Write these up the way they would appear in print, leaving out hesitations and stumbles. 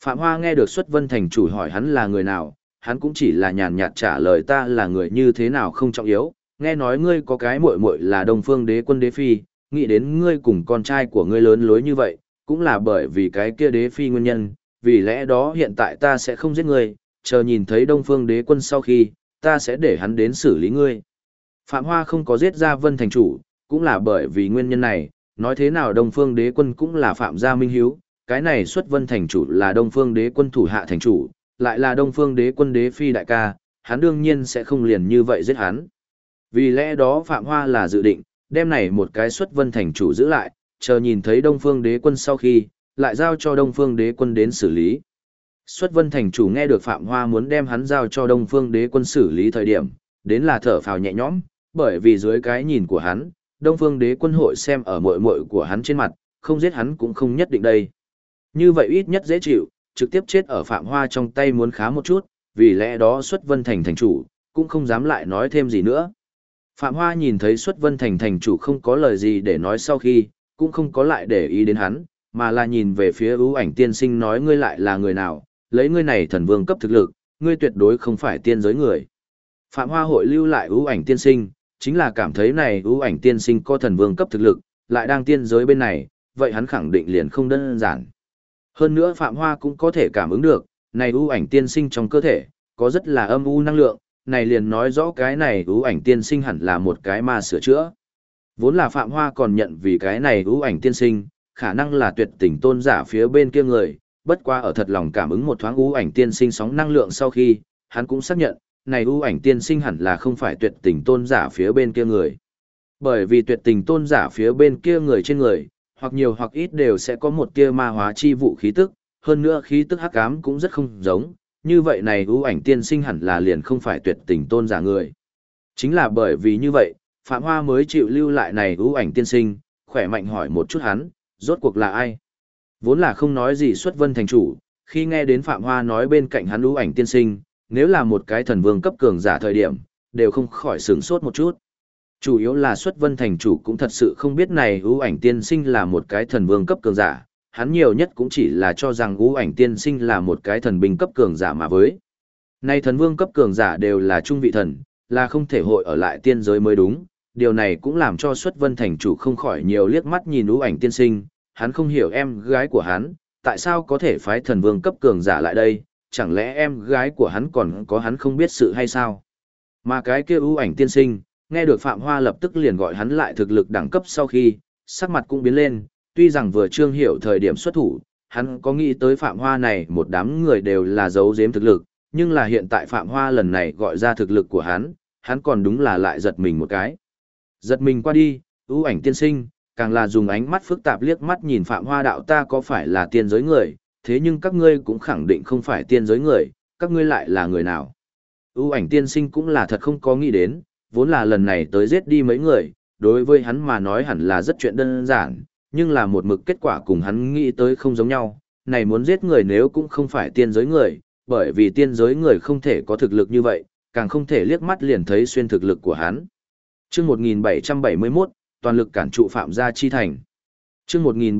Phạm Hoa nghe được Xuất Vân Thành chủ hỏi hắn là người nào, hắn cũng chỉ là nhàn nhạt trả lời ta là người như thế nào không trọng yếu, nghe nói ngươi có cái muội muội là Đông Phương Đế Quân Đế Phi, nghĩ đến ngươi cùng con trai của ngươi lớn lối như vậy, cũng là bởi vì cái kia Đế Phi nguyên nhân, vì lẽ đó hiện tại ta sẽ không giết ngươi, chờ nhìn thấy Đông Phương Đế Quân sau khi, ta sẽ để hắn đến xử lý ngươi. Phạm Hoa không có giết ra Vân Thành chủ, cũng là bởi vì nguyên nhân này, nói thế nào Đông Phương Đế Quân cũng là Phạm gia minh hiếu, cái này Xuất Vân Thành chủ là Đông Phương Đế Quân thủ hạ thành chủ, lại là Đông Phương Đế Quân Đế Phi đại ca, hắn đương nhiên sẽ không liền như vậy giết hắn. Vì lẽ đó Phạm Hoa là dự định, đem này một cái Xuất Vân Thành chủ giữ lại, chờ nhìn thấy Đông Phương Đế Quân sau khi, lại giao cho Đông Phương Đế Quân đến xử lý. Xuất Vân Thành chủ nghe được Phạm Hoa muốn đem hắn giao cho Đông Phương Đế Quân xử lý thời điểm, đến là thở phào nhẹ nhõm, bởi vì dưới cái nhìn của hắn, Đông Phương Đế Quân hội xem ở muội muội của hắn trên mặt, không giết hắn cũng không nhất định đây. Như vậy ít nhất dễ chịu, trực tiếp chết ở Phạm Hoa trong tay muốn khá một chút, vì lẽ đó Xuất Vân Thành thành chủ, cũng không dám lại nói thêm gì nữa. Phạm Hoa nhìn thấy Xuất Vân Thành thành chủ không có lời gì để nói sau khi, cũng không có lại để ý đến hắn, mà là nhìn về phía ưu ảnh tiên sinh nói ngươi lại là người nào, lấy ngươi này thần vương cấp thực lực, ngươi tuyệt đối không phải tiên giới người. Phạm Hoa hội lưu lại ưu ảnh tiên sinh, chính là cảm thấy này ưu ảnh tiên sinh có thần vương cấp thực lực, lại đang tiên giới bên này, vậy hắn khẳng định liền không đơn giản. Hơn nữa Phạm Hoa cũng có thể cảm ứng được, này ưu ảnh tiên sinh trong cơ thể, có rất là âm u năng lượng, này liền nói rõ cái này ưu ảnh tiên sinh hẳn là một cái ma sửa chữa. Vốn là Phạm Hoa còn nhận vì cái này ưu ảnh tiên sinh, khả năng là tuyệt tình tôn giả phía bên kia người, bất qua ở thật lòng cảm ứng một thoáng ưu ảnh tiên sinh sóng năng lượng sau khi, hắn cũng xác nhận, này ưu ảnh tiên sinh hẳn là không phải tuyệt tình tôn giả phía bên kia người. Bởi vì tuyệt tình tôn giả phía bên kia người trên người, hoặc nhiều hoặc ít đều sẽ có một tia ma hóa chi vụ khí tức, hơn nữa khí tức hắc ám cũng rất không giống, như vậy này ưu ảnh tiên sinh hẳn là liền không phải tuyệt tình tôn giả người. Chính là bởi vì như vậy, Phạm Hoa mới chịu lưu lại này ưu ảnh tiên sinh, khỏe mạnh hỏi một chút hắn, rốt cuộc là ai? Vốn là không nói gì Xuất Vân thành chủ, khi nghe đến Phạm Hoa nói bên cạnh hắn ưu ảnh tiên sinh, nếu là một cái thần vương cấp cường giả thời điểm, đều không khỏi sửng sốt một chút. Chủ yếu là Xuất Vân thành chủ cũng thật sự không biết này ưu ảnh tiên sinh là một cái thần vương cấp cường giả, hắn nhiều nhất cũng chỉ là cho rằng ưu ảnh tiên sinh là một cái thần binh cấp cường giả mà với. Nay thần vương cấp cường giả đều là trung vị thần, là không thể hội ở lại tiên giới mới đúng, điều này cũng làm cho Xuất Vân thành chủ không khỏi nhiều liếc mắt nhìn ưu ảnh tiên sinh, hắn không hiểu em gái của hắn, tại sao có thể phái thần vương cấp cường giả lại đây, chẳng lẽ em gái của hắn còn có hắn không biết sự hay sao? Mà cái kia ưu ảnh tiên sinh, nghe được Phạm Hoa lập tức liền gọi hắn lại thực lực đẳng cấp sau khi, sắc mặt cũng biến lên, tuy rằng vừa Trương Hiểu thời điểm xuất thủ, hắn có nghĩ tới Phạm Hoa này một đám người đều là giấu giếm thực lực, nhưng là hiện tại Phạm Hoa lần này gọi ra thực lực của hắn còn đúng là lại giật mình một cái. Giật mình qua đi, ưu ảnh tiên sinh, càng là dùng ánh mắt phức tạp liếc mắt nhìn Phạm Hoa đạo ta có phải là tiên giới người, thế nhưng các ngươi cũng khẳng định không phải tiên giới người, các ngươi lại là người nào. Ưu ảnh tiên sinh cũng là thật không có nghĩ đến, vốn là lần này tới giết đi mấy người, đối với hắn mà nói hẳn là rất chuyện đơn giản, nhưng là một mực kết quả cùng hắn nghĩ tới không giống nhau, này muốn giết người nếu cũng không phải tiên giới người, bởi vì tiên giới người không thể có thực lực như vậy, càng không thể liếc mắt liền thấy xuyên thực lực của hắn. Chương 1771, toàn lực cản trụ Phạm gia chi thành. Chương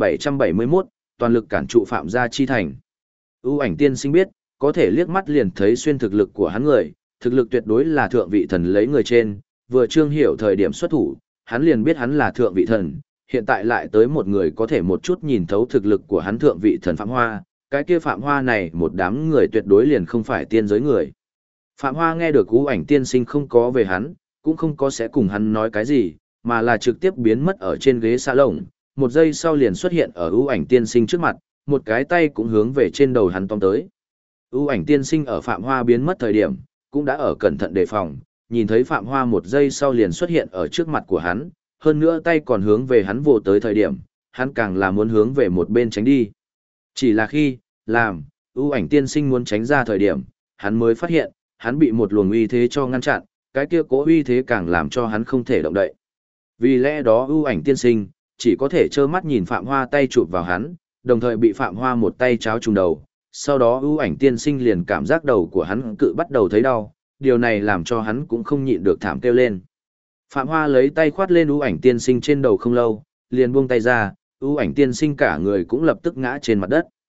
1771, toàn lực cản trụ Phạm gia chi thành. Ưu ảnh tiên sinh biết, có thể liếc mắt liền thấy xuyên thực lực của hắn người, thực lực tuyệt đối là thượng vị thần lấy người trên, vừa Trương Hiểu thời điểm xuất thủ, hắn liền biết hắn là thượng vị thần, hiện tại lại tới một người có thể một chút nhìn thấu thực lực của hắn thượng vị thần Phạm Hoa, cái kia Phạm Hoa này một đám người tuyệt đối liền không phải tiên giới người. Phạm Hoa nghe được ưu ảnh tiên sinh không có về hắn, cũng không có sẽ cùng hắn nói cái gì, mà là trực tiếp biến mất ở trên ghế salon, một giây sau liền xuất hiện ở ưu ảnh tiên sinh trước mặt, một cái tay cũng hướng về trên đầu hắn tóm tới. Ưu ảnh tiên sinh ở Phạm Hoa biến mất thời điểm, cũng đã ở cẩn thận đề phòng, nhìn thấy Phạm Hoa một giây sau liền xuất hiện ở trước mặt của hắn, hơn nữa tay còn hướng về hắn vồ tới thời điểm, hắn càng là muốn hướng về một bên tránh đi. Chỉ là khi, ưu ảnh tiên sinh muốn tránh ra thời điểm, hắn mới phát hiện, hắn bị một luồng uy thế cho ngăn chặn, cái kia cố uy thế càng làm cho hắn không thể động đậy. Vì lẽ đó ưu ảnh tiên sinh, chỉ có thể trơ mắt nhìn Phạm Hoa tay chụp vào hắn, đồng thời bị Phạm Hoa một tay cháo trúng đầu. Sau đó ưu ảnh tiên sinh liền cảm giác đầu của hắn cự bắt đầu thấy đau, điều này làm cho hắn cũng không nhịn được thảm kêu lên. Phạm Hoa lấy tay khoát lên ưu ảnh tiên sinh trên đầu không lâu, liền buông tay ra, ưu ảnh tiên sinh cả người cũng lập tức ngã trên mặt đất.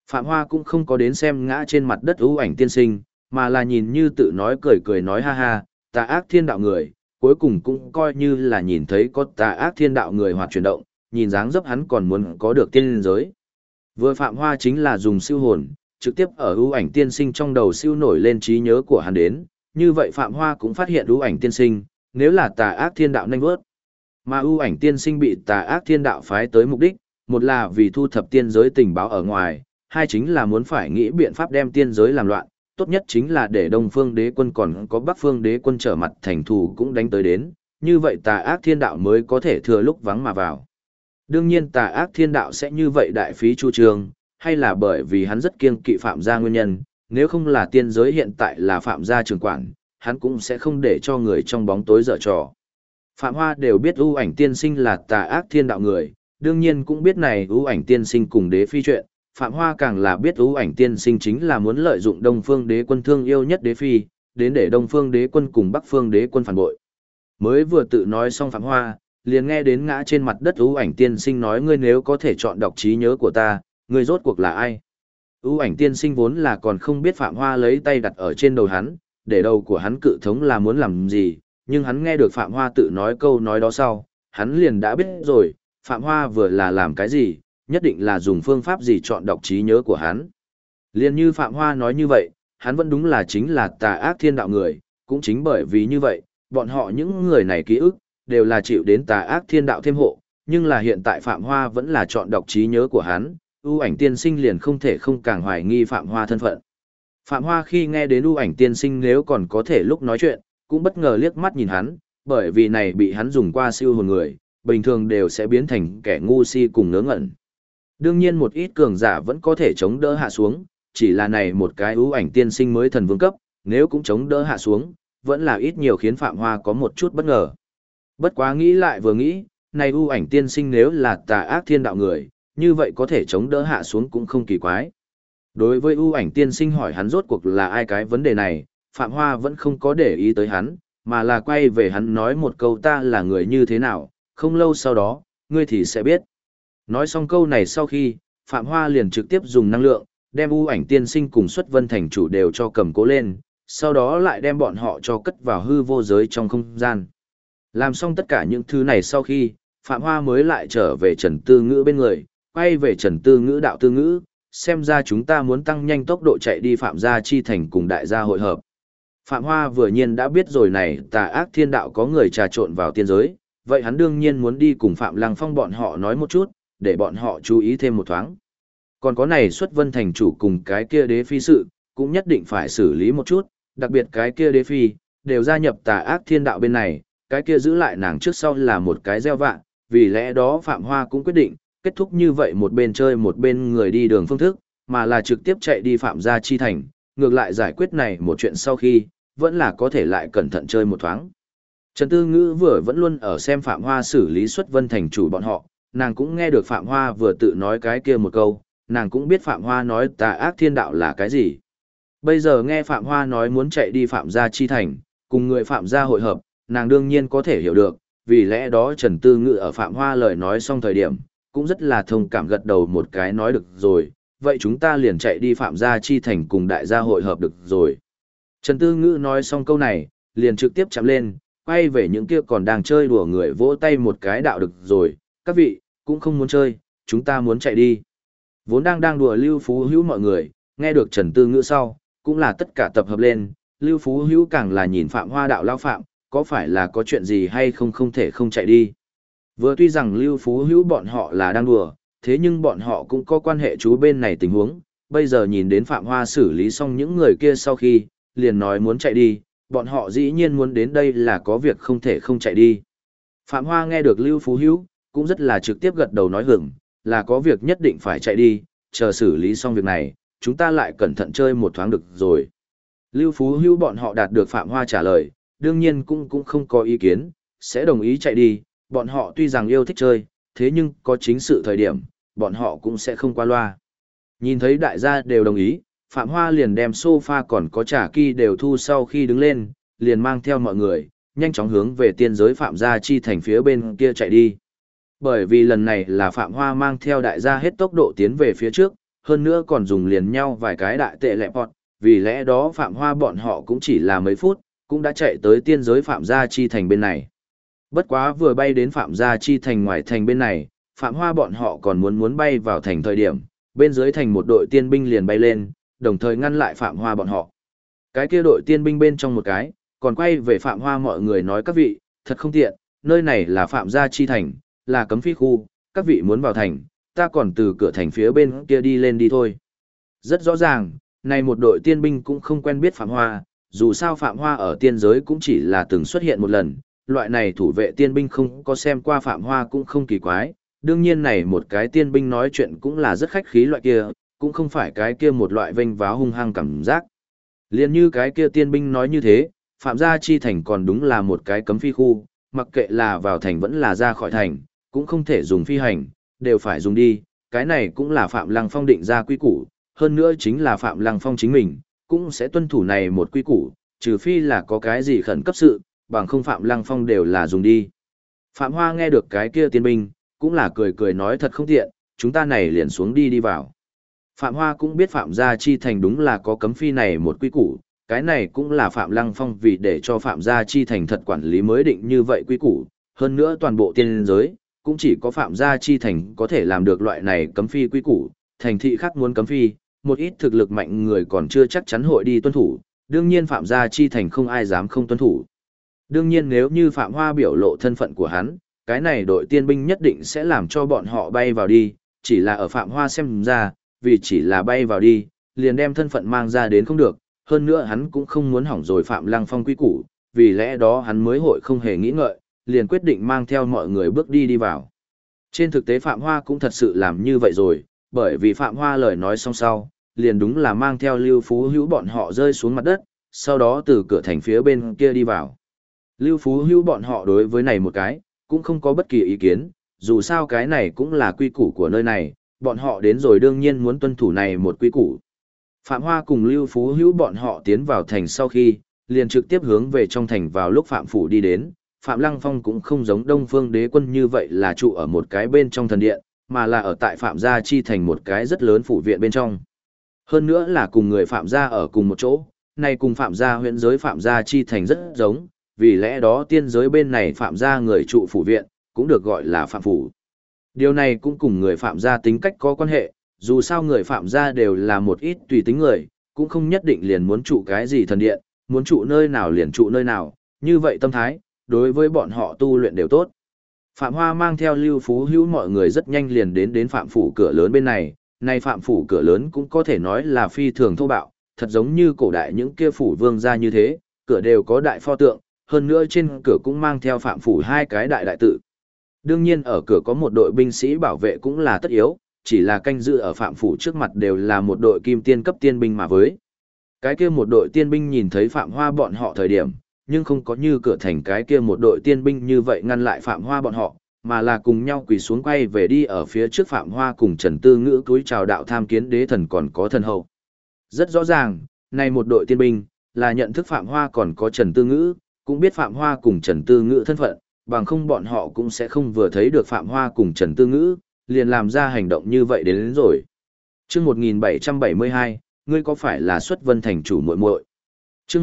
Phạm Hoa cũng không có đến xem ngã trên mặt đất ưu ảnh tiên sinh, mà là nhìn như tự nói cười cười nói ha ha, tà ác thiên đạo người, cuối cùng cũng coi như là nhìn thấy có tà ác thiên đạo người hoạt chuyển động, nhìn dáng dấp hắn còn muốn có được tiên giới. Vừa Phạm Hoa chính là dùng siêu hồn, trực tiếp ở ưu ảnh tiên sinh trong đầu siêu nổi lên trí nhớ của hắn đến, như vậy Phạm Hoa cũng phát hiện ưu ảnh tiên sinh, nếu là tà ác thiên đạo nhanh vớt. Mà ưu ảnh tiên sinh bị tà ác thiên đạo phái tới mục đích, một là vì thu thập tiên giới tình báo ở ngoài, hai chính là muốn phải nghĩ biện pháp đem tiên giới làm loạn, tốt nhất chính là để Đông Phương Đế Quân còn có Bắc Phương Đế Quân trở mặt thành thù cũng đánh tới đến, như vậy tà ác thiên đạo mới có thể thừa lúc vắng mà vào. Đương nhiên tà ác thiên đạo sẽ như vậy đại phí chu trương, hay là bởi vì hắn rất kiêng kỵ Phạm gia nguyên nhân, nếu không là tiên giới hiện tại là Phạm gia trường quản, hắn cũng sẽ không để cho người trong bóng tối dở trò. Phạm Hoa đều biết ưu ảnh tiên sinh là tà ác thiên đạo người, đương nhiên cũng biết này ưu ảnh tiên sinh cùng đế phi chuyện, Phạm Hoa càng là biết ưu ảnh tiên sinh chính là muốn lợi dụng Đông Phương Đế Quân thương yêu nhất đế phi, đến để Đông Phương Đế Quân cùng Bắc Phương Đế Quân phản bội. Mới vừa tự nói xong Phạm Hoa, liền nghe đến ngã trên mặt đất ưu ảnh tiên sinh nói ngươi nếu có thể chọn đọc trí nhớ của ta, ngươi rốt cuộc là ai? Ưu ảnh tiên sinh vốn là còn không biết Phạm Hoa lấy tay đặt ở trên đầu hắn, để đầu của hắn cự thống là muốn làm gì, nhưng hắn nghe được Phạm Hoa tự nói câu nói đó sau, hắn liền đã biết rồi, Phạm Hoa vừa là làm cái gì, nhất định là dùng phương pháp gì chọn đọc trí nhớ của hắn. Liên như Phạm Hoa nói như vậy, hắn vẫn đúng là chính là tà ác thiên đạo người, cũng chính bởi vì như vậy, bọn họ những người này ký ức, đều là chịu đến tà ác thiên đạo thêm hộ, nhưng là hiện tại Phạm Hoa vẫn là chọn đọc trí nhớ của hắn, ưu ảnh tiên sinh liền không thể không càng hoài nghi Phạm Hoa thân phận. Phạm Hoa khi nghe đến ưu ảnh tiên sinh nếu còn có thể lúc nói chuyện, cũng bất ngờ liếc mắt nhìn hắn, bởi vì này bị hắn dùng qua siêu hồn người, bình thường đều sẽ biến thành kẻ ngu si cùng ngớ ngẩn. Đương nhiên một ít cường giả vẫn có thể chống đỡ hạ xuống, chỉ là này một cái ưu ảnh tiên sinh mới thần vương cấp, nếu cũng chống đỡ hạ xuống, vẫn là ít nhiều khiến Phạm Hoa có một chút bất ngờ. Bất quá nghĩ lại vừa nghĩ, này ưu ảnh tiên sinh nếu là tà ác thiên đạo người, như vậy có thể chống đỡ hạ xuống cũng không kỳ quái. Đối với ưu ảnh tiên sinh hỏi hắn rốt cuộc là ai cái vấn đề này, Phạm Hoa vẫn không có để ý tới hắn, mà là quay về hắn nói một câu ta là người như thế nào, không lâu sau đó, ngươi thì sẽ biết. Nói xong câu này sau khi, Phạm Hoa liền trực tiếp dùng năng lượng, đem ưu ảnh tiên sinh cùng Xuất Vân Thành chủ đều cho cầm cố lên, sau đó lại đem bọn họ cho cất vào hư vô giới trong không gian. Làm xong tất cả những thứ này sau khi, Phạm Hoa mới lại trở về Trần Tư Ngữ bên người, quay về Trần Tư Ngữ đạo Tư Ngữ, xem ra chúng ta muốn tăng nhanh tốc độ chạy đi Phạm gia chi thành cùng đại gia hội hợp. Phạm Hoa vừa nhiên đã biết rồi này tà ác thiên đạo có người trà trộn vào tiên giới, vậy hắn đương nhiên muốn đi cùng Phạm Lăng Phong bọn họ nói một chút, để bọn họ chú ý thêm một thoáng. Còn có này Xuất Vân Thành chủ cùng cái kia đế phi sự, cũng nhất định phải xử lý một chút, đặc biệt cái kia đế phi, đều gia nhập tà ác thiên đạo bên này, cái kia giữ lại nàng trước sau là một cái gieo vạ, vì lẽ đó Phạm Hoa cũng quyết định, kết thúc như vậy một bên chơi một bên người đi đường phương thức, mà là trực tiếp chạy đi Phạm gia chi thành, ngược lại giải quyết này một chuyện sau khi, vẫn là có thể lại cẩn thận chơi một thoáng. Trần Tư Ngữ vừa vẫn luôn ở xem Phạm Hoa xử lý Xuất Vân Thành chủ bọn họ, nàng cũng nghe được Phạm Hoa vừa tự nói cái kia một câu, nàng cũng biết Phạm Hoa nói tà ác thiên đạo là cái gì. Bây giờ nghe Phạm Hoa nói muốn chạy đi Phạm gia chi thành, cùng người Phạm gia hội hợp, nàng đương nhiên có thể hiểu được, vì lẽ đó Trần Tư Ngữ ở Phạm Hoa lời nói xong thời điểm, cũng rất là thông cảm gật đầu một cái nói được rồi, vậy chúng ta liền chạy đi Phạm gia chi thành cùng đại gia hội hợp được rồi. Trần Tư Ngữ nói xong câu này, liền trực tiếp chạm lên, quay về những kia còn đang chơi đùa người vỗ tay một cái đạo được rồi, các vị, cũng không muốn chơi, chúng ta muốn chạy đi. Vốn đang đùa Lưu Phú Hữu mọi người, nghe được Trần Tư Ngữ sau, cũng là tất cả tập hợp lên, Lưu Phú Hữu càng là nhìn Phạm Hoa đạo lao phạm, có phải là có chuyện gì hay không không thể không chạy đi. Vừa tuy rằng Lưu Phú Hữu bọn họ là đang đùa, thế nhưng bọn họ cũng có quan hệ chú bên này tình huống, bây giờ nhìn đến Phạm Hoa xử lý xong những người kia sau khi, liền nói muốn chạy đi, bọn họ dĩ nhiên muốn đến đây là có việc không thể không chạy đi. Phạm Hoa nghe được Lưu Phú Hữu, cũng rất là trực tiếp gật đầu nói hưởng, là có việc nhất định phải chạy đi, chờ xử lý xong việc này, chúng ta lại cẩn thận chơi một thoáng được rồi. Lưu Phú Hữu bọn họ đạt được Phạm Hoa trả lời, đương nhiên cũng không có ý kiến, sẽ đồng ý chạy đi, bọn họ tuy rằng yêu thích chơi, thế nhưng có chính sự thời điểm, bọn họ cũng sẽ không qua loa. Nhìn thấy đại gia đều đồng ý, Phạm Hoa liền đem sofa còn có trà ki đều thu sau khi đứng lên, liền mang theo mọi người, nhanh chóng hướng về tiên giới Phạm gia chi thành phía bên kia chạy đi. Bởi vì lần này là Phạm Hoa mang theo đại gia hết tốc độ tiến về phía trước, hơn nữa còn dùng liền nhau vài cái đại tệ lẹ bọt, vì lẽ đó Phạm Hoa bọn họ cũng chỉ là mấy phút, cũng đã chạy tới tiên giới Phạm Gia Chi Thành bên này. Bất quá vừa bay đến Phạm Gia Chi Thành ngoài thành bên này, Phạm Hoa bọn họ còn muốn bay vào thành thời điểm, bên dưới thành một đội tiên binh liền bay lên, đồng thời ngăn lại Phạm Hoa bọn họ. Cái kia đội tiên binh bên trong một cái, còn quay về Phạm Hoa mọi người nói các vị, thật không tiện, nơi này là Phạm Gia Chi Thành, là cấm phi khu, các vị muốn vào thành, ta còn từ cửa thành phía bên kia đi lên đi thôi. Rất rõ ràng, này một đội tiên binh cũng không quen biết Phạm Hoa, dù sao Phạm Hoa ở tiên giới cũng chỉ là từng xuất hiện một lần, loại này thủ vệ tiên binh không có xem qua Phạm Hoa cũng không kỳ quái, đương nhiên này một cái tiên binh nói chuyện cũng là rất khách khí loại kia, cũng không phải cái kia một loại vênh váo hung hăng cảm giác. Liên như cái kia tiên binh nói như thế, Phạm Gia Chi Thành còn đúng là một cái cấm phi khu, mặc kệ là vào thành vẫn là ra khỏi thành, cũng không thể dùng phi hành, đều phải dùng đi, cái này cũng là Phạm Lăng Phong định ra quy củ, hơn nữa chính là Phạm Lăng Phong chính mình, cũng sẽ tuân thủ này một quy củ, trừ phi là có cái gì khẩn cấp sự, bằng không Phạm Lăng Phong đều là dùng đi. Phạm Hoa nghe được cái kia tiên binh, cũng là cười cười nói thật không tiện, chúng ta này liền xuống đi vào. Phạm Hoa cũng biết Phạm Gia Chi Thành đúng là có cấm phi này một quy củ, cái này cũng là Phạm Lăng Phong vì để cho Phạm Gia Chi Thành thật quản lý mới định như vậy quy củ, hơn nữa toàn bộ tiên giới, cũng chỉ có Phạm Gia Chi Thành có thể làm được loại này cấm phi quy củ, thành thị khác muốn cấm phi, một ít thực lực mạnh người còn chưa chắc chắn hội đi tuân thủ, đương nhiên Phạm Gia Chi Thành không ai dám không tuân thủ. Đương nhiên nếu như Phạm Hoa biểu lộ thân phận của hắn, cái này đội tiên binh nhất định sẽ làm cho bọn họ bay vào đi, chỉ là ở Phạm Hoa xem ra, vì chỉ là bay vào đi, liền đem thân phận mang ra đến không được, hơn nữa hắn cũng không muốn hỏng rồi Phạm Lăng Phong quy củ, vì lẽ đó hắn mới hội không hề nghĩ ngợi, liền quyết định mang theo mọi người bước đi vào. Trên thực tế Phạm Hoa cũng thật sự làm như vậy rồi, bởi vì Phạm Hoa lời nói xong sau, liền đúng là mang theo Lưu Phú Hữu bọn họ rơi xuống mặt đất, sau đó từ cửa thành phía bên kia đi vào. Lưu Phú Hữu bọn họ đối với này một cái, cũng không có bất kỳ ý kiến, dù sao cái này cũng là quy củ của nơi này, bọn họ đến rồi đương nhiên muốn tuân thủ này một quy củ. Phạm Hoa cùng Lưu Phú Hữu bọn họ tiến vào thành sau khi, liền trực tiếp hướng về trong thành vào lúc Phạm Phủ đi đến. Phạm Lăng Phong cũng không giống Đông Phương Đế Quân như vậy là trụ ở một cái bên trong thần điện, mà là ở tại Phạm Gia Chi Thành một cái rất lớn phủ viện bên trong. Hơn nữa là cùng người Phạm Gia ở cùng một chỗ, này cùng Phạm Gia huyện giới Phạm Gia Chi Thành rất giống, vì lẽ đó tiên giới bên này Phạm Gia người trụ phủ viện, cũng được gọi là Phạm Phủ. Điều này cũng cùng người Phạm Gia tính cách có quan hệ, dù sao người Phạm Gia đều là một ít tùy tính người, cũng không nhất định liền muốn trụ cái gì thần điện, muốn trụ nơi nào liền trụ nơi nào, như vậy tâm thái, đối với bọn họ tu luyện đều tốt. Phạm Hoa mang theo Lưu Phú Hữu mọi người rất nhanh liền đến Phạm Phủ cửa lớn bên này, này Phạm Phủ cửa lớn cũng có thể nói là phi thường thô bạo, thật giống như cổ đại những kia phủ vương gia như thế, cửa đều có đại pho tượng, hơn nữa trên cửa cũng mang theo Phạm Phủ hai cái đại tự. Đương nhiên ở cửa có một đội binh sĩ bảo vệ cũng là tất yếu, chỉ là canh giữ ở Phạm Phủ trước mặt đều là một đội kim tiên cấp tiên binh mà với. Cái kia một đội tiên binh nhìn thấy Phạm Hoa bọn họ thời điểm, nhưng không có như cửa thành cái kia một đội tiên binh như vậy ngăn lại Phạm Hoa bọn họ, mà là cùng nhau quỳ xuống quay về đi ở phía trước Phạm Hoa cùng Trần Tư Ngữ cúi chào đạo tham kiến đế thần còn có thần hậu. Rất rõ ràng, này một đội tiên binh, là nhận thức Phạm Hoa còn có Trần Tư Ngữ, cũng biết Phạm Hoa cùng Trần Tư Ngữ thân phận, bằng không bọn họ cũng sẽ không vừa thấy được Phạm Hoa cùng Trần Tư Ngữ, liền làm ra hành động như vậy đến rồi. Chương 1772, ngươi có phải là Xuất Vân thành chủ muội muội? Chương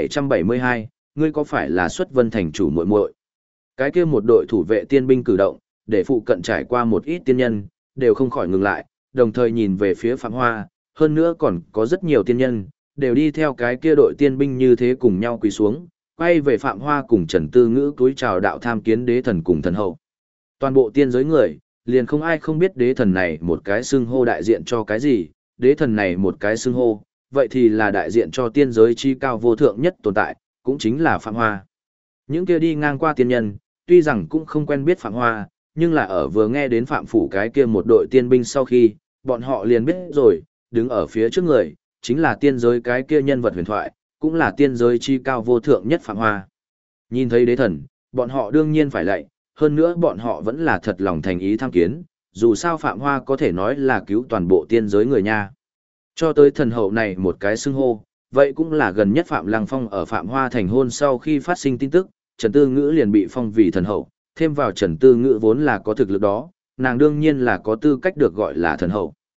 1772, ngươi có phải là Xuất Vân thành chủ muội muội? Cái kia một đội thủ vệ tiên binh cử động, để phụ cận trải qua một ít tiên nhân, đều không khỏi ngừng lại, đồng thời nhìn về phía Phạm Hoa, hơn nữa còn có rất nhiều tiên nhân, đều đi theo cái kia đội tiên binh như thế cùng nhau quỳ xuống, quay về Phạm Hoa cùng Trần Tư Ngữ cúi chào đạo tham kiến đế thần cùng thần hậu. Toàn bộ tiên giới người, liền không ai không biết đế thần này một cái xưng hô đại diện cho cái gì, đế thần này một cái xưng hô, vậy thì là đại diện cho tiên giới chi cao vô thượng nhất tồn tại, cũng chính là Phạm Hoa. Những kia đi ngang qua tiên nhân, tuy rằng cũng không quen biết Phạm Hoa, nhưng là ở vừa nghe đến Phạm Phủ cái kia một đội tiên binh sau khi, bọn họ liền biết rồi, đứng ở phía trước người, chính là tiên giới cái kia nhân vật huyền thoại, cũng là tiên giới chi cao vô thượng nhất Phạm Hoa. Nhìn thấy đế thần, bọn họ đương nhiên phải lạy, hơn nữa bọn họ vẫn là thật lòng thành ý tham kiến, dù sao Phạm Hoa có thể nói là cứu toàn bộ tiên giới người nha. Cho tới thần hậu này một cái xưng hô, vậy cũng là gần nhất Phạm Lăng Phong ở Phạm Hoa thành hôn sau khi phát sinh tin tức, Trần Tư Ngữ liền bị phong vì thần hậu, thêm vào Trần Tư Ngữ vốn là có thực lực đó, nàng đương nhiên là có tư cách được gọi là thần hậu.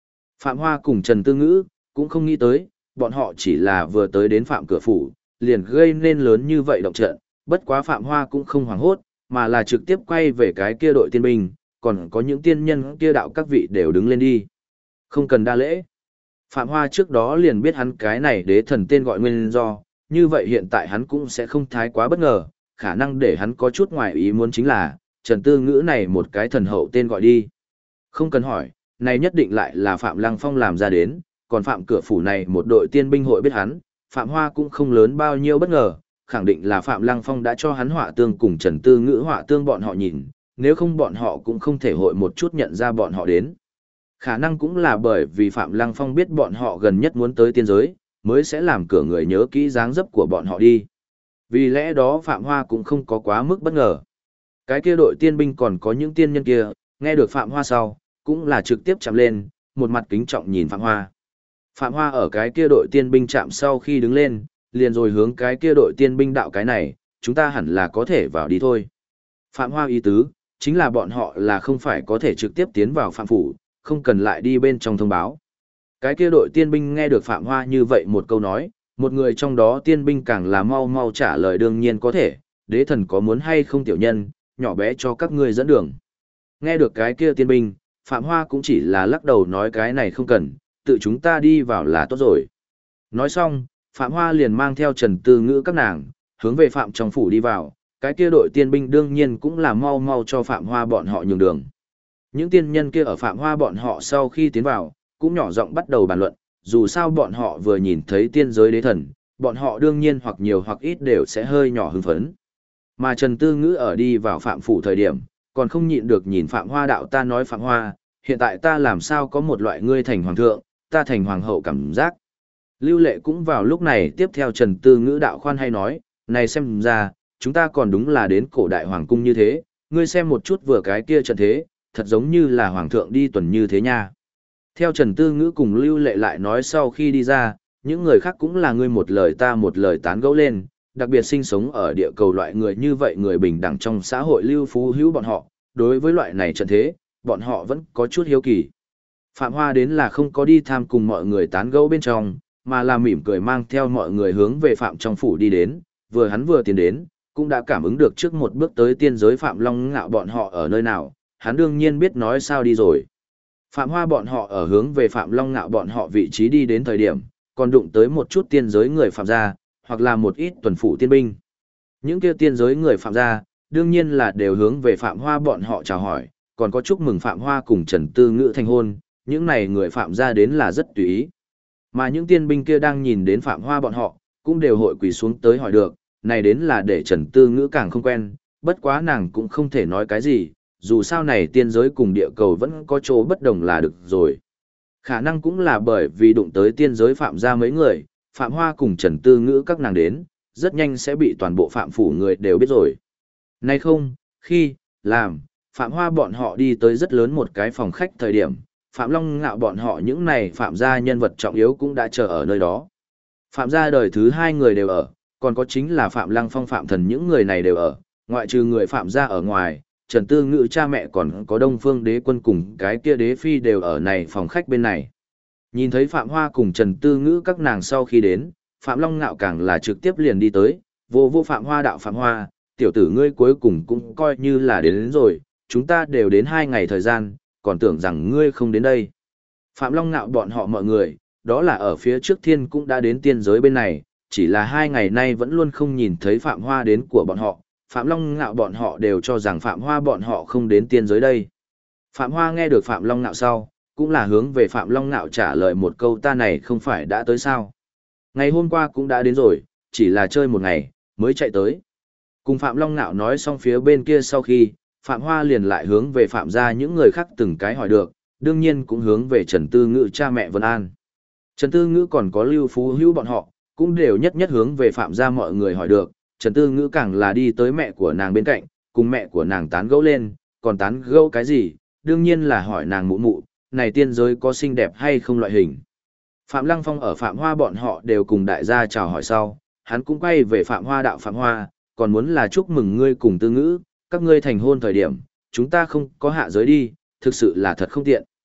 Phạm Hoa cùng Trần Tư Ngữ, cũng không nghĩ tới, bọn họ chỉ là vừa tới đến Phạm cửa phủ, liền gây nên lớn như vậy động trận, bất quá Phạm Hoa cũng không hoảng hốt, mà là trực tiếp quay về cái kia đội tiên binh, còn có những tiên nhân kia đạo các vị đều đứng lên đi. Không cần đa lễ. Phạm Hoa trước đó liền biết hắn cái này đế thần tên gọi nguyên do, như vậy hiện tại hắn cũng sẽ không thái quá bất ngờ, khả năng để hắn có chút ngoài ý muốn chính là, Trần Tư Ngữ này một cái thần hậu tên gọi đi. Không cần hỏi, này nhất định lại là Phạm Lăng Phong làm ra đến, còn Phạm cửa phủ này một đội tiên binh hội biết hắn, Phạm Hoa cũng không lớn bao nhiêu bất ngờ, khẳng định là Phạm Lăng Phong đã cho hắn họa tương cùng Trần Tư Ngữ họa tương bọn họ nhìn, nếu không bọn họ cũng không thể hội một chút nhận ra bọn họ đến. Khả năng cũng là bởi vì Phạm Lăng Phong biết bọn họ gần nhất muốn tới tiên giới, mới sẽ làm cửa người nhớ kỹ dáng dấp của bọn họ đi. Vì lẽ đó Phạm Hoa cũng không có quá mức bất ngờ. Cái kia đội tiên binh còn có những tiên nhân kia, nghe được Phạm Hoa sau, cũng là trực tiếp chạm lên, một mặt kính trọng nhìn Phạm Hoa. Phạm Hoa ở cái kia đội tiên binh chạm sau khi đứng lên, liền rồi hướng cái kia đội tiên binh đạo cái này, chúng ta hẳn là có thể vào đi thôi. Phạm Hoa ý tứ, chính là bọn họ là không phải có thể trực tiếp tiến vào Phạm phủ, không cần lại đi bên trong thông báo. Cái kia đội tiên binh nghe được Phạm Hoa như vậy một câu nói, một người trong đó tiên binh càng là mau mau trả lời đương nhiên có thể, đế thần có muốn hay không tiểu nhân, nhỏ bé cho các ngươi dẫn đường. Nghe được cái kia tiên binh, Phạm Hoa cũng chỉ là lắc đầu nói cái này không cần, tự chúng ta đi vào là tốt rồi. Nói xong, Phạm Hoa liền mang theo Trần Tư Ngữ các nàng, hướng về Phạm trong phủ đi vào, cái kia đội tiên binh đương nhiên cũng là mau mau cho Phạm Hoa bọn họ nhường đường. Những tiên nhân kia ở Phạm Hoa bọn họ sau khi tiến vào, cũng nhỏ giọng bắt đầu bàn luận, dù sao bọn họ vừa nhìn thấy tiên giới đế thần, bọn họ đương nhiên hoặc nhiều hoặc ít đều sẽ hơi nhỏ hưng phấn. Mà Trần Tư Ngữ ở đi vào Phạm phủ thời điểm, còn không nhịn được nhìn Phạm Hoa đạo ta nói Phạm Hoa, hiện tại ta làm sao có một loại ngươi thành hoàng thượng, ta thành hoàng hậu cảm giác. Lưu Lệ cũng vào lúc này tiếp theo Trần Tư Ngữ đạo khoan hay nói, này xem ra, chúng ta còn đúng là đến cổ đại hoàng cung như thế, ngươi xem một chút vừa cái kia trận thế, thật giống như là hoàng thượng đi tuần như thế nha. Theo Trần Tư Ngữ cùng Lưu Lệ lại nói sau khi đi ra, những người khác cũng là ngươi một lời ta một lời tán gẫu lên, đặc biệt sinh sống ở địa cầu loại người như vậy người bình đẳng trong xã hội lưu phú hữu bọn họ, đối với loại này trận thế, bọn họ vẫn có chút hiếu kỳ. Phạm Hoa đến là không có đi tham cùng mọi người tán gẫu bên trong, mà là mỉm cười mang theo mọi người hướng về Phạm trong phủ đi đến, vừa hắn vừa tiến đến, cũng đã cảm ứng được trước một bước tới tiên giới Phạm Long Ngạo bọn họ ở nơi nào, hắn đương nhiên biết nói sao đi rồi. Phạm Hoa bọn họ ở hướng về Phạm Long Ngạo bọn họ vị trí đi đến thời điểm, còn đụng tới một chút tiên giới người Phạm gia, hoặc là một ít tuần phủ tiên binh. Những kia tiên giới người Phạm gia, đương nhiên là đều hướng về Phạm Hoa bọn họ chào hỏi, còn có chúc mừng Phạm Hoa cùng Trần Tư Ngữ thành hôn, những này người Phạm gia đến là rất tùy ý. Mà những tiên binh kia đang nhìn đến Phạm Hoa bọn họ, cũng đều hội quỳ xuống tới hỏi được, này đến là để Trần Tư Ngữ càng không quen, bất quá nàng cũng không thể nói cái gì, dù sao này tiên giới cùng địa cầu vẫn có chỗ bất đồng là được rồi. Khả năng cũng là bởi vì đụng tới tiên giới Phạm gia mấy người, Phạm Hoa cùng Trần Tư Ngữ các nàng đến, rất nhanh sẽ bị toàn bộ Phạm phủ người đều biết rồi. Nay không, khi, làm, Phạm Hoa bọn họ đi tới rất lớn một cái phòng khách thời điểm, Phạm Long Ngạo bọn họ những này Phạm gia nhân vật trọng yếu cũng đã chờ ở nơi đó. Phạm gia đời thứ hai người đều ở, còn có chính là Phạm Lăng Phong Phạm Thần những người này đều ở, ngoại trừ người Phạm gia ở ngoài, Trần Tư Ngữ cha mẹ còn có Đông Phương Đế Quân cùng cái kia đế phi đều ở này phòng khách bên này. Nhìn thấy Phạm Hoa cùng Trần Tư Ngữ các nàng sau khi đến, Phạm Long Ngạo càng là trực tiếp liền đi tới, vô Phạm Hoa đạo Phạm Hoa, tiểu tử ngươi cuối cùng cũng coi như là đến rồi, chúng ta đều đến 2 ngày thời gian, còn tưởng rằng ngươi không đến đây. Phạm Long Ngạo bọn họ mọi người, đó là ở phía trước thiên cũng đã đến tiên giới bên này, chỉ là 2 ngày nay vẫn luôn không nhìn thấy Phạm Hoa đến của bọn họ, Phạm Long Ngạo bọn họ đều cho rằng Phạm Hoa bọn họ không đến tiên giới đây. Phạm Hoa nghe được Phạm Long Ngạo sau, cũng là hướng về Phạm Long Ngạo trả lời một câu ta này không phải đã tới sao. Ngày hôm qua cũng đã đến rồi, chỉ là chơi một ngày, mới chạy tới. Cùng Phạm Long Ngạo nói xong phía bên kia sau khi, Phạm Hoa liền lại hướng về Phạm gia những người khác từng cái hỏi được, đương nhiên cũng hướng về Trần Tư Ngữ cha mẹ Vân An. Trần Tư Ngữ còn có Lưu Phú Hữu bọn họ, cũng đều nhất nhất hướng về Phạm gia mọi người hỏi được, Trần Tư Ngữ càng là đi tới mẹ của nàng bên cạnh, cùng mẹ của nàng tán gẫu lên, còn tán gẫu cái gì, đương nhiên là hỏi nàng mụ mụ, này tiên giới có xinh đẹp hay không loại hình. Phạm Lăng Phong ở Phạm Hoa bọn họ đều cùng đại gia chào hỏi sau, hắn cũng quay về Phạm Hoa đạo Phạm Hoa, còn muốn là chúc mừng ngươi cùng Tư Ngữ, các ngươi thành hôn thời điểm, chúng ta không có hạ giới đi, thực sự là thật không tiện.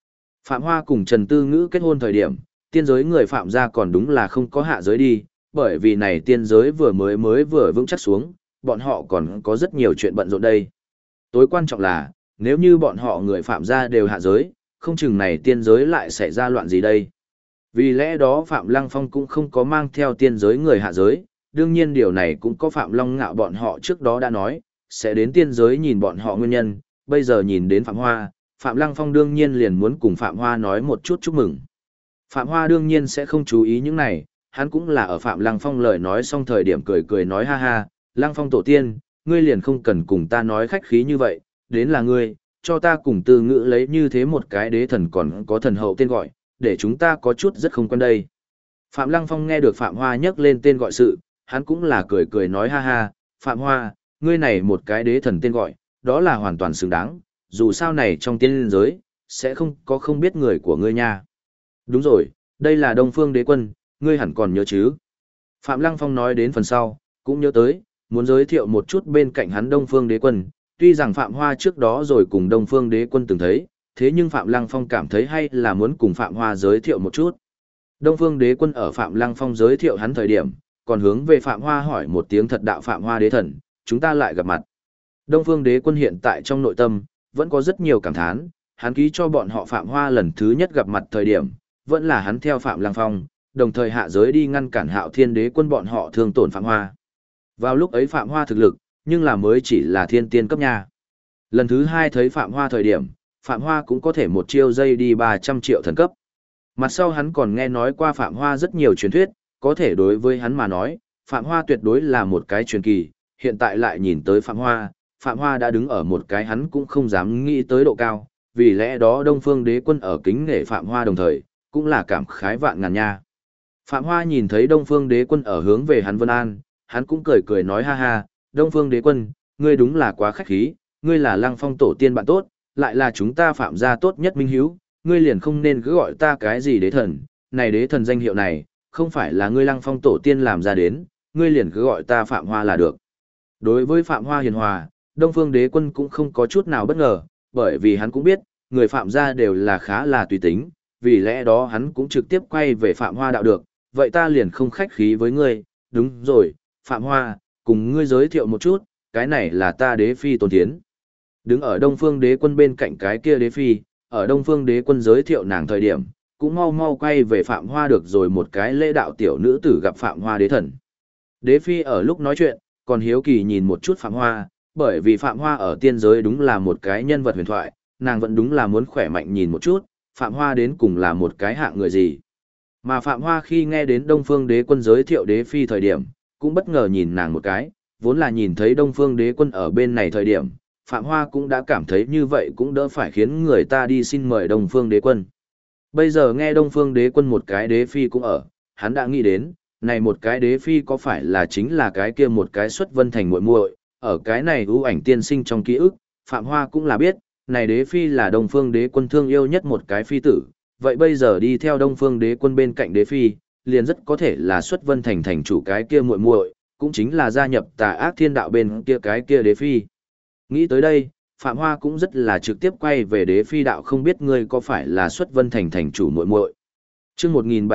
Phạm Hoa cùng Trần Tư Ngữ kết hôn thời điểm, tiên giới người Phạm gia còn đúng là không có hạ giới đi, bởi vì này tiên giới vừa vững chắc xuống, bọn họ còn có rất nhiều chuyện bận rộn đây. Tối quan trọng là, nếu như bọn họ người Phạm gia đều hạ giới, không chừng này tiên giới lại xảy ra loạn gì đây. Vì lẽ đó Phạm Lăng Phong cũng không có mang theo tiên giới người hạ giới, đương nhiên điều này cũng có Phạm Long Ngạo bọn họ trước đó đã nói, sẽ đến tiên giới nhìn bọn họ nguyên nhân, bây giờ nhìn đến Phạm Hoa, Phạm Lăng Phong đương nhiên liền muốn cùng Phạm Hoa nói một chút chúc mừng. Phạm Hoa đương nhiên sẽ không chú ý những này, hắn cũng là ở Phạm Lăng Phong lời nói xong thời điểm cười cười nói ha ha, Lăng Phong tổ tiên, ngươi liền không cần cùng ta nói khách khí như vậy, đến là ngươi, cho ta cùng Tư Ngữ lấy như thế một cái đế thần còn có thần hậu tên gọi, để chúng ta có chút rất không quen đây. Phạm Lăng Phong nghe được Phạm Hoa nhắc lên tên gọi sự, hắn cũng là cười cười nói ha ha, Phạm Hoa, ngươi này một cái đế thần tên gọi, đó là hoàn toàn xứng đáng, dù sao này trong tiên giới, sẽ không có không biết người của ngươi nha. Đúng rồi, đây là Đông Phương Đế Quân, ngươi hẳn còn nhớ chứ. Phạm Lăng Phong nói đến phần sau, cũng nhớ tới, muốn giới thiệu một chút bên cạnh hắn Đông Phương Đế Quân, tuy rằng Phạm Hoa trước đó rồi cùng Đông Phương Đế Quân từng thấy, thế nhưng Phạm Lăng Phong cảm thấy hay là muốn cùng Phạm Hoa giới thiệu một chút. Đông Phương Đế Quân ở Phạm Lăng Phong giới thiệu hắn thời điểm, còn hướng về Phạm Hoa hỏi một tiếng thật đạo Phạm Hoa đế thần, chúng ta lại gặp mặt. Đông Phương Đế Quân hiện tại trong nội tâm, vẫn có rất nhiều cảm thán, hắn ký cho bọn họ Phạm Hoa lần thứ nhất gặp mặt thời điểm, vẫn là hắn theo Phạm Lăng Phong, đồng thời hạ giới đi ngăn cản Hạo Thiên Đế Quân bọn họ thương tổn Phạm Hoa. Vào lúc ấy Phạm Hoa thực lực, nhưng là mới chỉ là thiên tiên cấp nha. Lần thứ hai thấy Phạm Hoa thời điểm, Phạm Hoa cũng có thể một chiêu dây đi 300 triệu thần cấp. Mặt sau hắn còn nghe nói qua Phạm Hoa rất nhiều truyền thuyết, có thể đối với hắn mà nói, Phạm Hoa tuyệt đối là một cái truyền kỳ, hiện tại lại nhìn tới Phạm Hoa đã đứng ở một cái hắn cũng không dám nghĩ tới độ cao, vì lẽ đó Đông Phương Đế Quân ở kính nể Phạm Hoa đồng thời, cũng là cảm khái vạn ngàn nha. Phạm Hoa nhìn thấy Đông Phương Đế Quân ở hướng về hắn Vân An, hắn cũng cười cười nói ha ha, Đông Phương Đế Quân, ngươi đúng là quá khách khí, ngươi là Lăng Phong tổ tiên bạn tốt, lại là chúng ta Phạm gia tốt nhất minh hiếu, ngươi liền không nên cứ gọi ta cái gì đế thần, này đế thần danh hiệu này, không phải là ngươi Lăng Phong tổ tiên làm ra đến, ngươi liền cứ gọi ta Phạm Hoa là được. Đối với Phạm Hoa hiền hòa, Đông Phương Đế Quân cũng không có chút nào bất ngờ, bởi vì hắn cũng biết, người Phạm gia đều là khá là tùy tính, vì lẽ đó hắn cũng trực tiếp quay về Phạm Hoa đạo được, vậy ta liền không khách khí với ngươi, đúng rồi, Phạm Hoa, cùng ngươi giới thiệu một chút, cái này là ta đế phi Tôn Thiến. Đứng ở Đông Phương Đế Quân bên cạnh cái kia đế phi, ở Đông Phương Đế Quân giới thiệu nàng thời điểm, cũng mau mau quay về Phạm Hoa được rồi một cái lễ đạo tiểu nữ tử gặp Phạm Hoa đế thần. Đế phi ở lúc nói chuyện, còn hiếu kỳ nhìn một chút Phạm Hoa, bởi vì Phạm Hoa ở tiên giới đúng là một cái nhân vật huyền thoại, nàng vẫn đúng là muốn khỏe mạnh nhìn một chút, Phạm Hoa đến cùng là một cái hạng người gì. Mà Phạm Hoa khi nghe đến Đông Phương Đế Quân giới thiệu đế phi thời điểm, cũng bất ngờ nhìn nàng một cái, vốn là nhìn thấy Đông Phương Đế Quân ở bên này thời điểm, Phạm Hoa cũng đã cảm thấy như vậy cũng đỡ phải khiến người ta đi xin mời Đông Phương Đế Quân. Bây giờ nghe Đông Phương Đế Quân một cái đế phi cũng ở, hắn đã nghĩ đến, này một cái đế phi có phải là chính là cái kia một cái xuất vân thành muội muội, ở cái này ưu ảnh tiên sinh trong ký ức, Phạm Hoa cũng là biết, này đế phi là Đông Phương Đế Quân thương yêu nhất một cái phi tử, vậy bây giờ đi theo Đông Phương Đế Quân bên cạnh đế phi, liền rất có thể là xuất vân thành thành chủ cái kia muội muội, cũng chính là gia nhập Tà Ác Thiên Đạo bên kia cái kia đế phi. Nghĩ tới đây, Phạm Hoa cũng rất là trực tiếp quay về đế phi đạo, không biết ngươi có phải là xuất vân thành thành chủ muội muội. Chương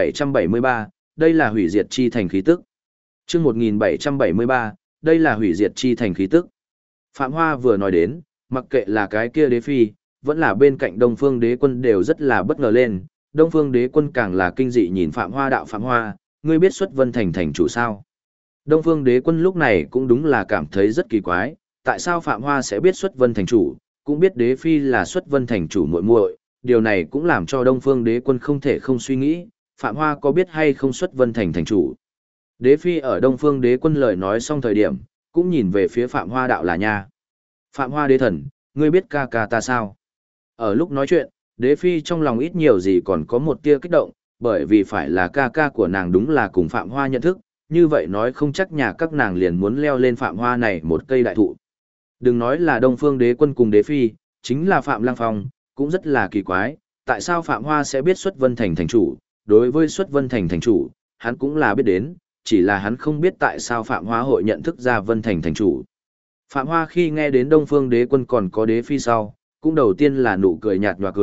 1773, đây là hủy diệt chi thành khí tức. Chương 1773, đây là hủy diệt chi thành khí tức. Phạm Hoa vừa nói đến, mặc kệ là cái kia đế phi, vẫn là bên cạnh Đông Phương Đế Quân đều rất là bất ngờ lên. Đông Phương Đế Quân càng là kinh dị nhìn Phạm Hoa đạo, Phạm Hoa, ngươi biết xuất vân thành thành chủ sao? Đông Phương Đế Quân lúc này cũng đúng là cảm thấy rất kỳ quái, tại sao Phạm Hoa sẽ biết xuất vân thành chủ, cũng biết đế phi là xuất vân thành chủ muội muội, điều này cũng làm cho Đông Phương Đế Quân không thể không suy nghĩ, Phạm Hoa có biết hay không xuất vân thành thành chủ. Đế phi ở Đông Phương Đế Quân lời nói xong thời điểm, cũng nhìn về phía Phạm Hoa đạo là nha. Phạm Hoa đế thần, ngươi biết ca ca ta sao? Ở lúc nói chuyện, đế phi trong lòng ít nhiều gì còn có một tia kích động, bởi vì phải là ca ca của nàng đúng là cùng Phạm Hoa nhận thức, như vậy nói không chắc nhà các nàng liền muốn leo lên Phạm Hoa này một cây đại thụ. Đừng nói là Đông Phương Đế Quân cùng đế phi, chính là Phạm Lăng Phong, cũng rất là kỳ quái, tại sao Phạm Hoa sẽ biết xuất vân thành thành chủ, đối với xuất vân thành thành chủ, hắn cũng là biết đến, chỉ là hắn không biết tại sao Phạm Hoa hội nhận thức ra vân thành thành chủ. Phạm Hoa khi nghe đến Đông Phương Đế Quân còn có đế phi sau, cũng đầu tiên là nụ cười nhạt nhòa cười,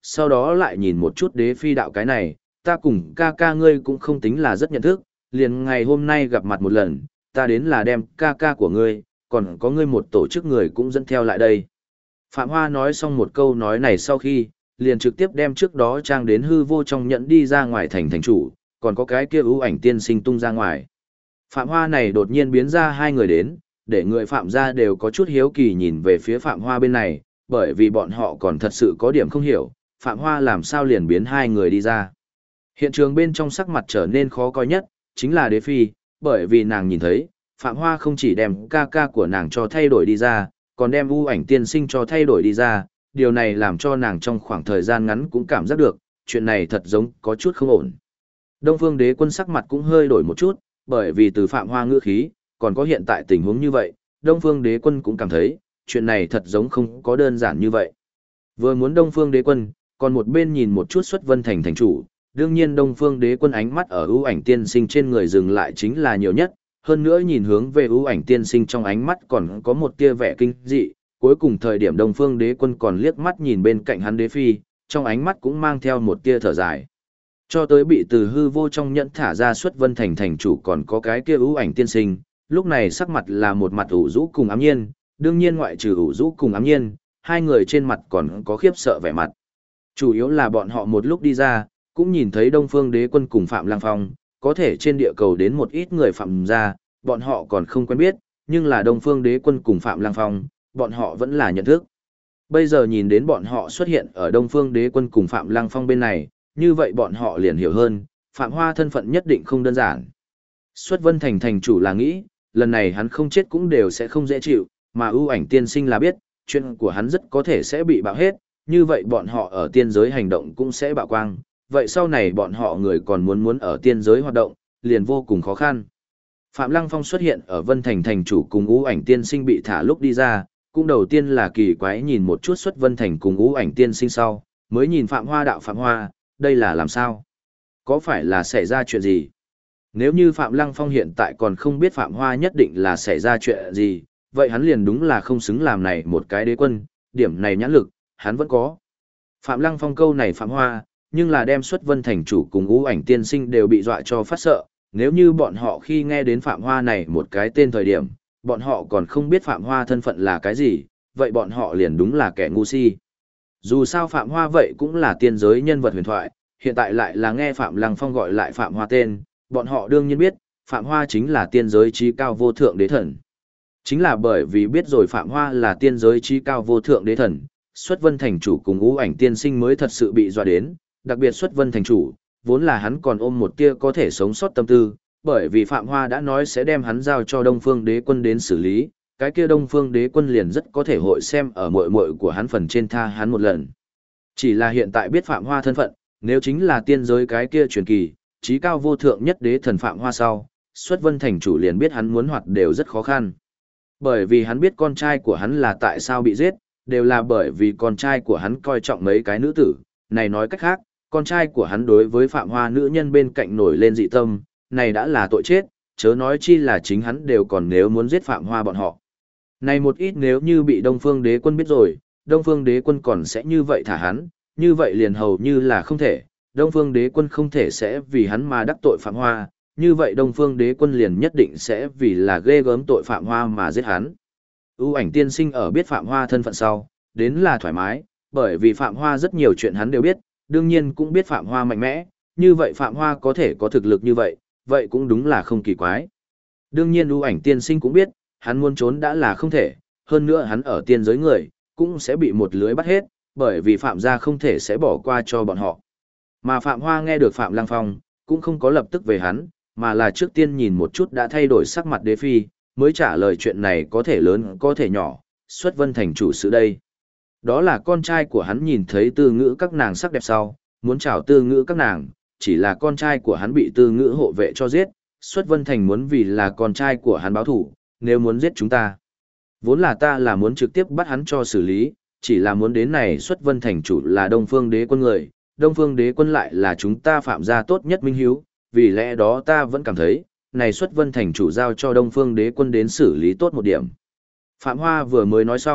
sau đó lại nhìn một chút đế phi đạo cái này, ta cùng ca ca ngươi cũng không tính là rất nhận thức, liền ngày hôm nay gặp mặt một lần, ta đến là đem ca ca của ngươi, còn có ngươi một tổ chức người cũng dẫn theo lại đây. Phạm Hoa nói xong một câu nói này sau khi, liền trực tiếp đem trước đó trang đến hư vô trong nhẫn đi ra ngoài thành chủ, còn có cái kia ưu ảnh tiên sinh tung ra ngoài. Phạm Hoa này đột nhiên biến ra hai người đến, để người Phạm gia đều có chút hiếu kỳ nhìn về phía Phạm Hoa bên này, bởi vì bọn họ còn thật sự có điểm không hiểu, Phạm Hoa làm sao liền biến hai người đi ra. Hiện trường bên trong sắc mặt trở nên khó coi nhất, chính là đế phi, bởi vì nàng nhìn thấy, Phạm Hoa không chỉ đem ca ca của nàng cho thay đổi đi ra, còn đem ưu ảnh tiên sinh cho thay đổi đi ra, điều này làm cho nàng trong khoảng thời gian ngắn cũng cảm giác được, chuyện này thật giống có chút không ổn. Đông Phương Đế Quân sắc mặt cũng hơi đổi một chút, bởi vì từ Phạm Hoa ngữ khí, còn có hiện tại tình huống như vậy, Đông Phương Đế Quân cũng cảm thấy, chuyện này thật giống không có đơn giản như vậy. Vừa muốn Đông Phương Đế Quân, còn một bên nhìn một chút Xuất Vân Thành thành chủ, đương nhiên Đông Phương Đế Quân ánh mắt ở ưu ảnh tiên sinh trên người dừng lại chính là nhiều nhất, hơn nữa nhìn hướng về ưu ảnh tiên sinh trong ánh mắt còn có một tia vẻ kinh dị, cuối cùng thời điểm Đông Phương Đế Quân còn liếc mắt nhìn bên cạnh hắn đế phi, trong ánh mắt cũng mang theo một tia thở dài. Cho tới bị từ hư vô trong nhẫn thả ra Xuất Vân Thành thành chủ còn có cái kia ưu ảnh tiên sinh, lúc này sắc mặt là một mặt ủ rũ cùng ám nhiên, đương nhiên ngoại trừ ủ rũ cùng ám nhiên, hai người trên mặt còn có khiếp sợ vẻ mặt. Chủ yếu là bọn họ một lúc đi ra, cũng nhìn thấy Đông Phương Đế Quân cùng Phạm Lăng Phong, có thể trên địa cầu đến một ít người Phạm gia, bọn họ còn không quen biết, nhưng là Đông Phương Đế Quân cùng Phạm Lăng Phong, bọn họ vẫn là nhận thức. Bây giờ nhìn đến bọn họ xuất hiện ở Đông Phương Đế Quân cùng Phạm Lăng Phong bên này, như vậy bọn họ liền hiểu hơn, Phạm Hoa thân phận nhất định không đơn giản. Xuất Vân Thành thành chủ là nghĩ, lần này hắn không chết cũng đều sẽ không dễ chịu, mà ưu ảnh tiên sinh là biết, chuyện của hắn rất có thể sẽ bị bạo hết, như vậy bọn họ ở tiên giới hành động cũng sẽ bạo quang, vậy sau này bọn họ người còn muốn ở tiên giới hoạt động, liền vô cùng khó khăn. Phạm Lăng Phong xuất hiện ở Vân Thành thành chủ cùng ưu ảnh tiên sinh bị thả lúc đi ra, cũng đầu tiên là kỳ quái nhìn một chút Xuất Vân Thành cùng ưu ảnh tiên sinh sau, mới nhìn Phạm Hoa đạo Phạm Hoa, đây là làm sao? Có phải là xảy ra chuyện gì? Nếu như Phạm Lăng Phong hiện tại còn không biết Phạm Hoa nhất định là xảy ra chuyện gì, vậy hắn liền đúng là không xứng làm này một cái đế quân, điểm này nhãn lực, hắn vẫn có. Phạm Lăng Phong câu này Phạm Hoa, nhưng là đem Xuất Vân Thành chủ cùng ưu ảnh tiên sinh đều bị dọa cho phát sợ, nếu như bọn họ khi nghe đến Phạm Hoa này một cái tên thời điểm, bọn họ còn không biết Phạm Hoa thân phận là cái gì, vậy bọn họ liền đúng là kẻ ngu si. Dù sao Phạm Hoa vậy cũng là tiên giới nhân vật huyền thoại, hiện tại lại là nghe Phạm Lăng Phong gọi lại Phạm Hoa tên, bọn họ đương nhiên biết, Phạm Hoa chính là tiên giới trí cao vô thượng đế thần. Chính là bởi vì biết rồi Phạm Hoa là tiên giới trí cao vô thượng đế thần, Xuất Vân Thành chủ cùng ưu ảnh tiên sinh mới thật sự bị dọa đến, đặc biệt Xuất Vân Thành chủ, vốn là hắn còn ôm một tia có thể sống sót tâm tư, bởi vì Phạm Hoa đã nói sẽ đem hắn giao cho Đông Phương Đế Quân đến xử lý, cái kia Đông Phương Đế Quân liền rất có thể hội xem ở muội muội của hắn phần trên tha hắn một lần. Chỉ là hiện tại biết Phạm Hoa thân phận, nếu chính là tiên giới cái kia truyền kỳ, trí cao vô thượng nhất đế thần Phạm Hoa sau, Xuất Vân Thành chủ liền biết hắn muốn hoạt đều rất khó khăn. Bởi vì hắn biết con trai của hắn là tại sao bị giết, đều là bởi vì con trai của hắn coi trọng mấy cái nữ tử, này nói cách khác, con trai của hắn đối với Phạm Hoa nữ nhân bên cạnh nổi lên dị tâm, này đã là tội chết, chớ nói chi là chính hắn đều còn nếu muốn giết Phạm Hoa bọn họ. Này một ít nếu như bị Đông Phương Đế Quân biết rồi, Đông Phương Đế Quân còn sẽ như vậy thả hắn, như vậy liền hầu như là không thể, Đông Phương Đế Quân không thể sẽ vì hắn mà đắc tội Phạm Hoa, như vậy Đông Phương Đế Quân liền nhất định sẽ vì là ghê gớm tội Phạm Hoa mà giết hắn. Ưu ảnh tiên sinh ở biết Phạm Hoa thân phận sau, đến là thoải mái, bởi vì Phạm Hoa rất nhiều chuyện hắn đều biết, đương nhiên cũng biết Phạm Hoa mạnh mẽ, như vậy Phạm Hoa có thể có thực lực như vậy, vậy cũng đúng là không kỳ quái. Đương nhiên ưu ảnh tiên sinh cũng biết, hắn muốn trốn đã là không thể, hơn nữa hắn ở tiên giới người, cũng sẽ bị một lưới bắt hết, bởi vì Phạm gia không thể sẽ bỏ qua cho bọn họ. Mà Phạm Hoa nghe được Phạm Lăng Phong, cũng không có lập tức về hắn, mà là trước tiên nhìn một chút đã thay đổi sắc mặt đế phi, mới trả lời chuyện này có thể lớn có thể nhỏ, Xuất Vân Thành chủ sự đây. Đó là con trai của hắn nhìn thấy Tư Ngữ các nàng sắc đẹp sau, muốn chào Tư Ngữ các nàng, chỉ là con trai của hắn bị Tư Ngữ hộ vệ cho giết, Xuất Vân Thành muốn vì là con trai của hắn báo thủ, nếu muốn giết chúng ta. Vốn là ta là muốn trực tiếp bắt hắn cho xử lý, chỉ là muốn đến này Xuất Vân Thành chủ là Đông Phương Đế Quân người, Đông Phương Đế Quân lại là chúng ta Phạm gia tốt nhất minh hiếu, vì lẽ đó ta vẫn cảm thấy, này Xuất Vân Thành chủ giao cho Đông Phương Đế Quân đến xử lý tốt một điểm. Phạm Hoa vừa mới nói xong,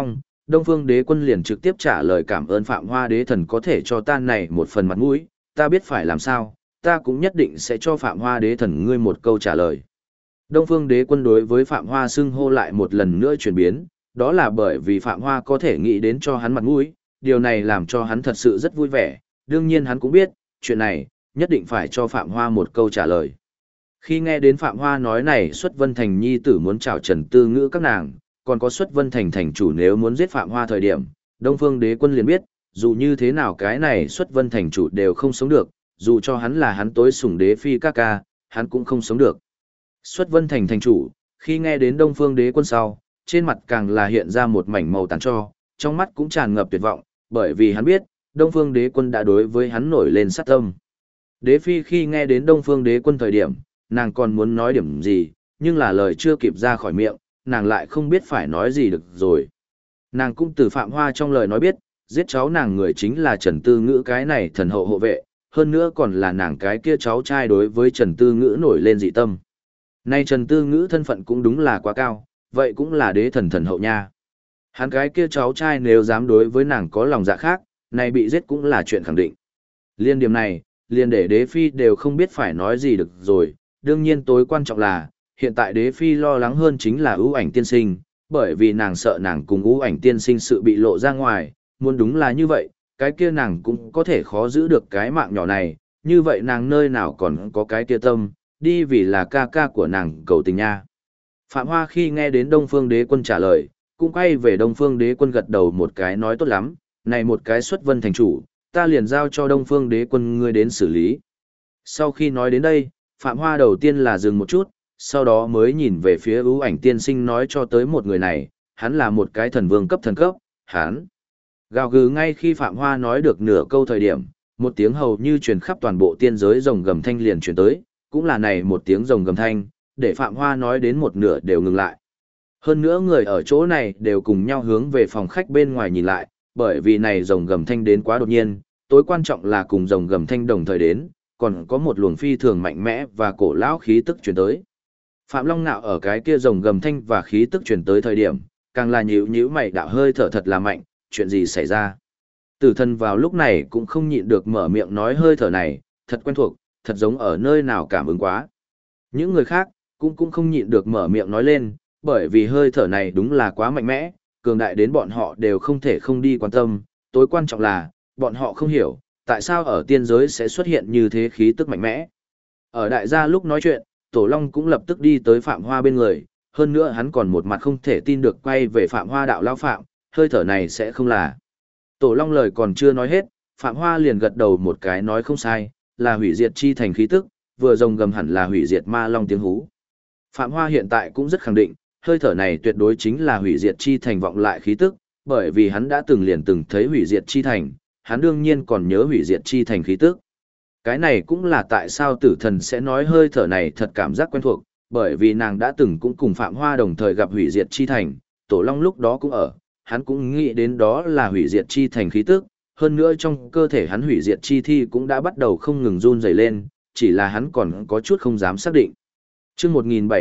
Đông Phương Đế Quân liền trực tiếp trả lời cảm ơn Phạm Hoa Đế Thần có thể cho ta này một phần mặt mũi, ta biết phải làm sao, ta cũng nhất định sẽ cho Phạm Hoa Đế Thần ngươi một câu trả lời. Đông Phương Đế Quân đối với Phạm Hoa xưng hô lại một lần nữa chuyển biến, đó là bởi vì Phạm Hoa có thể nghĩ đến cho hắn mặt mũi, điều này làm cho hắn thật sự rất vui vẻ, đương nhiên hắn cũng biết, chuyện này, nhất định phải cho Phạm Hoa một câu trả lời. Khi nghe đến Phạm Hoa nói này Xuất Vân Thành nhi tử muốn chào Trần Tư Ngữ các nàng, còn có Xuất Vân Thành thành chủ nếu muốn giết Phạm Hoa thời điểm, Đông Phương Đế Quân liền biết, dù như thế nào cái này Xuất Vân Thành chủ đều không sống được, dù cho hắn là hắn tối sủng đế phi ca ca, hắn cũng không sống được. Xuất Vân Thành thành chủ, khi nghe đến Đông Phương Đế Quân sau, trên mặt càng là hiện ra một mảnh màu tàn tro, trong mắt cũng tràn ngập tuyệt vọng, bởi vì hắn biết, Đông Phương Đế Quân đã đối với hắn nổi lên sát tâm. Đế phi khi nghe đến Đông Phương Đế Quân thời điểm, nàng còn muốn nói điểm gì, nhưng là lời chưa kịp ra khỏi miệng, nàng lại không biết phải nói gì được rồi. Nàng cũng từ Phạm Hoa trong lời nói biết, giết cháu nàng người chính là Trần Tư Ngữ cái này thần hậu hộ vệ, hơn nữa còn là nàng cái kia cháu trai đối với Trần Tư Ngữ nổi lên dị tâm. Nay Trần Tư Ngữ thân phận cũng đúng là quá cao, vậy cũng là đế thần thần hậu nha. Hắn cái kia cháu trai nếu dám đối với nàng có lòng dạ khác, này bị giết cũng là chuyện khẳng định. Liên điểm này, liền để đế phi đều không biết phải nói gì được rồi, đương nhiên tối quan trọng là, hiện tại đế phi lo lắng hơn chính là ưu ảnh tiên sinh, bởi vì nàng sợ nàng cùng ưu ảnh tiên sinh sự bị lộ ra ngoài, muốn đúng là như vậy, cái kia nàng cũng có thể khó giữ được cái mạng nhỏ này, như vậy nàng nơi nào còn có cái kia tâm, đi vì là ca ca của nàng cầu tình nha. Phạm Hoa khi nghe đến Đông Phương Đế Quân trả lời, cũng quay về Đông Phương Đế Quân gật đầu một cái nói tốt lắm, này một cái Xuất Vân thành chủ, ta liền giao cho Đông Phương Đế Quân ngươi đến xử lý. Sau khi nói đến đây, Phạm Hoa đầu tiên là dừng một chút, sau đó mới nhìn về phía ưu ảnh tiên sinh nói cho tới một người này, hắn là một cái thần vương cấp thần cấp, hắn. Gào gừ ngay khi Phạm Hoa nói được nửa câu thời điểm, một tiếng hầu như truyền khắp toàn bộ tiên giới rồng gầm thanh liền truyền tới, cũng là này một tiếng rồng gầm thanh, để Phạm Hoa nói đến một nửa đều ngừng lại. Hơn nữa người ở chỗ này đều cùng nhau hướng về phòng khách bên ngoài nhìn lại, bởi vì này rồng gầm thanh đến quá đột nhiên, tối quan trọng là cùng rồng gầm thanh đồng thời đến, còn có một luồng phi thường mạnh mẽ và cổ lão khí tức truyền tới. Phạm Long Nạo ở cái kia rồng gầm thanh và khí tức truyền tới thời điểm, càng là nhíu mày đạo hơi thở thật là mạnh, chuyện gì xảy ra? Tử thần vào lúc này cũng không nhịn được mở miệng nói hơi thở này, thật quen thuộc, thật giống ở nơi nào cảm ứng quá. Những người khác cũng không nhịn được mở miệng nói lên, bởi vì hơi thở này đúng là quá mạnh mẽ, cường đại đến bọn họ đều không thể không đi quan tâm, tối quan trọng là, bọn họ không hiểu, tại sao ở tiên giới sẽ xuất hiện như thế khí tức mạnh mẽ. Ở đại gia lúc nói chuyện, Tổ Long cũng lập tức đi tới Phạm Hoa bên người, hơn nữa hắn còn một mặt không thể tin được quay về Phạm Hoa đạo lao Phạm, hơi thở này sẽ không là. Tổ Long lời còn chưa nói hết, Phạm Hoa liền gật đầu một cái nói không sai, là hủy diệt chi thành khí tức, vừa rồng gầm hẳn là hủy diệt ma long tiếng hú. Phạm Hoa hiện tại cũng rất khẳng định, hơi thở này tuyệt đối chính là hủy diệt chi thành vọng lại khí tức, bởi vì hắn đã từng thấy hủy diệt chi thành, hắn đương nhiên còn nhớ hủy diệt chi thành khí tức. Cái này cũng là tại sao tử thần sẽ nói hơi thở này thật cảm giác quen thuộc, bởi vì nàng đã từng cũng cùng Phạm Hoa đồng thời gặp hủy diệt chi thành, Tổ Long lúc đó cũng ở, hắn cũng nghĩ đến đó là hủy diệt chi thành khí tức, hơn nữa trong cơ thể hắn hủy diệt chi thi cũng đã bắt đầu không ngừng run rẩy lên, chỉ là hắn còn có chút không dám xác định. Chương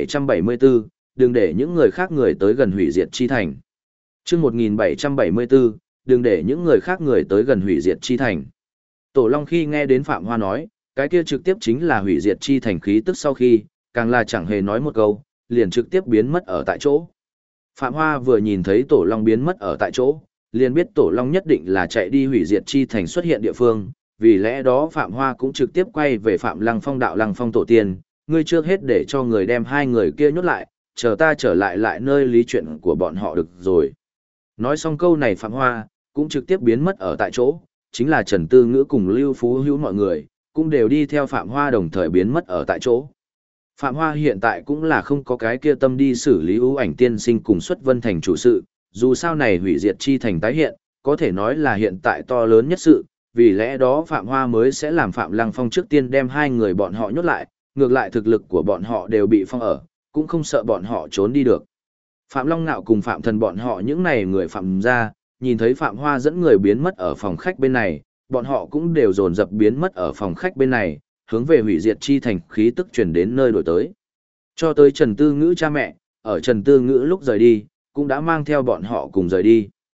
1774, đừng để những người khác người tới gần hủy diệt chi thành. Chương 1774, đừng để những người khác người tới gần hủy diệt chi thành. Tổ Long khi nghe đến Phạm Hoa nói, cái kia trực tiếp chính là hủy diệt chi thành khí tức sau khi, càng là chẳng hề nói một câu, liền trực tiếp biến mất ở tại chỗ. Phạm Hoa vừa nhìn thấy Tổ Long biến mất ở tại chỗ, liền biết Tổ Long nhất định là chạy đi hủy diệt chi thành xuất hiện địa phương, vì lẽ đó Phạm Hoa cũng trực tiếp quay về Phạm Lăng Phong đạo Lăng Phong tổ tiên, ngươi trước hết để cho người đem hai người kia nhốt lại, chờ ta trở lại nơi lý chuyện của bọn họ được rồi. Nói xong câu này Phạm Hoa, cũng trực tiếp biến mất ở tại chỗ, chính là Trần Tư Ngữ cùng Lưu Phú Hữu mọi người, cũng đều đi theo Phạm Hoa đồng thời biến mất ở tại chỗ. Phạm Hoa hiện tại cũng là không có cái kia tâm đi xử lý ưu ảnh tiên sinh cùng Xuất Vân thành chủ sự, dù sao này hủy diệt chi thành tái hiện, có thể nói là hiện tại to lớn nhất sự, vì lẽ đó Phạm Hoa mới sẽ làm Phạm Lăng Phong trước tiên đem hai người bọn họ nhốt lại, ngược lại thực lực của bọn họ đều bị phong ở, cũng không sợ bọn họ trốn đi được. Phạm Long Nạo cùng Phạm Thần bọn họ những này người Phạm gia, nhìn thấy Phạm Hoa dẫn người biến mất ở phòng khách bên này, bọn họ cũng đều dồn dập biến mất ở phòng khách bên này, hướng về hủy diệt chi thành khí tức truyền đến nơi đổi tới. Cho tới Trần Tư Ngữ cha mẹ, ở Trần Tư Ngữ lúc rời đi, cũng đã mang theo bọn họ cùng rời đi.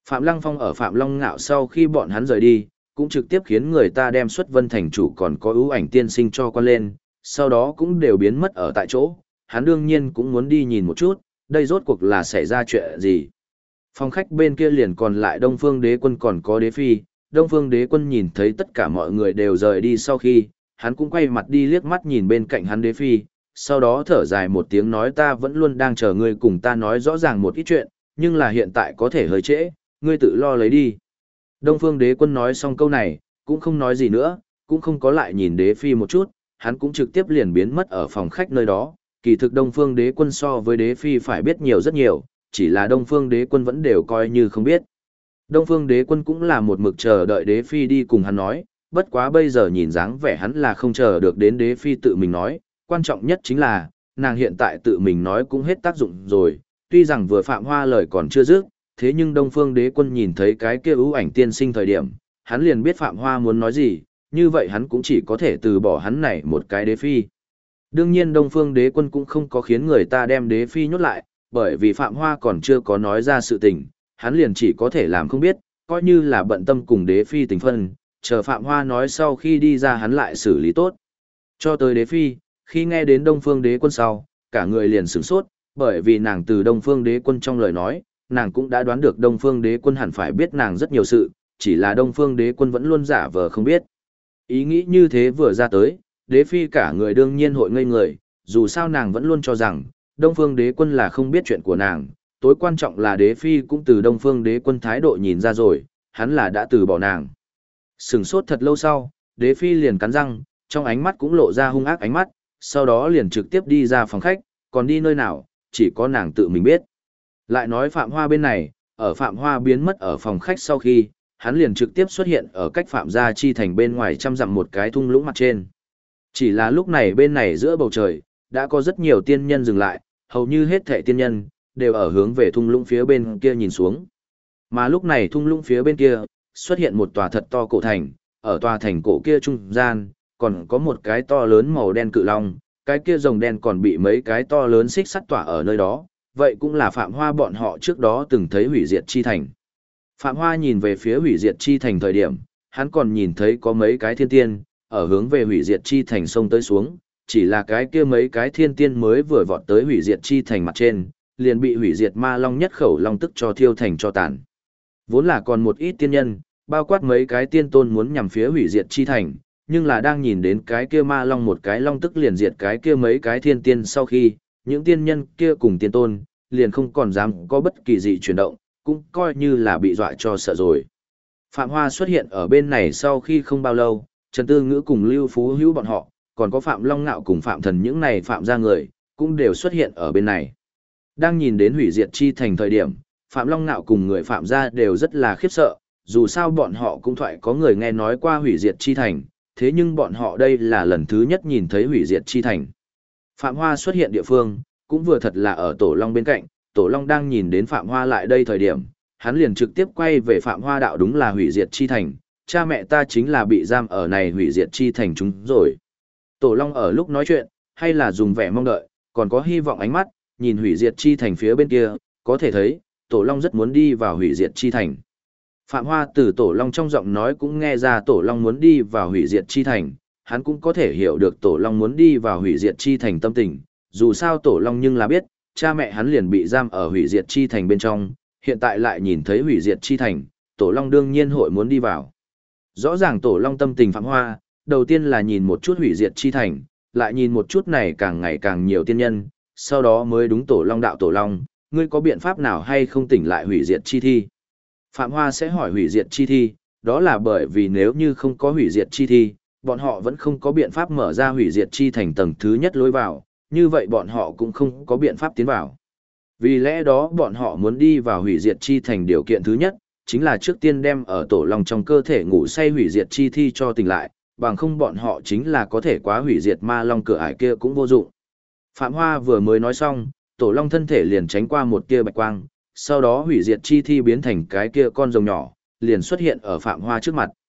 Phạm Lăng Phong ở Phạm Long Ngạo sau khi bọn hắn rời đi, cũng trực tiếp khiến người ta đem xuất Vân Thành chủ còn có ưu ảnh tiên sinh cho quan lên, sau đó cũng đều biến mất ở tại chỗ, hắn đương nhiên cũng muốn đi nhìn một chút, đây rốt cuộc là xảy ra chuyện gì. Phòng khách bên kia liền còn lại Đông Phương Đế Quân còn có Đế Phi, Đông Phương Đế Quân nhìn thấy tất cả mọi người đều rời đi sau khi, hắn cũng quay mặt đi liếc mắt nhìn bên cạnh hắn Đế Phi, sau đó thở dài một tiếng nói ta vẫn luôn đang chờ ngươi cùng ta nói rõ ràng một ít chuyện, nhưng là hiện tại có thể hơi trễ, ngươi tự lo lấy đi. Đông Phương Đế Quân nói xong câu này, cũng không nói gì nữa, cũng không có lại nhìn Đế Phi một chút, hắn cũng trực tiếp liền biến mất ở phòng khách nơi đó. Kỳ thực Đông Phương Đế Quân so với Đế Phi phải biết nhiều rất nhiều, chỉ là Đông Phương Đế Quân vẫn đều coi như không biết. Đông Phương Đế Quân cũng là một mực chờ đợi Đế Phi đi cùng hắn nói, bất quá bây giờ nhìn dáng vẻ hắn là không chờ được đến Đế Phi tự mình nói, quan trọng nhất chính là, nàng hiện tại tự mình nói cũng hết tác dụng rồi, tuy rằng vừa Phạm Hoa lời còn chưa dứt, thế nhưng Đông Phương Đế Quân nhìn thấy cái kia ưu ảnh tiên sinh thời điểm, hắn liền biết Phạm Hoa muốn nói gì, như vậy hắn cũng chỉ có thể từ bỏ hắn này một cái Đế Phi. Đương nhiên Đông Phương Đế Quân cũng không có khiến người ta đem Đế Phi nhốt lại, bởi vì Phạm Hoa còn chưa có nói ra sự tình, hắn liền chỉ có thể làm không biết, coi như là bận tâm cùng Đế Phi tình phân, chờ Phạm Hoa nói sau khi đi ra hắn lại xử lý tốt. Cho tới Đế Phi, khi nghe đến Đông Phương Đế Quân sau, cả người liền sửng sốt, bởi vì nàng từ Đông Phương Đế Quân trong lời nói, nàng cũng đã đoán được Đông Phương Đế Quân hẳn phải biết nàng rất nhiều sự, chỉ là Đông Phương Đế Quân vẫn luôn giả vờ không biết. Ý nghĩ như thế vừa ra tới, Đế Phi cả người đương nhiên hội ngây người, dù sao nàng vẫn luôn cho rằng, Đông Phương Đế Quân là không biết chuyện của nàng, tối quan trọng là Đế Phi cũng từ Đông Phương Đế Quân thái độ nhìn ra rồi, hắn là đã từ bỏ nàng. Sửng sốt thật lâu sau, Đế Phi liền cắn răng, trong ánh mắt cũng lộ ra hung ác ánh mắt, sau đó liền trực tiếp đi ra phòng khách, còn đi nơi nào, chỉ có nàng tự mình biết. Lại nói Phạm Hoa bên này, ở Phạm Hoa biến mất ở phòng khách sau khi, hắn liền trực tiếp xuất hiện ở cách Phạm Gia Chi thành bên ngoài trăm dặm một cái thung lũng mặt trên. Chỉ là lúc này bên này giữa bầu trời, đã có rất nhiều tiên nhân dừng lại, hầu như hết thảy tiên nhân, đều ở hướng về thung lũng phía bên kia nhìn xuống. Mà lúc này thung lũng phía bên kia, xuất hiện một tòa thật to cổ thành, ở tòa thành cổ kia trung gian, còn có một cái to lớn màu đen cự long, cái kia rồng đen còn bị mấy cái to lớn xích sắt tỏa ở nơi đó, vậy cũng là Phạm Hoa bọn họ trước đó từng thấy hủy diệt chi thành. Phạm Hoa nhìn về phía hủy diệt chi thành thời điểm, hắn còn nhìn thấy có mấy cái thiên tiên, ở hướng về hủy diệt chi thành sông tới xuống, chỉ là cái kia mấy cái thiên tiên mới vừa vọt tới hủy diệt chi thành mặt trên, liền bị hủy diệt ma long nhất khẩu long tức cho thiêu thành cho tàn. Vốn là còn một ít tiên nhân, bao quát mấy cái tiên tôn muốn nhằm phía hủy diệt chi thành, nhưng là đang nhìn đến cái kia ma long một cái long tức liền diệt cái kia mấy cái thiên tiên sau khi, những tiên nhân kia cùng tiên tôn, liền không còn dám có bất kỳ gì chuyển động, cũng coi như là bị dọa cho sợ rồi. Phạm Hoa xuất hiện ở bên này sau khi không bao lâu, Trần Tư Ngữ cùng Lưu Phú Hữu bọn họ, còn có Phạm Long Ngạo cùng Phạm Thần những này Phạm gia người, cũng đều xuất hiện ở bên này. Đang nhìn đến hủy diệt chi thành thời điểm, Phạm Long Ngạo cùng người Phạm gia đều rất là khiếp sợ, dù sao bọn họ cũng thoại có người nghe nói qua hủy diệt chi thành, thế nhưng bọn họ đây là lần thứ nhất nhìn thấy hủy diệt chi thành. Phạm Hoa xuất hiện địa phương, cũng vừa thật là ở Tổ Long bên cạnh, Tổ Long đang nhìn đến Phạm Hoa lại đây thời điểm, hắn liền trực tiếp quay về Phạm Hoa đạo đúng là hủy diệt chi thành, cha mẹ ta chính là bị giam ở này hủy diệt chi thành chúng rồi. Tổ Long ở lúc nói chuyện, hay là dùng vẻ mong đợi, còn có hy vọng ánh mắt, nhìn hủy diệt chi thành phía bên kia, có thể thấy, Tổ Long rất muốn đi vào hủy diệt chi thành. Phạm Hoa từ Tổ Long trong giọng nói cũng nghe ra Tổ Long muốn đi vào hủy diệt chi thành, hắn cũng có thể hiểu được Tổ Long muốn đi vào hủy diệt chi thành tâm tình, dù sao Tổ Long nhưng là biết, cha mẹ hắn liền bị giam ở hủy diệt chi thành bên trong, hiện tại lại nhìn thấy hủy diệt chi thành, Tổ Long đương nhiên hội muốn đi vào. Rõ ràng Tổ Long tâm tình Phạm Hoa, đầu tiên là nhìn một chút hủy diệt chi thành, lại nhìn một chút này càng ngày càng nhiều tiên nhân, sau đó mới đúng Tổ Long đạo Tổ Long, ngươi có biện pháp nào hay không tỉnh lại hủy diệt chi thi? Phạm Hoa sẽ hỏi hủy diệt chi thi, đó là bởi vì nếu như không có hủy diệt chi thi, bọn họ vẫn không có biện pháp mở ra hủy diệt chi thành tầng thứ nhất lối vào, như vậy bọn họ cũng không có biện pháp tiến vào. Vì lẽ đó bọn họ muốn đi vào hủy diệt chi thành điều kiện thứ nhất, chính là trước tiên đem ở Tổ Long trong cơ thể ngủ say hủy diệt chi thi cho tỉnh lại, bằng không bọn họ chính là có thể quá hủy diệt ma long cửa ải kia cũng vô dụng. Phạm Hoa vừa mới nói xong, Tổ Long thân thể liền tránh qua một tia bạch quang, sau đó hủy diệt chi thi biến thành cái kia con rồng nhỏ, liền xuất hiện ở Phạm Hoa trước mặt.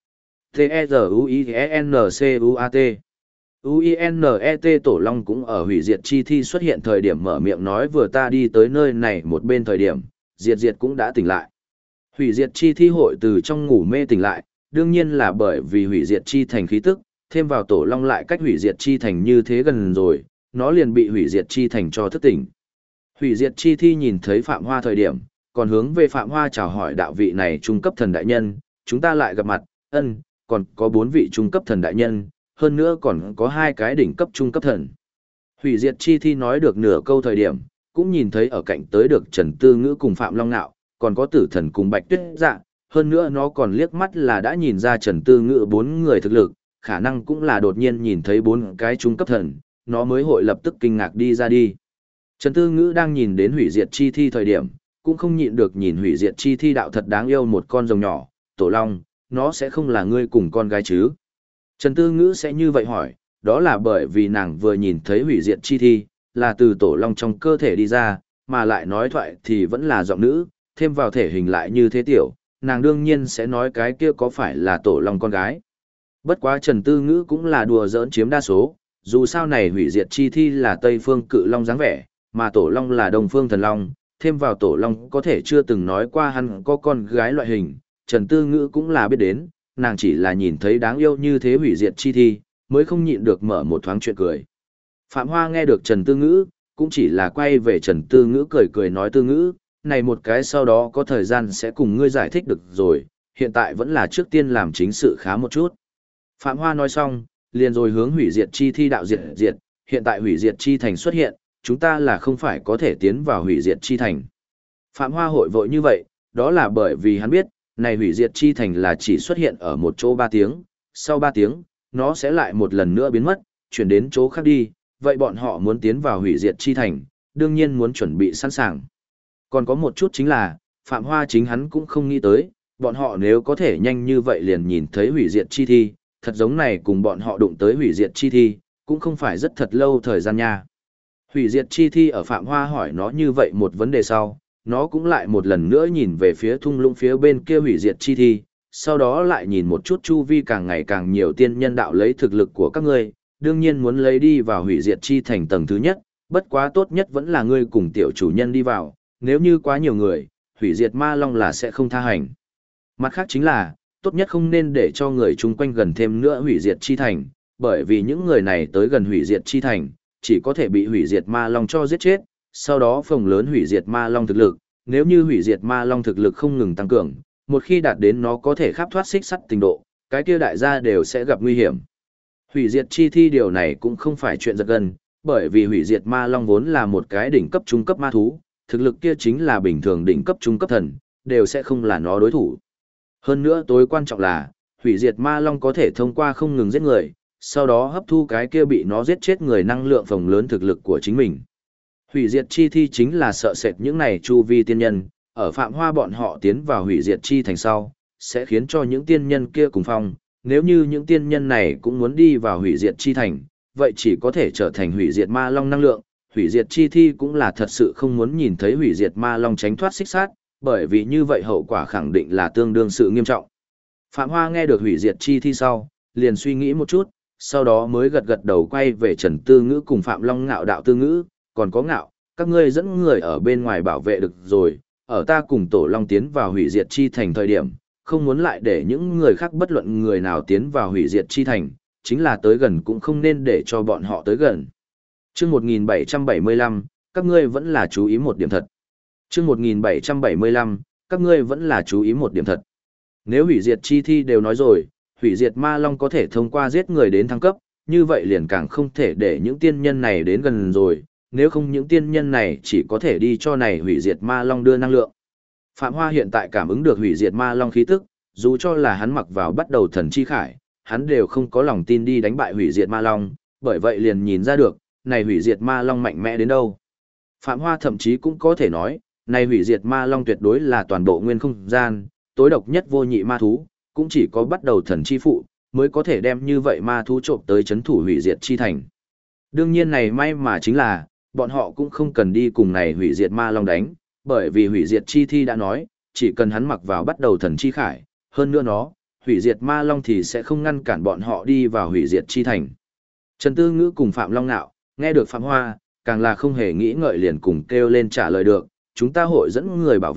T-E-Z-U-I-N-C-U-A-T U-I-N-E-T Tổ Long cũng ở hủy diệt chi thi xuất hiện thời điểm mở miệng nói vừa ta đi tới nơi này một bên thời điểm, diệt diệt cũng đã tỉnh lại. Hủy diệt chi thi hội từ trong ngủ mê tỉnh lại, đương nhiên là bởi vì hủy diệt chi thành khí tức, thêm vào tổ long lại cách hủy diệt chi thành như thế gần rồi, nó liền bị hủy diệt chi thành cho thức tỉnh. Hủy diệt chi thi nhìn thấy Phạm Hoa thời điểm, còn hướng về Phạm Hoa chào hỏi đạo vị này trung cấp thần đại nhân, chúng ta lại gặp mặt, còn có 4 vị trung cấp thần đại nhân, hơn nữa còn có 2 cái đỉnh cấp trung cấp thần. Hủy diệt chi thi nói được nửa câu thời điểm, cũng nhìn thấy ở cạnh tới được Trần Tư Ngữ cùng Phạm Long Nạo, còn có Tử Thần cùng Bạch Tuyết Dạ, hơn nữa nó còn liếc mắt là đã nhìn ra Trần Tư Ngữ 4 người thực lực, khả năng cũng là đột nhiên nhìn thấy 4 cái trung cấp thần, nó mới hội lập tức kinh ngạc đi ra đi. Trần Tư Ngữ đang nhìn đến hủy diệt chi thi thời điểm, cũng không nhịn được nhìn hủy diệt chi thi đạo thật đáng yêu một con rồng nhỏ, Tổ Long, nó sẽ không là ngươi cùng con gái chứ? Trần Tư Ngữ sẽ như vậy hỏi, đó là bởi vì nàng vừa nhìn thấy hủy diệt chi thi, là từ Tổ Long trong cơ thể đi ra, mà lại nói thoại thì vẫn là giọng nữ, thêm vào thể hình lại như thế tiểu, nàng đương nhiên sẽ nói cái kia có phải là Tổ Long con gái. Bất quá Trần Tư Ngữ cũng là đùa giỡn chiếm đa số, dù sao này hủy diệt chi thi là Tây Phương Cự Long dáng vẻ, mà Tổ Long là Đông Phương Thần Long, thêm vào Tổ Long có thể chưa từng nói qua hắn có con gái loại hình, Trần Tư Ngữ cũng là biết đến, nàng chỉ là nhìn thấy đáng yêu như thế hủy diệt chi thi, mới không nhịn được mở một thoáng chuyện cười. Phạm Hoa nghe được Trần Tư Ngữ, cũng chỉ là quay về Trần Tư Ngữ cười cười nói Tư Ngữ, này một cái sau đó có thời gian sẽ cùng ngươi giải thích được rồi, hiện tại vẫn là trước tiên làm chính sự khá một chút. Phạm Hoa nói xong, liền rồi hướng hủy diệt chi thi đạo diệt, hiện tại hủy diệt chi thành xuất hiện, chúng ta là không phải có thể tiến vào hủy diệt chi thành. Phạm Hoa hội vội như vậy, đó là bởi vì hắn biết, này hủy diệt chi thành là chỉ xuất hiện ở một chỗ 3 tiếng, sau 3 tiếng, nó sẽ lại một lần nữa biến mất, chuyển đến chỗ khác đi, vậy bọn họ muốn tiến vào hủy diệt chi thành, đương nhiên muốn chuẩn bị sẵn sàng. Còn có một chút chính là, Phạm Hoa chính hắn cũng không nghĩ tới, bọn họ nếu có thể nhanh như vậy liền nhìn thấy hủy diệt chi thi, thật giống này cùng bọn họ đụng tới hủy diệt chi thi, cũng không phải rất thật lâu thời gian nha. Hủy diệt chi thi ở Phạm Hoa hỏi nó như vậy một vấn đề sau, nó cũng lại một lần nữa nhìn về phía thung lũng phía bên kia hủy diệt chi thi, sau đó lại nhìn một chút chu vi càng ngày càng nhiều tiên nhân đạo lấy thực lực của các ngươi, đương nhiên muốn lấy đi vào hủy diệt chi thành tầng thứ nhất, bất quá tốt nhất vẫn là ngươi cùng tiểu chủ nhân đi vào, nếu như quá nhiều người, hủy diệt ma long là sẽ không tha hành. Mặt khác chính là, tốt nhất không nên để cho người chung quanh gần thêm nữa hủy diệt chi thành, bởi vì những người này tới gần hủy diệt chi thành, chỉ có thể bị hủy diệt ma long cho giết chết, sau đó phồng lớn hủy diệt ma long thực lực, nếu như hủy diệt ma long thực lực không ngừng tăng cường, một khi đạt đến nó có thể khắp thoát xích sắt tình độ, cái kia đại gia đều sẽ gặp nguy hiểm. Hủy diệt chi thi điều này cũng không phải chuyện giật gân, bởi vì hủy diệt ma long vốn là một cái đỉnh cấp trung cấp ma thú, thực lực kia chính là bình thường đỉnh cấp trung cấp thần, đều sẽ không là nó đối thủ. Hơn nữa tối quan trọng là, hủy diệt ma long có thể thông qua không ngừng giết người, sau đó hấp thu cái kia bị nó giết chết người năng lượng phồng lớn thực lực của chính mình. Hủy diệt chi thi chính là sợ sệt những này chu vi tiên nhân, ở Phạm Hoa bọn họ tiến vào hủy diệt chi thành sau, sẽ khiến cho những tiên nhân kia cùng phong, nếu như những tiên nhân này cũng muốn đi vào hủy diệt chi thành, vậy chỉ có thể trở thành hủy diệt ma long năng lượng, hủy diệt chi thi cũng là thật sự không muốn nhìn thấy hủy diệt ma long tránh thoát xích sát, bởi vì như vậy hậu quả khẳng định là tương đương sự nghiêm trọng. Phạm Hoa nghe được hủy diệt chi thi sau, liền suy nghĩ một chút, sau đó mới gật gật đầu quay về Trần Tư Ngữ cùng Phạm Long Ngạo đạo Tư Ngữ, còn có Ngạo, các ngươi dẫn người ở bên ngoài bảo vệ được rồi, ở ta cùng Tổ Long tiến vào hủy diệt chi thành thời điểm, không muốn lại để những người khác bất luận người nào tiến vào hủy diệt chi thành, chính là tới gần cũng không nên để cho bọn họ tới gần. Chương 1775, các ngươi vẫn là chú ý một điểm thật. Chương 1775, các ngươi vẫn là chú ý một điểm thật. Nếu hủy diệt chi thi đều nói rồi, hủy diệt ma long có thể thông qua giết người đến thăng cấp, như vậy liền càng không thể để những tiên nhân này đến gần rồi, nếu không những tiên nhân này chỉ có thể đi cho này hủy diệt ma long đưa năng lượng. Phạm Hoa hiện tại cảm ứng được hủy diệt ma long khí tức, dù cho là hắn mặc vào bắt đầu thần chi khải, hắn đều không có lòng tin đi đánh bại hủy diệt ma long, bởi vậy liền nhìn ra được, này hủy diệt ma long mạnh mẽ đến đâu. Phạm Hoa thậm chí cũng có thể nói, này hủy diệt ma long tuyệt đối là toàn bộ nguyên không gian, tối độc nhất vô nhị ma thú, cũng chỉ có bắt đầu thần chi phụ, mới có thể đem như vậy ma thú trộm tới chấn thủ hủy diệt chi thành. Đương nhiên này may mà chính là, bọn họ cũng không cần đi cùng này hủy diệt ma long đánh, bởi vì hủy diệt chi thi đã nói, chỉ cần hắn mặc vào bắt đầu thần chi khải, hơn nữa nó, hủy diệt ma long thì sẽ không ngăn cản bọn họ đi vào hủy diệt chi thành. Trần Tư Ngữ cùng Phạm Long Nạo, nghe được Phạm Hoa, càng là không hề nghĩ ngợi liền cùng kêu lên trả lời được, chúng ta hội dẫn người bảo vệ,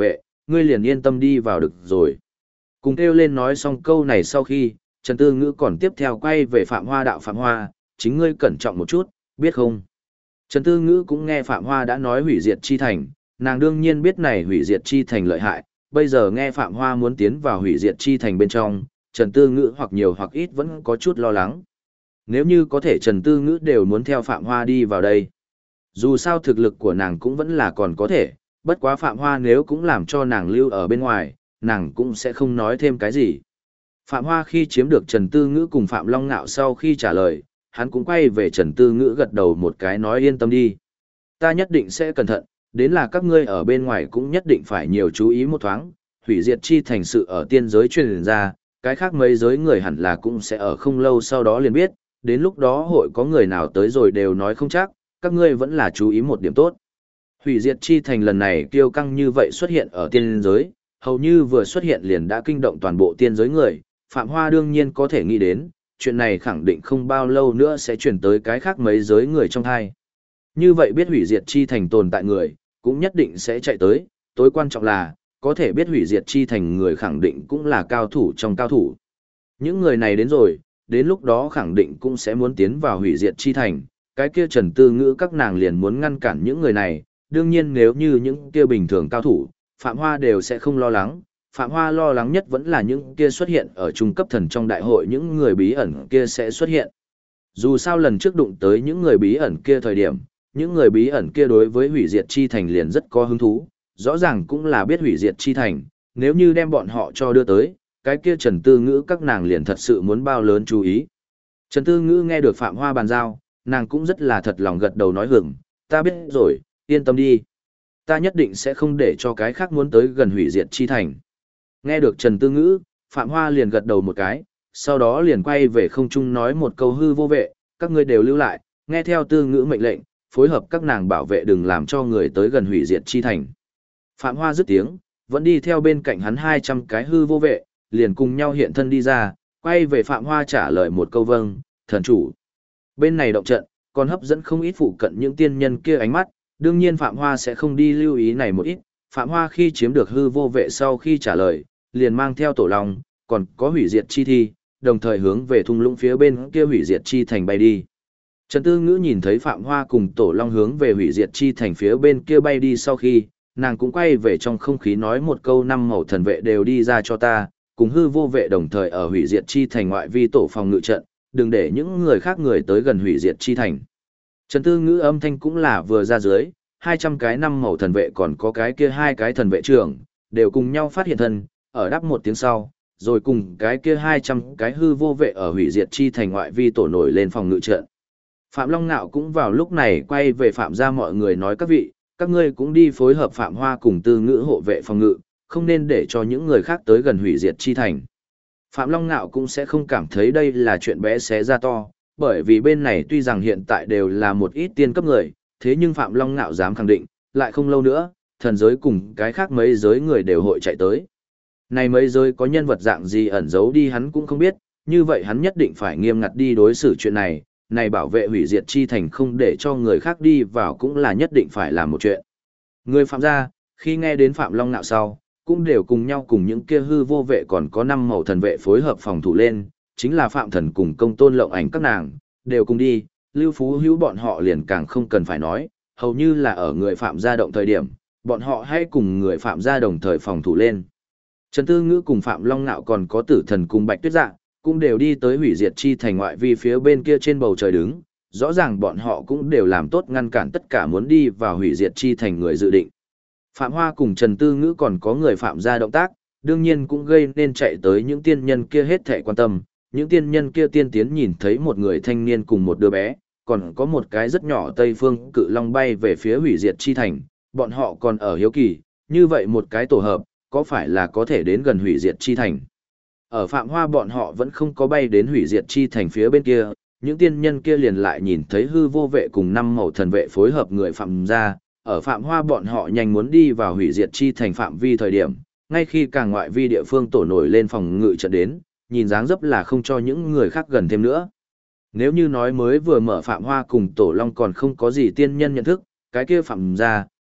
ngươi liền yên tâm đi vào được rồi. Cùng kêu lên nói xong câu này sau khi, Trần Tư Ngữ còn tiếp theo quay về Phạm Hoa đạo Phạm Hoa, chính ngươi cẩn trọng một chút, biết không? Trần Tư Ngữ cũng nghe Phạm Hoa đã nói hủy diệt chi thành, nàng đương nhiên biết này hủy diệt chi thành lợi hại, bây giờ nghe Phạm Hoa muốn tiến vào hủy diệt chi thành bên trong, Trần Tư Ngữ hoặc nhiều hoặc ít vẫn có chút lo lắng. Nếu như có thể Trần Tư Ngữ đều muốn theo Phạm Hoa đi vào đây. Dù sao thực lực của nàng cũng vẫn là còn có thể, bất quá Phạm Hoa nếu cũng làm cho nàng lưu ở bên ngoài, nàng cũng sẽ không nói thêm cái gì. Phạm Hoa khi chiếm được Trần Tư Ngữ cùng Phạm Long Nạo sau khi trả lời, hắn cũng quay về Trần Tư Ngữ gật đầu một cái nói yên tâm đi. Ta nhất định sẽ cẩn thận, đến là các ngươi ở bên ngoài cũng nhất định phải nhiều chú ý một thoáng, hủy diệt chi thành sự ở tiên giới truyền ra, cái khác mấy giới người hẳn là cũng sẽ ở không lâu sau đó liền biết, đến lúc đó hội có người nào tới rồi đều nói không chắc, các ngươi vẫn là chú ý một điểm tốt. Hủy diệt chi thành lần này kiêu căng như vậy xuất hiện ở tiên giới, hầu như vừa xuất hiện liền đã kinh động toàn bộ tiên giới người, Phạm Hoa đương nhiên có thể nghĩ đến, chuyện này khẳng định không bao lâu nữa sẽ chuyển tới cái khác mấy giới người trong hai. Như vậy biết hủy diệt chi thành tồn tại người, cũng nhất định sẽ chạy tới, tối quan trọng là, có thể biết hủy diệt chi thành người khẳng định cũng là cao thủ trong cao thủ. Những người này đến rồi, đến lúc đó khẳng định cũng sẽ muốn tiến vào hủy diệt chi thành, cái kia Trần Tư Ngữ các nàng liền muốn ngăn cản những người này, đương nhiên nếu như những kia bình thường cao thủ, Phạm Hoa đều sẽ không lo lắng, Phạm Hoa lo lắng nhất vẫn là những kia xuất hiện ở trung cấp thần trong đại hội những người bí ẩn kia sẽ xuất hiện. Dù sao lần trước đụng tới những người bí ẩn kia thời điểm, những người bí ẩn kia đối với hủy diệt chi thành liền rất có hứng thú, rõ ràng cũng là biết hủy diệt chi thành, nếu như đem bọn họ cho đưa tới, cái kia Trần Tư Ngữ các nàng liền thật sự muốn bao lớn chú ý. Trần Tư Ngữ nghe được Phạm Hoa bàn giao, nàng cũng rất là thật lòng gật đầu nói hưởng, ta biết rồi, yên tâm đi. Ta nhất định sẽ không để cho cái khác muốn tới gần hủy diệt chi thành. Nghe được Trần Tư Ngữ, Phạm Hoa liền gật đầu một cái, sau đó liền quay về không trung nói một câu hư vô vệ, các ngươi đều lưu lại, nghe theo Tư Ngữ mệnh lệnh, phối hợp các nàng bảo vệ đừng làm cho người tới gần hủy diệt chi thành. Phạm Hoa dứt tiếng, vẫn đi theo bên cạnh hắn 200 cái hư vô vệ, liền cùng nhau hiện thân đi ra, quay về Phạm Hoa trả lời một câu vâng, thần chủ. Bên này động trận, còn hấp dẫn không ít phụ cận những tiên nhân kia ánh mắt, đương nhiên Phạm Hoa sẽ không đi lưu ý này một ít, Phạm Hoa khi chiếm được hư vô vệ sau khi trả lời, liền mang theo tổ long, còn có hủy diệt chi thi, đồng thời hướng về thung lũng phía bên kia hủy diệt chi thành bay đi. Trần Tư Ngữ nhìn thấy Phạm Hoa cùng tổ long hướng về hủy diệt chi thành phía bên kia bay đi sau khi, nàng cũng quay về trong không khí nói một câu năm màu thần vệ đều đi ra cho ta, cùng hư vô vệ đồng thời ở hủy diệt chi thành ngoại vi tổ phòng ngự trận, đừng để những người khác người tới gần hủy diệt chi thành. Trần Tư Ngữ âm thanh cũng là vừa ra dưới, 200 cái năm màu thần vệ còn có cái kia hai cái thần vệ trưởng, đều cùng nhau phát hiện thân, ở đáp một tiếng sau, rồi cùng cái kia 200 cái hư vô vệ ở hủy diệt chi thành ngoại vi tổ nổi lên phòng ngự trận. Phạm Long Nạo cũng vào lúc này quay về Phạm gia mọi người nói các vị, các ngươi cũng đi phối hợp Phạm Hoa cùng Tư Ngữ hộ vệ phòng ngự, không nên để cho những người khác tới gần hủy diệt chi thành. Phạm Long Nạo cũng sẽ không cảm thấy đây là chuyện bé xé ra to, bởi vì bên này tuy rằng hiện tại đều là một ít tiên cấp người, thế nhưng Phạm Long Nạo dám khẳng định, lại không lâu nữa, thần giới cùng cái khác mấy giới người đều hội chạy tới. Này mấy giới có nhân vật dạng gì ẩn giấu đi hắn cũng không biết, như vậy hắn nhất định phải nghiêm ngặt đi đối xử chuyện này, này bảo vệ hủy diệt chi thành không để cho người khác đi vào cũng là nhất định phải làm một chuyện. Người Phạm gia, khi nghe đến Phạm Long Nạo sau, cũng đều cùng nhau cùng những kia hư vô vệ còn có 5 màu thần vệ phối hợp phòng thủ lên, chính là Phạm Thần cùng Công Tôn Lộng Ảnh các nàng, đều cùng đi, Lưu Phú Hữu bọn họ liền càng không cần phải nói, hầu như là ở người Phạm gia động thời điểm, bọn họ hay cùng người Phạm gia đồng thời phòng thủ lên. Trần Tư Ngữ cùng Phạm Long Nạo còn có Tử Thần cùng Bạch Tuyết Dạ, cũng đều đi tới hủy diệt chi thành ngoại vi phía bên kia trên bầu trời đứng, rõ ràng bọn họ cũng đều làm tốt ngăn cản tất cả muốn đi vào hủy diệt chi thành người dự định. Phạm Hoa cùng Trần Tư Ngữ còn có người Phạm gia động tác, đương nhiên cũng gây nên chạy tới những tiên nhân kia hết thảy quan tâm, những tiên nhân kia tiên tiến nhìn thấy một người thanh niên cùng một đứa bé, còn có một cái rất nhỏ Tây Phương cự long bay về phía hủy diệt chi thành, bọn họ còn ở hiếu kỳ, như vậy một cái tổ hợp, có phải là có thể đến gần hủy diệt chi thành. Ở Phạm Hoa bọn họ vẫn không có bay đến hủy diệt chi thành phía bên kia, những tiên nhân kia liền lại nhìn thấy hư vô vệ cùng 5 màu thần vệ phối hợp người Phạm gia, ở Phạm Hoa bọn họ nhanh muốn đi vào hủy diệt chi thành phạm vi thời điểm, ngay khi càng ngoại vi địa phương tổ nổi lên phòng ngự trận đến, nhìn dáng dấp là không cho những người khác gần thêm nữa. Nếu như nói mới vừa mở Phạm Hoa cùng Tổ Long còn không có gì tiên nhân nhận thức, cái kia Phạm gia,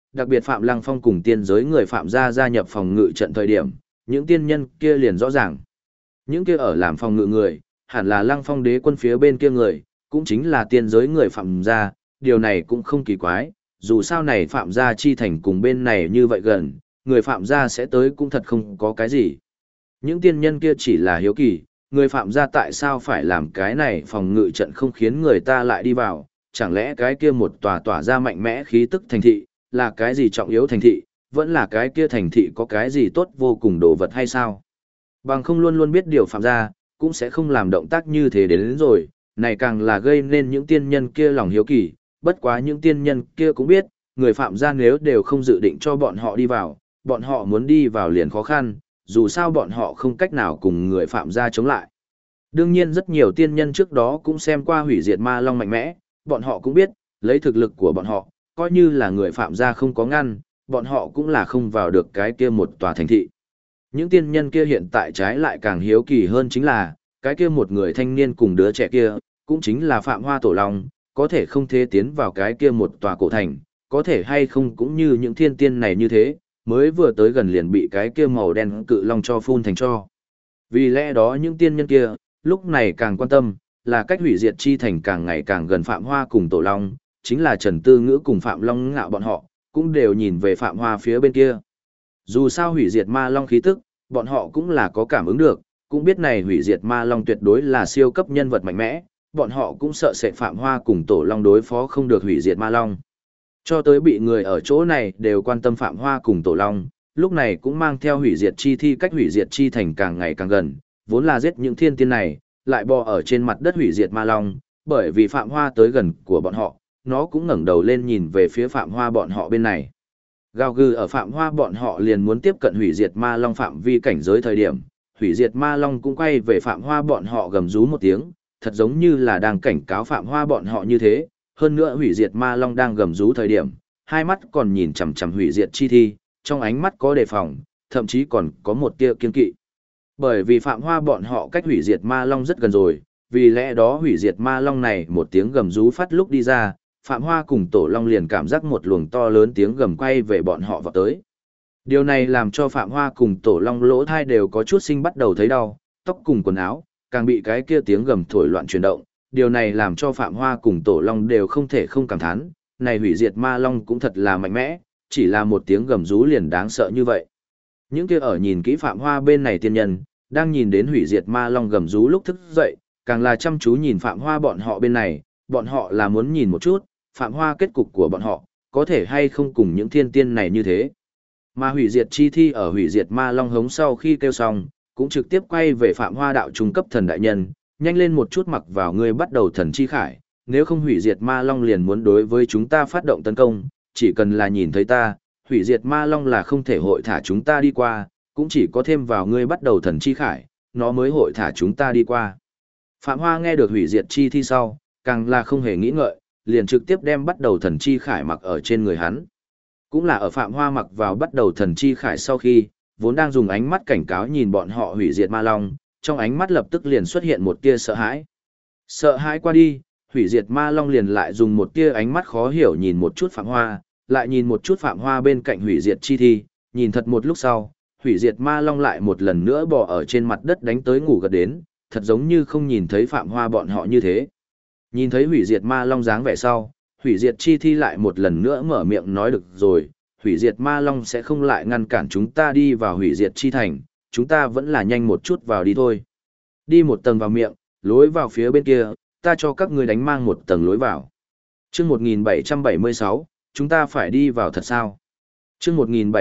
đặc biệt Phạm Lăng Phong cùng tiên giới người Phạm gia nhập phòng ngự trận thời điểm, những tiên nhân kia liền rõ ràng. Những kia ở làm phòng ngự người, hẳn là Lăng Phong đế quân phía bên kia người, cũng chính là tiên giới người Phạm gia, điều này cũng không kỳ quái, dù sao này Phạm gia chi thành cùng bên này như vậy gần, người Phạm gia sẽ tới cũng thật không có cái gì. Những tiên nhân kia chỉ là hiếu kỳ, người Phạm gia tại sao phải làm cái này phòng ngự trận không khiến người ta lại đi vào, chẳng lẽ cái kia một tỏa ra mạnh mẽ khí tức thành thị, là cái gì trọng yếu thành thị, vẫn là cái kia thành thị có cái gì tốt vô cùng đồ vật hay sao? Bằng không luôn luôn biết điều Phạm gia, cũng sẽ không làm động tác như thế đến rồi, này càng là gây nên những tiên nhân kia lòng hiếu kỳ, bất quá những tiên nhân kia cũng biết, người Phạm gia nếu đều không dự định cho bọn họ đi vào, bọn họ muốn đi vào liền khó khăn, dù sao bọn họ không cách nào cùng người Phạm gia chống lại. Đương nhiên rất nhiều tiên nhân trước đó cũng xem qua hủy diệt ma long mạnh mẽ, bọn họ cũng biết, lấy thực lực của bọn họ, coi như là người Phạm gia không có ngăn, bọn họ cũng là không vào được cái kia một tòa thành thị. Những tiên nhân kia hiện tại trái lại càng hiếu kỳ hơn chính là, cái kia một người thanh niên cùng đứa trẻ kia, cũng chính là Phạm Hoa Tổ Long, có thể không thể tiến vào cái kia một tòa cổ thành, có thể hay không cũng như những thiên tiên này như thế, mới vừa tới gần liền bị cái kia màu đen cự long cho phun thành cho. Vì lẽ đó những tiên nhân kia, lúc này càng quan tâm, là cách hủy diệt chi thành càng ngày càng gần Phạm Hoa cùng Tổ Long, chính là Trần Tư Ngữ cùng Phạm Long Ngạo bọn họ, cũng đều nhìn về Phạm Hoa phía bên kia. Dù sao hủy diệt ma long khí tức, bọn họ cũng là có cảm ứng được, cũng biết này hủy diệt ma long tuyệt đối là siêu cấp nhân vật mạnh mẽ, bọn họ cũng sợ sẽ Phạm Hoa cùng Tổ Long đối phó không được hủy diệt ma long. Cho tới bị người ở chỗ này đều quan tâm Phạm Hoa cùng Tổ Long, lúc này cũng mang theo hủy diệt chi thi cách hủy diệt chi thành càng ngày càng gần, vốn là giết những thiên tiên này, lại bò ở trên mặt đất hủy diệt ma long, bởi vì Phạm Hoa tới gần của bọn họ, nó cũng ngẩng đầu lên nhìn về phía Phạm Hoa bọn họ bên này. Gào gừ ở Phạm Hoa bọn họ liền muốn tiếp cận hủy diệt ma long phạm vi cảnh giới thời điểm, hủy diệt ma long cũng quay về Phạm Hoa bọn họ gầm rú một tiếng, thật giống như là đang cảnh cáo Phạm Hoa bọn họ như thế. Hơn nữa hủy diệt ma long đang gầm rú thời điểm, hai mắt còn nhìn chằm chằm hủy diệt chi thi, trong ánh mắt có đề phòng, thậm chí còn có một tia kiên kỵ. Bởi vì Phạm Hoa bọn họ cách hủy diệt ma long rất gần rồi, vì lẽ đó hủy diệt ma long này một tiếng gầm rú phát lúc đi ra, Phạm Hoa cùng Tổ Long liền cảm giác một luồng to lớn tiếng gầm quay về bọn họ vào tới. Điều này làm cho Phạm Hoa cùng Tổ Long lỗ thai đều có chút sinh bắt đầu thấy đau, tóc cùng quần áo, càng bị cái kia tiếng gầm thổi loạn chuyển động. Điều này làm cho Phạm Hoa cùng Tổ Long đều không thể không cảm thán, này hủy diệt ma long cũng thật là mạnh mẽ, chỉ là một tiếng gầm rú liền đáng sợ như vậy. Những kia ở nhìn kỹ Phạm Hoa bên này tiên nhân, đang nhìn đến hủy diệt ma long gầm rú lúc thức dậy, càng là chăm chú nhìn Phạm Hoa bọn họ bên này, bọn họ là muốn nhìn một chút, Phạm Hoa kết cục của bọn họ, có thể hay không cùng những thiên tiên này như thế. Mà hủy diệt chi thi ở hủy diệt ma long hống sau khi kêu xong, cũng trực tiếp quay về Phạm Hoa đạo trung cấp thần đại nhân, nhanh lên một chút mặc vào ngươi bắt đầu thần chi khải, nếu không hủy diệt ma long liền muốn đối với chúng ta phát động tấn công, chỉ cần là nhìn thấy ta, hủy diệt ma long là không thể hội thả chúng ta đi qua, cũng chỉ có thêm vào ngươi bắt đầu thần chi khải, nó mới hội thả chúng ta đi qua. Phạm Hoa nghe được hủy diệt chi thi sau, càng là không hề nghĩ ngợi, liền trực tiếp đem bắt đầu thần chi khải mặc ở trên người hắn. Cũng là ở Phạm Hoa mặc vào bắt đầu thần chi khải sau khi, vốn đang dùng ánh mắt cảnh cáo nhìn bọn họ hủy diệt ma long, trong ánh mắt lập tức liền xuất hiện một tia sợ hãi. Sợ hãi qua đi, hủy diệt ma long liền lại dùng một tia ánh mắt khó hiểu nhìn một chút Phạm Hoa, lại nhìn một chút Phạm Hoa bên cạnh hủy diệt chi thi, nhìn thật một lúc sau, hủy diệt ma long lại một lần nữa bò ở trên mặt đất đánh tới ngủ gật đến, thật giống như không nhìn thấy Phạm Hoa bọn họ như thế. Nhìn thấy hủy diệt ma long dáng vẻ sau, hủy diệt chi thi lại một lần nữa mở miệng nói được rồi, hủy diệt ma long sẽ không lại ngăn cản chúng ta đi vào hủy diệt chi thành, chúng ta vẫn là nhanh một chút vào đi thôi. Đi một tầng vào miệng, lối vào phía bên kia, ta cho các ngươi đánh mang một tầng lối vào. Chương 1776, chúng ta phải đi vào thật sao? Chương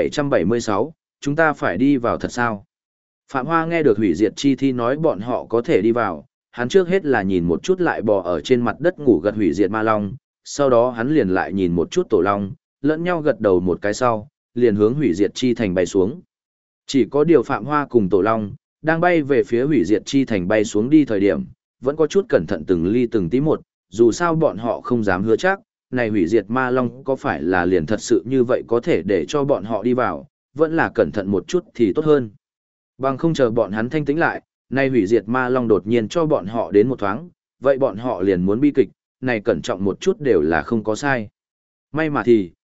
1776, chúng ta phải đi vào thật sao? Phạm Hoa nghe được hủy diệt chi thi nói bọn họ có thể đi vào, hắn trước hết là nhìn một chút lại bò ở trên mặt đất ngủ gật hủy diệt ma long, sau đó hắn liền lại nhìn một chút Tổ Long, lẫn nhau gật đầu một cái sau, liền hướng hủy diệt chi thành bay xuống. Chỉ có điều Phạm Hoa cùng Tổ Long, đang bay về phía hủy diệt chi thành bay xuống đi thời điểm, vẫn có chút cẩn thận từng ly từng tí một, dù sao bọn họ không dám hứa chắc, này hủy diệt ma long có phải là liền thật sự như vậy có thể để cho bọn họ đi vào, vẫn là cẩn thận một chút thì tốt hơn. Bằng không chờ bọn hắn thanh tĩnh lại, này hủy diệt ma long đột nhiên cho bọn họ đến một thoáng, vậy bọn họ liền muốn bi kịch, này cẩn trọng một chút đều là không có sai. May mà thì,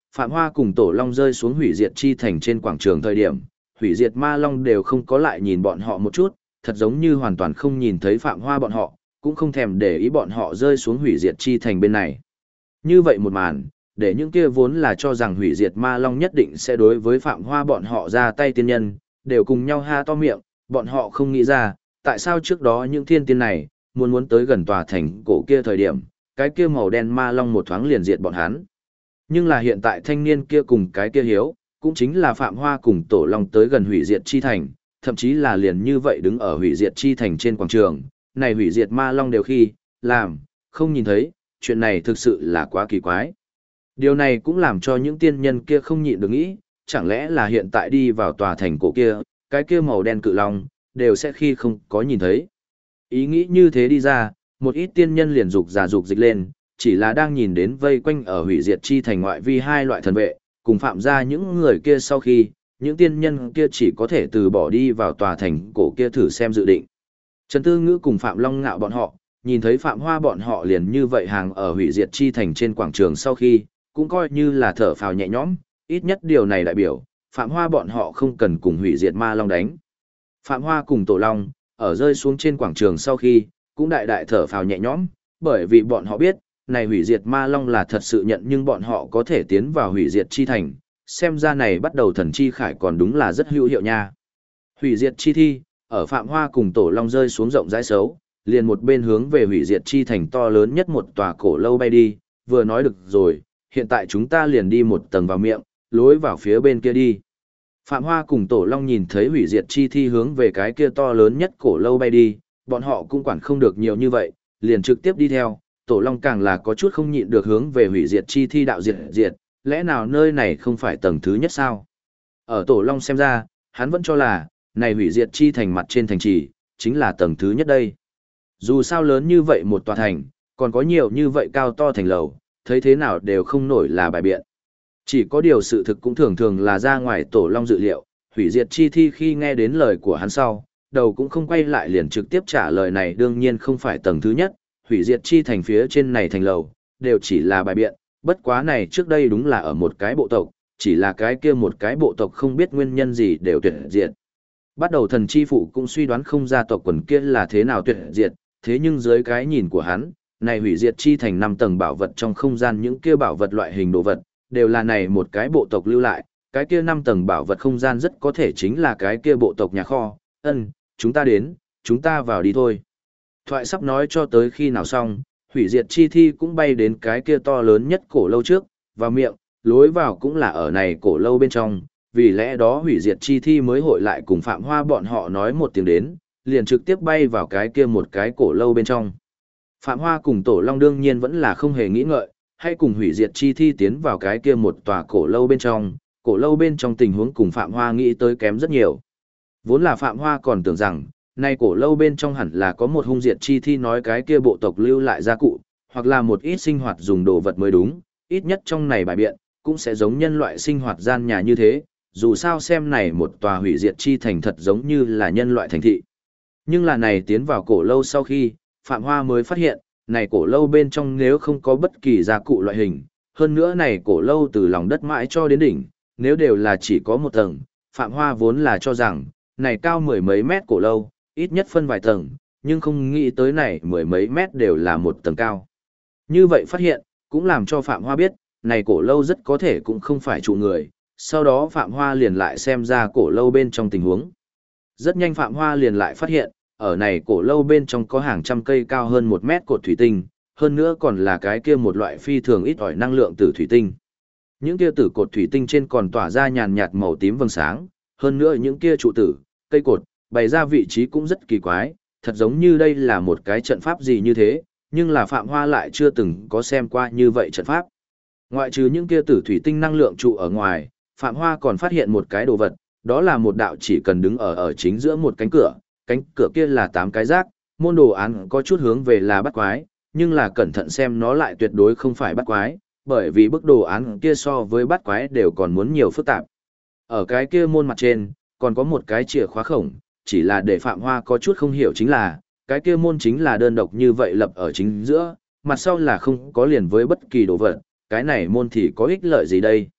Phạm Hoa cùng Tổ Long rơi xuống hủy diệt chi thành trên quảng trường thời điểm, hủy diệt ma long đều không có lại nhìn bọn họ một chút, thật giống như hoàn toàn không nhìn thấy Phạm Hoa bọn họ, cũng không thèm để ý bọn họ rơi xuống hủy diệt chi thành bên này. Như vậy một màn, để những kia vốn là cho rằng hủy diệt ma long nhất định sẽ đối với Phạm Hoa bọn họ ra tay tiên nhân, đều cùng nhau ha to miệng, bọn họ không nghĩ ra, tại sao trước đó những thiên tiên này, muốn tới gần tòa thành cổ kia thời điểm, cái kia màu đen ma long một thoáng liền diệt bọn hắn. Nhưng là hiện tại thanh niên kia cùng cái kia hiếu, cũng chính là Phạm Hoa cùng Tổ Long tới gần hủy diệt chi thành, thậm chí là liền như vậy đứng ở hủy diệt chi thành trên quảng trường, này hủy diệt ma long đều khi, làm, không nhìn thấy, chuyện này thực sự là quá kỳ quái. Điều này cũng làm cho những tiên nhân kia không nhịn được nghĩ, chẳng lẽ là hiện tại đi vào tòa thành cổ kia, cái kia màu đen cự long, đều sẽ khi không có nhìn thấy. Ý nghĩ như thế đi ra, một ít tiên nhân liền dục dịch lên, chỉ là đang nhìn đến vây quanh ở hủy diệt chi thành ngoại vi hai loại thần vệ, cùng phạm ra những người kia sau khi, những tiên nhân kia chỉ có thể từ bỏ đi vào tòa thành cổ kia thử xem dự định. Trần Tư Ngữ cùng Phạm Long Ngạo bọn họ, nhìn thấy Phạm Hoa bọn họ liền như vậy hàng ở hủy diệt chi thành trên quảng trường sau khi, cũng coi như là thở phào nhẹ nhõm, ít nhất điều này đại biểu, Phạm Hoa bọn họ không cần cùng hủy diệt ma long đánh. Phạm Hoa cùng Tổ Long, ở rơi xuống trên quảng trường sau khi, cũng đại thở phào nhẹ nhõm, bởi vì bọn họ biết, này hủy diệt ma long là thật sự nhận nhưng bọn họ có thể tiến vào hủy diệt chi thành, xem ra này bắt đầu thần chi khải còn đúng là rất hữu hiệu nha. Hủy diệt chi thi, ở Phạm Hoa cùng Tổ Long rơi xuống rộng rãi xấu, liền một bên hướng về hủy diệt chi thành to lớn nhất một tòa cổ lâu bay đi, vừa nói được rồi, hiện tại chúng ta liền đi một tầng vào miệng, lối vào phía bên kia đi. Phạm Hoa cùng Tổ Long nhìn thấy hủy diệt chi thi hướng về cái kia to lớn nhất cổ lâu bay đi, bọn họ cũng quản không được nhiều như vậy, liền trực tiếp đi theo, Tổ Long càng là có chút không nhịn được hướng về hủy diệt chi thi đạo diệt, lẽ nào nơi này không phải tầng thứ nhất sao? Ở Tổ Long xem ra, hắn vẫn cho là, này hủy diệt chi thành mặt trên thành trì, chính là tầng thứ nhất đây. Dù sao lớn như vậy một tòa thành, còn có nhiều như vậy cao to thành lầu, thấy thế nào đều không nổi là bài biện. Chỉ có điều sự thực cũng thường thường là ra ngoài Tổ Long dự liệu, hủy diệt chi thi khi nghe đến lời của hắn sau, đầu cũng không quay lại liền trực tiếp trả lời này đương nhiên không phải tầng thứ nhất, hủy diệt chi thành phía trên này thành lầu, đều chỉ là bài biện, bất quá này trước đây đúng là ở một cái bộ tộc, chỉ là cái kia một cái bộ tộc không biết nguyên nhân gì đều tuyệt diệt. Bắt đầu thần chi phụ cũng suy đoán không ra tộc quần kia là thế nào tuyệt diệt, thế nhưng dưới cái nhìn của hắn, này hủy diệt chi thành 5 tầng bảo vật trong không gian những kia bảo vật loại hình đồ vật, đều là này một cái bộ tộc lưu lại, cái kia 5 tầng bảo vật không gian rất có thể chính là cái kia bộ tộc nhà kho, chúng ta đến, chúng ta vào đi thôi. Thoại sắp nói cho tới khi nào xong, hủy diệt chi thi cũng bay đến cái kia to lớn nhất cổ lâu trước, vào miệng, lối vào cũng là ở này cổ lâu bên trong, vì lẽ đó hủy diệt chi thi mới hội lại cùng Phạm Hoa bọn họ nói một tiếng đến, liền trực tiếp bay vào cái kia một cái cổ lâu bên trong. Phạm Hoa cùng Tổ Long đương nhiên vẫn là không hề nghĩ ngợi, hay cùng hủy diệt chi thi tiến vào cái kia một tòa cổ lâu bên trong tình huống cùng Phạm Hoa nghĩ tới kém rất nhiều. Vốn là Phạm Hoa còn tưởng rằng, nay cổ lâu bên trong hẳn là có một hung diệt chi thi nói cái kia bộ tộc lưu lại gia cụ, hoặc là một ít sinh hoạt dùng đồ vật mới đúng, ít nhất trong này bài biện, cũng sẽ giống nhân loại sinh hoạt gian nhà như thế, dù sao xem này một tòa hủy diệt chi thành thật giống như là nhân loại thành thị. Nhưng là này tiến vào cổ lâu sau khi, Phạm Hoa mới phát hiện, này cổ lâu bên trong nếu không có bất kỳ gia cụ loại hình, hơn nữa này cổ lâu từ lòng đất mãi cho đến đỉnh, nếu đều là chỉ có một tầng, Phạm Hoa vốn là cho rằng, này cao mười mấy mét cổ lâu, ít nhất phân vài tầng, nhưng không nghĩ tới này mười mấy mét đều là một tầng cao. Như vậy phát hiện, cũng làm cho Phạm Hoa biết, này cổ lâu rất có thể cũng không phải trụ người, sau đó Phạm Hoa liền lại xem ra cổ lâu bên trong tình huống. Rất nhanh Phạm Hoa liền lại phát hiện, ở này cổ lâu bên trong có hàng trăm cây cao hơn 1 mét cột thủy tinh, hơn nữa còn là cái kia một loại phi thường ít ỏi năng lượng từ thủy tinh. Những kia tử cột thủy tinh trên còn tỏa ra nhàn nhạt màu tím vầng sáng, hơn nữa những kia trụ tử, cây cột, bày ra vị trí cũng rất kỳ quái, thật giống như đây là một cái trận pháp gì như thế, nhưng là Phạm Hoa lại chưa từng có xem qua như vậy trận pháp. Ngoại trừ những kia tử thủy tinh năng lượng trụ ở ngoài, Phạm Hoa còn phát hiện một cái đồ vật, đó là một đạo chỉ cần đứng ở chính giữa một cánh cửa kia là 8 cái rác, môn đồ án có chút hướng về là bắt quái, nhưng là cẩn thận xem nó lại tuyệt đối không phải bắt quái, bởi vì bức đồ án kia so với bắt quái đều còn muốn nhiều phức tạp. Ở cái kia môn mặt trên, còn có một cái chìa khóa khổng, chỉ là để Phạm Hoa có chút không hiểu chính là, cái kia môn chính là đơn độc như vậy lập ở chính giữa, mặt sau là không có liền với bất kỳ đồ vật, cái này môn thì có ích lợi gì đây?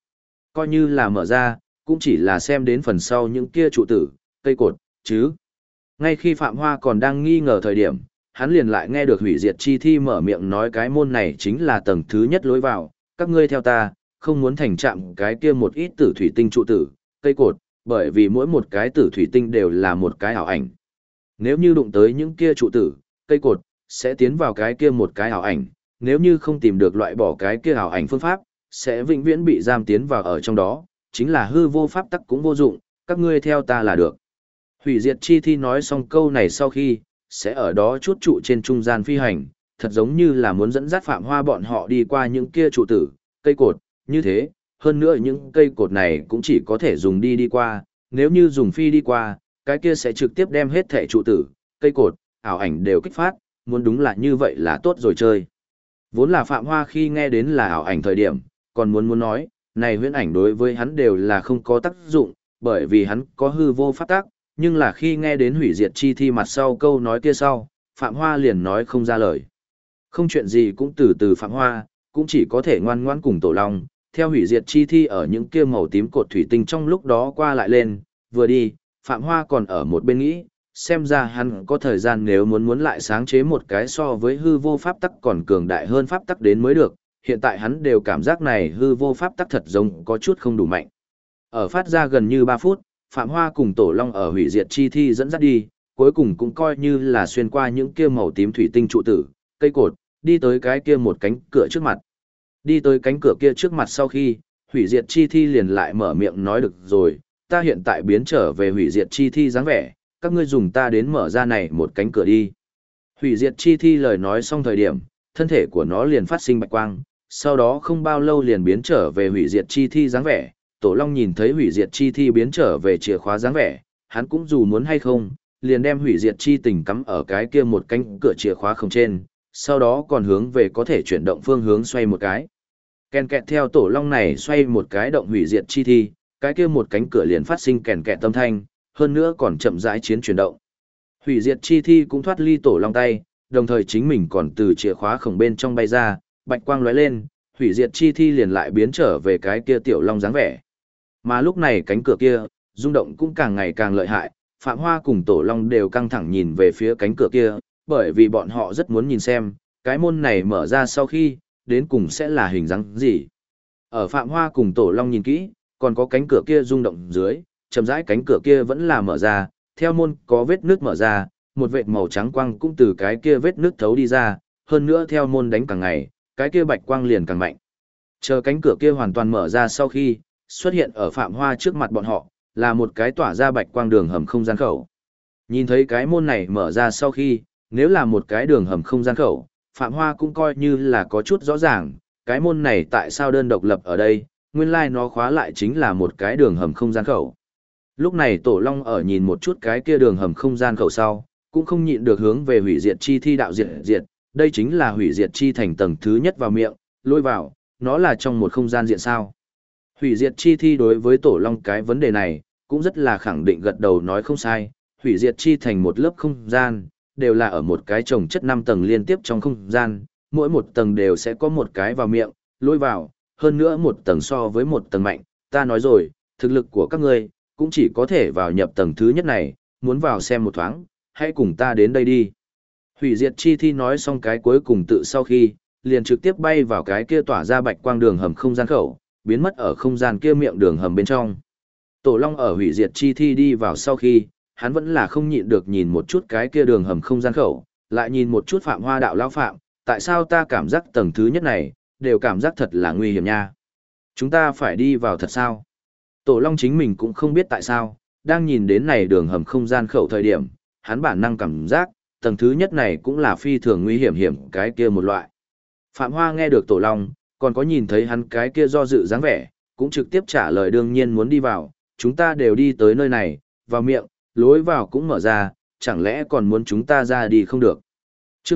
Coi như là mở ra, cũng chỉ là xem đến phần sau những kia trụ tử, cây cột, chứ. Ngay khi Phạm Hoa còn đang nghi ngờ thời điểm, hắn liền lại nghe được hủy diệt chi thi mở miệng nói cái môn này chính là tầng thứ nhất lối vào, các ngươi theo ta, không muốn thành chạm cái kia một ít tử thủy tinh trụ tử, cây cột, bởi vì mỗi một cái tử thủy tinh đều là một cái ảo ảnh. Nếu như đụng tới những kia trụ tử, cây cột, sẽ tiến vào cái kia một cái ảo ảnh, nếu như không tìm được loại bỏ cái kia ảo ảnh phương pháp, sẽ vĩnh viễn bị giam tiến vào ở trong đó, chính là hư vô pháp tắc cũng vô dụng, các ngươi theo ta là được. Hủy diệt chi thi nói xong câu này sau khi, sẽ ở đó chút trụ trên trung gian phi hành, thật giống như là muốn dẫn dắt Phạm Hoa bọn họ đi qua những kia trụ tử, cây cột, như thế, hơn nữa những cây cột này cũng chỉ có thể dùng đi qua, nếu như dùng phi đi qua, cái kia sẽ trực tiếp đem hết thể trụ tử, cây cột, ảo ảnh đều kích phát, muốn đúng là như vậy là tốt rồi chơi. Vốn là Phạm Hoa khi nghe đến là ảo ảnh thời điểm, còn muốn nói, này huyễn ảnh đối với hắn đều là không có tác dụng, bởi vì hắn có hư vô pháp tác, nhưng là khi nghe đến hủy diệt chi thi mặt sau câu nói kia sau, Phạm Hoa liền nói không ra lời. Không chuyện gì cũng từ từ Phạm Hoa, cũng chỉ có thể ngoan ngoãn cùng Tổ Long, theo hủy diệt chi thi ở những kia màu tím cột thủy tinh trong lúc đó qua lại lên, vừa đi, Phạm Hoa còn ở một bên nghĩ, xem ra hắn có thời gian nếu muốn lại sáng chế một cái so với hư vô pháp tắc còn cường đại hơn pháp tắc đến mới được, hiện tại hắn đều cảm giác này hư vô pháp tắc thật giống có chút không đủ mạnh. Ở phát ra gần như 3 phút, Phạm Hoa cùng Tổ Long ở hủy diệt chi thi dẫn dắt đi, cuối cùng cũng coi như là xuyên qua những kia màu tím thủy tinh trụ tử, cây cột, đi tới cái kia một cánh cửa trước mặt. Đi tới cánh cửa kia trước mặt sau khi, hủy diệt chi thi liền lại mở miệng nói được rồi, ta hiện tại biến trở về hủy diệt chi thi dáng vẻ, các ngươi dùng ta đến mở ra này một cánh cửa đi. Hủy diệt chi thi lời nói xong thời điểm, thân thể của nó liền phát sinh bạch quang, sau đó không bao lâu liền biến trở về hủy diệt chi thi dáng vẻ. Tổ Long nhìn thấy hủy diệt chi thi biến trở về chìa khóa dáng vẻ, hắn cũng dù muốn hay không, liền đem hủy diệt chi tình cắm ở cái kia một cánh cửa chìa khóa không trên, sau đó còn hướng về có thể chuyển động phương hướng xoay một cái. Kèn kẹt theo Tổ Long này xoay một cái động hủy diệt chi thi, cái kia một cánh cửa liền phát sinh kèn kẹt âm thanh, hơn nữa còn chậm rãi chiến chuyển động. Hủy diệt chi thi cũng thoát ly Tổ Long tay, đồng thời chính mình còn từ chìa khóa khổng bên trong bay ra, bạch quang lóe lên, hủy diệt chi thi liền lại biến trở về cái kia tiểu long dáng vẻ. Mà lúc này cánh cửa kia, rung động cũng càng ngày càng lợi hại, Phạm Hoa cùng Tổ Long đều căng thẳng nhìn về phía cánh cửa kia, bởi vì bọn họ rất muốn nhìn xem, cái môn này mở ra sau khi, đến cùng sẽ là hình dáng gì. Ở Phạm Hoa cùng Tổ Long nhìn kỹ, còn có cánh cửa kia rung động dưới, chậm rãi cánh cửa kia vẫn là mở ra, theo môn có vết nước mở ra, một vệt màu trắng quang cũng từ cái kia vết nước thấu đi ra, hơn nữa theo môn đánh càng ngày, cái kia bạch quang liền càng mạnh. Chờ cánh cửa kia hoàn toàn mở ra sau khi, xuất hiện ở Phạm Hoa trước mặt bọn họ, là một cái tỏa ra bạch quang đường hầm không gian khẩu. Nhìn thấy cái môn này mở ra sau khi, nếu là một cái đường hầm không gian khẩu, Phạm Hoa cũng coi như là có chút rõ ràng, cái môn này tại sao đơn độc lập ở đây, nguyên lai nó khóa lại chính là một cái đường hầm không gian khẩu. Lúc này Tổ Long ở nhìn một chút cái kia đường hầm không gian khẩu sau, cũng không nhịn được hướng về hủy diệt chi thi đạo diệt, đây chính là hủy diệt chi thành tầng thứ nhất vào miệng, lôi vào, nó là trong một không gian diện sao. Hủy diệt chi thi đối với Tổ Long cái vấn đề này, cũng rất là khẳng định gật đầu nói không sai, hủy diệt chi thành một lớp không gian, đều là ở một cái chồng chất 5 tầng liên tiếp trong không gian, mỗi một tầng đều sẽ có một cái vào miệng, lôi vào, hơn nữa một tầng so với một tầng mạnh, ta nói rồi, thực lực của các ngươi cũng chỉ có thể vào nhập tầng thứ nhất này, muốn vào xem một thoáng, hãy cùng ta đến đây đi. Hủy diệt chi thi nói xong cái cuối cùng tự sau khi, liền trực tiếp bay vào cái kia tỏa ra bạch quang đường hầm không gian khẩu, biến mất ở không gian kia miệng đường hầm bên trong. Tổ Long ở hủy diệt chi thi đi vào sau khi, hắn vẫn là không nhịn được nhìn một chút cái kia đường hầm không gian khẩu, lại nhìn một chút Phạm Hoa đạo lão Phạm, tại sao ta cảm giác tầng thứ nhất này, đều cảm giác thật là nguy hiểm nha. Chúng ta phải đi vào thật sao? Tổ Long chính mình cũng không biết tại sao, đang nhìn đến này đường hầm không gian khẩu thời điểm, hắn bản năng cảm giác, tầng thứ nhất này cũng là phi thường nguy hiểm cái kia một loại. Phạm Hoa nghe được Tổ Long, còn có nhìn thấy hắn cái kia do dự dáng vẻ, cũng trực tiếp trả lời đương nhiên muốn đi vào, chúng ta đều đi tới nơi này, vào miệng, lối vào cũng mở ra, chẳng lẽ còn muốn chúng ta ra đi không được. Chương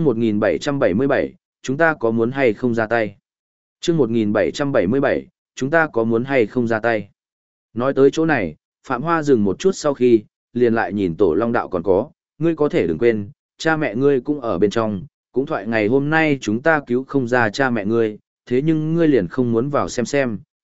1777, chúng ta có muốn hay không ra tay? Chương 1777, chúng ta có muốn hay không ra tay? Nói tới chỗ này, Phạm Hoa dừng một chút sau khi, liền lại nhìn Tổ Long đạo còn có, ngươi có thể đừng quên, cha mẹ ngươi cũng ở bên trong, cũng thoại ngày hôm nay chúng ta cứu không ra cha mẹ ngươi, thế nhưng ngươi liền không muốn vào xem,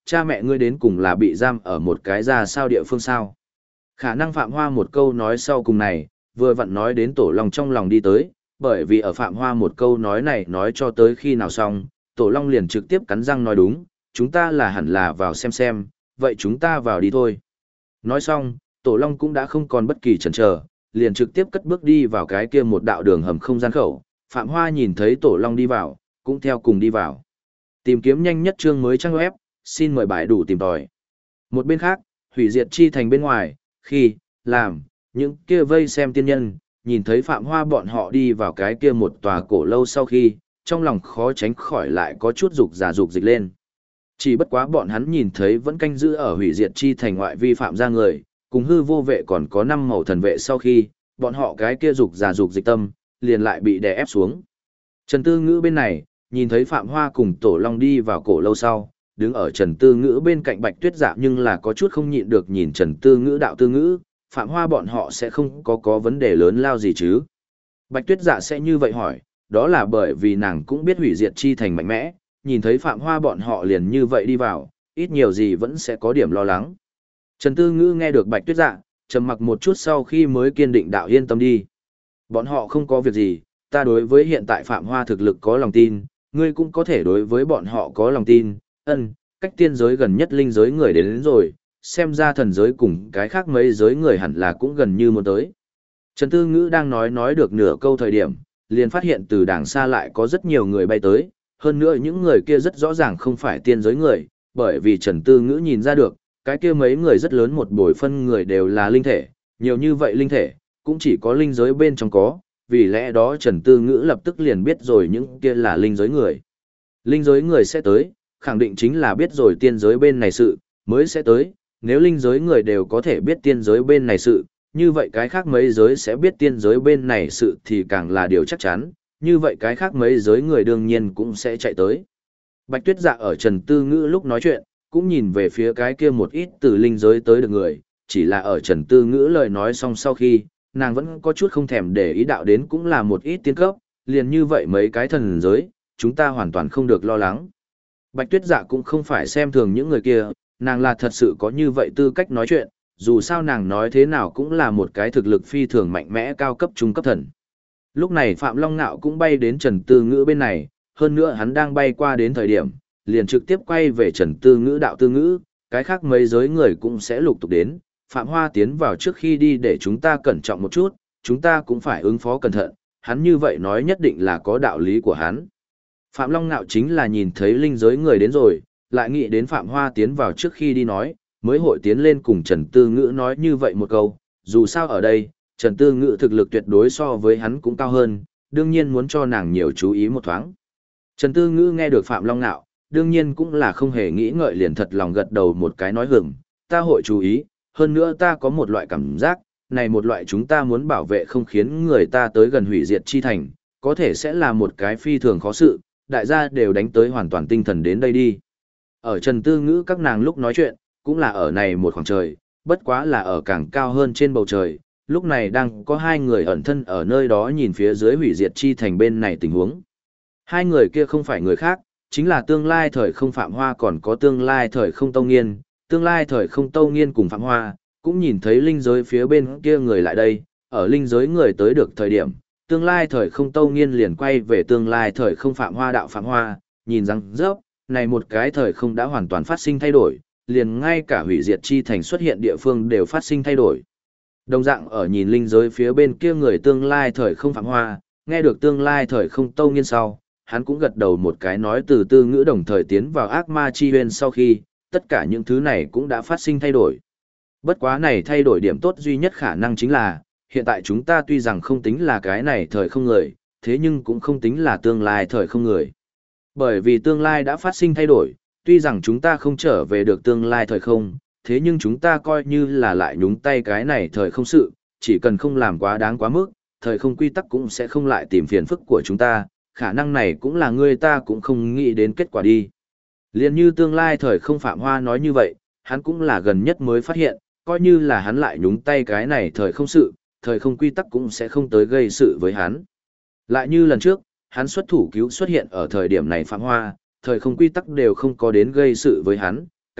cha mẹ ngươi đến cùng là bị giam ở một cái ra sao địa phương sao? Khả năng Phạm Hoa một câu nói sau cùng này, vừa vặn nói đến Tổ Long trong lòng đi tới, bởi vì ở Phạm Hoa một câu nói này nói cho tới khi nào xong, Tổ Long liền trực tiếp cắn răng nói đúng, chúng ta là hẳn là vào xem, vậy chúng ta vào đi thôi. Nói xong, Tổ Long cũng đã không còn bất kỳ chần chờ, liền trực tiếp cất bước đi vào cái kia một đạo đường hầm không gian khẩu. Phạm Hoa nhìn thấy Tổ Long đi vào, cũng theo cùng đi vào. Tìm kiếm nhanh nhất chương mới trang web, xin mời bãi đủ tìm tòi. Một bên khác, hủy diệt chi thành bên ngoài, khi, làm, những kia vây xem tiên nhân, nhìn thấy Phạm Hoa bọn họ đi vào cái kia một tòa cổ lâu sau khi, trong lòng khó tránh khỏi lại có chút dục dịch lên. Chỉ bất quá bọn hắn nhìn thấy vẫn canh giữ ở hủy diệt chi thành ngoại vi phạm ra người, cùng hư vô vệ còn có 5 màu thần vệ sau khi, bọn họ cái kia dục dịch tâm, liền lại bị đè ép xuống. Trần Tư Ngữ bên này, nhìn thấy Phạm Hoa cùng Tổ Long đi vào cổ lâu sau, đứng ở Trần Tư Ngữ bên cạnh Bạch Tuyết Dạ nhưng là có chút không nhịn được nhìn Trần Tư Ngữ đạo Tư Ngữ, Phạm Hoa bọn họ sẽ không có vấn đề lớn lao gì chứ. Bạch Tuyết Dạ sẽ như vậy hỏi, đó là bởi vì nàng cũng biết hủy diệt chi thành mạnh mẽ, nhìn thấy Phạm Hoa bọn họ liền như vậy đi vào, ít nhiều gì vẫn sẽ có điểm lo lắng. Trần Tư Ngữ nghe được Bạch Tuyết Dạ, trầm mặc một chút sau khi mới kiên định đạo yên tâm đi. Bọn họ không có việc gì, ta đối với hiện tại Phạm Hoa thực lực có lòng tin, ngươi cũng có thể đối với bọn họ có lòng tin, cách tiên giới gần nhất linh giới người đến rồi, xem ra thần giới cùng cái khác mấy giới người hẳn là cũng gần như muốn tới. Trần Tư Ngữ đang nói được nửa câu thời điểm, liền phát hiện từ đàng xa lại có rất nhiều người bay tới, hơn nữa những người kia rất rõ ràng không phải tiên giới người, bởi vì Trần Tư Ngữ nhìn ra được, cái kia mấy người rất lớn một bồi phân người đều là linh thể, nhiều như vậy linh thể, cũng chỉ có linh giới bên trong có, vì lẽ đó Trần Tư Ngữ lập tức liền biết rồi những kia là linh giới người. Linh giới người sẽ tới, khẳng định chính là biết rồi tiên giới bên này sự, mới sẽ tới, nếu linh giới người đều có thể biết tiên giới bên này sự, như vậy cái khác mấy giới sẽ biết tiên giới bên này sự thì càng là điều chắc chắn, như vậy cái khác mấy giới người đương nhiên cũng sẽ chạy tới. Bạch Tuyết Dạ ở Trần Tư Ngữ lúc nói chuyện, cũng nhìn về phía cái kia một ít từ linh giới tới được người, chỉ là ở Trần Tư Ngữ lời nói xong sau khi, nàng vẫn có chút không thèm để ý đạo đến cũng là một ít tiên cấp, liền như vậy mấy cái thần giới, chúng ta hoàn toàn không được lo lắng. Bạch Tuyết Dạ cũng không phải xem thường những người kia, nàng là thật sự có như vậy tư cách nói chuyện, dù sao nàng nói thế nào cũng là một cái thực lực phi thường mạnh mẽ cao cấp trung cấp thần. Lúc này Phạm Long Nạo cũng bay đến Trần Tư Ngữ bên này, hơn nữa hắn đang bay qua đến thời điểm, liền trực tiếp quay về Trần Tư Ngữ đạo Tư Ngữ, cái khác mấy giới người cũng sẽ lục tục đến, Phạm Hoa tiến vào trước khi đi để chúng ta cẩn trọng một chút, chúng ta cũng phải ứng phó cẩn thận, hắn như vậy nói nhất định là có đạo lý của hắn. Phạm Long Nạo chính là nhìn thấy linh giới người đến rồi, lại nghĩ đến Phạm Hoa tiến vào trước khi đi nói, mới hội tiến lên cùng Trần Tư Ngữ nói như vậy một câu, dù sao ở đây, Trần Tư Ngữ thực lực tuyệt đối so với hắn cũng cao hơn, đương nhiên muốn cho nàng nhiều chú ý một thoáng. Trần Tư Ngữ nghe được Phạm Long Nạo, đương nhiên cũng là không hề nghĩ ngợi liền thật lòng gật đầu một cái nói hửng, ta hội chú ý, hơn nữa ta có một loại cảm giác, này một loại chúng ta muốn bảo vệ không khiến người ta tới gần hủy diệt chi thành, có thể sẽ là một cái phi thường khó sự, đại gia đều đánh tới hoàn toàn tinh thần đến đây đi. Ở Trần Tư Ngữ các nàng lúc nói chuyện, cũng là ở này một khoảng trời, bất quá là ở càng cao hơn trên bầu trời, lúc này đang có hai người ẩn thân ở nơi đó nhìn phía dưới hủy diệt chi thành bên này tình huống. Hai người kia không phải người khác, chính là tương lai thời không Phạm Hoa còn có tương lai thời không Tâu Nghiên, tương lai thời không Tâu Nghiên cùng Phạm Hoa, cũng nhìn thấy linh giới phía bên kia người lại đây, ở linh giới người tới được thời điểm, tương lai thời không Tâu Nghiên liền quay về tương lai thời không Phạm Hoa đạo Phạm Hoa, nhìn rằng rớp, này một cái thời không đã hoàn toàn phát sinh thay đổi, liền ngay cả hủy diệt chi thành xuất hiện địa phương đều phát sinh thay đổi. Đồng dạng ở nhìn linh giới phía bên kia người tương lai thời không Phạm Hoa, nghe được tương lai thời không Tâu Nghiên sau, hắn cũng gật đầu một cái nói từ Tư Ngữ đồng thời tiến vào ác ma chi huyên sau khi, tất cả những thứ này cũng đã phát sinh thay đổi. Bất quá này thay đổi điểm tốt duy nhất khả năng chính là, hiện tại chúng ta tuy rằng không tính là cái này thời không người, thế nhưng cũng không tính là tương lai thời không người. Bởi vì tương lai đã phát sinh thay đổi, tuy rằng chúng ta không trở về được tương lai thời không, thế nhưng chúng ta coi như là lại nhúng tay cái này thời không sự, chỉ cần không làm quá đáng quá mức, thời không quy tắc cũng sẽ không lại tìm phiền phức của chúng ta, khả năng này cũng là người ta cũng không nghĩ đến kết quả đi. Liên như tương lai thời không Phạm Hoa nói như vậy, hắn cũng là gần nhất mới phát hiện, coi như là hắn lại nhúng tay cái này thời không sự, thời không quy tắc cũng sẽ không tới gây sự với hắn. Lại như lần trước, hắn xuất thủ cứu xuất hiện ở thời điểm này Phạm Hoa, thời không quy tắc đều không có đến gây sự với hắn,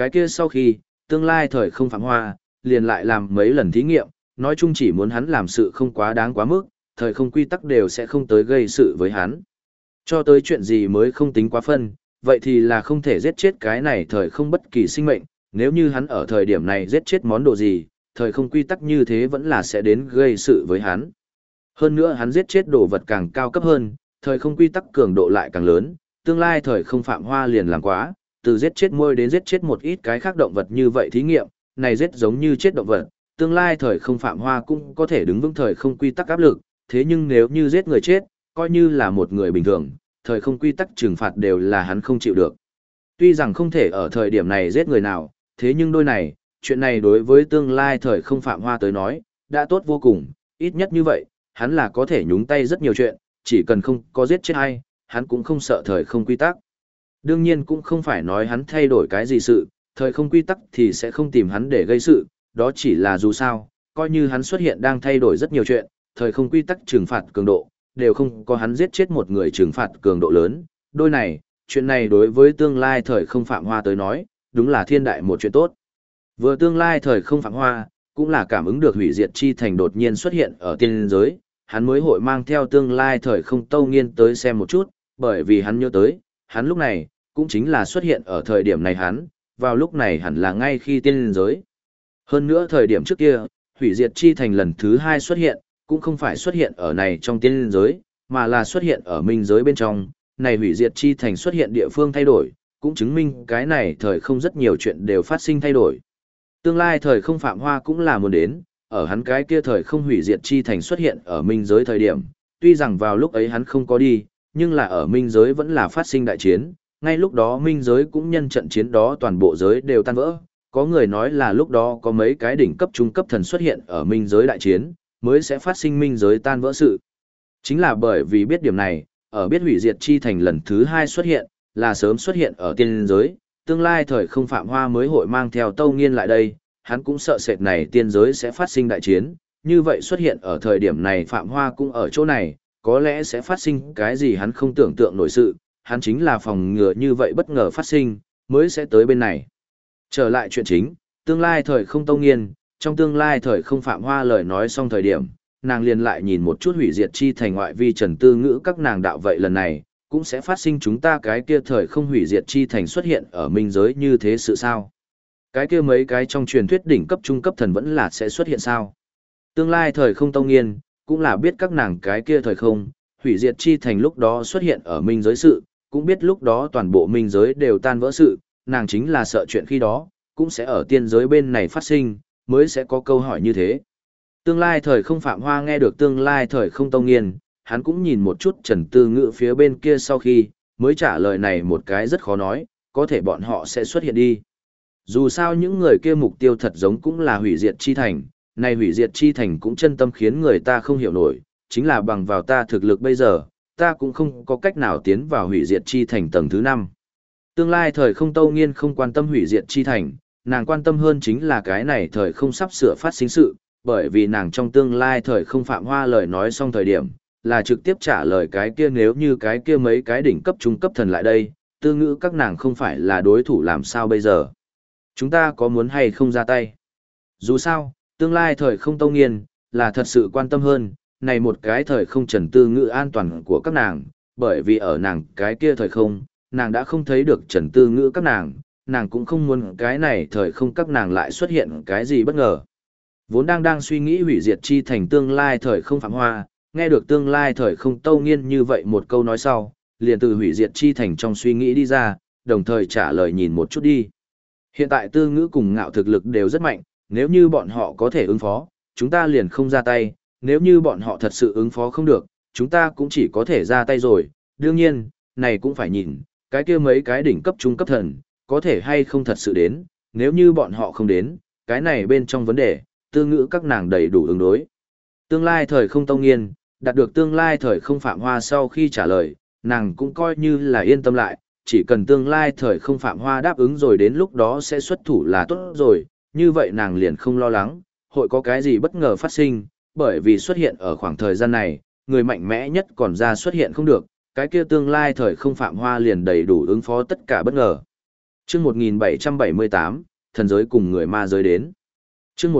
cái kia sau khi, tương lai thời không phạm hoa, liền lại làm mấy lần thí nghiệm, nói chung chỉ muốn hắn làm sự không quá đáng quá mức, thời không quy tắc đều sẽ không tới gây sự với hắn. Cho tới chuyện gì mới không tính quá phân, vậy thì là không thể giết chết cái này thời không bất kỳ sinh mệnh, nếu như hắn ở thời điểm này giết chết món đồ gì, thời không quy tắc như thế vẫn là sẽ đến gây sự với hắn. Hơn nữa hắn giết chết đồ vật càng cao cấp hơn, thời không quy tắc cường độ lại càng lớn, tương lai thời không phạm hoa liền làm quá, từ giết chết môi đến giết chết một ít cái khác động vật như vậy thí nghiệm, này giết giống như chết động vật, tương lai thời không phạm hoa cũng có thể đứng vững thời không quy tắc áp lực, thế nhưng nếu như giết người chết, coi như là một người bình thường, thời không quy tắc trừng phạt đều là hắn không chịu được. Tuy rằng không thể ở thời điểm này giết người nào, thế nhưng đôi này, chuyện này đối với tương lai thời không phạm hoa tới nói, đã tốt vô cùng, ít nhất như vậy, hắn là có thể nhúng tay rất nhiều chuyện, chỉ cần không có giết chết ai, hắn cũng không sợ thời không quy tắc. Đương nhiên cũng không phải nói hắn thay đổi cái gì sự, thời không quy tắc thì sẽ không tìm hắn để gây sự, đó chỉ là dù sao, coi như hắn xuất hiện đang thay đổi rất nhiều chuyện, thời không quy tắc trừng phạt cường độ, đều không có hắn giết chết một người trừng phạt cường độ lớn. Đôi này, chuyện này đối với tương lai thời không phạm hoa tới nói, đúng là thiên đại một chuyện tốt. Vừa tương lai thời không phạm hoa, cũng là cảm ứng được hủy diệt chi thành đột nhiên xuất hiện ở tiên giới, hắn mới hội mang theo tương lai thời không tâu nghiên tới xem một chút, bởi vì hắn nhớ tới, hắn lúc này, cũng chính là xuất hiện ở thời điểm này hắn, vào lúc này hẳn là ngay khi tiên giới. Hơn nữa thời điểm trước kia, hủy diệt chi thành lần thứ 2 xuất hiện, cũng không phải xuất hiện ở này trong tiên giới, mà là xuất hiện ở minh giới bên trong, này hủy diệt chi thành xuất hiện địa phương thay đổi, cũng chứng minh cái này thời không rất nhiều chuyện đều phát sinh thay đổi. Tương lai thời không phạm hoa cũng là muốn đến, ở hắn cái kia thời không hủy diệt chi thành xuất hiện ở minh giới thời điểm, tuy rằng vào lúc ấy hắn không có đi, nhưng là ở minh giới vẫn là phát sinh đại chiến, ngay lúc đó minh giới cũng nhân trận chiến đó toàn bộ giới đều tan vỡ, có người nói là lúc đó có mấy cái đỉnh cấp trung cấp thần xuất hiện ở minh giới đại chiến, mới sẽ phát sinh minh giới tan vỡ sự. Chính là bởi vì biết điểm này, ở biết hủy diệt chi thành lần thứ 2 xuất hiện, là sớm xuất hiện ở tiên giới, tương lai thời không phạm hoa mới hội mang theo tâu nghiên lại đây, hắn cũng sợ sệt này tiên giới sẽ phát sinh đại chiến, như vậy xuất hiện ở thời điểm này phạm hoa cũng ở chỗ này, có lẽ sẽ phát sinh cái gì hắn không tưởng tượng nổi sự, hắn chính là phòng ngừa như vậy bất ngờ phát sinh, mới sẽ tới bên này. Trở lại chuyện chính, tương lai thời không tâu nghiên, trong tương lai thời không phạm hoa lời nói xong thời điểm, nàng liền lại nhìn một chút hủy diệt chi thành ngoại vi trần tư ngữ các nàng đạo vậy lần này, cũng sẽ phát sinh chúng ta cái kia thời không hủy diệt chi thành xuất hiện ở minh giới như thế sự sao. Cái kia mấy cái trong truyền thuyết đỉnh cấp trung cấp thần vẫn là sẽ xuất hiện sao. Tương lai thời không tông nghiên, cũng là biết các nàng cái kia thời không, hủy diệt chi thành lúc đó xuất hiện ở minh giới sự, cũng biết lúc đó toàn bộ minh giới đều tan vỡ sự, nàng chính là sợ chuyện khi đó, cũng sẽ ở tiên giới bên này phát sinh, mới sẽ có câu hỏi như thế. Tương lai thời không phạm hoa nghe được tương lai thời không tông nghiên, hắn cũng nhìn một chút trần tư ngữ phía bên kia sau khi, mới trả lời này một cái rất khó nói, có thể bọn họ sẽ xuất hiện đi. Dù sao những người kia mục tiêu thật giống cũng là hủy diệt chi thành, này hủy diệt chi thành cũng chân tâm khiến người ta không hiểu nổi, chính là bằng vào ta thực lực bây giờ, ta cũng không có cách nào tiến vào hủy diệt chi thành tầng thứ 5. Tương lai thời không tâu nghiên không quan tâm hủy diệt chi thành, nàng quan tâm hơn chính là cái này thời không sắp sửa phát sinh sự, bởi vì nàng trong tương lai thời không phạm hoa lời nói xong thời điểm, là trực tiếp trả lời cái kia nếu như cái kia mấy cái đỉnh cấp trung cấp thần lại đây, tư ngữ các nàng không phải là đối thủ làm sao bây giờ. Chúng ta có muốn hay không ra tay? Dù sao, tương lai thời không tâu nghiên, là thật sự quan tâm hơn, này một cái thời không trần tư ngữ an toàn của các nàng, bởi vì ở nàng cái kia thời không, nàng đã không thấy được trần tư ngữ các nàng cũng không muốn cái này thời không các nàng lại xuất hiện cái gì bất ngờ. Vốn đang suy nghĩ hủy diệt chi thành tương lai thời không phạm hoa, nghe được tương lai thời không tâu nghiên như vậy một câu nói sau, liền từ hủy diệt chi thành trong suy nghĩ đi ra, đồng thời trả lời nhìn một chút đi. Hiện tại tư ngữ cùng ngạo thực lực đều rất mạnh, nếu như bọn họ có thể ứng phó, chúng ta liền không ra tay, nếu như bọn họ thật sự ứng phó không được, chúng ta cũng chỉ có thể ra tay rồi, đương nhiên, này cũng phải nhìn, cái kia mấy cái đỉnh cấp trung cấp thần, có thể hay không thật sự đến, nếu như bọn họ không đến, cái này bên trong vấn đề, tư ngữ các nàng đầy đủ ứng đối. Tương lai thời không tông nghiên, đạt được tương lai thời không phạm hoa sau khi trả lời, nàng cũng coi như là yên tâm lại, chỉ cần tương lai thời không phạm hoa đáp ứng rồi đến lúc đó sẽ xuất thủ là tốt rồi, như vậy nàng liền không lo lắng, hội có cái gì bất ngờ phát sinh, bởi vì xuất hiện ở khoảng thời gian này, người mạnh mẽ nhất còn ra xuất hiện không được, cái kia tương lai thời không phạm hoa liền đầy đủ ứng phó tất cả bất ngờ. Chương 1778, thần giới cùng người ma giới đến. Chương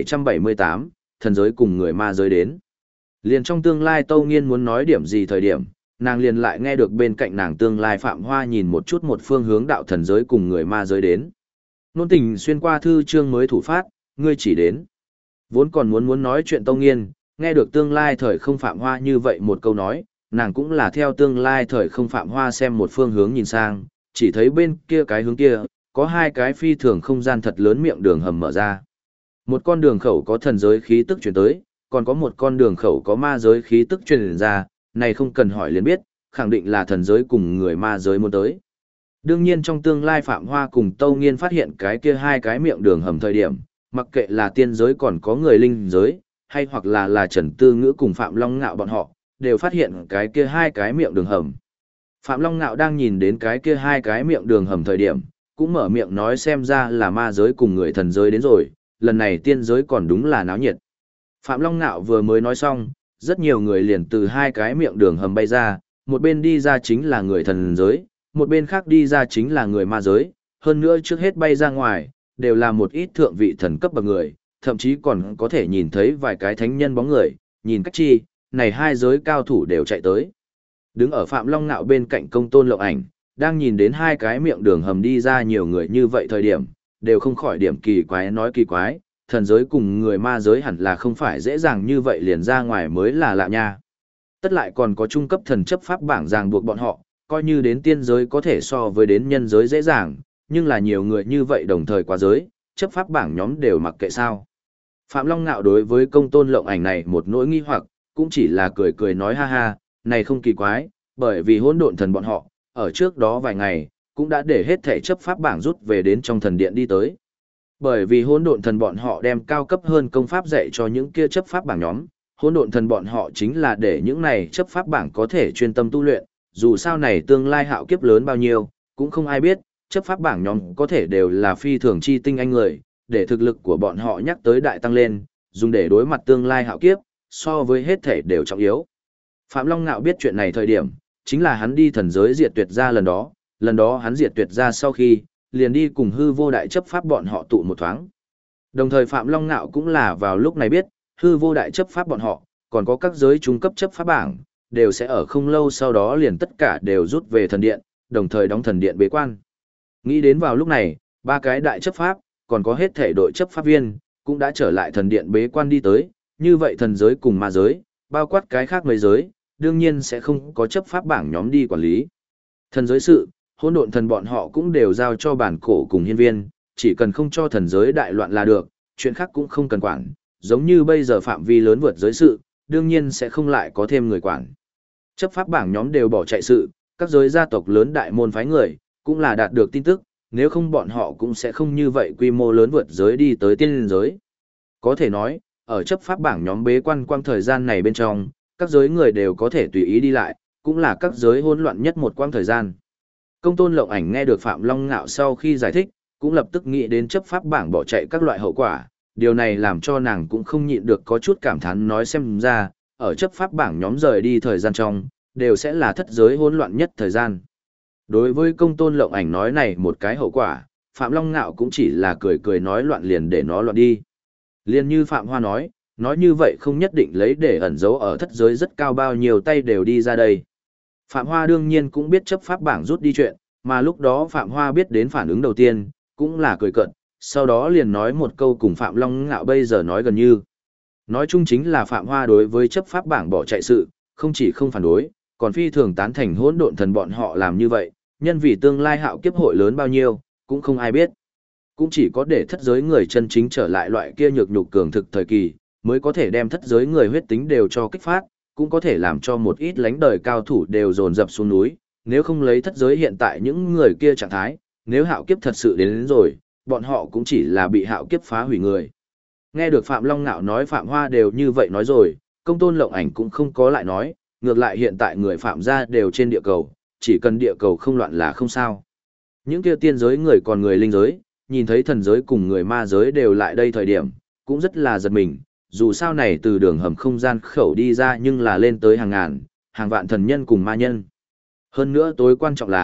1778, thần giới cùng người ma giới đến. Liền trong tương lai Tâu Nghiên muốn nói điểm gì thời điểm, nàng liền lại nghe được bên cạnh nàng tương lai Phạm Hoa nhìn một chút một phương hướng đạo thần giới cùng người ma giới đến. Nôn tình xuyên qua thư chương mới thủ phát, ngươi chỉ đến. Vốn còn muốn nói chuyện Tâu Nghiên, nghe được tương lai thời không Phạm Hoa như vậy một câu nói, nàng cũng là theo tương lai thời không Phạm Hoa xem một phương hướng nhìn sang, chỉ thấy bên kia cái hướng kia, có hai cái phi thường không gian thật lớn miệng đường hầm mở ra. Một con đường khẩu có thần giới khí tức truyền tới, còn có một con đường khẩu có ma giới khí tức truyền ra, này không cần hỏi liền biết, khẳng định là thần giới cùng người ma giới muốn tới. Đương nhiên trong tương lai Phạm Hoa cùng Tâu Nghiên phát hiện cái kia hai cái miệng đường hầm thời điểm, mặc kệ là tiên giới còn có người linh giới, hay hoặc là Trần Tư Ngữ cùng Phạm Long Ngạo bọn họ, đều phát hiện cái kia hai cái miệng đường hầm. Phạm Long Ngạo đang nhìn đến cái kia hai cái miệng đường hầm thời điểm, cũng mở miệng nói xem ra là ma giới cùng người thần giới đến rồi, lần này tiên giới còn đúng là náo nhiệt. Phạm Long Ngạo vừa mới nói xong, rất nhiều người liền từ hai cái miệng đường hầm bay ra, một bên đi ra chính là người thần giới, một bên khác đi ra chính là người ma giới, hơn nữa trước hết bay ra ngoài, đều là một ít thượng vị thần cấp bậc người, thậm chí còn có thể nhìn thấy vài cái thánh nhân bóng người, nhìn cách chi, này hai giới cao thủ đều chạy tới. Đứng ở Phạm Long Nạo bên cạnh Công Tôn Lộng Ảnh, đang nhìn đến hai cái miệng đường hầm đi ra nhiều người như vậy thời điểm, đều không khỏi điểm kỳ quái nói kỳ quái, thần giới cùng người ma giới hẳn là không phải dễ dàng như vậy liền ra ngoài mới là lạ nha. Tất lại còn có trung cấp thần chấp pháp bảng ràng buộc bọn họ, coi như đến tiên giới có thể so với đến nhân giới dễ dàng, nhưng là nhiều người như vậy đồng thời qua giới, chấp pháp bảng nhóm đều mặc kệ sao. Phạm Long Nạo đối với Công Tôn Lộng Ảnh này một nỗi nghi hoặc, cũng chỉ là cười cười nói ha ha, này không kỳ quái, bởi vì hỗn độn thần bọn họ, ở trước đó vài ngày, cũng đã để hết thể chấp pháp bảng rút về đến trong thần điện đi tới. Bởi vì hỗn độn thần bọn họ đem cao cấp hơn công pháp dạy cho những kia chấp pháp bảng nhóm, hỗn độn thần bọn họ chính là để những này chấp pháp bảng có thể chuyên tâm tu luyện, dù sao này tương lai hạo kiếp lớn bao nhiêu, cũng không ai biết, chấp pháp bảng nhóm có thể đều là phi thường chi tinh anh người, để thực lực của bọn họ nhắc tới đại tăng lên, dùng để đối mặt tương lai hạo kiếp, so với hết thể đều trọng yếu. Phạm Long Nạo biết chuyện này thời điểm, chính là hắn đi thần giới diệt tuyệt ra lần đó hắn diệt tuyệt ra sau khi, liền đi cùng hư vô đại chấp pháp bọn họ tụ một thoáng. Đồng thời Phạm Long Nạo cũng là vào lúc này biết, hư vô đại chấp pháp bọn họ, còn có các giới trung cấp chấp pháp bảng, đều sẽ ở không lâu sau đó liền tất cả đều rút về thần điện, đồng thời đóng thần điện bế quan. Nghĩ đến vào lúc này, ba cái đại chấp pháp, còn có hết thể đội chấp pháp viên, cũng đã trở lại thần điện bế quan đi tới, như vậy thần giới cùng ma giới, bao quát cái khác mấy giới, đương nhiên sẽ không có chấp pháp bảng nhóm đi quản lý. Thần giới sự, hỗn độn thần bọn họ cũng đều giao cho bản cổ cùng hiên viên, chỉ cần không cho thần giới đại loạn là được, chuyện khác cũng không cần quản, giống như bây giờ phạm vi lớn vượt giới sự, đương nhiên sẽ không lại có thêm người quản. Chấp pháp bảng nhóm đều bỏ chạy sự, các giới gia tộc lớn đại môn phái người, cũng là đạt được tin tức, nếu không bọn họ cũng sẽ không như vậy quy mô lớn vượt giới đi tới tiên giới. Có thể nói, ở chấp pháp bảng nhóm bế quan quang thời gian này bên trong, các giới người đều có thể tùy ý đi lại, cũng là các giới hỗn loạn nhất một quang thời gian. Công Tôn Lộng Ảnh nghe được Phạm Long Ngạo sau khi giải thích, cũng lập tức nghĩ đến chấp pháp bảng bỏ chạy các loại hậu quả, điều này làm cho nàng cũng không nhịn được có chút cảm thán nói xem ra, ở chấp pháp bảng nhóm rời đi thời gian trong, đều sẽ là thất giới hỗn loạn nhất thời gian. Đối với Công Tôn Lộng Ảnh nói này một cái hậu quả, Phạm Long Ngạo cũng chỉ là cười cười nói loạn liền để nó loạn đi. Liên như Phạm Hoa nói như vậy không nhất định lấy để ẩn giấu ở thất giới rất cao bao nhiêu tay đều đi ra đây. Phạm Hoa đương nhiên cũng biết chấp pháp bảng rút đi chuyện, mà lúc đó Phạm Hoa biết đến phản ứng đầu tiên, cũng là cười cợt, sau đó liền nói một câu cùng Phạm Long Ngạo bây giờ nói gần như. Nói chung chính là Phạm Hoa đối với chấp pháp bảng bỏ chạy sự, không chỉ không phản đối, còn phi thường tán thành hỗn độn thần bọn họ làm như vậy, nhân vì tương lai hạo kiếp hội lớn bao nhiêu, cũng không ai biết. Cũng chỉ có để thất giới người chân chính trở lại loại kia nhược nhục cường thực thời kỳ, mới có thể đem thất giới người huyết tính đều cho kích phát, cũng có thể làm cho một ít lánh đời cao thủ đều dồn dập xuống núi, nếu không lấy thất giới hiện tại những người kia trạng thái, nếu hạo kiếp thật sự đến rồi, bọn họ cũng chỉ là bị hạo kiếp phá hủy người. Nghe được Phạm Long Nạo nói Phạm Hoa đều như vậy nói rồi, Công Tôn Lộng Ảnh cũng không có lại nói, ngược lại hiện tại người Phạm gia đều trên địa cầu, chỉ cần địa cầu không loạn là không sao. Những kia tiên giới người còn người linh giới, nhìn thấy thần giới cùng người ma giới đều lại đây thời điểm, cũng rất là giật mình, dù sao này từ đường hầm không gian khẩu đi ra nhưng là lên tới hàng ngàn, hàng vạn thần nhân cùng ma nhân. Hơn nữa tối quan trọng là,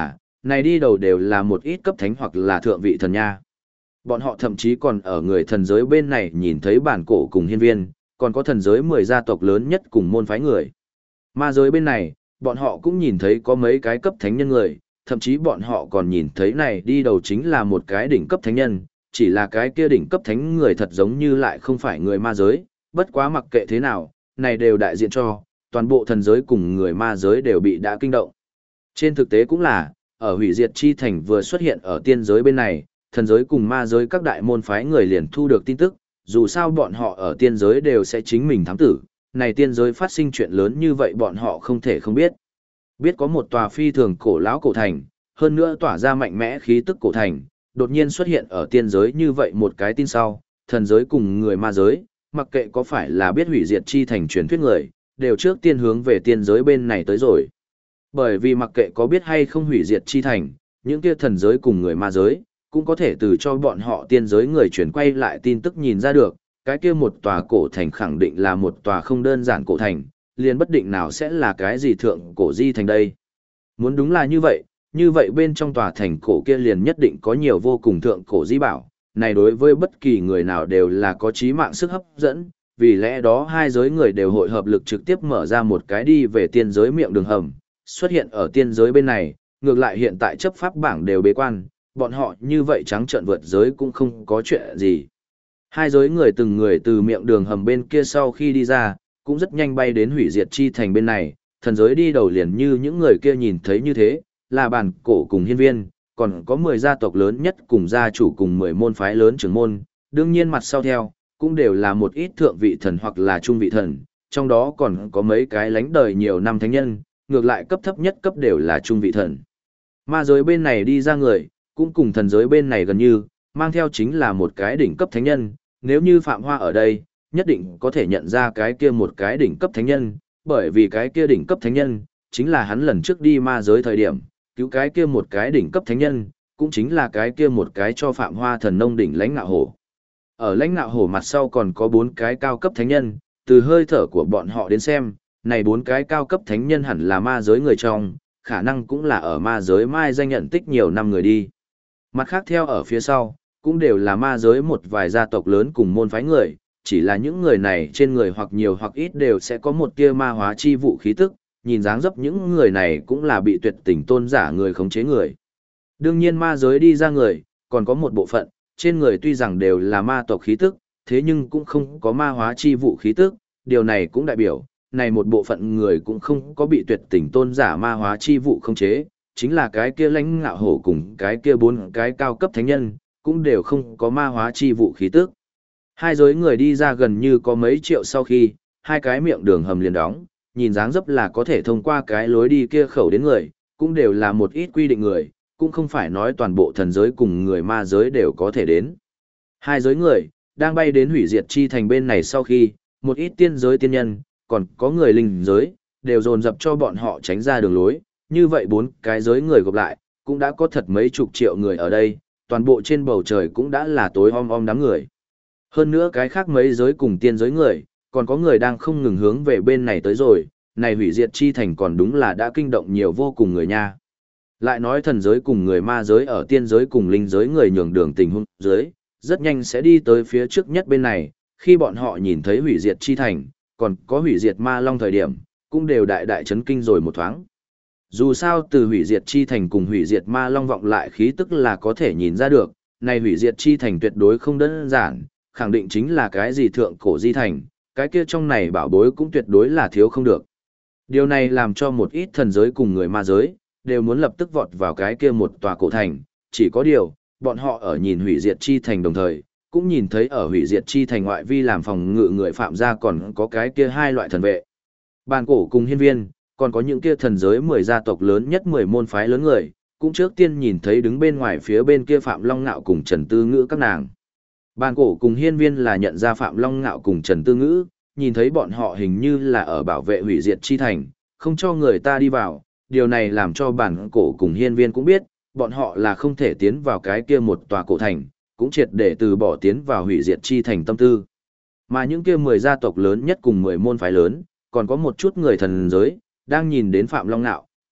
này đi đầu đều là một ít cấp thánh hoặc là thượng vị thần nha. Bọn họ thậm chí còn ở người thần giới bên này nhìn thấy bản cổ cùng hiên viên, còn có thần giới 10 gia tộc lớn nhất cùng môn phái người. Ma giới bên này, bọn họ cũng nhìn thấy có mấy cái cấp thánh nhân người, thậm chí bọn họ còn nhìn thấy này đi đầu chính là một cái đỉnh cấp thánh nhân, chỉ là cái kia đỉnh cấp thánh người thật giống như lại không phải người ma giới, bất quá mặc kệ thế nào, này đều đại diện cho, toàn bộ thần giới cùng người ma giới đều bị đã kinh động. Trên thực tế cũng là, ở hủy diệt chi thành vừa xuất hiện ở tiên giới bên này, thần giới cùng ma giới các đại môn phái người liền thu được tin tức, dù sao bọn họ ở tiên giới đều sẽ chính mình thám tử, này tiên giới phát sinh chuyện lớn như vậy bọn họ không thể không biết. Biết có một tòa phi thường cổ lão cổ thành, hơn nữa tỏa ra mạnh mẽ khí tức cổ thành, đột nhiên xuất hiện ở tiên giới như vậy một cái tin sau, thần giới cùng người ma giới, mặc kệ có phải là biết hủy diệt chi thành truyền thuyết người, đều trước tiên hướng về tiên giới bên này tới rồi. Bởi vì mặc kệ có biết hay không hủy diệt chi thành, những kia thần giới cùng người ma giới, cũng có thể từ cho bọn họ tiên giới người chuyển quay lại tin tức nhìn ra được, cái kia một tòa cổ thành khẳng định là một tòa không đơn giản cổ thành, liền bất định nào sẽ là cái gì thượng cổ di thành đây. Muốn đúng là như vậy bên trong tòa thành cổ kia liền nhất định có nhiều vô cùng thượng cổ di bảo, này đối với bất kỳ người nào đều là có chí mạng sức hấp dẫn, vì lẽ đó hai giới người đều hội hợp lực trực tiếp mở ra một cái đi về tiên giới miệng đường hầm, xuất hiện ở tiên giới bên này, ngược lại hiện tại chấp pháp bảng đều bế quan, bọn họ như vậy trắng trợn vượt giới cũng không có chuyện gì. Hai giới người từng người từ miệng đường hầm bên kia sau khi đi ra, cũng rất nhanh bay đến hủy diệt chi thành bên này, thần giới đi đầu liền như những người kia nhìn thấy như thế, là bản cổ cùng hiên viên, còn có 10 gia tộc lớn nhất cùng gia chủ cùng 10 môn phái lớn trưởng môn, đương nhiên mặt sau theo, cũng đều là một ít thượng vị thần hoặc là trung vị thần, trong đó còn có mấy cái lánh đời nhiều năm thánh nhân, ngược lại cấp thấp nhất cấp đều là trung vị thần. Ma giới bên này đi ra người, cũng cùng thần giới bên này gần như, mang theo chính là một cái đỉnh cấp thánh nhân, nếu như Phạm Hoa ở đây, nhất định có thể nhận ra cái kia một cái đỉnh cấp thánh nhân, bởi vì cái kia đỉnh cấp thánh nhân, chính là hắn lần trước đi ma giới thời điểm, cứu cái kia một cái đỉnh cấp thánh nhân, cũng chính là cái kia một cái cho Phạm Hoa thần nông đỉnh lãnh ngạo hổ. Ở lãnh ngạo hổ mặt sau còn có 4 cái cao cấp thánh nhân, từ hơi thở của bọn họ đến xem, này 4 cái cao cấp thánh nhân hẳn là ma giới người trong, khả năng cũng là ở ma giới mai danh nhận tích nhiều năm người đi. Mặt khác theo ở phía sau, cũng đều là ma giới một vài gia tộc lớn cùng môn phái người, chỉ là những người này trên người hoặc nhiều hoặc ít đều sẽ có một tia ma hóa chi vụ khí tức, nhìn dáng dấp những người này cũng là bị tuyệt tình tôn giả người khống chế người. Đương nhiên ma giới đi ra người, còn có một bộ phận, trên người tuy rằng đều là ma tộc khí tức, thế nhưng cũng không có ma hóa chi vụ khí tức, điều này cũng đại biểu, này một bộ phận người cũng không có bị tuyệt tình tôn giả ma hóa chi vụ khống chế, chính là cái kia lãnh ngạo hổ cùng cái kia 4 cái cao cấp thánh nhân, cũng đều không có ma hóa chi vụ khí tức. Hai giới người đi ra gần như có mấy triệu sau khi, hai cái miệng đường hầm liền đóng, nhìn dáng dấp là có thể thông qua cái lối đi kia khẩu đến người, cũng đều là một ít quy định người, cũng không phải nói toàn bộ thần giới cùng người ma giới đều có thể đến. Hai giới người, đang bay đến hủy diệt chi thành bên này sau khi, một ít tiên giới tiên nhân, còn có người linh giới, đều dồn dập cho bọn họ tránh ra đường lối, như vậy 4 cái giới người gộp lại, cũng đã có thật mấy chục triệu người ở đây, toàn bộ trên bầu trời cũng đã là tối om đám người. Hơn nữa cái khác mấy giới cùng tiên giới người, còn có người đang không ngừng hướng về bên này tới rồi, này hủy diệt chi thành còn đúng là đã kinh động nhiều vô cùng người nha. Lại nói thần giới cùng người ma giới ở tiên giới cùng linh giới người nhường đường tình huống giới, rất nhanh sẽ đi tới phía trước nhất bên này, khi bọn họ nhìn thấy hủy diệt chi thành, còn có hủy diệt ma long thời điểm, cũng đều đại đại chấn kinh rồi một thoáng. Dù sao từ hủy diệt chi thành cùng hủy diệt ma long vọng lại khí tức là có thể nhìn ra được, này hủy diệt chi thành tuyệt đối không đơn giản, khẳng định chính là cái gì thượng cổ di thành, cái kia trong này bảo bối cũng tuyệt đối là thiếu không được. Điều này làm cho một ít thần giới cùng người ma giới, đều muốn lập tức vọt vào cái kia một tòa cổ thành, chỉ có điều, bọn họ ở nhìn hủy diệt chi thành đồng thời, cũng nhìn thấy ở hủy diệt chi thành ngoại vi làm phòng ngự người phạm gia còn có cái kia 2 loại thần vệ. Bàn cổ cùng hiên viên, còn có những kia thần giới 10 gia tộc lớn nhất 10 môn phái lớn người, cũng trước tiên nhìn thấy đứng bên ngoài phía bên kia Phạm Long Ngạo cùng Trần Tư Ngữ các nàng. Bàn cổ cùng hiên viên là nhận ra Phạm Long Ngạo cùng Trần Tư Ngữ, nhìn thấy bọn họ hình như là ở bảo vệ hủy diệt chi thành, không cho người ta đi vào, điều này làm cho bàn cổ cùng hiên viên cũng biết, bọn họ là không thể tiến vào cái kia một tòa cổ thành, cũng triệt để từ bỏ tiến vào hủy diệt chi thành tâm tư. Mà những kia 10 gia tộc lớn nhất cùng 10 môn phái lớn, còn có một chút người thần giới, đang nhìn đến Phạm Long Nạo,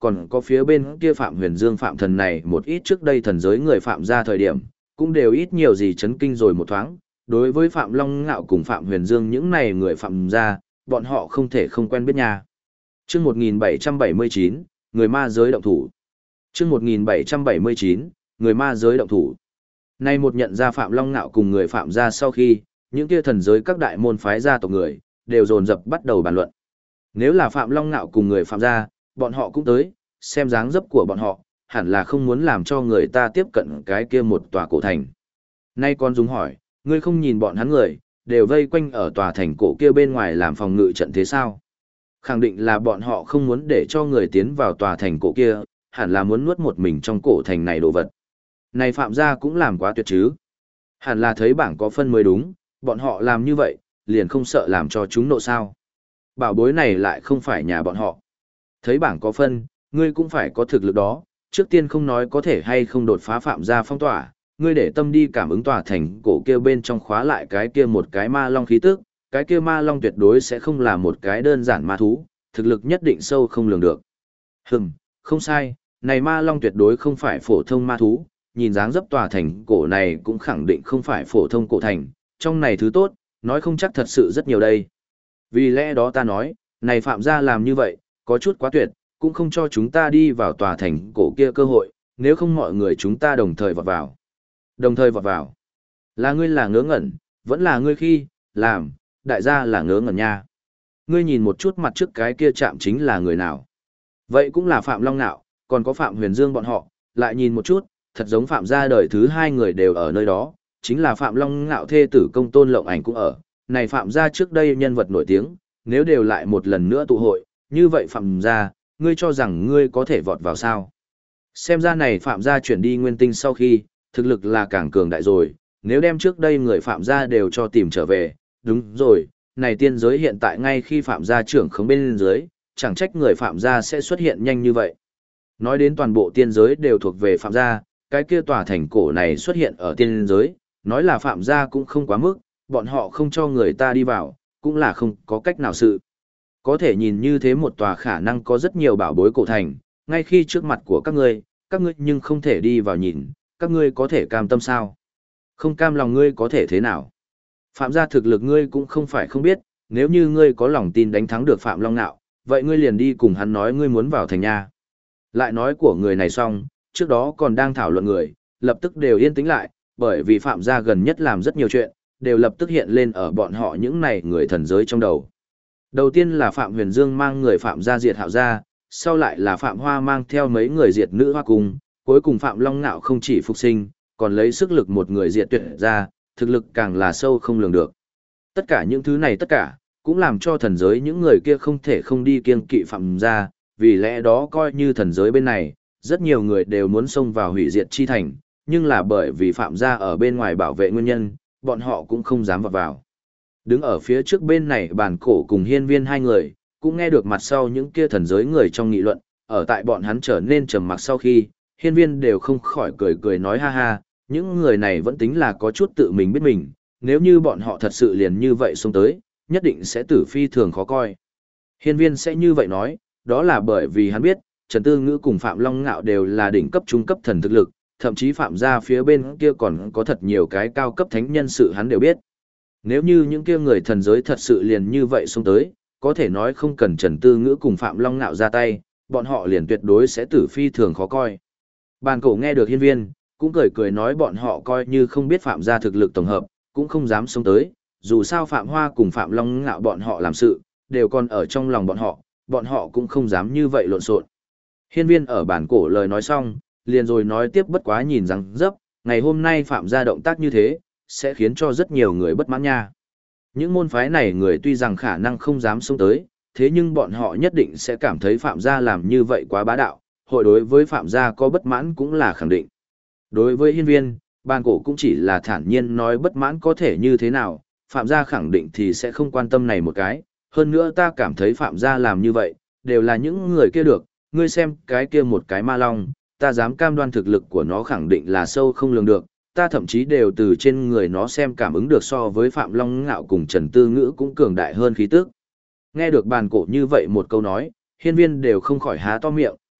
còn có phía bên kia Phạm Huyền Dương Phạm Thần này một ít trước đây thần giới người Phạm ra thời điểm, cũng đều ít nhiều gì chấn kinh rồi một thoáng. Đối với Phạm Long Ngạo cùng Phạm Huyền Dương những này người Phạm ra, bọn họ không thể không quen biết nha. Chương 1779, người ma giới động thủ. Chương 1779, người ma giới động thủ. Nay một nhận ra Phạm Long Ngạo cùng người Phạm ra sau khi, những kia thần giới các đại môn phái gia tộc người, đều dồn dập bắt đầu bàn luận. Nếu là Phạm Long Ngạo cùng người Phạm ra, bọn họ cũng tới, xem dáng dấp của bọn họ, hẳn là không muốn làm cho người ta tiếp cận cái kia một tòa cổ thành. Nay con Dung hỏi, ngươi không nhìn bọn hắn người, đều vây quanh ở tòa thành cổ kia bên ngoài làm phòng ngự trận thế sao? Khẳng định là bọn họ không muốn để cho người tiến vào tòa thành cổ kia, hẳn là muốn nuốt một mình trong cổ thành này đồ vật. Này Phạm gia cũng làm quá tuyệt chứ. Hẳn là thấy bảng có phân mới đúng, bọn họ làm như vậy, liền không sợ làm cho chúng nộ sao. Bảo bối này lại không phải nhà bọn họ. Thấy bảng có phân, ngươi cũng phải có thực lực đó, trước tiên không nói có thể hay không đột phá Phạm gia phong tỏa, ngươi để tâm đi cảm ứng tòa thành cổ kia bên trong khóa lại cái kia một cái ma long khí tức, cái kia ma long tuyệt đối sẽ không là một cái đơn giản ma thú, thực lực nhất định sâu không lường được. Không sai, này ma long tuyệt đối không phải phổ thông ma thú, nhìn dáng dấp tòa thành cổ này cũng khẳng định không phải phổ thông cổ thành, trong này thứ tốt, nói không chắc thật sự rất nhiều đây. Vì lẽ đó ta nói, này Phạm gia làm như vậy, có chút quá tuyệt, cũng không cho chúng ta đi vào tòa thành cổ kia cơ hội, nếu không mọi người chúng ta đồng thời vọt vào. Đồng thời vọt vào. Là ngươi là ngớ ngẩn, vẫn là ngươi khi, làm, đại gia là ngớ ngẩn nha. Ngươi nhìn một chút mặt trước cái kia chạm chính là người nào. Vậy cũng là Phạm Long Nạo, còn có Phạm Huyền Dương bọn họ, lại nhìn một chút, thật giống Phạm gia đời thứ hai người đều ở nơi đó, chính là Phạm Long Ngạo thê tử Công Tôn Lộng Ảnh cũng ở. Này Phạm gia trước đây nhân vật nổi tiếng, nếu đều lại một lần nữa tụ hội, như vậy Phạm gia, ngươi cho rằng ngươi có thể vọt vào sao? Xem ra này Phạm gia chuyển đi nguyên tinh sau khi, thực lực là càng cường đại rồi, nếu đem trước đây người Phạm gia đều cho tìm trở về, đúng rồi, này tiên giới hiện tại ngay khi Phạm gia trưởng không bên dưới, chẳng trách người Phạm gia sẽ xuất hiện nhanh như vậy. Nói đến toàn bộ tiên giới đều thuộc về Phạm gia, cái kia tòa thành cổ này xuất hiện ở tiên giới, nói là Phạm gia cũng không quá mức, bọn họ không cho người ta đi vào, cũng là không có cách nào sự. Có thể nhìn như thế một tòa khả năng có rất nhiều bảo bối cổ thành, ngay khi trước mặt của các ngươi nhưng không thể đi vào nhìn, các ngươi có thể cam tâm sao? Không cam lòng ngươi có thể thế nào? Phạm gia thực lực ngươi cũng không phải không biết, nếu như ngươi có lòng tin đánh thắng được Phạm Long Nạo, vậy ngươi liền đi cùng hắn nói ngươi muốn vào thành nha. Lại nói của người này xong, trước đó còn đang thảo luận người, lập tức đều yên tĩnh lại, bởi vì Phạm gia gần nhất làm rất nhiều chuyện, đều lập tức hiện lên ở bọn họ những này người thần giới trong đầu. Đầu tiên là Phạm Huyền Dương mang người Phạm gia diệt Hạo gia, sau lại là Phạm Hoa mang theo mấy người diệt Nữ Hoa Cung, cuối cùng Phạm Long Nạo không chỉ phục sinh, còn lấy sức lực một người diệt Tuyệt gia, thực lực càng là sâu không lường được. Tất cả những thứ này tất cả, cũng làm cho thần giới những người kia không thể không đi kiêng kỵ Phạm gia, vì lẽ đó coi như thần giới bên này, rất nhiều người đều muốn xông vào hủy diệt chi thành, nhưng là bởi vì Phạm gia ở bên ngoài bảo vệ nguyên nhân, bọn họ cũng không dám vào. Đứng ở phía trước bên này Bàn Cổ cùng Hiên Viên hai người, cũng nghe được mặt sau những kia thần giới người trong nghị luận, ở tại bọn hắn trở nên trầm mặc sau khi, Hiên Viên đều không khỏi cười cười nói ha ha, những người này vẫn tính là có chút tự mình biết mình, nếu như bọn họ thật sự liền như vậy xông tới, nhất định sẽ tử phi thường khó coi. Hiên Viên sẽ như vậy nói, đó là bởi vì hắn biết, Trần Tư Ngữ cùng Phạm Long Ngạo đều là đỉnh cấp trung cấp thần thực lực, thậm chí Phạm gia phía bên kia còn có thật nhiều cái cao cấp thánh nhân sự hắn đều biết. Nếu như những kia người thần giới thật sự liền như vậy xông tới, có thể nói không cần Trần Tư Ngữ cùng Phạm Long Ngạo ra tay, bọn họ liền tuyệt đối sẽ tử phi thường khó coi. Bàn Cổ nghe được Hiên Viên, cũng cười cười nói bọn họ coi như không biết Phạm gia thực lực tổng hợp, cũng không dám xông tới, dù sao Phạm Hoa cùng Phạm Long Ngạo bọn họ làm sự, đều còn ở trong lòng bọn họ cũng không dám như vậy lộn xộn. Hiên Viên ở Bàn Cổ lời nói xong, liền rồi nói tiếp bất quá nhìn rằng dấp, ngày hôm nay Phạm gia động tác như thế, sẽ khiến cho rất nhiều người bất mãn nha. Những môn phái này người tuy rằng khả năng không dám xông tới, thế nhưng bọn họ nhất định sẽ cảm thấy Phạm gia làm như vậy quá bá đạo, hội đối với Phạm gia có bất mãn cũng là khẳng định. Đối với Hiên Viên, Bàn Cổ cũng chỉ là thản nhiên nói bất mãn có thể như thế nào, Phạm gia khẳng định thì sẽ không quan tâm này một cái, hơn nữa ta cảm thấy Phạm gia làm như vậy, đều là những người kia được, ngươi xem cái kia một cái ma long, ta dám cam đoan thực lực của nó khẳng định là sâu không lường được, ta thậm chí đều từ trên người nó xem cảm ứng được so với Phạm Long Ngạo cùng Trần Tư Ngữ cũng cường đại hơn khí tức. Nghe được Bàn Cổ như vậy một câu nói, Hiên Viên đều không khỏi há to miệng,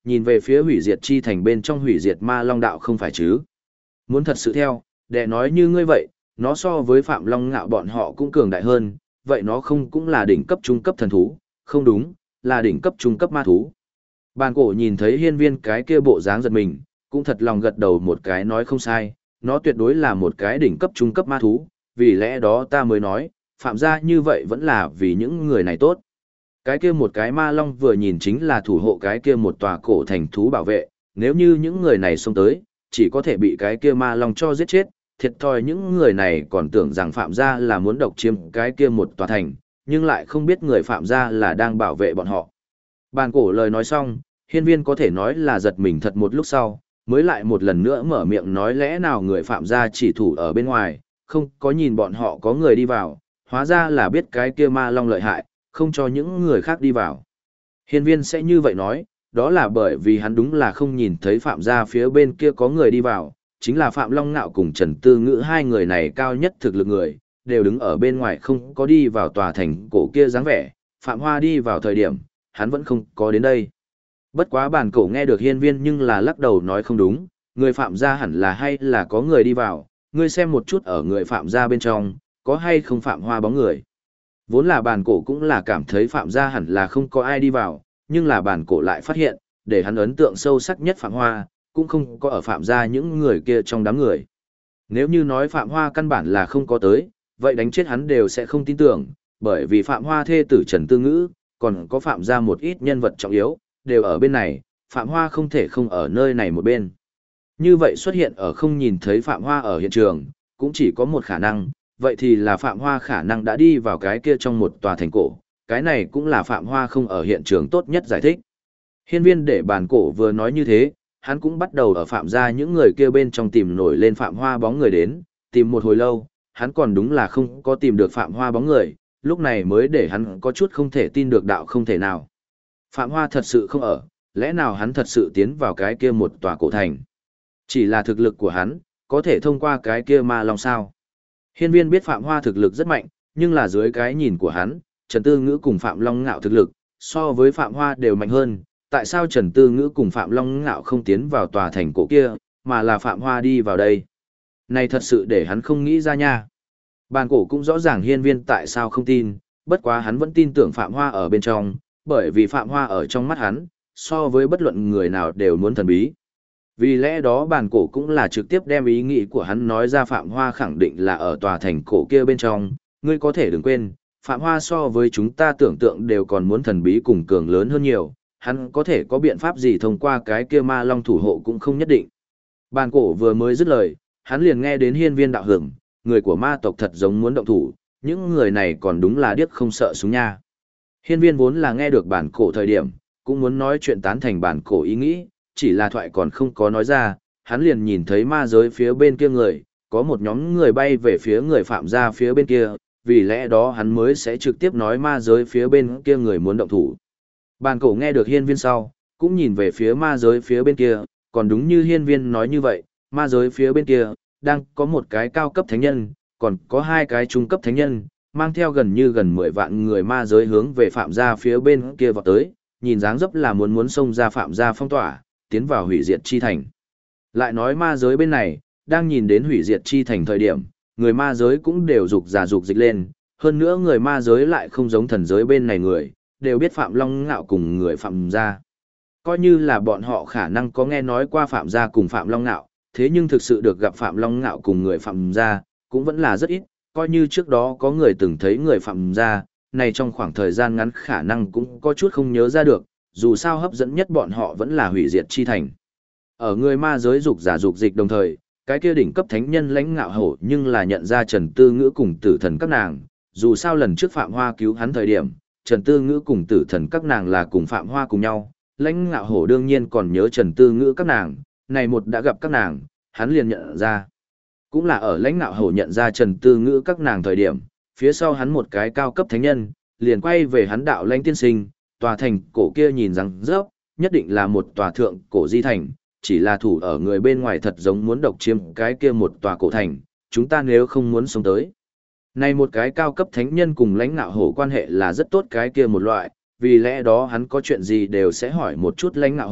nhìn về phía hủy diệt chi thành bên trong hủy diệt ma long đạo không phải chứ. Muốn thật sự theo, đệ nói như ngươi vậy, nó so với Phạm Long Ngạo bọn họ cũng cường đại hơn, vậy nó không cũng là đỉnh cấp trung cấp thần thú, không đúng, là đỉnh cấp trung cấp ma thú. Bàn cổ nhìn thấy hiên viên cái kia bộ dáng giật mình, cũng thật lòng gật đầu một cái nói không sai, nó tuyệt đối là một cái đỉnh cấp trung cấp ma thú, vì lẽ đó ta mới nói, phạm gia như vậy vẫn là vì những người này tốt. Cái kia một cái ma long vừa nhìn chính là thủ hộ cái kia một tòa cổ thành thú bảo vệ, nếu như những người này xông tới, chỉ có thể bị cái kia ma long cho giết chết, thiệt thòi những người này còn tưởng rằng phạm gia là muốn độc chiếm cái kia một tòa thành, nhưng lại không biết người phạm gia là đang bảo vệ bọn họ. Bàn cổ lời nói xong, hiên viên có thể nói là giật mình thật một lúc sau, mới lại một lần nữa mở miệng nói lẽ nào người phạm gia chỉ thủ ở bên ngoài, không có nhìn bọn họ có người đi vào, hóa ra là biết cái kia ma long lợi hại, không cho những người khác đi vào. Hiên viên sẽ như vậy nói, đó là bởi vì hắn đúng là không nhìn thấy phạm gia phía bên kia có người đi vào, chính là Phạm Long Ngạo cùng Trần Tư Ngữ hai người này cao nhất thực lực người, đều đứng ở bên ngoài không có đi vào tòa thành cổ kia dáng vẻ, Phạm Hoa đi vào thời điểm, hắn vẫn không có đến đây. Bất quá bản cổ nghe được hiên viên nhưng là lắc đầu nói không đúng, người Phạm gia hẳn là hay là có người đi vào, ngươi xem một chút ở người Phạm gia bên trong, có hay không Phạm Hoa bóng người. Vốn là bản cổ cũng là cảm thấy Phạm gia hẳn là không có ai đi vào, nhưng là bản cổ lại phát hiện, để hắn ấn tượng sâu sắc nhất Phạm Hoa, cũng không có ở Phạm gia những người kia trong đám người. Nếu như nói Phạm Hoa căn bản là không có tới, vậy đánh chết hắn đều sẽ không tin tưởng, bởi vì Phạm Hoa thê tử Trần Tư Ngữ, còn có Phạm gia một ít nhân vật trọng yếu, đều ở bên này, Phạm Hoa không thể không ở nơi này một bên. Như vậy xuất hiện ở không nhìn thấy Phạm Hoa ở hiện trường, cũng chỉ có một khả năng, vậy thì là Phạm Hoa khả năng đã đi vào cái kia trong một tòa thành cổ, cái này cũng là Phạm Hoa không ở hiện trường tốt nhất giải thích. Hiên viên để bản cổ vừa nói như thế, hắn cũng bắt đầu ở Phạm gia những người kia bên trong tìm nổi lên Phạm Hoa bóng người đến, tìm một hồi lâu, hắn còn đúng là không có tìm được Phạm Hoa bóng người, lúc này mới để hắn có chút không thể tin được đạo không thể nào. Phạm Hoa thật sự không ở, lẽ nào hắn thật sự tiến vào cái kia một tòa cổ thành? Chỉ là thực lực của hắn, có thể thông qua cái kia ma long sao? Hiên viên biết Phạm Hoa thực lực rất mạnh, nhưng là dưới cái nhìn của hắn, Trần Tư Ngữ cùng Phạm Long Ngạo thực lực, so với Phạm Hoa đều mạnh hơn. Tại sao Trần Tư Ngữ cùng Phạm Long Ngạo không tiến vào tòa thành cổ kia, mà là Phạm Hoa đi vào đây? Này thật sự để hắn không nghĩ ra nha. Bàn cổ cũng rõ ràng hiên viên tại sao không tin, bất quá hắn vẫn tin tưởng Phạm Hoa ở bên trong, bởi vì Phạm Hoa ở trong mắt hắn, so với bất luận người nào đều muốn thần bí. Vì lẽ đó bàn cổ cũng là trực tiếp đem ý nghĩ của hắn nói ra Phạm Hoa khẳng định là ở tòa thành cổ kia bên trong, ngươi có thể đừng quên, Phạm Hoa so với chúng ta tưởng tượng đều còn muốn thần bí cùng cường lớn hơn nhiều, hắn có thể có biện pháp gì thông qua cái kia ma long thủ hộ cũng không nhất định. Bàn cổ vừa mới dứt lời, hắn liền nghe đến hiên viên đạo hưởng, người của ma tộc thật giống muốn động thủ, những người này còn đúng là điếc không sợ súng nha. Hiên viên vốn là nghe được bản cổ thời điểm, cũng muốn nói chuyện tán thành bản cổ ý nghĩ, chỉ là thoại còn không có nói ra, hắn liền nhìn thấy ma giới phía bên kia người, có một nhóm người bay về phía người Phạm gia phía bên kia, vì lẽ đó hắn mới sẽ trực tiếp nói ma giới phía bên kia người muốn động thủ. Bản cổ nghe được hiên viên sau, cũng nhìn về phía ma giới phía bên kia, còn đúng như hiên viên nói như vậy, ma giới phía bên kia, đang có một cái cao cấp thánh nhân, còn có hai cái trung cấp thánh nhân, mang theo gần 10 vạn người ma giới hướng về Phạm gia phía bên kia vọt tới, nhìn dáng dấp là muốn xông ra Phạm gia phong tỏa, tiến vào hủy diệt chi thành. Lại nói ma giới bên này, đang nhìn đến hủy diệt chi thành thời điểm, người ma giới cũng đều rục dịch lên, hơn nữa người ma giới lại không giống thần giới bên này người, đều biết Phạm Long Ngạo cùng người Phạm gia. Coi như là bọn họ khả năng có nghe nói qua Phạm gia cùng Phạm Long Ngạo, thế nhưng thực sự được gặp Phạm Long Ngạo cùng người Phạm gia, cũng vẫn là rất ít, coi như trước đó có người từng thấy người Phạm gia, này trong khoảng thời gian ngắn khả năng cũng có chút không nhớ ra được, dù sao hấp dẫn nhất bọn họ vẫn là hủy diệt chi thành. Ở người ma giới dục dịch đồng thời, cái kia đỉnh cấp thánh nhân Lãnh Ngạo Hổ nhưng là nhận ra Trần Tư Ngữ cùng Tử Thần các nàng, dù sao lần trước Phạm Hoa cứu hắn thời điểm, Trần Tư Ngữ cùng Tử Thần các nàng là cùng Phạm Hoa cùng nhau, Lãnh Ngạo Hổ đương nhiên còn nhớ Trần Tư Ngữ các nàng, này một đã gặp các nàng, hắn liền nhận ra. Cũng là ở Lãnh Ngạo Hổ nhận ra Trần Tư Ngữ các nàng thời điểm, phía sau hắn một cái cao cấp thánh nhân, liền quay về hắn đạo Lãnh tiên sinh, tòa thành cổ kia nhìn rằng rớp, nhất định là một tòa thượng cổ di thành, chỉ là thủ ở người bên ngoài thật giống muốn độc chiếm cái kia một tòa cổ thành, chúng ta nếu không muốn sống tới. Này một cái cao cấp thánh nhân cùng Lãnh Ngạo Hổ quan hệ là rất tốt cái kia một loại, vì lẽ đó hắn có chuyện gì đều sẽ hỏi một chút Lãnh Ngạo Hổ,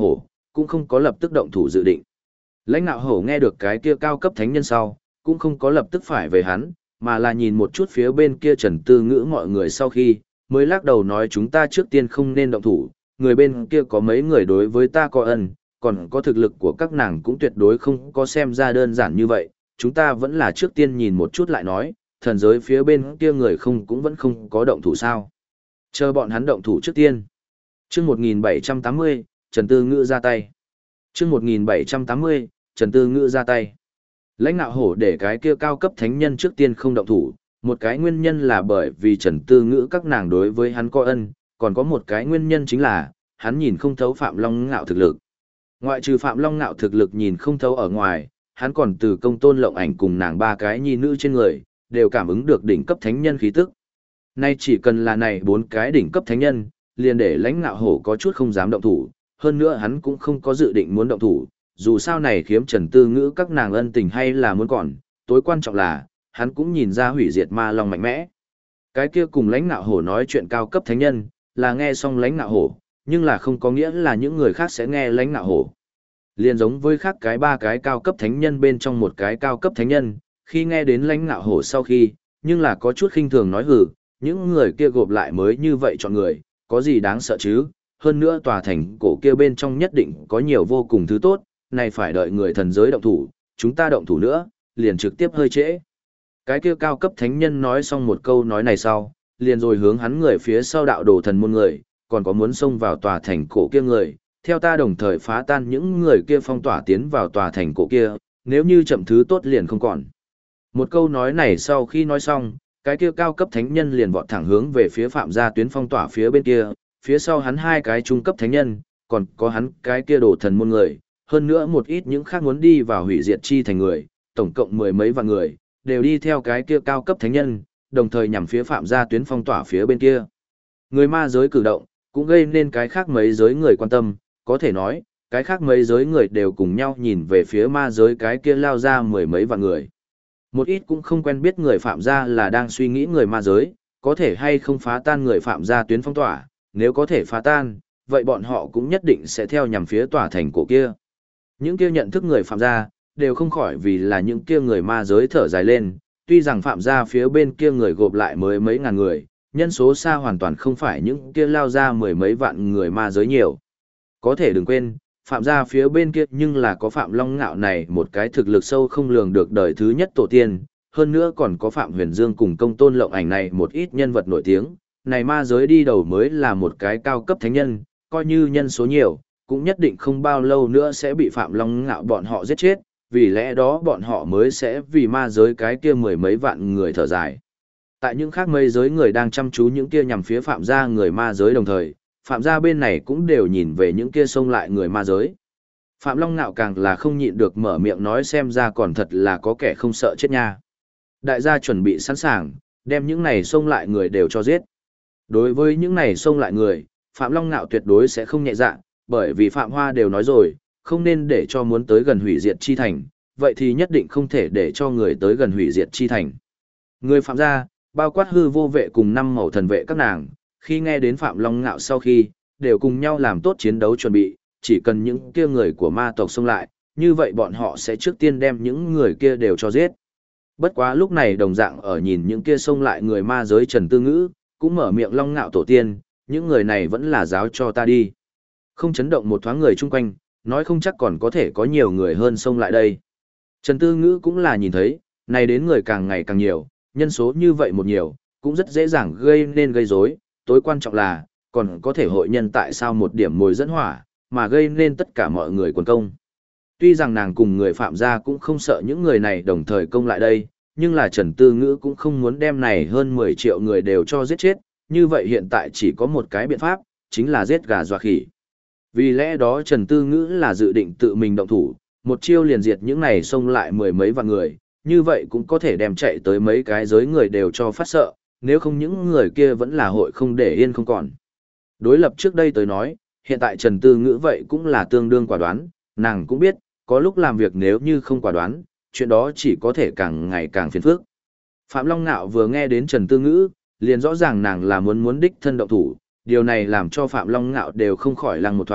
cũng không có lập tức động thủ dự định. Lãnh Nạo Hổ nghe được cái kia cao cấp thánh nhân sau, cũng không có lập tức phải về hắn, mà là nhìn một chút phía bên kia Trần Tư Ngữ mọi người sau khi, mới lắc đầu nói chúng ta trước tiên không nên động thủ, người bên kia có mấy người đối với ta có ân, còn có thực lực của các nàng cũng tuyệt đối không có xem ra đơn giản như vậy, chúng ta vẫn là trước tiên nhìn một chút lại nói, thần giới phía bên kia người không cũng vẫn không có động thủ sao. Chờ bọn hắn động thủ trước tiên. Chương 1780, Trần Tư Ngữ ra tay. Chương 1780, Trần Tư Ngữ ra tay. Lãnh Nạo Hổ để cái kia cao cấp thánh nhân trước tiên không động thủ, một cái nguyên nhân là bởi vì Trần Tư Ngữ các nàng đối với hắn có ân, còn có một cái nguyên nhân chính là, hắn nhìn không thấu Phạm Long Ngạo thực lực. Ngoại trừ Phạm Long Ngạo thực lực nhìn không thấu ở ngoài, hắn còn từ Công Tôn Lộng Ảnh cùng nàng ba cái nhi nữ trên người, đều cảm ứng được đỉnh cấp thánh nhân khí tức. Nay chỉ cần là này bốn cái đỉnh cấp thánh nhân, liền để Lãnh Nạo Hổ có chút không dám động thủ, hơn nữa hắn cũng không có dự định muốn động thủ, dù sao này khiếm Trần Tư Ngữ các nàng ân tình hay là muốn còn, tối quan trọng là, hắn cũng nhìn ra hủy diệt ma long mạnh mẽ. Cái kia cùng Lãnh Nạo Hổ nói chuyện cao cấp thánh nhân, là nghe xong Lãnh Nạo Hổ, nhưng là không có nghĩa là những người khác sẽ nghe Lãnh Nạo Hổ. Liên giống với khác cái ba cái cao cấp thánh nhân bên trong một cái cao cấp thánh nhân, khi nghe đến Lãnh Nạo Hổ sau khi, nhưng là có chút khinh thường nói hử, những người kia gộp lại mới như vậy chọn người, có gì đáng sợ chứ, hơn nữa tòa thành cổ kia bên trong nhất định có nhiều vô cùng thứ tốt, này phải đợi người thần giới động thủ, chúng ta động thủ nữa, liền trực tiếp hơi trễ. Cái kia cao cấp thánh nhân nói xong một câu nói này sau, liền rồi hướng hắn người phía sau đạo đồ thần môn người, còn có muốn xông vào tòa thành cổ kia người, theo ta đồng thời phá tan những người kia phong tỏa tiến vào tòa thành cổ kia, nếu như chậm thứ tốt liền không còn. Một câu nói này sau khi nói xong, cái kia cao cấp thánh nhân liền vọt thẳng hướng về phía Phạm gia tuyến phong tỏa phía bên kia, phía sau hắn hai cái trung cấp thánh nhân, còn có hắn cái kia đồ thần môn người, hơn nữa một ít những khác muốn đi vào hủy diệt chi thành người, tổng cộng mười mấy vạn người, đều đi theo cái kia cao cấp thánh nhân, đồng thời nhằm phía Phạm gia tuyến phong tỏa phía bên kia. Người ma giới cử động, cũng gây nên cái khác mấy giới người quan tâm, có thể nói, cái khác mấy giới người đều cùng nhau nhìn về phía ma giới cái kia lao ra mười mấy vạn người. Một ít cũng không quen biết người Phạm gia là đang suy nghĩ người ma giới, có thể hay không phá tan người Phạm gia tuyến phong tỏa, nếu có thể phá tan, vậy bọn họ cũng nhất định sẽ theo nhằm phía tòa thành cổ kia. Những kia nhận thức người Phạm gia, đều không khỏi vì là những kia người ma giới thở dài lên, tuy rằng Phạm gia phía bên kia người gộp lại mới mấy ngàn người, nhân số xa hoàn toàn không phải những kia lao ra mười mấy vạn người ma giới nhiều. Có thể đừng quên, Phạm gia phía bên kia nhưng là có Phạm Long Ngạo này một cái thực lực sâu không lường được đời thứ nhất tổ tiên, hơn nữa còn có Phạm Huyền Dương cùng Công Tôn Lộng Ảnh này một ít nhân vật nổi tiếng, này ma giới đi đầu mới là một cái cao cấp thánh nhân, coi như nhân số nhiều, cũng nhất định không bao lâu nữa sẽ bị Phạm Long Ngạo bọn họ giết chết, vì lẽ đó bọn họ mới sẽ vì ma giới cái kia mười mấy vạn người thở dài. Tại những khác mấy giới người đang chăm chú những kia nhằm phía Phạm gia người ma giới đồng thời, Phạm gia bên này cũng đều nhìn về những kia xông lại người ma giới. Phạm Long Nạo càng là không nhịn được mở miệng nói xem ra còn thật là có kẻ không sợ chết nha. Đại gia chuẩn bị sẵn sàng, đem những này xông lại người đều cho giết. Đối với những này xông lại người, Phạm Long Nạo tuyệt đối sẽ không nhẹ dạ, bởi vì Phạm Hoa đều nói rồi, không nên để cho muốn tới gần hủy diệt chi thành, vậy thì nhất định không thể để cho người tới gần hủy diệt chi thành. Người Phạm gia, bao quát hư vô vệ cùng năm màu thần vệ các nàng, khi nghe đến Phạm Long Ngạo sau khi, đều cùng nhau làm tốt chiến đấu chuẩn bị, chỉ cần những kia người của ma tộc xông lại, như vậy bọn họ sẽ trước tiên đem những người kia đều cho giết. Bất quá lúc này đồng dạng ở nhìn những kia xông lại người ma giới Trần Tư Ngữ, cũng mở miệng Long Ngạo tổ tiên, những người này vẫn là giáo cho ta đi. Không chấn động một thoáng người chung quanh, nói không chắc còn có thể có nhiều người hơn xông lại đây. Trần Tư Ngữ cũng là nhìn thấy, này đến người càng ngày càng nhiều, nhân số như vậy một nhiều, cũng rất dễ dàng gây nên gây rối, tối quan trọng là, còn có thể hội nhân tại sao một điểm mồi dẫn hỏa, mà gây nên tất cả mọi người quần công. Tuy rằng nàng cùng người Phạm gia cũng không sợ những người này đồng thời công lại đây, nhưng là Trần Tư Ngữ cũng không muốn đem này hơn 10 triệu người đều cho giết chết, như vậy hiện tại chỉ có một cái biện pháp, chính là giết gà dọa khỉ. Vì lẽ đó Trần Tư Ngữ là dự định tự mình động thủ, một chiêu liền diệt những này xông lại mười mấy vạn người, như vậy cũng có thể đem chạy tới mấy cái giới người đều cho phát sợ, nếu không những người kia vẫn là hội không để yên không còn. Đối lập trước đây tới nói, hiện tại Trần Tư Ngữ vậy cũng là tương đương quả đoán, nàng cũng biết, có lúc làm việc nếu như không quả đoán, chuyện đó chỉ có thể càng ngày càng phiền phức. Phạm Long Nạo vừa nghe đến Trần Tư Ngữ, liền rõ ràng nàng là muốn đích thân động thủ, điều này làm cho Phạm Long Ngạo đều không khỏi lăng một thoáng,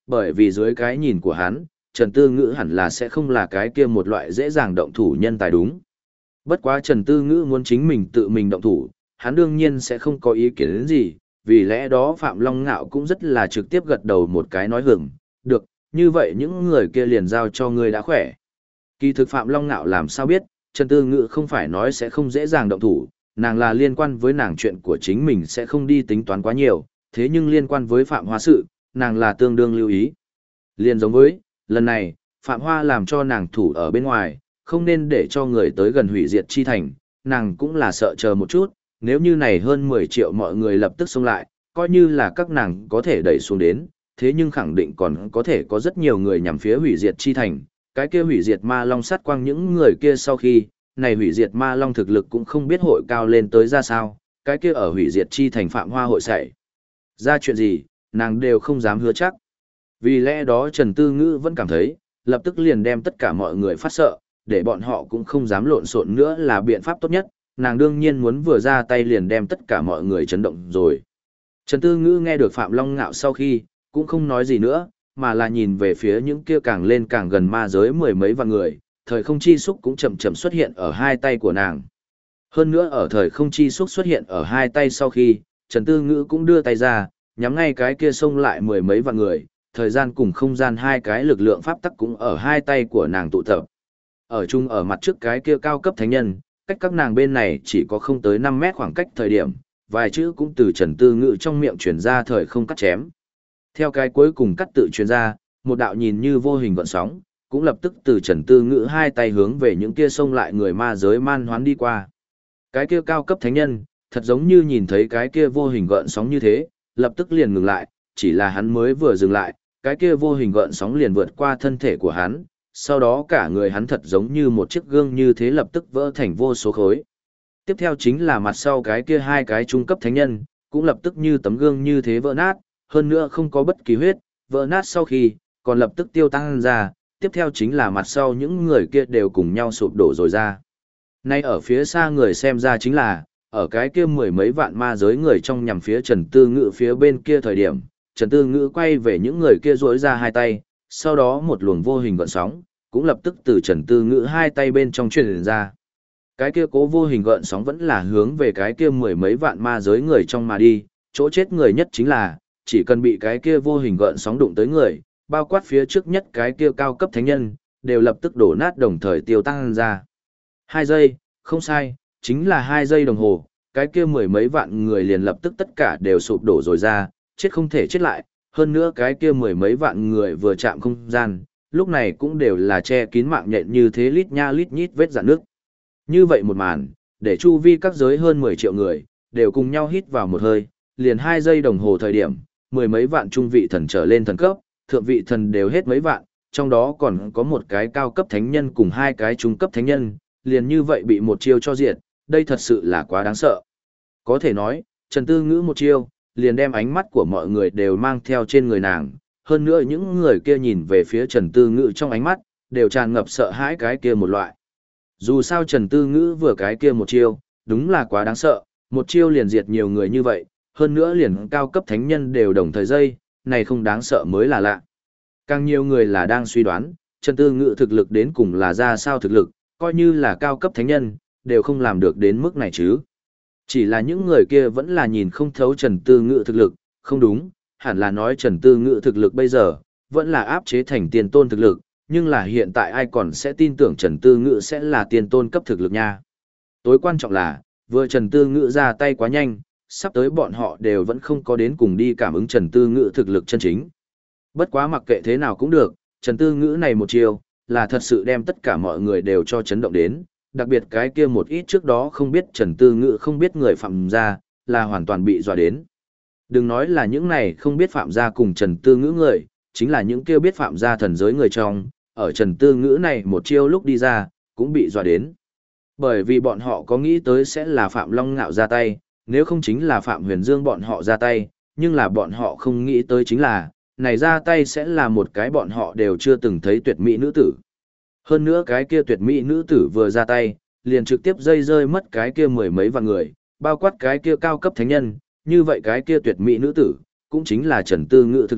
bởi vì dưới cái nhìn của hắn, Trần Tư Ngữ hẳn là sẽ không là cái kia một loại dễ dàng động thủ nhân tài đúng. Bất quá Trần Tư Ngữ muốn chính mình tự mình động thủ, hắn đương nhiên sẽ không có ý kiến đến gì, vì lẽ đó Phạm Long Ngạo cũng rất là trực tiếp gật đầu một cái nói hưởng, được, như vậy những người kia liền giao cho ngươi đã khỏe. Kỳ thực Phạm Long Ngạo làm sao biết, Trần Tư Ngữ không phải nói sẽ không dễ dàng động thủ, nàng là liên quan với nàng chuyện của chính mình sẽ không đi tính toán quá nhiều, thế nhưng liên quan với Phạm Hoa sự, nàng là tương đương lưu ý. Liên giống với, lần này, Phạm Hoa làm cho nàng thủ ở bên ngoài, không nên để cho người tới gần hủy diệt chi thành, nàng cũng là sợ chờ một chút, nếu như này hơn 10 triệu mọi người lập tức xông lại, coi như là các nàng có thể đẩy xuống đến, thế nhưng khẳng định còn có thể có rất nhiều người nhằm phía hủy diệt chi thành, cái kia hủy diệt ma long sát quang những người kia sau khi, này hủy diệt ma long thực lực cũng không biết hội cao lên tới ra sao, cái kia ở hủy diệt chi thành Phạm Hoa hội xảy ra chuyện gì, nàng đều không dám hứa chắc. Vì lẽ đó Trần Tư Ngữ vẫn cảm thấy, lập tức liền đem tất cả mọi người phát sợ, để bọn họ cũng không dám lộn xộn nữa là biện pháp tốt nhất, nàng đương nhiên muốn vừa ra tay liền đem tất cả mọi người chấn động rồi. Trần Tư Ngữ nghe được Phạm Long Ngạo sau khi, cũng không nói gì nữa, mà là nhìn về phía những kia càng lên càng gần ma giới mười mấy vạn người, thời không chi xúc cũng chậm chậm xuất hiện ở hai tay của nàng. Hơn nữa ở thời không chi xúc xuất hiện ở hai tay sau khi, Trần Tư Ngữ cũng đưa tay ra, nhắm ngay cái kia xông lại mười mấy vạn người, thời gian cùng không gian hai cái lực lượng pháp tắc cũng ở hai tay của nàng tụ tập. Ở chung ở mặt trước cái kia cao cấp thánh nhân, cách các nàng bên này chỉ có không tới 5 mét khoảng cách thời điểm, vài chữ cũng từ Trần Tư Ngữ trong miệng truyền ra thời không cắt chém. Theo cái cuối cùng cắt tự truyền ra, một đạo nhìn như vô hình gợn sóng, cũng lập tức từ Trần Tư Ngữ hai tay hướng về những kia xông lại người ma giới man hoán đi qua. Cái kia cao cấp thánh nhân, thật giống như nhìn thấy cái kia vô hình gợn sóng như thế, lập tức liền ngừng lại, chỉ là hắn mới vừa dừng lại, cái kia vô hình gợn sóng liền vượt qua thân thể của hắn, sau đó cả người hắn thật giống như một chiếc gương như thế lập tức vỡ thành vô số khối. Tiếp theo chính là mặt sau cái kia hai cái trung cấp thánh nhân, cũng lập tức như tấm gương như thế vỡ nát, hơn nữa không có bất kỳ huyết, vỡ nát sau khi, còn lập tức tiêu tăng ra, tiếp theo chính là mặt sau những người kia đều cùng nhau sụp đổ rồi ra. Nay ở phía xa người xem ra chính là, ở cái kia mười mấy vạn ma giới người trong nhằm phía Trần Tư Ngữ phía bên kia thời điểm, Trần Tư Ngữ quay về những người kia duỗi ra hai tay, sau đó một luồng vô hình gợn sóng, cũng lập tức từ Trần Tư Ngữ hai tay bên trong truyền ra. Cái kia cố vô hình gợn sóng vẫn là hướng về cái kia mười mấy vạn ma giới người trong mà đi, chỗ chết người nhất chính là, chỉ cần bị cái kia vô hình gợn sóng đụng tới người, bao quát phía trước nhất cái kia cao cấp thánh nhân, đều lập tức đổ nát đồng thời tiêu tăng ra. 2 giây, không sai, chính là 2 giây đồng hồ, cái kia mười mấy vạn người liền lập tức tất cả đều sụp đổ rồi ra, chết không thể chết lại, hơn nữa cái kia mười mấy vạn người vừa chạm không gian, lúc này cũng đều là che kín mạng nhện như thế lít nha lít nhít vết rạn nước. Như vậy một màn, để chu vi các giới hơn 10 triệu người, đều cùng nhau hít vào một hơi, liền 2 giây đồng hồ thời điểm, mười mấy vạn trung vị thần trở lên thần cấp, thượng vị thần đều hết mấy vạn, trong đó còn có một cái cao cấp thánh nhân cùng hai cái trung cấp thánh nhân, liền như vậy bị một chiêu cho diệt, đây thật sự là quá đáng sợ. Có thể nói, Trần Tư Ngữ một chiêu, liền đem ánh mắt của mọi người đều mang theo trên người nàng, hơn nữa những người kia nhìn về phía Trần Tư Ngữ trong ánh mắt, đều tràn ngập sợ hãi cái kia một loại. Dù sao Trần Tư Ngữ vừa cái kia một chiêu, đúng là quá đáng sợ, một chiêu liền diệt nhiều người như vậy, hơn nữa liền cao cấp thánh nhân đều đồng thời giây, này không đáng sợ mới là lạ. Càng nhiều người là đang suy đoán, Trần Tư Ngữ thực lực đến cùng là ra sao thực lực, coi như là cao cấp thánh nhân, đều không làm được đến mức này chứ. Chỉ là những người kia vẫn là nhìn không thấu Trần Tư Ngữ thực lực, không đúng, hẳn là nói Trần Tư Ngữ thực lực bây giờ, vẫn là áp chế thành tiền tôn thực lực, nhưng là hiện tại ai còn sẽ tin tưởng Trần Tư Ngữ sẽ là tiền tôn cấp thực lực nha. Tối quan trọng là, vừa Trần Tư Ngữ ra tay quá nhanh, sắp tới bọn họ đều vẫn không có đến cùng đi cảm ứng Trần Tư Ngữ thực lực chân chính. Bất quá mặc kệ thế nào cũng được, Trần Tư Ngữ này một chiều, là thật sự đem tất cả mọi người đều cho chấn động đến, đặc biệt cái kia một ít trước đó không biết Trần Tư Ngữ không biết người phạm gia, là hoàn toàn bị dọa đến. Đừng nói là những này không biết phạm gia cùng Trần Tư Ngữ người, chính là những kia biết phạm gia thần giới người trong, ở Trần Tư Ngữ này một chiêu lúc đi ra, cũng bị dọa đến. Bởi vì bọn họ có nghĩ tới sẽ là Phạm Long Ngạo ra tay, nếu không chính là Phạm Huyền Dương bọn họ ra tay, nhưng là bọn họ không nghĩ tới chính là, này ra tay sẽ là một cái bọn họ đều chưa từng thấy tuyệt mỹ nữ tử. Hơn nữa cái kia tuyệt mỹ nữ tử vừa ra tay, liền trực tiếp dây rơi mất cái kia mười mấy vạn người, bao quát cái kia cao cấp thánh nhân, như vậy cái kia tuyệt mỹ nữ tử, cũng chính là Trần Tư Ngữ thực lực,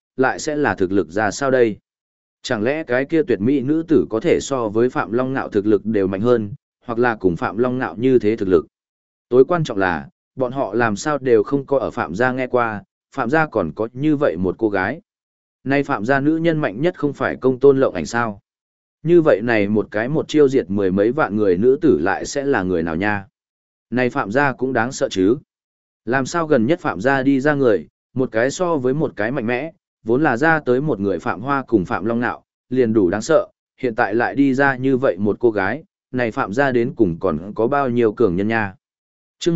lại sẽ là thực lực ra sao đây? Chẳng lẽ cái kia tuyệt mỹ nữ tử có thể so với Phạm Long Nạo thực lực đều mạnh hơn, hoặc là cùng Phạm Long Nạo như thế thực lực? Tối quan trọng là, bọn họ làm sao đều không có ở Phạm gia nghe qua, Phạm gia còn có như vậy một cô gái. Nay Phạm gia nữ nhân mạnh nhất không phải Công Tôn Lộng Ảnh sao? Như vậy này một cái một chiêu diệt mười mấy vạn người nữ tử lại sẽ là người nào nha? Này Phạm gia cũng đáng sợ chứ? Làm sao gần nhất Phạm gia đi ra người, một cái so với một cái mạnh mẽ, vốn là ra tới một người Phạm Hoa cùng Phạm Long Nạo, liền đủ đáng sợ, hiện tại lại đi ra như vậy một cô gái, này Phạm gia đến cùng còn có bao nhiêu cường nhân nha? Chương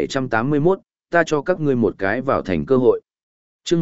1781, ta cho các ngươi một cái vào thành cơ hội. Chương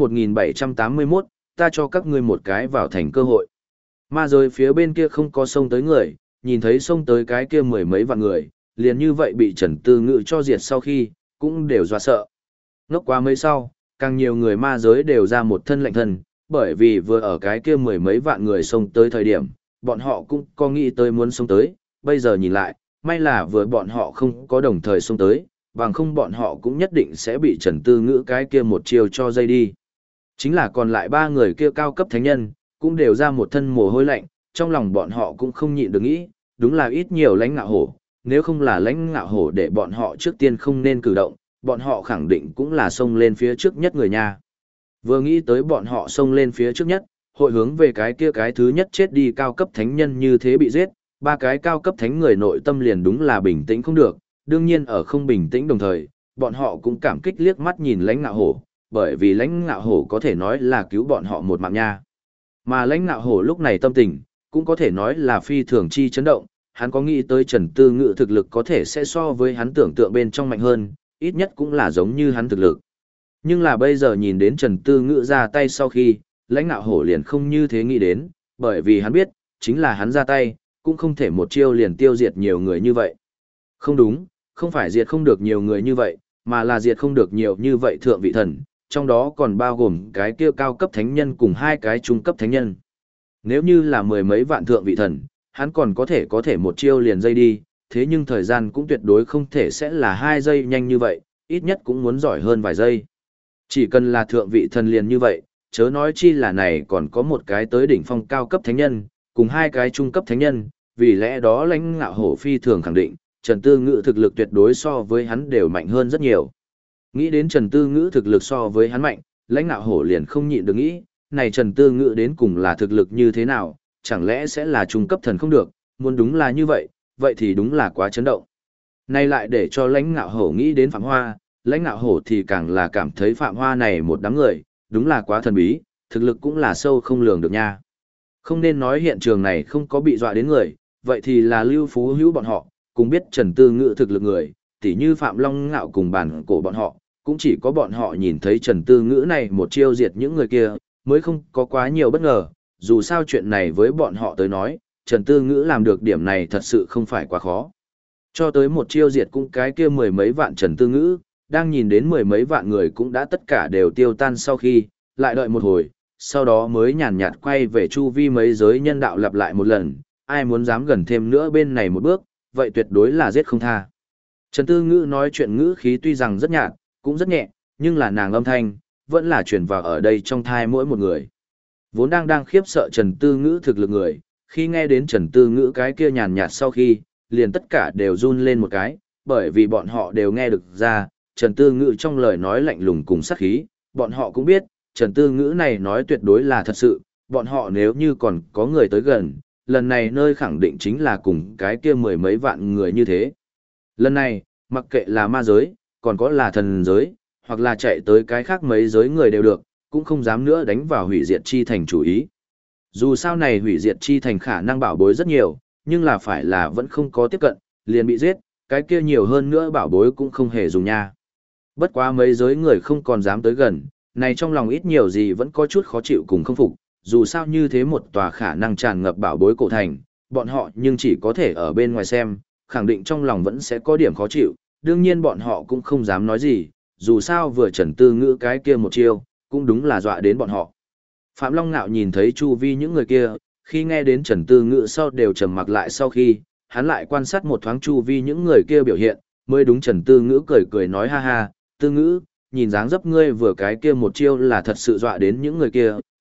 1781, ta cho các ngươi một cái vào thành cơ hội. Ma giới phía bên kia không có sông tới người, nhìn thấy sông tới cái kia mười mấy vạn người, liền như vậy bị Trần Tư Ngự cho diệt sau khi, cũng đều dọa sợ. Ngốc quá mấy sau, càng nhiều người ma giới đều ra một thân lạnh thân, bởi vì vừa ở cái kia mười mấy vạn người sông tới thời điểm, bọn họ cũng có nghĩ tới muốn sông tới, bây giờ nhìn lại, may là vừa bọn họ không có đồng thời sông tới, bằng không bọn họ cũng nhất định sẽ bị Trần Tư Ngữ cái kia một chiều cho dây đi. Chính là còn lại ba người kia cao cấp thánh nhân, cũng đều ra một thân mồ hôi lạnh, trong lòng bọn họ cũng không nhịn được nghĩ, đúng là ít nhiều lãnh ngạo hổ, nếu không là lãnh ngạo hổ để bọn họ trước tiên không nên cử động, bọn họ khẳng định cũng là xông lên phía trước nhất người nha. Vừa nghĩ tới bọn họ xông lên phía trước nhất, hội hướng về cái kia cái thứ nhất chết đi cao cấp thánh nhân như thế bị giết, ba cái cao cấp thánh người nội tâm liền đúng là bình tĩnh không được, đương nhiên ở không bình tĩnh đồng thời, bọn họ cũng cảm kích liếc mắt nhìn lãnh ngạo hổ, bởi vì lãnh ngạo hổ có thể nói là cứu bọn họ một mạng nha. Mà lãnh ngạo hổ lúc này tâm tình, cũng có thể nói là phi thường chi chấn động, hắn có nghĩ tới Trần Tư Ngự thực lực có thể sẽ so với hắn tưởng tượng bên trong mạnh hơn, ít nhất cũng là giống như hắn thực lực. Nhưng là bây giờ nhìn đến Trần Tư Ngự ra tay sau khi, lãnh ngạo hổ liền không như thế nghĩ đến, bởi vì hắn biết, chính là hắn ra tay, cũng không thể một chiêu liền tiêu diệt nhiều người như vậy. Không đúng, không phải diệt không được nhiều người như vậy, mà là diệt không được nhiều như vậy thượng vị thần, trong đó còn bao gồm cái kia cao cấp thánh nhân cùng hai cái trung cấp thánh nhân. Nếu như là mười mấy vạn thượng vị thần, hắn còn có thể một chiêu liền dây đi, thế nhưng thời gian cũng tuyệt đối không thể sẽ là 2 giây nhanh như vậy, ít nhất cũng muốn giỏi hơn vài giây. Chỉ cần là thượng vị thần liền như vậy, chớ nói chi là này còn có một cái tới đỉnh phong cao cấp thánh nhân, cùng hai cái trung cấp thánh nhân, vì lẽ đó lãnh ngạo hổ phi thường khẳng định, Trần Tư Ngữ thực lực tuyệt đối so với hắn đều mạnh hơn rất nhiều. Nghĩ đến Trần Tư Ngữ thực lực so với hắn mạnh, lãnh ngạo hổ liền không nhịn được nghĩ, này Trần Tư Ngữ đến cùng là thực lực như thế nào, chẳng lẽ sẽ là trung cấp thần không được, muốn đúng là như vậy, vậy thì đúng là quá chấn động. Này lại để cho lãnh ngạo hổ nghĩ đến Phạm Hoa, lãnh ngạo hổ thì càng là cảm thấy Phạm Hoa này một đám người, đúng là quá thần bí, thực lực cũng là sâu không lường được nha. Không nên nói hiện trường này không có bị dọa đến người, vậy thì là Lưu Phú Hữu bọn họ, cũng biết Trần Tư Ngữ thực lực người, tỉ như Phạm Long Ngạo cùng bản cổ bọn họ, cũng chỉ có bọn họ nhìn thấy Trần Tư Ngữ này một chiêu diệt những người kia, mới không có quá nhiều bất ngờ, dù sao chuyện này với bọn họ tới nói, Trần Tư Ngữ làm được điểm này thật sự không phải quá khó. Cho tới một chiêu diệt cũng cái kia mười mấy vạn Trần Tư Ngữ, đang nhìn đến mười mấy vạn người cũng đã tất cả đều tiêu tan sau khi, lại đợi một hồi, sau đó mới nhàn nhạt quay về chu vi mấy giới nhân đạo lặp lại một lần, ai muốn dám gần thêm nữa bên này một bước, vậy tuyệt đối là giết không tha. Trần Tư Ngữ nói chuyện ngữ khí tuy rằng rất nhạt, cũng rất nhẹ, nhưng là nàng âm thanh, vẫn là truyền vào ở đây trong thai mỗi một người. Vốn đang khiếp sợ Trần Tư Ngữ thực lực người, khi nghe đến Trần Tư Ngữ cái kia nhàn nhạt sau khi, liền tất cả đều run lên một cái, bởi vì bọn họ đều nghe được ra, Trần Tư Ngữ trong lời nói lạnh lùng cùng sát khí, bọn họ cũng biết, Trần Tư Ngữ này nói tuyệt đối là thật sự, bọn họ nếu như còn có người tới gần, lần này nơi khẳng định chính là cùng cái kia mười mấy vạn người như thế. Lần này, mặc kệ là ma giới, còn có là thần giới, hoặc là chạy tới cái khác mấy giới người đều được, cũng không dám nữa đánh vào hủy diệt chi thành chủ ý. Dù sao này hủy diệt chi thành khả năng bảo bối rất nhiều, nhưng là phải là vẫn không có tiếp cận, liền bị giết, cái kia nhiều hơn nữa bảo bối cũng không hề dùng nha. Bất quá mấy giới người không còn dám tới gần, này trong lòng ít nhiều gì vẫn có chút khó chịu cùng không phục, dù sao như thế một tòa khả năng tràn ngập bảo bối cổ thành, bọn họ nhưng chỉ có thể ở bên ngoài xem, khẳng định trong lòng vẫn sẽ có điểm khó chịu, đương nhiên bọn họ cũng không dám nói gì, dù sao vừa Trần Tư Ngữ cái kia một chiêu, cũng đúng là dọa đến bọn họ. Phạm Long Nạo nhìn thấy chu vi những người kia, khi nghe đến Trần Tư Ngữ sau đều trầm mặc lại sau khi, hắn lại quan sát một thoáng chu vi những người kia biểu hiện, mới đúng Trần Tư Ngữ cười cười nói ha ha, Tư Ngữ, nhìn dáng dấp ngươi vừa cái kia một chiêu là thật sự dọa đến những người kia,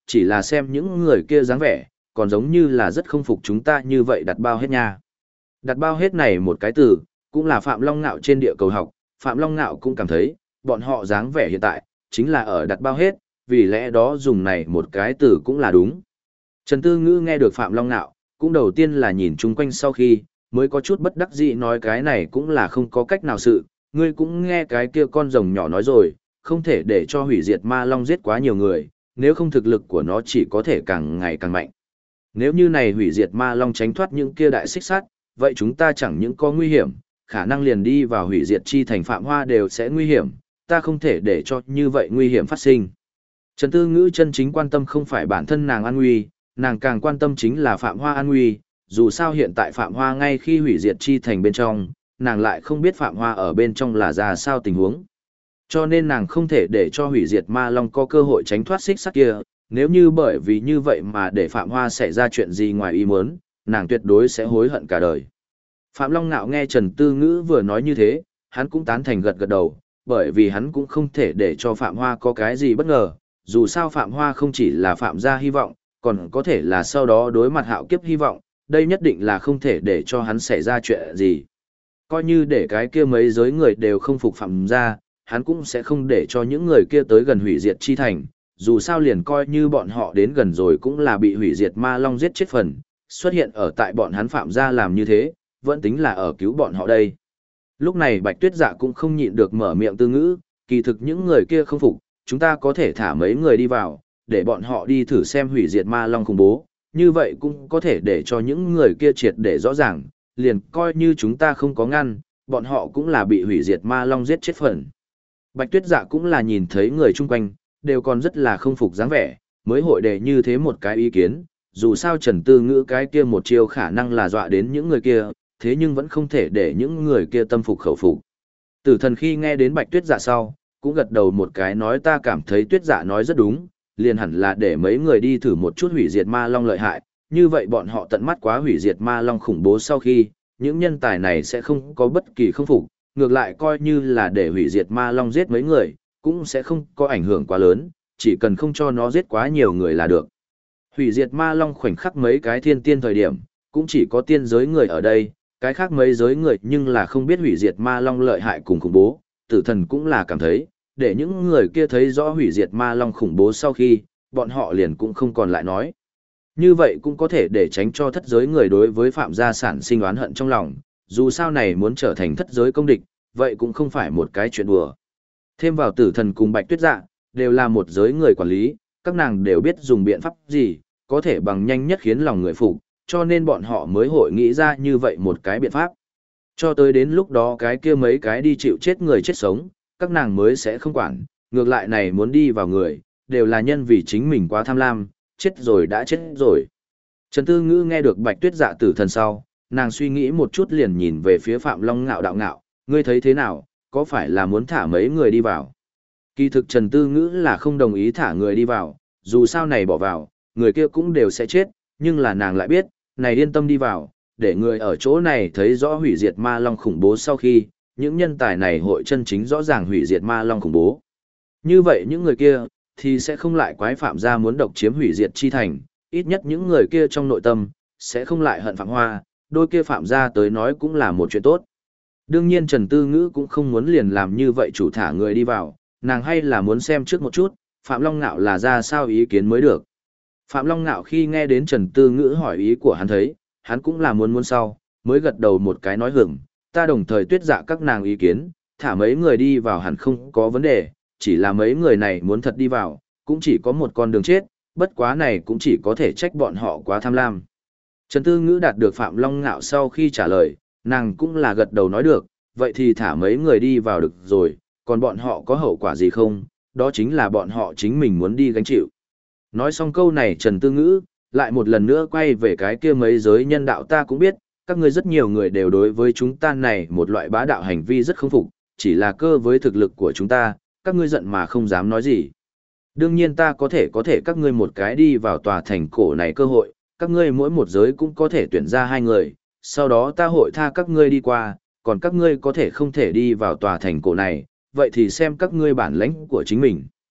chỉ là xem những người kia dáng vẻ, còn giống như là rất không phục chúng ta như vậy đặt bao hết nha. Đặt bao hết này một cái từ, cũng là Phạm Long Ngạo trên địa cầu học, Phạm Long Ngạo cũng cảm thấy, bọn họ dáng vẻ hiện tại, chính là ở đặt bao hết, vì lẽ đó dùng này một cái từ cũng là đúng. Trần Tư Ngữ nghe được Phạm Long Ngạo, cũng đầu tiên là nhìn chung quanh sau khi, mới có chút bất đắc dĩ nói cái này cũng là không có cách nào sự, ngươi cũng nghe cái kia con rồng nhỏ nói rồi, không thể để cho hủy diệt ma long giết quá nhiều người, nếu không thực lực của nó chỉ có thể càng ngày càng mạnh. Nếu như này hủy diệt ma long tránh thoát những kia đại xích sát, vậy chúng ta chẳng những có nguy hiểm, khả năng liền đi vào hủy diệt chi thành Phạm Hoa đều sẽ nguy hiểm, ta không thể để cho như vậy nguy hiểm phát sinh. Trần Tư Ngữ chân chính quan tâm không phải bản thân nàng an nguy, nàng càng quan tâm chính là Phạm Hoa an nguy, dù sao hiện tại Phạm Hoa ngay khi hủy diệt chi thành bên trong, nàng lại không biết Phạm Hoa ở bên trong là ra sao tình huống. Cho nên nàng không thể để cho hủy diệt ma long có cơ hội tránh thoát xích sắt kia, nếu như bởi vì như vậy mà để Phạm Hoa xảy ra chuyện gì ngoài ý muốn, nàng tuyệt đối sẽ hối hận cả đời. Phạm Long Nạo nghe Trần Tư Ngữ vừa nói như thế, hắn cũng tán thành gật gật đầu, bởi vì hắn cũng không thể để cho Phạm Hoa có cái gì bất ngờ, dù sao Phạm Hoa không chỉ là Phạm gia hy vọng, còn có thể là sau đó đối mặt hạo kiếp hy vọng, đây nhất định là không thể để cho hắn xảy ra chuyện gì. Coi như để cái kia mấy giới người đều không phục Phạm gia, hắn cũng sẽ không để cho những người kia tới gần hủy diệt chi thành, dù sao liền coi như bọn họ đến gần rồi cũng là bị hủy diệt ma long giết chết phần, xuất hiện ở tại bọn hắn Phạm gia làm như thế, vẫn tính là ở cứu bọn họ đây. Lúc này Bạch Tuyết Dạ cũng không nhịn được mở miệng Tư Ngữ, kỳ thực những người kia không phục, chúng ta có thể thả mấy người đi vào, để bọn họ đi thử xem hủy diệt ma long khủng bố, như vậy cũng có thể để cho những người kia triệt để rõ ràng, liền coi như chúng ta không có ngăn, bọn họ cũng là bị hủy diệt ma long giết chết phần. Bạch Tuyết Dạ cũng là nhìn thấy người chung quanh, đều còn rất là không phục dáng vẻ, mới hội đề như thế một cái ý kiến, dù sao Trần Tư Ngữ cái kia một chiêu khả năng là dọa đến những người kia, thế nhưng vẫn không thể để những người kia tâm phục khẩu phục. Tử Thần khi nghe đến Bạch Tuyết Dạ sau, cũng gật đầu một cái nói ta cảm thấy Tuyết Dạ nói rất đúng, liền hẳn là để mấy người đi thử một chút hủy diệt ma long lợi hại, như vậy bọn họ tận mắt quá hủy diệt ma long khủng bố sau khi, những nhân tài này sẽ không có bất kỳ không phục, ngược lại coi như là để hủy diệt ma long giết mấy người, cũng sẽ không có ảnh hưởng quá lớn, chỉ cần không cho nó giết quá nhiều người là được. Hủy diệt ma long khoảnh khắc mấy cái thiên tiên thời điểm, cũng chỉ có tiên giới người ở đây, cái khác mấy giới người nhưng là không biết hủy diệt ma long lợi hại cùng khủng bố, Tử Thần cũng là cảm thấy, để những người kia thấy rõ hủy diệt ma long khủng bố sau khi, bọn họ liền cũng không còn lại nói. Như vậy cũng có thể để tránh cho thất giới người đối với Phạm gia sản sinh oán hận trong lòng, dù sao này muốn trở thành thất giới công địch, vậy cũng không phải một cái chuyện đùa. Thêm vào Tử Thần cùng Bạch Tuyết Dạ, đều là một giới người quản lý, các nàng đều biết dùng biện pháp gì, có thể bằng nhanh nhất khiến lòng người phục, cho nên bọn họ mới hội nghĩ ra như vậy một cái biện pháp. Cho tới đến lúc đó cái kia mấy cái đi chịu chết người chết sống, các nàng mới sẽ không quản, ngược lại này muốn đi vào người, đều là nhân vì chính mình quá tham lam, chết rồi đã chết rồi. Trần Tư Ngữ nghe được Bạch Tuyết Dạ Tử Thần sau, nàng suy nghĩ một chút liền nhìn về phía Phạm Long Ngạo đạo ngạo, ngươi thấy thế nào, có phải là muốn thả mấy người đi vào? Kỳ thực Trần Tư Ngữ là không đồng ý thả người đi vào, dù sao này bỏ vào, người kia cũng đều sẽ chết, nhưng là nàng lại biết, này yên tâm đi vào, để người ở chỗ này thấy rõ hủy diệt ma long khủng bố sau khi, những nhân tài này hội chân chính rõ ràng hủy diệt ma long khủng bố. Như vậy những người kia, thì sẽ không lại quái Phạm gia muốn độc chiếm hủy diệt chi thành, ít nhất những người kia trong nội tâm, sẽ không lại hận Phạm Hoa, đôi kia Phạm gia tới nói cũng là một chuyện tốt. Đương nhiên Trần Tư Ngữ cũng không muốn liền làm như vậy chủ thả người đi vào, nàng hay là muốn xem trước một chút, Phạm Long Nạo là ra sao ý kiến mới được. Phạm Long Nạo khi nghe đến Trần Tư Ngữ hỏi ý của hắn thấy, hắn cũng là muốn sau, mới gật đầu một cái nói hưởng, ta đồng thời Tuyết Dạ các nàng ý kiến, thả mấy người đi vào hẳn không có vấn đề, chỉ là mấy người này muốn thật đi vào, cũng chỉ có một con đường chết, bất quá này cũng chỉ có thể trách bọn họ quá tham lam. Trần Tư Ngữ đạt được Phạm Long Ngạo sau khi trả lời, nàng cũng là gật đầu nói được, vậy thì thả mấy người đi vào được rồi, còn bọn họ có hậu quả gì không, đó chính là bọn họ chính mình muốn đi gánh chịu. Nói xong câu này Trần Tư Ngữ, lại một lần nữa quay về cái kia mấy giới nhân đạo ta cũng biết, các ngươi rất nhiều người đều đối với chúng ta này một loại bá đạo hành vi rất không phục, chỉ là cơ với thực lực của chúng ta, các ngươi giận mà không dám nói gì. Đương nhiên ta có thể các ngươi một cái đi vào tòa thành cổ này cơ hội, các ngươi mỗi một giới cũng có thể tuyển ra 2 người, sau đó ta hội tha các ngươi đi qua, còn các ngươi có thể không thể đi vào tòa thành cổ này, vậy thì xem các ngươi bản lãnh của chính mình.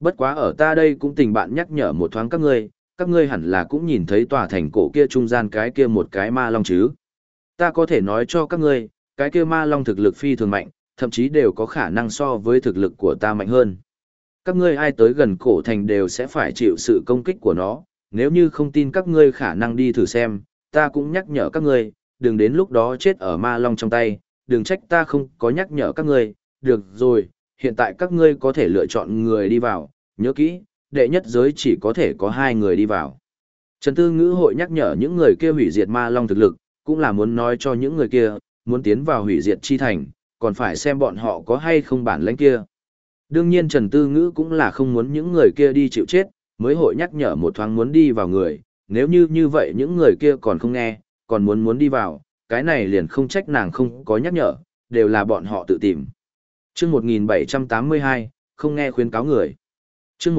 Bất quá ở ta đây cũng tình bạn nhắc nhở một thoáng các ngươi hẳn là cũng nhìn thấy tòa thành cổ kia trung gian cái kia một cái ma long chứ. Ta có thể nói cho các ngươi, cái kia ma long thực lực phi thường mạnh, thậm chí đều có khả năng so với thực lực của ta mạnh hơn. Các ngươi ai tới gần cổ thành đều sẽ phải chịu sự công kích của nó, nếu như không tin các ngươi khả năng đi thử xem, ta cũng nhắc nhở các ngươi, đừng đến lúc đó chết ở ma long trong tay, đừng trách ta không có nhắc nhở các ngươi, được rồi, hiện tại các ngươi có thể lựa chọn người đi vào, nhớ kỹ, đệ nhất giới chỉ có thể có 2 người đi vào. Trần Tư Ngữ hội nhắc nhở những người kia hủy diệt ma long thực lực, cũng là muốn nói cho những người kia, muốn tiến vào hủy diệt chi thành, còn phải xem bọn họ có hay không bản lĩnh kia. Đương nhiên Trần Tư Ngữ cũng là không muốn những người kia đi chịu chết, mới hội nhắc nhở một thoáng muốn đi vào người, nếu như vậy những người kia còn không nghe, còn muốn đi vào, cái này liền không trách nàng không có nhắc nhở, đều là bọn họ tự tìm. Chương 1782, không nghe khuyến cáo người. Chương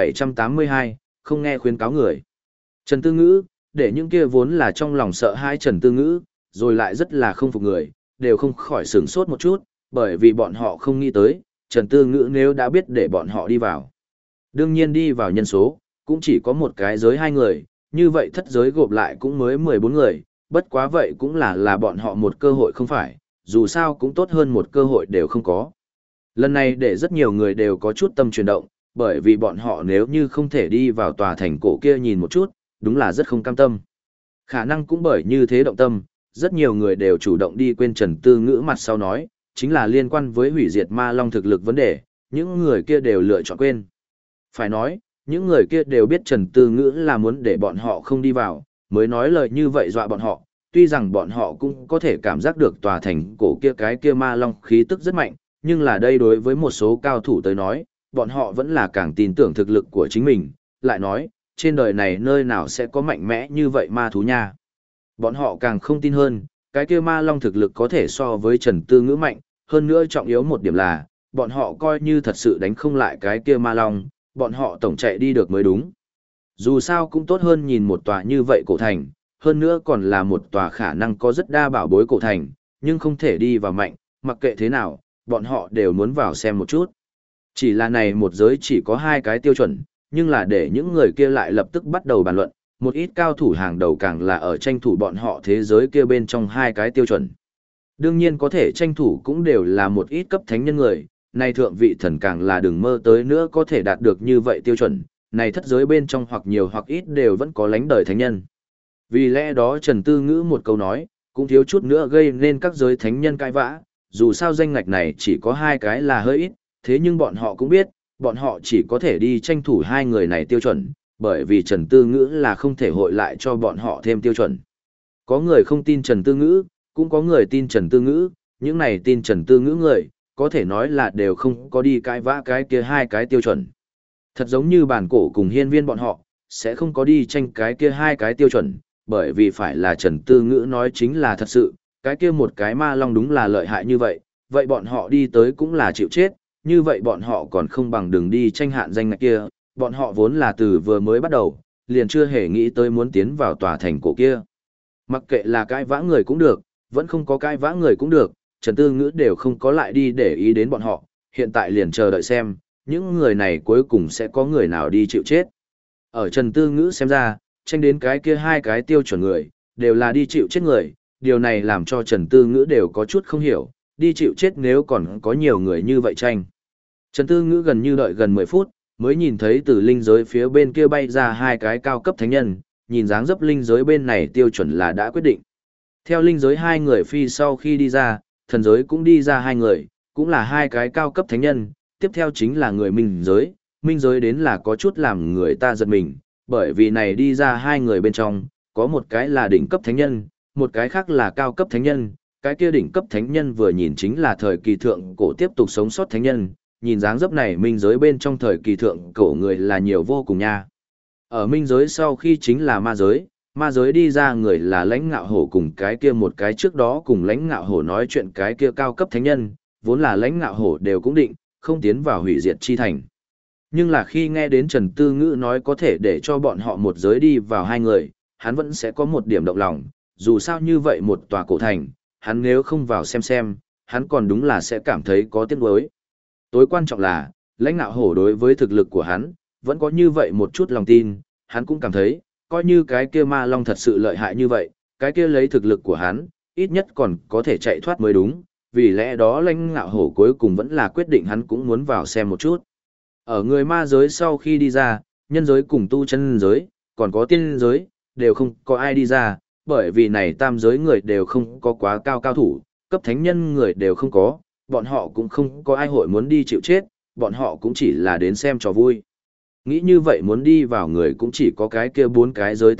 1782, không nghe khuyến cáo người. Trần Tư Ngữ, để những kia vốn là trong lòng sợ hãi Trần Tư Ngữ, rồi lại rất là không phục người, đều không khỏi sửng sốt một chút, bởi vì bọn họ không nghĩ tới, Trần Tư Ngữ nếu đã biết để bọn họ đi vào. Đương nhiên đi vào nhân số, cũng chỉ có một cái giới 2 người, như vậy thất giới gộp lại cũng mới 14 người, bất quá vậy cũng là bọn họ một cơ hội không phải, dù sao cũng tốt hơn một cơ hội đều không có. Lần này để rất nhiều người đều có chút tâm chuyển động, bởi vì bọn họ nếu như không thể đi vào tòa thành cổ kia nhìn một chút, đúng là rất không cam tâm. Khả năng cũng bởi như thế động tâm, rất nhiều người đều chủ động đi quên Trần Tư Ngữ mặt sau nói, chính là liên quan với hủy diệt ma long thực lực vấn đề, những người kia đều lựa chọn quên. Phải nói, những người kia đều biết Trần Tư Ngữ là muốn để bọn họ không đi vào, mới nói lời như vậy dọa bọn họ, tuy rằng bọn họ cũng có thể cảm giác được tòa thành cổ kia cái kia ma long khí tức rất mạnh, nhưng là đây đối với một số cao thủ tới nói, bọn họ vẫn là càng tin tưởng thực lực của chính mình, lại nói, trên đời này nơi nào sẽ có mạnh mẽ như vậy ma thú nha. Bọn họ càng không tin hơn, cái kia ma long thực lực có thể so với Trần Tư Ngữ mạnh, hơn nữa trọng yếu một điểm là, bọn họ coi như thật sự đánh không lại cái kia ma long, bọn họ tổng chạy đi được mới đúng. Dù sao cũng tốt hơn nhìn một tòa như vậy cổ thành, hơn nữa còn là một tòa khả năng có rất đa bảo bối cổ thành, nhưng không thể đi vào mạnh, mặc kệ thế nào, bọn họ đều muốn vào xem một chút. Chỉ là này một giới chỉ có 2 cái tiêu chuẩn, nhưng là để những người kia lại lập tức bắt đầu bàn luận, một ít cao thủ hàng đầu càng là ở tranh thủ bọn họ thế giới kia bên trong 2 cái tiêu chuẩn. Đương nhiên có thể tranh thủ cũng đều là một ít cấp thánh nhân người, này thượng vị thần càng là đừng mơ tới nữa có thể đạt được như vậy tiêu chuẩn, này thất giới bên trong hoặc nhiều hoặc ít đều vẫn có lánh đời thánh nhân. Vì lẽ đó Trần Tư Ngữ một câu nói, cũng thiếu chút nữa gây nên các giới thánh nhân cãi vã, dù sao danh ngạch này chỉ có 2 cái là hơi ít, thế nhưng bọn họ cũng biết, bọn họ chỉ có thể đi tranh thủ 2 người này tiêu chuẩn, bởi vì Trần Tư Ngữ là không thể hội lại cho bọn họ thêm tiêu chuẩn. Có người không tin Trần Tư Ngữ, cũng có người tin Trần Tư Ngữ, những này tin Trần Tư Ngữ người, có thể nói là đều không có đi cãi vã cái kia 2 cái tiêu chuẩn. Thật giống như bản cổ cùng hiên viên bọn họ, sẽ không có đi tranh cái kia 2 cái tiêu chuẩn, bởi vì phải là Trần Tư Ngữ nói chính là thật sự, cái kia một cái ma long đúng là lợi hại như vậy, vậy bọn họ đi tới cũng là chịu chết, như vậy bọn họ còn không bằng đường đi tranh hạn danh ngạch kia, bọn họ vốn là từ vừa mới bắt đầu, liền chưa hề nghĩ tới muốn tiến vào tòa thành cổ kia. Mặc kệ là cãi vã người cũng được, vẫn không có cãi vã người cũng được, Trần Tư Ngữ đều không có lại đi để ý đến bọn họ, hiện tại liền chờ đợi xem, những người này cuối cùng sẽ có người nào đi chịu chết. Ở Trần Tư Ngữ xem ra, tranh đến cái kia 2 cái tiêu chuẩn người, đều là đi chịu chết người, điều này làm cho Trần Tư Ngữ đều có chút không hiểu, đi chịu chết nếu còn có nhiều người như vậy tranh. Trần Tư Ngữ gần như đợi gần 10 phút, mới nhìn thấy từ linh giới phía bên kia bay ra 2 cái cao cấp thánh nhân, nhìn dáng dấp linh giới bên này tiêu chuẩn là đã quyết định. Theo linh giới 2 người phi sau khi đi ra, thần giới cũng đi ra 2 người, cũng là 2 cái cao cấp thánh nhân, tiếp theo chính là người minh giới đến là có chút làm người ta giật mình, bởi vì này đi ra 2 người bên trong, có một cái là đỉnh cấp thánh nhân, một cái khác là cao cấp thánh nhân, cái kia đỉnh cấp thánh nhân vừa nhìn chính là thời kỳ thượng cổ tiếp tục sống sót thánh nhân, nhìn dáng dấp này minh giới bên trong thời kỳ thượng cổ người là nhiều vô cùng nha. Ở minh giới sau khi chính là ma giới đi ra người là lãnh ngạo hổ cùng cái kia một cái trước đó cùng lãnh ngạo hổ nói chuyện cái kia cao cấp thánh nhân, vốn là lãnh ngạo hổ đều cũng định, không tiến vào hủy diệt chi thành. Nhưng là khi nghe đến Trần Tư Ngữ nói có thể để cho bọn họ một giới đi vào 2 người, hắn vẫn sẽ có một điểm động lòng, dù sao như vậy một tòa cổ thành, hắn nếu không vào xem, hắn còn đúng là sẽ cảm thấy có tiếc nuối. Tối quan trọng là, Lãnh Ngạo Hổ đối với thực lực của hắn, vẫn có như vậy một chút lòng tin, hắn cũng cảm thấy, coi như cái kia ma long thật sự lợi hại như vậy, cái kia lấy thực lực của hắn, ít nhất còn có thể chạy thoát mới đúng, vì lẽ đó Lãnh Ngạo Hổ cuối cùng vẫn là quyết định hắn cũng muốn vào xem một chút. Ở người ma giới sau khi đi ra, nhân giới cùng tu chân giới, còn có tiên giới, đều không có ai đi ra, bởi vì này tam giới người đều không có quá cao cao thủ, cấp thánh nhân người đều không có, bọn họ cũng không có ai hội muốn đi chịu chết, bọn họ cũng chỉ là đến xem trò vui. Nghĩ như vậy muốn đi vào người cũng chỉ có cái kia 4 cái giới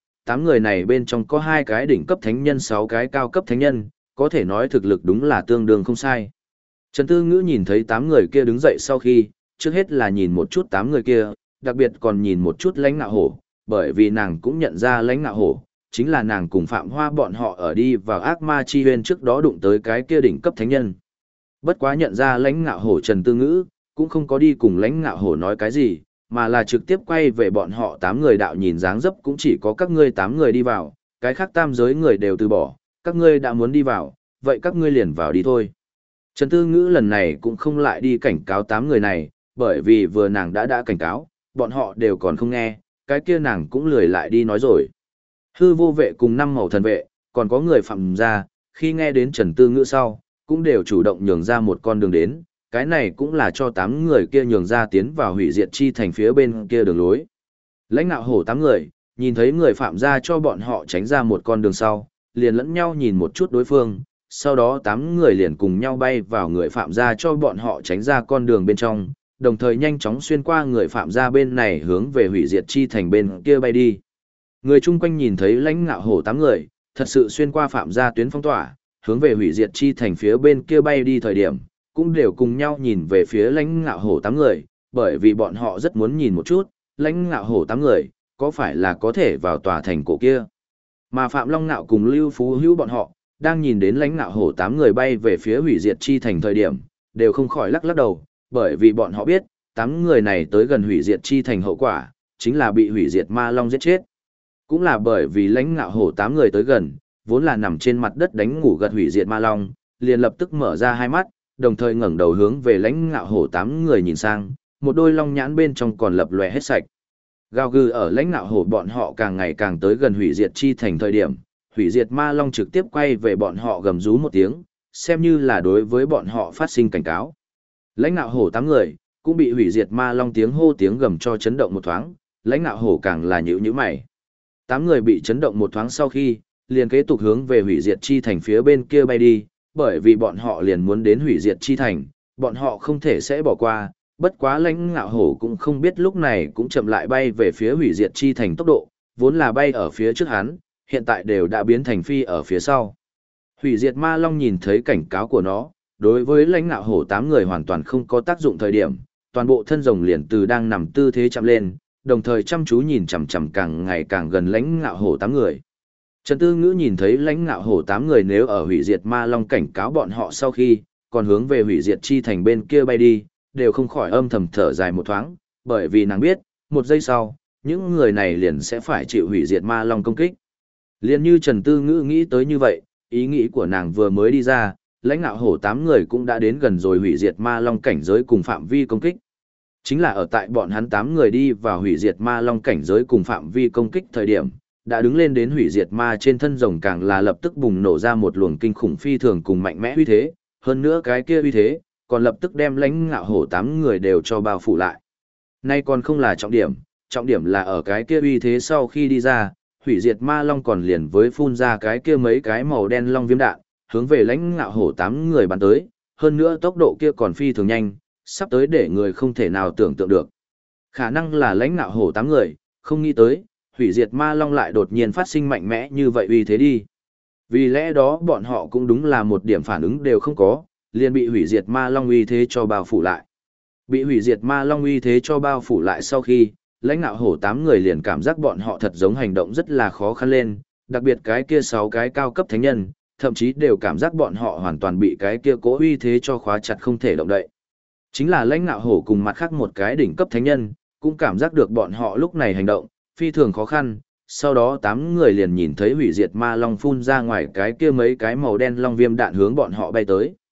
8 người này bên trong có 2 cái đỉnh cấp thánh nhân 6 cái cao cấp thánh nhân, có thể nói thực lực đúng là tương đương không sai. Trần Tư Ngữ nhìn thấy 8 người kia đứng dậy sau khi, trước hết là nhìn một chút 8 người kia, đặc biệt còn nhìn một chút Lãnh Ngạo Hổ, bởi vì nàng cũng nhận ra Lãnh Ngạo Hổ, chính là nàng cùng Phạm Hoa bọn họ ở đi vào ác ma chi huyên trước đó đụng tới cái kia đỉnh cấp thánh nhân. Bất quá nhận ra Lãnh Ngạo Hổ Trần Tư Ngữ, cũng không có đi cùng Lãnh Ngạo Hổ nói cái gì, mà là trực tiếp quay về bọn họ 8 người đạo nhìn dáng dấp cũng chỉ có các ngươi 8 người đi vào, cái khác tam giới người đều từ bỏ, các ngươi đã muốn đi vào, vậy các ngươi liền vào đi thôi. Trần Tư Ngữ lần này cũng không lại đi cảnh cáo 8 người này, bởi vì vừa nàng đã cảnh cáo, bọn họ đều còn không nghe, cái kia nàng cũng lười lại đi nói rồi. Hư vô vệ cùng 5 màu thần vệ, còn có người phạm ra, khi nghe đến Trần Tư Ngữ sau, cũng đều chủ động nhường ra một con đường đến, cái này cũng là cho 8 người kia nhường ra tiến vào hủy diệt chi thành phía bên kia đường lối. Lãnh Ngạo Hổ 8 người, nhìn thấy người phạm ra cho bọn họ tránh ra một con đường sau, liền lẫn nhau nhìn một chút đối phương, sau đó 8 người liền cùng nhau bay vào người phạm ra cho bọn họ tránh ra con đường bên trong, đồng thời nhanh chóng xuyên qua người phạm ra bên này hướng về hủy diệt chi thành bên kia bay đi. Người chung quanh nhìn thấy Lãnh Ngạo Hổ 8 người, thật sự xuyên qua phạm ra tuyến phong tỏa, hướng về hủy diệt chi thành phía bên kia bay đi thời điểm, cũng đều cùng nhau nhìn về phía Lãnh Ngạo Hổ 8 người, bởi vì bọn họ rất muốn nhìn một chút, Lãnh Ngạo Hổ 8 người, có phải là có thể vào tòa thành cổ kia. Mà Phạm Long Nạo cùng Lưu Phú Hữu bọn họ, đang nhìn đến Lãnh Ngạo Hổ 8 người bay về phía hủy diệt chi thành thời điểm, đều không khỏi lắc lắc đầu, bởi vì bọn họ biết, 8 người này tới gần hủy diệt chi thành hậu quả, chính là bị hủy diệt ma long giết chết. Cũng là bởi vì Lãnh Ngạo Hổ 8 người tới gần, vốn là nằm trên mặt đất đánh ngủ gật hủy diệt ma long, liền lập tức mở ra hai mắt, đồng thời ngẩng đầu hướng về Lãnh Ngạo Hổ 8 người nhìn sang, một đôi long nhãn bên trong còn lập lòe hết sạch. Gào gừ ở Lãnh Ngạo Hổ bọn họ càng ngày càng tới gần hủy diệt chi thành thời điểm, hủy diệt ma long trực tiếp quay về bọn họ gầm rú một tiếng, xem như là đối với bọn họ phát sinh cảnh cáo. Lãnh Ngạo Hổ 8 người cũng bị hủy diệt ma long tiếng hô tiếng gầm cho chấn động một thoáng, Lãnh Ngạo Hổ càng là nhíu nhíu mày. 8 người bị chấn động một thoáng sau khi, liền kế tục hướng về hủy diệt chi thành phía bên kia bay đi, bởi vì bọn họ liền muốn đến hủy diệt chi thành, bọn họ không thể sẽ bỏ qua, bất quá Lãnh Ngạo Hổ cũng không biết lúc này cũng chậm lại bay về phía hủy diệt chi thành tốc độ, vốn là bay ở phía trước hắn, hiện tại đều đã biến thành phi ở phía sau. Hủy diệt ma long nhìn thấy cảnh cáo của nó, đối với Lãnh Ngạo Hổ 8 người hoàn toàn không có tác dụng thời điểm, toàn bộ thân rồng liền từ đang nằm tư thế chạm lên, đồng thời chăm chú nhìn chằm chằm càng ngày càng gần Lãnh Ngạo Hổ 8 người. Trần Tư Ngữ nhìn thấy Lãnh Ngạo Hổ 8 người nếu ở hủy diệt ma long cảnh cáo bọn họ sau khi, còn hướng về hủy diệt chi thành bên kia bay đi, đều không khỏi âm thầm thở dài một thoáng, bởi vì nàng biết, một giây sau, những người này liền sẽ phải chịu hủy diệt ma long công kích. Liền như Trần Tư Ngữ nghĩ tới như vậy, ý nghĩ của nàng vừa mới đi ra, Lãnh Ngạo Hổ 8 người cũng đã đến gần rồi hủy diệt ma long cảnh giới cùng phạm vi công kích. Chính là ở tại bọn hắn 8 người đi vào hủy diệt ma long cảnh giới cùng phạm vi công kích thời điểm, đã đứng lên đến hủy diệt ma trên thân rồng càng là lập tức bùng nổ ra một luồng kinh khủng phi thường cùng mạnh mẽ uy thế, hơn nữa cái kia uy thế, còn lập tức đem Lãnh Ngạo Hổ 8 người đều cho bao phủ lại. Nay còn không là trọng điểm là ở cái kia uy thế sau khi đi ra, hủy diệt ma long còn liền với phun ra cái kia mấy cái màu đen long viêm đạn, hướng về Lãnh Ngạo Hổ 8 người bắn tới, hơn nữa tốc độ kia còn phi thường nhanh, sắp tới để người không thể nào tưởng tượng được. Khả năng là Lãnh Ngạo Hổ 8 người, không nghĩ tới, hủy diệt ma long lại đột nhiên phát sinh mạnh mẽ như vậy uy thế đi. Vì lẽ đó bọn họ cũng đúng là một điểm phản ứng đều không có, liền bị hủy diệt ma long uy thế cho bao phủ lại. Bị hủy diệt ma long uy thế cho bao phủ lại sau khi, Lãnh Ngạo Hổ 8 người liền cảm giác bọn họ thật giống hành động rất là khó khăn lên, đặc biệt cái kia 6 cái cao cấp thánh nhân, thậm chí đều cảm giác bọn họ hoàn toàn bị cái kia cố uy thế cho khóa chặt không thể động đậy. Chính là Lãnh Ngạo Hổ cùng mặt khác một cái đỉnh cấp thánh nhân, cũng cảm giác được bọn họ lúc này hành động phi thường khó khăn, sau đó 8 người liền nhìn thấy hủy diệt ma long phun ra ngoài cái kia mấy cái màu đen long viêm đạn hướng bọn họ bay tới.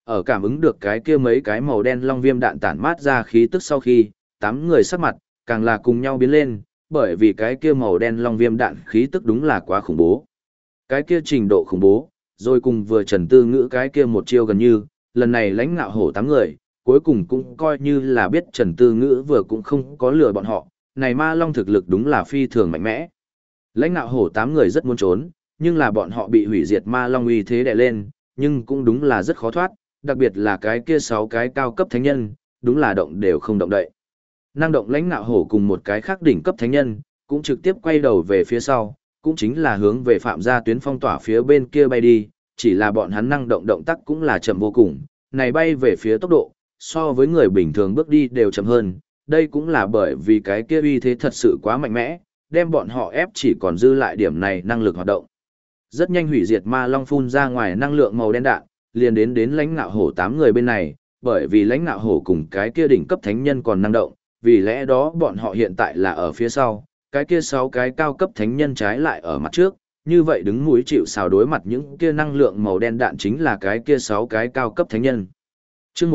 Ở cảm ứng được cái kia mấy cái màu đen long viêm đạn tản mát ra khí tức sau khi, 8 người sắc mặt, càng là cùng nhau biến lên, bởi vì cái kia màu đen long viêm đạn khí tức đúng là quá khủng bố. Cái kia trình độ khủng bố, rồi cùng vừa Trần Tư Ngữ cái kia một chiêu gần như, lần này lãnh ngạo hổ 8 người, cuối cùng cũng coi như là biết Trần Tư Ngữ vừa cũng không có lừa bọn họ, này ma long thực lực đúng là phi thường mạnh mẽ. Lãnh ngạo hổ 8 người rất muốn trốn, nhưng là bọn họ bị hủy diệt ma long uy thế đè lên, nhưng cũng đúng là rất khó thoát, đặc biệt là cái kia 6 cái cao cấp thánh nhân, đúng là động đều không động đậy. Năng động lãnh ngạo hổ cùng một cái khác đỉnh cấp thánh nhân, cũng trực tiếp quay đầu về phía sau, cũng chính là hướng về phạm gia tuyến phong tỏa phía bên kia bay đi, chỉ là bọn hắn năng động động tác cũng là chậm vô cùng, này bay về phía tốc độ, so với người bình thường bước đi đều chậm hơn, đây cũng là bởi vì cái kia uy thế thật sự quá mạnh mẽ, đem bọn họ ép chỉ còn dư lại điểm này năng lực hoạt động. Rất nhanh hủy diệt ma long phun ra ngoài năng lượng màu đen đạn, liền đến lãnh ngạo hổ 8 người bên này, bởi vì lãnh ngạo hổ cùng cái kia đỉnh cấp thánh nhân còn năng động, vì lẽ đó bọn họ hiện tại là ở phía sau, cái kia 6 cái cao cấp thánh nhân trái lại ở mặt trước, như vậy đứng mũi chịu sào đối mặt những kia năng lượng màu đen đạn chính là cái kia 6 cái cao cấp thánh nhân. Chương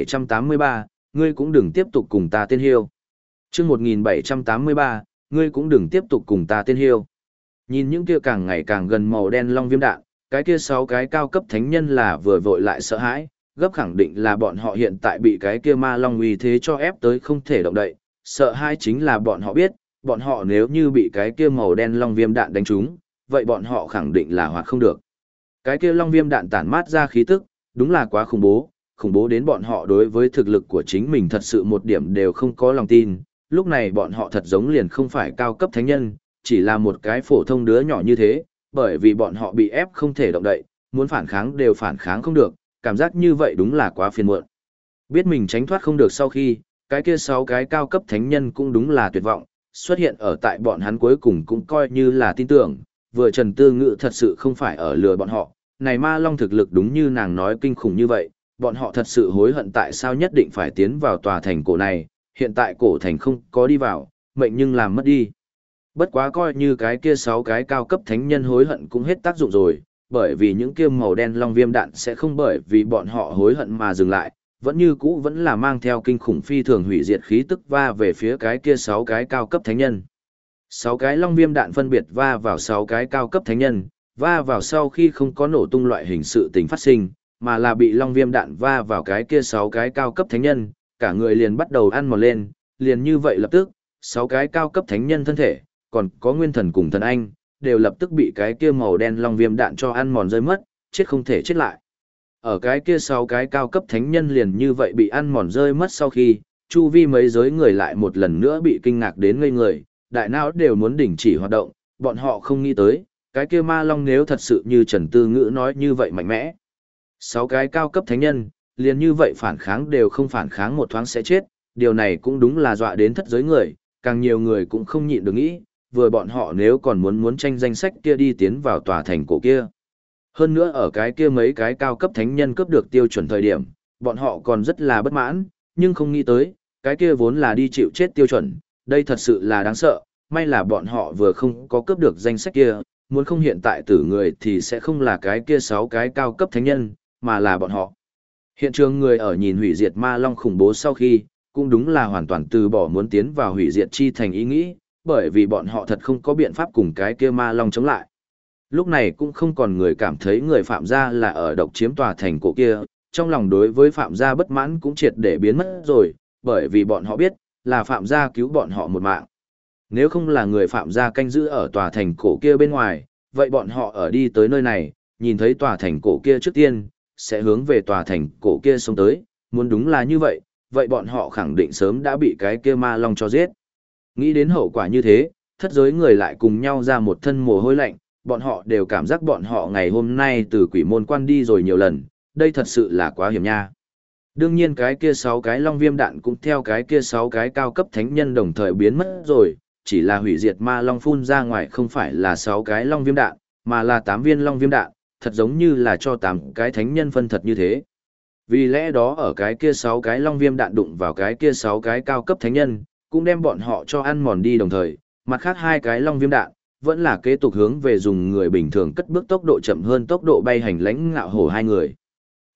1783, ngươi cũng đừng tiếp tục cùng ta tiên hiêu. Chương 1783, ngươi cũng đừng tiếp tục cùng ta tiên hiêu. Nhìn những kia càng ngày càng gần màu đen long viêm đạn, cái kia 6 cái cao cấp thánh nhân là vừa vội lại sợ hãi, gấp khẳng định là bọn họ hiện tại bị cái kia ma long uy thế cho ép tới không thể động đậy, sợ hãi chính là bọn họ biết, bọn họ nếu như bị cái kia màu đen long viêm đạn đánh trúng, vậy bọn họ khẳng định là hoạt không được. Cái kia long viêm đạn tản mát ra khí tức, đúng là quá khủng bố đến bọn họ đối với thực lực của chính mình thật sự một điểm đều không có lòng tin, lúc này bọn họ thật giống liền không phải cao cấp thánh nhân, chỉ là một cái phổ thông đứa nhỏ như thế, bởi vì bọn họ bị ép không thể động đậy, muốn phản kháng đều phản kháng không được, cảm giác như vậy đúng là quá phiền muộn. Biết mình tránh thoát không được sau khi, cái kia 6 cái cao cấp thánh nhân cũng đúng là tuyệt vọng, xuất hiện ở tại bọn hắn cuối cùng cũng coi như là tin tưởng, vừa Trần Tư Ngữ thật sự không phải ở lừa bọn họ, này ma long thực lực đúng như nàng nói kinh khủng như vậy, bọn họ thật sự hối hận tại sao nhất định phải tiến vào tòa thành cổ này, hiện tại cổ thành không có đi vào, mệnh nhưng làm mất đi. Bất quá coi như cái kia 6 cái cao cấp thánh nhân hối hận cũng hết tác dụng rồi, bởi vì những kia màu đen long viêm đạn sẽ không bởi vì bọn họ hối hận mà dừng lại, vẫn như cũ vẫn là mang theo kinh khủng phi thường hủy diệt khí tức va về phía cái kia 6 cái cao cấp thánh nhân. 6 cái long viêm đạn phân biệt va vào 6 cái cao cấp thánh nhân, va vào sau khi không có nổ tung loại hình sự tình phát sinh, mà là bị long viêm đạn va vào cái kia 6 cái cao cấp thánh nhân, cả người liền bắt đầu ăn mòn lên, liền như vậy lập tức, 6 cái cao cấp thánh nhân thân thể, còn có nguyên thần cùng thần anh, đều lập tức bị cái kia màu đen long viêm đạn cho ăn mòn rơi mất, chết không thể chết lại. Ở cái kia 6 cái cao cấp thánh nhân liền như vậy bị ăn mòn rơi mất sau khi, chu vi mấy giới người lại một lần nữa bị kinh ngạc đến ngây người, đại não đều muốn đình chỉ hoạt động, bọn họ không nghĩ tới, cái kia ma long nếu thật sự như Trần Tư Ngữ nói như vậy mạnh mẽ. 6 cái cao cấp thánh nhân, liền như vậy phản kháng đều không phản kháng một thoáng sẽ chết, điều này cũng đúng là dọa đến thất giới người, càng nhiều người cũng không nhịn được nghĩ, vừa bọn họ nếu còn muốn tranh danh sách kia đi tiến vào tòa thành cổ kia. Hơn nữa ở cái kia mấy cái cao cấp thánh nhân cướp được tiêu chuẩn thời điểm, bọn họ còn rất là bất mãn, nhưng không nghĩ tới, cái kia vốn là đi chịu chết tiêu chuẩn, đây thật sự là đáng sợ, may là bọn họ vừa không có cướp được danh sách kia, muốn không hiện tại tử người thì sẽ không là cái kia 6 cái cao cấp thánh nhân, mà là bọn họ. Hiện trường người ở nhìn hủy diệt ma long khủng bố sau khi, cũng đúng là hoàn toàn từ bỏ muốn tiến vào hủy diệt chi thành ý nghĩ, bởi vì bọn họ thật không có biện pháp cùng cái kia ma long chống lại. Lúc này cũng không còn người cảm thấy người phạm gia là ở độc chiếm tòa thành cổ kia, trong lòng đối với phạm gia bất mãn cũng triệt để biến mất rồi, bởi vì bọn họ biết, là phạm gia cứu bọn họ một mạng. Nếu không là người phạm gia canh giữ ở tòa thành cổ kia bên ngoài, vậy bọn họ ở đi tới nơi này, nhìn thấy tòa thành cổ kia trước tiên, sẽ hướng về tòa thành cổ kia xông tới, muốn đúng là như vậy, vậy bọn họ khẳng định sớm đã bị cái kia ma long cho giết. Nghĩ đến hậu quả như thế, thất giới người lại cùng nhau ra một thân mồ hôi lạnh, bọn họ đều cảm giác bọn họ ngày hôm nay từ quỷ môn quan đi rồi nhiều lần, đây thật sự là quá hiểm nha. Đương nhiên cái kia 6 cái long viêm đạn cũng theo cái kia 6 cái cao cấp thánh nhân đồng thời biến mất rồi, chỉ là hủy diệt ma long phun ra ngoài không phải là 6 cái long viêm đạn, mà là 8 viên long viêm đạn, thật giống như là cho 8 cái thánh nhân phân thật như thế. Vì lẽ đó ở cái kia 6 cái long viêm đạn đụng vào cái kia 6 cái cao cấp thánh nhân, cũng đem bọn họ cho ăn mòn đi đồng thời, mặt khác 2 cái long viêm đạn, vẫn là kế tục hướng về dùng người bình thường cất bước tốc độ chậm hơn tốc độ bay hành lãnh ngạo hổ 2 người.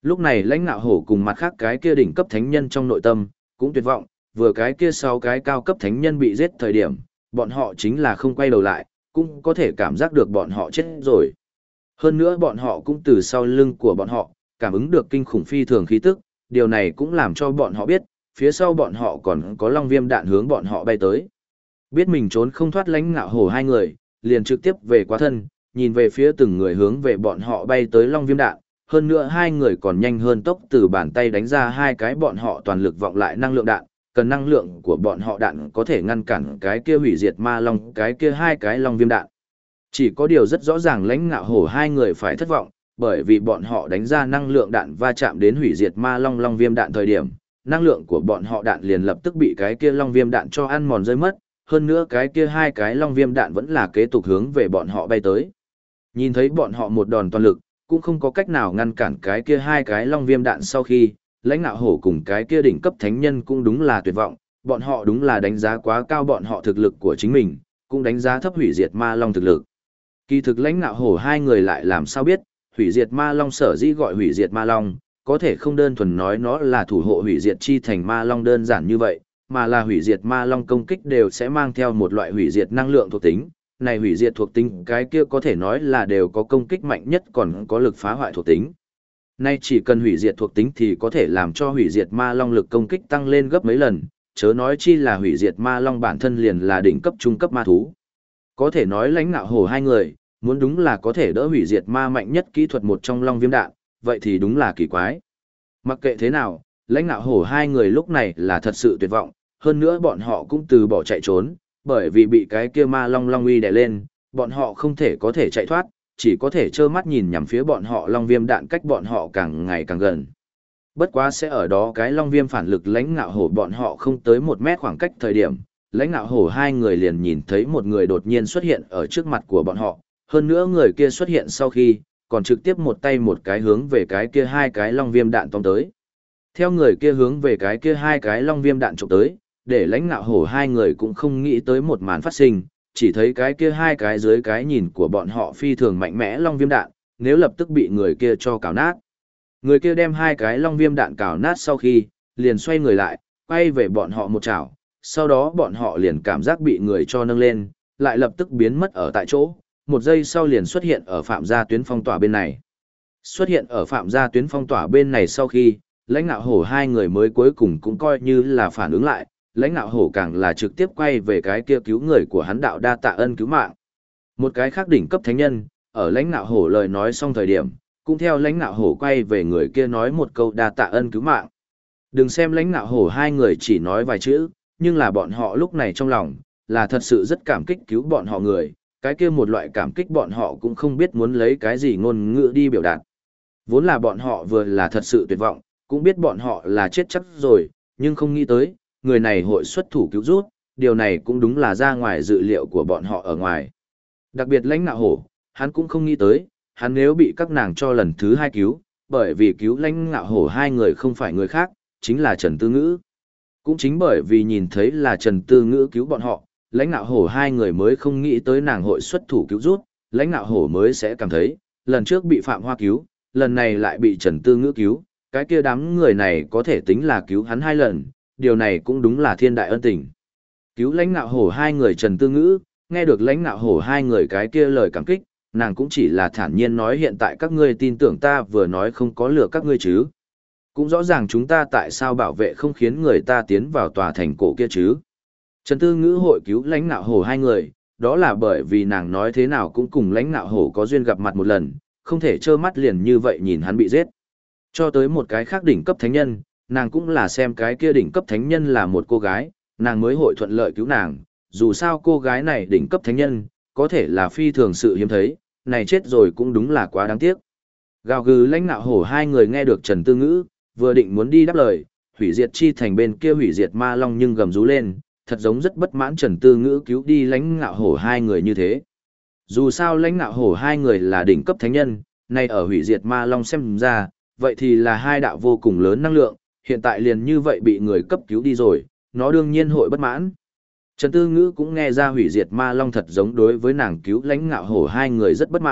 Lúc này lãnh ngạo hổ cùng mặt khác cái kia đỉnh cấp thánh nhân trong nội tâm, cũng tuyệt vọng, vừa cái kia sau cái cao cấp thánh nhân bị giết thời điểm, bọn họ chính là không quay đầu lại, cũng có thể cảm giác được bọn họ chết rồi. Hơn nữa bọn họ cũng từ sau lưng của bọn họ, cảm ứng được kinh khủng phi thường khí tức, điều này cũng làm cho bọn họ biết, phía sau bọn họ còn có long viêm đạn hướng bọn họ bay tới. Biết mình trốn không thoát lãnh ngạo hổ hai người, liền trực tiếp về quá thân, nhìn về phía từng người hướng về bọn họ bay tới long viêm đạn, hơn nữa hai người còn nhanh hơn tốc từ bàn tay đánh ra hai cái bọn họ toàn lực vọng lại năng lượng đạn, cần năng lượng của bọn họ đạn có thể ngăn cản cái kia hủy diệt ma long, cái kia hai cái long viêm đạn. Chỉ có điều rất rõ ràng lãnh ngạo hổ hai người phải thất vọng, bởi vì bọn họ đánh ra năng lượng đạn va chạm đến hủy diệt ma long long viêm đạn thời điểm, năng lượng của bọn họ đạn liền lập tức bị cái kia long viêm đạn cho ăn mòn rơi mất, hơn nữa cái kia hai cái long viêm đạn vẫn là kế tục hướng về bọn họ bay tới. Nhìn thấy bọn họ một đòn toàn lực, cũng không có cách nào ngăn cản cái kia hai cái long viêm đạn sau khi, lãnh ngạo hổ cùng cái kia đỉnh cấp thánh nhân cũng đúng là tuyệt vọng, bọn họ đúng là đánh giá quá cao bọn họ thực lực của chính mình, cũng đánh giá thấp hủy diệt ma long thực lực. Kỳ thực lãnh ngạo hổ hai người lại làm sao biết, hủy diệt ma long sở dĩ gọi hủy diệt ma long, có thể không đơn thuần nói nó là thủ hộ hủy diệt chi thành ma long đơn giản như vậy, mà là hủy diệt ma long công kích đều sẽ mang theo một loại hủy diệt năng lượng thuộc tính. Này hủy diệt thuộc tính cái kia có thể nói là đều có công kích mạnh nhất còn có lực phá hoại thuộc tính. Nay chỉ cần hủy diệt thuộc tính thì có thể làm cho hủy diệt ma long lực công kích tăng lên gấp mấy lần, chớ nói chi là hủy diệt ma long bản thân liền là đỉnh cấp trung cấp ma thú. Có thể nói lãnh ngạo hổ hai người, muốn đúng là có thể đỡ hủy diệt ma mạnh nhất kỹ thuật một trong long viêm đạn, vậy thì đúng là kỳ quái. Mặc kệ thế nào, lãnh ngạo hổ hai người lúc này là thật sự tuyệt vọng, hơn nữa bọn họ cũng từ bỏ chạy trốn, bởi vì bị cái kia ma long long uy đè lên, bọn họ không thể có thể chạy thoát, chỉ có thể trơ mắt nhìn nhằm phía bọn họ long viêm đạn cách bọn họ càng ngày càng gần. Bất quá sẽ ở đó cái long viêm phản lực lãnh ngạo hổ bọn họ không tới 1 mét khoảng cách thời điểm, lãnh ngạo hổ hai người liền nhìn thấy một người đột nhiên xuất hiện ở trước mặt của bọn họ, hơn nữa người kia xuất hiện sau khi, còn trực tiếp một tay một cái hướng về cái kia hai cái long viêm đạn tông tới. Theo người kia hướng về cái kia hai cái long viêm đạn chụp tới, để lãnh ngạo hổ hai người cũng không nghĩ tới một màn phát sinh, chỉ thấy cái kia hai cái dưới cái nhìn của bọn họ phi thường mạnh mẽ long viêm đạn, nếu lập tức bị người kia cho cào nát. Người kia đem hai cái long viêm đạn cào nát sau khi, liền xoay người lại, quay về bọn họ một chảo, sau đó bọn họ liền cảm giác bị người cho nâng lên, lại lập tức biến mất ở tại chỗ, một giây sau liền xuất hiện ở phạm gia tuyến phong tỏa bên này. Xuất hiện ở phạm gia tuyến phong tỏa bên này sau khi, lãnh ngạo hổ hai người mới cuối cùng cũng coi như là phản ứng lại, lãnh ngạo hổ càng là trực tiếp quay về cái kia cứu người của hắn đạo đa tạ ân cứu mạng. Một cái khác đỉnh cấp thánh nhân, ở lãnh ngạo hổ lời nói xong thời điểm, cũng theo lãnh ngạo hổ quay về người kia nói một câu đa tạ ân cứu mạng. Đừng xem lãnh ngạo hổ hai người chỉ nói vài chữ, nhưng là bọn họ lúc này trong lòng, là thật sự rất cảm kích cứu bọn họ người, cái kia một loại cảm kích bọn họ cũng không biết muốn lấy cái gì ngôn ngữ đi biểu đạt. Vốn là bọn họ vừa là thật sự tuyệt vọng, cũng biết bọn họ là chết chắc rồi, nhưng không nghĩ tới, người này hội xuất thủ cứu rút, điều này cũng đúng là ra ngoài dự liệu của bọn họ ở ngoài. Đặc biệt lãnh ngạo hổ, hắn cũng không nghĩ tới, hắn nếu bị các nàng cho lần thứ hai cứu, bởi vì cứu lãnh ngạo hổ hai người không phải người khác, chính là Trần Tư Ngữ. Cũng chính bởi vì nhìn thấy là Trần Tư Ngữ cứu bọn họ, lãnh ngạo hổ hai người mới không nghĩ tới nàng hội xuất thủ cứu rút, lãnh ngạo hổ mới sẽ cảm thấy, lần trước bị Phạm Hoa cứu, lần này lại bị Trần Tư Ngữ cứu, cái kia đám người này có thể tính là cứu hắn 2 lần, điều này cũng đúng là thiên đại ân tình. Cứu lãnh ngạo hổ hai người Trần Tư Ngữ, nghe được lãnh ngạo hổ hai người cái kia lời cảm kích, nàng cũng chỉ là thản nhiên nói hiện tại các ngươi tin tưởng ta vừa nói không có lừa các ngươi chứ. Cũng rõ ràng chúng ta tại sao bảo vệ không khiến người ta tiến vào tòa thành cổ kia chứ. Trần Tư Ngữ hội cứu lãnh ngạo hổ hai người, đó là bởi vì nàng nói thế nào cũng cùng lãnh ngạo hổ có duyên gặp mặt một lần, không thể trơ mắt liền như vậy nhìn hắn bị giết. Cho tới một cái khác đỉnh cấp thánh nhân, nàng cũng là xem cái kia đỉnh cấp thánh nhân là một cô gái, nàng mới hội thuận lợi cứu nàng, dù sao cô gái này đỉnh cấp thánh nhân, có thể là phi thường sự hiếm thấy, này chết rồi cũng đúng là quá đáng tiếc. Gào gừ lãnh ngạo hổ hai người nghe được Trần Tư Ngữ, vừa định muốn đi đáp lời, hủy diệt chi thành bên kia hủy diệt ma long nhưng gầm rú lên, thật giống rất bất mãn Trần Tư Ngữ cứu đi lãnh ngạo hổ hai người như thế. Dù sao lãnh ngạo hổ hai người là đỉnh cấp thánh nhân, nay ở hủy diệt ma long xem ra, vậy thì là hai đạo vô cùng lớn năng lượng, hiện tại liền như vậy bị người cấp cứu đi rồi, nó đương nhiên hội bất mãn. Trần Tư Ngữ cũng nghe ra hủy diệt ma long thật giống đối với nàng cứu lãnh ngạo hổ hai người rất bất mãn,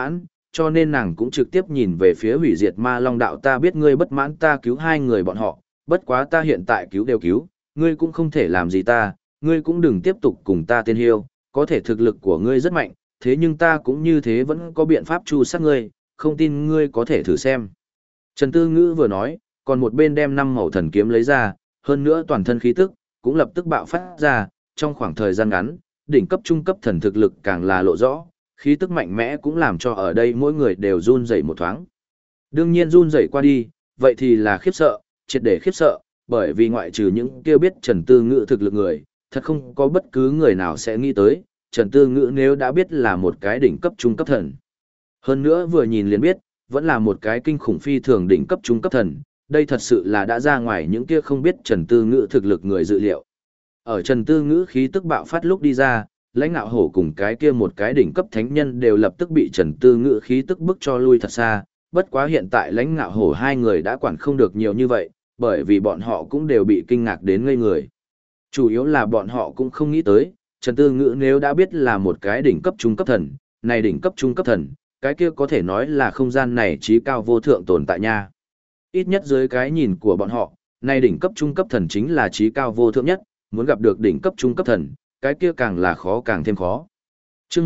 cho nên nàng cũng trực tiếp nhìn về phía hủy diệt ma long đạo, ta biết ngươi bất mãn ta cứu hai người bọn họ, bất quá ta hiện tại cứu đều cứu, ngươi cũng không thể làm gì ta, ngươi cũng đừng tiếp tục cùng ta tên hiêu, có thể thực lực của ngươi rất mạnh, thế nhưng ta cũng như thế vẫn có biện pháp tru sát ngươi, không tin ngươi có thể thử xem. Trần Tư Ngữ vừa nói, còn một bên đem 5 màu thần kiếm lấy ra, hơn nữa toàn thân khí tức cũng lập tức bạo phát ra, trong khoảng thời gian ngắn, đỉnh cấp trung cấp thần thực lực càng là lộ rõ, khí tức mạnh mẽ cũng làm cho ở đây mỗi người đều run rẩy một thoáng. Đương nhiên run rẩy qua đi, vậy thì là khiếp sợ, triệt để khiếp sợ, bởi vì ngoại trừ những kêu biết Trần Tư Ngữ thực lực người, thật không có bất cứ người nào sẽ nghĩ tới, Trần Tư Ngữ nếu đã biết là một cái đỉnh cấp trung cấp thần. Hơn nữa vừa nhìn liền biết, vẫn là một cái kinh khủng phi thường đỉnh cấp trung cấp thần, đây thật sự là đã ra ngoài những kia không biết Trần Tư Ngữ thực lực người dự liệu. Ở Trần Tư Ngữ khí tức bạo phát lúc đi ra, Lãnh Ngạo Hổ cùng cái kia một cái đỉnh cấp thánh nhân đều lập tức bị Trần Tư Ngữ khí tức bức cho lui thật xa, bất quá hiện tại Lãnh Ngạo Hổ hai người đã quản không được nhiều như vậy, bởi vì bọn họ cũng đều bị kinh ngạc đến ngây người. Chủ yếu là bọn họ cũng không nghĩ tới, Trần Tư Ngữ nếu đã biết là một cái đỉnh cấp trung cấp thần, này đỉnh cấp trung cấp thần, cái kia có thể nói là không gian này trí cao vô thượng tồn tại nha. Ít nhất dưới cái nhìn của bọn họ, này đỉnh cấp trung cấp thần chính là trí cao vô thượng nhất, muốn gặp được đỉnh cấp trung cấp thần, cái kia càng là khó càng thêm khó. Chương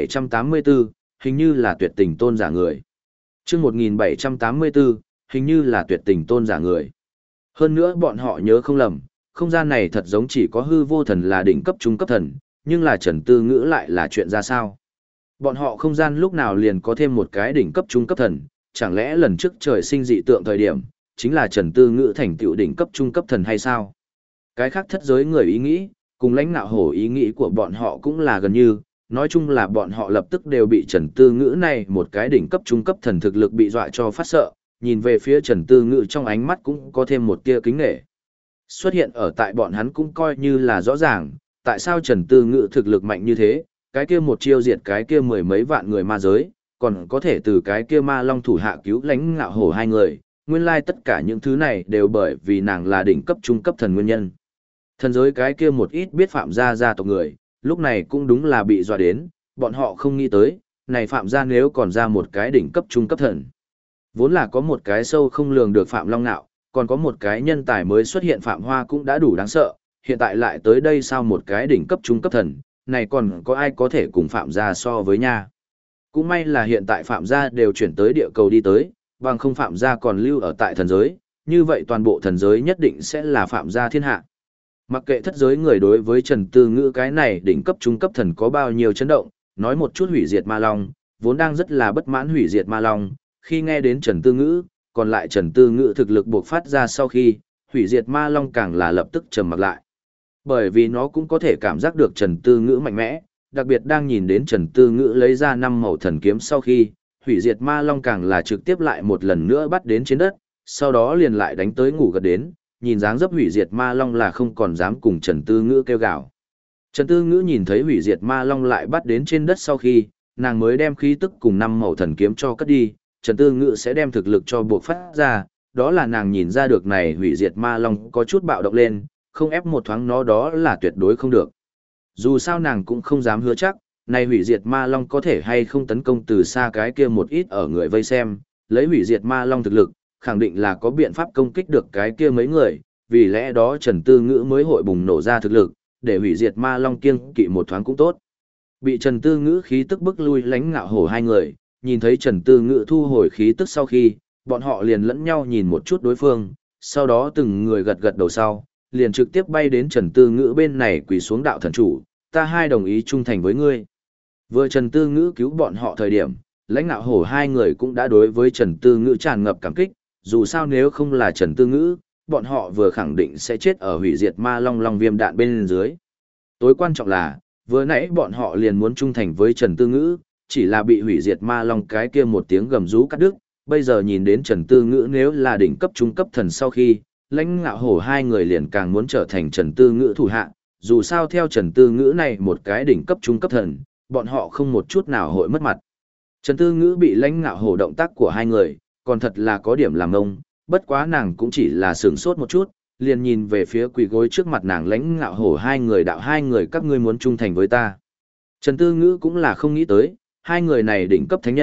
1784, hình như là tuyệt tình tôn giả người. Chương 1784, hình như là tuyệt tình tôn giả người. Hơn nữa bọn họ nhớ không lầm, không gian này thật giống chỉ có hư vô thần là đỉnh cấp trung cấp thần, nhưng là Trần Tư Ngữ lại là chuyện ra sao? Bọn họ không gian lúc nào liền có thêm một cái đỉnh cấp trung cấp thần, chẳng lẽ lần trước trời sinh dị tượng thời điểm, chính là Trần Tư Ngữ thành tựu đỉnh cấp trung cấp thần hay sao? Cái khác thất giới người ý nghĩ, cùng Lãnh Ngạo Hổ ý nghĩ của bọn họ cũng là gần như, nói chung là bọn họ lập tức đều bị Trần Tư Ngữ này một cái đỉnh cấp trung cấp thần thực lực bị dọa cho phát sợ, nhìn về phía Trần Tư Ngữ trong ánh mắt cũng có thêm một tia kính nể. Xuất hiện ở tại bọn hắn cũng coi như là rõ ràng, tại sao Trần Tư Ngữ thực lực mạnh như thế, cái kia một chiêu diệt cái kia mười mấy vạn người ma giới, còn có thể từ cái kia ma long thủ hạ cứu Lãnh Ngạo Hổ hai người, nguyên lai tất cả những thứ này đều bởi vì nàng là đỉnh cấp trung cấp thần nguyên nhân. Thần giới cái kia một ít biết Phạm gia tộc người, lúc này cũng đúng là bị dọa đến, bọn họ không nghĩ tới, này Phạm gia nếu còn ra một cái đỉnh cấp trung cấp thần. Vốn là có một cái sâu không lường được Phạm Long Nạo, còn có một cái nhân tài mới xuất hiện Phạm Hoa cũng đã đủ đáng sợ, hiện tại lại tới đây sao một cái đỉnh cấp trung cấp thần, này còn có ai có thể cùng Phạm gia so với nha. Cũng may là hiện tại Phạm gia đều chuyển tới địa cầu đi tới, bằng không Phạm gia còn lưu ở tại thần giới, như vậy toàn bộ thần giới nhất định sẽ là Phạm gia thiên hạ. Mặc kệ thất giới người đối với Trần Tư Ngữ cái này đỉnh cấp trung cấp thần có bao nhiêu chấn động, nói một chút hủy diệt ma long, vốn đang rất là bất mãn hủy diệt ma long, khi nghe đến Trần Tư Ngữ, còn lại Trần Tư Ngữ thực lực buộc phát ra sau khi, hủy diệt ma long càng là lập tức trầm mặc lại. Bởi vì nó cũng có thể cảm giác được Trần Tư Ngữ mạnh mẽ, đặc biệt đang nhìn đến Trần Tư Ngữ lấy ra 5 màu thần kiếm sau khi, hủy diệt ma long càng là trực tiếp lại một lần nữa bắt đến trên đất, sau đó liền lại đánh tới ngủ gật đến, nhìn dáng dấp hủy diệt ma long là không còn dám cùng Trần Tư Ngữ kêu gào. Trần Tư Ngữ nhìn thấy hủy diệt ma long lại bắt đến trên đất sau khi, nàng mới đem khí tức cùng 5 màu thần kiếm cho cất đi, Trần Tư Ngữ sẽ đem thực lực cho buộc phát ra, đó là nàng nhìn ra được này hủy diệt ma long có chút bạo động lên, không ép một thoáng nó đó là tuyệt đối không được. Dù sao nàng cũng không dám hứa chắc, này hủy diệt ma long có thể hay không tấn công từ xa cái kia một ít ở người vây xem, lấy hủy diệt ma long thực lực, khẳng định là có biện pháp công kích được cái kia mấy người, vì lẽ đó Trần Tư Ngữ mới hội bùng nổ ra thực lực, để hủy diệt ma long kiêng kỵ một thoáng cũng tốt. Bị Trần Tư Ngữ khí tức bức lui Lãnh Ngạo Hổ hai người, nhìn thấy Trần Tư Ngữ thu hồi khí tức sau khi, bọn họ liền lẫn nhau nhìn một chút đối phương, sau đó từng người gật gật đầu sau, liền trực tiếp bay đến Trần Tư Ngữ bên này quỳ xuống đạo thần chủ, ta hai đồng ý trung thành với ngươi. Vừa Trần Tư Ngữ cứu bọn họ thời điểm, Lãnh Ngạo Hổ hai người cũng đã đối với Trần Tư Ngữ tràn ngập cảm kích, dù sao nếu không là Trần Tư Ngữ, bọn họ vừa khẳng định sẽ chết ở hủy diệt ma long long viêm đạn bên dưới. Tối quan trọng là, vừa nãy bọn họ liền muốn trung thành với Trần Tư Ngữ, chỉ là bị hủy diệt ma long cái kia một tiếng gầm rú cắt đứt, bây giờ nhìn đến Trần Tư Ngữ nếu là đỉnh cấp trung cấp thần sau khi, Lãnh Ngạo Hổ hai người liền càng muốn trở thành Trần Tư Ngữ thủ hạ, dù sao theo Trần Tư Ngữ này một cái đỉnh cấp trung cấp thần, bọn họ không một chút nào hội mất mặt. Trần Tư Ngữ bị Lãnh Ngạo Hổ động tác của hai người, còn thật là có điểm làm ngông, bất quá nàng cũng chỉ là sửng sốt một chút, liền nhìn về phía quỳ gối trước mặt nàng Lãnh Ngạo Hổ hai người đạo hai người các ngươi muốn trung thành với ta. Trần Tư Ngữ cũng là không nghĩ tới, hai người này đỉnh cấp thánh nhân,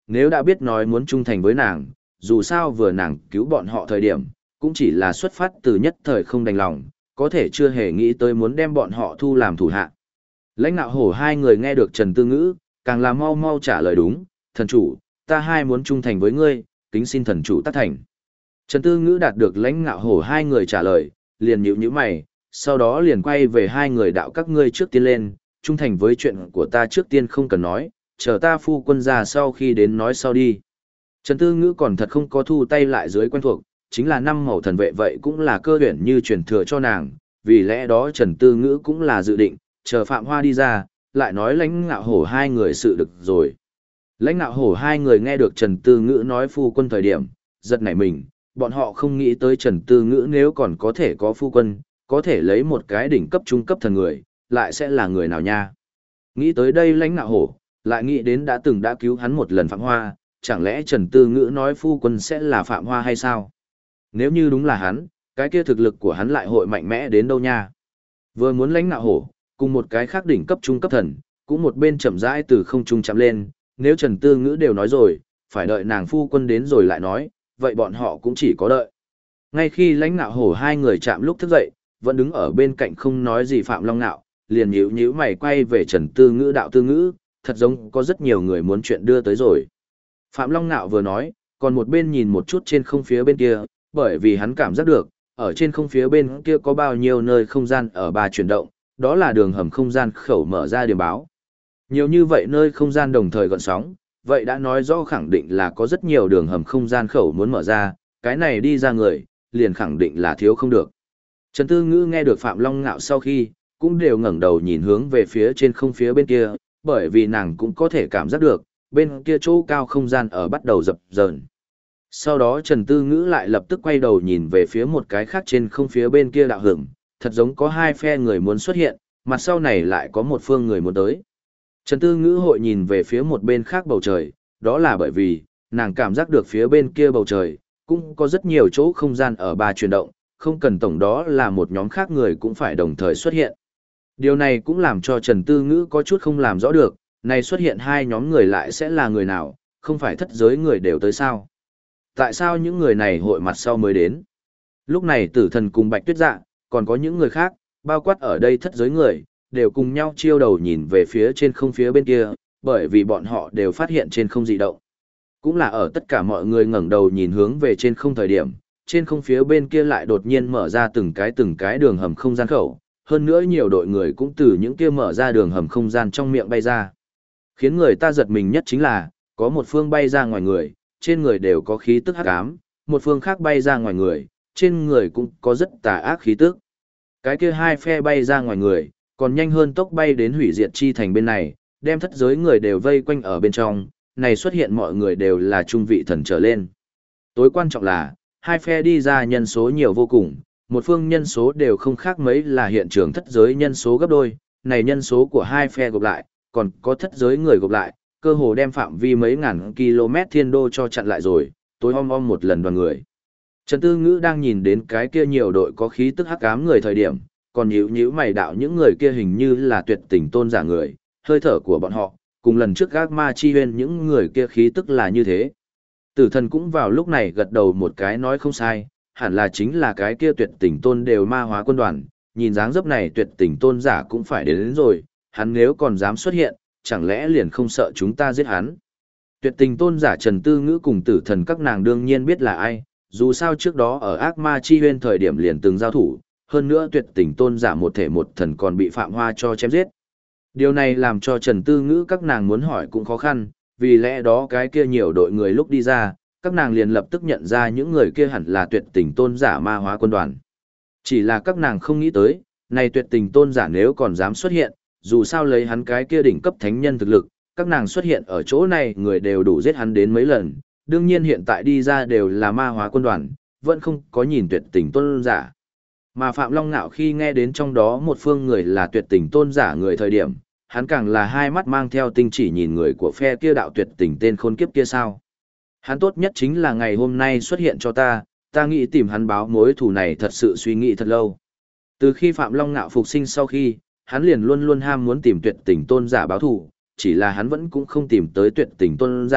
nếu đã biết nói muốn trung thành với nàng, dù sao vừa nàng cứu bọn họ thời điểm, cũng chỉ là xuất phát từ nhất thời không đành lòng, có thể chưa hề nghĩ tới muốn đem bọn họ thu làm thủ hạ. Lãnh Nạo Hổ hai người nghe được Trần Tư Ngữ, càng là mau mau trả lời đúng, thần chủ, ta hai muốn trung thành với ngươi, kính xin thần chủ tác thành. Trần Tư Ngữ đạt được Lãnh Nạo Hổ hai người trả lời, liền nhíu mày, sau đó liền quay về hai người đạo các ngươi trước tiên lên, trung thành với chuyện của ta trước tiên không cần nói, chờ ta phu quân ra sau khi đến nói sau đi. Trần Tư Ngữ còn thật không có thu tay lại dưới quen thuộc, chính là năm màu thần vệ vậy cũng là cơ huyển như truyền thừa cho nàng, vì lẽ đó Trần Tư Ngữ cũng là dự định, chờ Phạm Hoa đi ra, lại nói Lãnh Ngạo Hổ hai người sự được rồi. Lãnh Ngạo Hổ hai người nghe được Trần Tư Ngữ nói phu quân thời điểm, giật nảy mình, bọn họ không nghĩ tới Trần Tư Ngữ nếu còn có thể có phu quân, có thể lấy một cái đỉnh cấp trung cấp thần người, lại sẽ là người nào nha. Nghĩ tới đây Lãnh Ngạo Hổ, lại nghĩ đến đã từng đã cứu hắn một lần Phạm Hoa, chẳng lẽ Trần Tư Ngữ nói phu quân sẽ là Phạm Hoa hay sao? Nếu như đúng là hắn, cái kia thực lực của hắn lại hội mạnh mẽ đến đâu nha. Vừa muốn Lãnh Ngạo Hổ, cùng một cái khác đỉnh cấp trung cấp thần, cũng một bên chậm rãi từ không trung chạm lên, nếu Trần Tư Ngữ đều nói rồi, phải đợi nàng phu quân đến rồi lại nói, vậy bọn họ cũng chỉ có đợi. Ngay khi Lãnh Ngạo Hổ hai người chạm lúc thức dậy, vẫn đứng ở bên cạnh không nói gì Phạm Long Nạo, liền nhíu mày quay về Trần Tư Ngữ đạo Tư Ngữ, thật giống có rất nhiều người muốn chuyện đưa tới rồi. Phạm Long Nạo vừa nói, còn một bên nhìn một chút trên không phía bên kia, bởi vì hắn cảm giác được, ở trên không phía bên kia có bao nhiêu nơi không gian ở ba chuyển động, đó là đường hầm không gian khẩu mở ra điểm báo. Nhiều như vậy nơi không gian đồng thời gợn sóng, vậy đã nói rõ khẳng định là có rất nhiều đường hầm không gian khẩu muốn mở ra, cái này đi ra người, liền khẳng định là thiếu không được. Trần Tư Ngữ nghe được Phạm Long Ngạo sau khi, cũng đều ngẩng đầu nhìn hướng về phía trên không phía bên kia, bởi vì nàng cũng có thể cảm giác được, bên kia chỗ cao không gian ở bắt đầu dập dờn. Sau đó Trần Tư Ngữ lại lập tức quay đầu nhìn về phía một cái khác trên không phía bên kia đạo hưởng, thật giống có hai phe người muốn xuất hiện, mặt sau này lại có một phương người muốn tới. Trần Tư Ngữ hội nhìn về phía một bên khác bầu trời, đó là bởi vì, nàng cảm giác được phía bên kia bầu trời, cũng có rất nhiều chỗ không gian ở ba chuyển động, không cần tổng đó là một nhóm khác người cũng phải đồng thời xuất hiện. Điều này cũng làm cho Trần Tư Ngữ có chút không làm rõ được, này xuất hiện hai nhóm người lại sẽ là người nào, không phải thất giới người đều tới sao? Tại sao những người này hội mặt sau mới đến? Lúc này Tử Thần cùng Bạch Tuyết Dạ, còn có những người khác, bao quát ở đây thất giới người, đều cùng nhau chiêu đầu nhìn về phía trên không phía bên kia, bởi vì bọn họ đều phát hiện trên không dị động. Cũng là ở tất cả mọi người ngẩng đầu nhìn hướng về trên không thời điểm, trên không phía bên kia lại đột nhiên mở ra từng cái đường hầm không gian khẩu, hơn nữa nhiều đội người cũng từ những kia mở ra đường hầm không gian trong miệng bay ra. Khiến người ta giật mình nhất chính là, có một phương bay ra ngoài người, trên người đều có khí tức hắc ám, một phương khác bay ra ngoài người, trên người cũng có rất tà ác khí tức. Cái kia hai phe bay ra ngoài người, còn nhanh hơn tốc bay đến hủy diệt chi thành bên này, đem thất giới người đều vây quanh ở bên trong, này xuất hiện mọi người đều là trung vị thần trở lên. Tối quan trọng là, hai phe đi ra nhân số nhiều vô cùng, một phương nhân số đều không khác mấy là hiện trường thất giới nhân số gấp đôi, này nhân số của hai phe gộp lại, còn có thất giới người gộp lại, cơ hồ đem phạm vi mấy ngàn km thiên đô cho chặn lại rồi, tối om một lần đoàn người. Trần Tư Ngữ đang nhìn đến cái kia nhiều đội có khí tức hắc ám người thời điểm, còn nhíu mày đạo những người kia hình như là tuyệt tình tôn giả người, hơi thở của bọn họ, cùng lần trước gác ma chi huyên những người kia khí tức là như thế. Tử Thần cũng vào lúc này gật đầu một cái nói không sai, hẳn là chính là cái kia tuyệt tình tôn đều ma hóa quân đoàn, nhìn dáng dấp này tuyệt tình tôn giả cũng phải đến rồi, hắn nếu còn dám xuất hiện, chẳng lẽ liền không sợ chúng ta giết hắn. Tuyệt tình tôn giả Trần Tư Ngữ cùng Tử Thần các nàng đương nhiên biết là ai, dù sao trước đó ở ác ma chi huyên thời điểm liền từng giao thủ, hơn nữa tuyệt tình tôn giả một thể một thần còn bị Phạm Hoa cho chém giết. Điều này làm cho Trần Tư Ngữ các nàng muốn hỏi cũng khó khăn, vì lẽ đó cái kia nhiều đội người lúc đi ra, các nàng liền lập tức nhận ra những người kia hẳn là tuyệt tình tôn giả ma hóa quân đoàn. Chỉ là các nàng không nghĩ tới, này tuyệt tình tôn giả nếu còn dám xuất hiện, dù sao lấy hắn cái kia đỉnh cấp thánh nhân thực lực, các nàng xuất hiện ở chỗ này người đều đủ giết hắn đến mấy lần, đương nhiên hiện tại đi ra đều là ma hóa quân đoàn, vẫn không có nhìn tuyệt tình tôn giả. Mà Phạm Long Nạo khi nghe đến trong đó một phương người là tuyệt tình tôn giả người thời điểm, hắn càng là hai mắt mang theo tinh chỉ nhìn người của phe kia đạo tuyệt tình tên khốn kiếp kia sao. Hắn tốt nhất chính là ngày hôm nay xuất hiện cho ta nghĩ tìm hắn báo mối thù này thật sự suy nghĩ thật lâu. Từ khi Phạm Long Nạo phục sinh sau khi, hắn liền luôn luôn ham muốn tìm tuyệt tình tôn giả báo thù, chỉ là hắn vẫn cũng không tìm tới tuyệt tình tôn giả,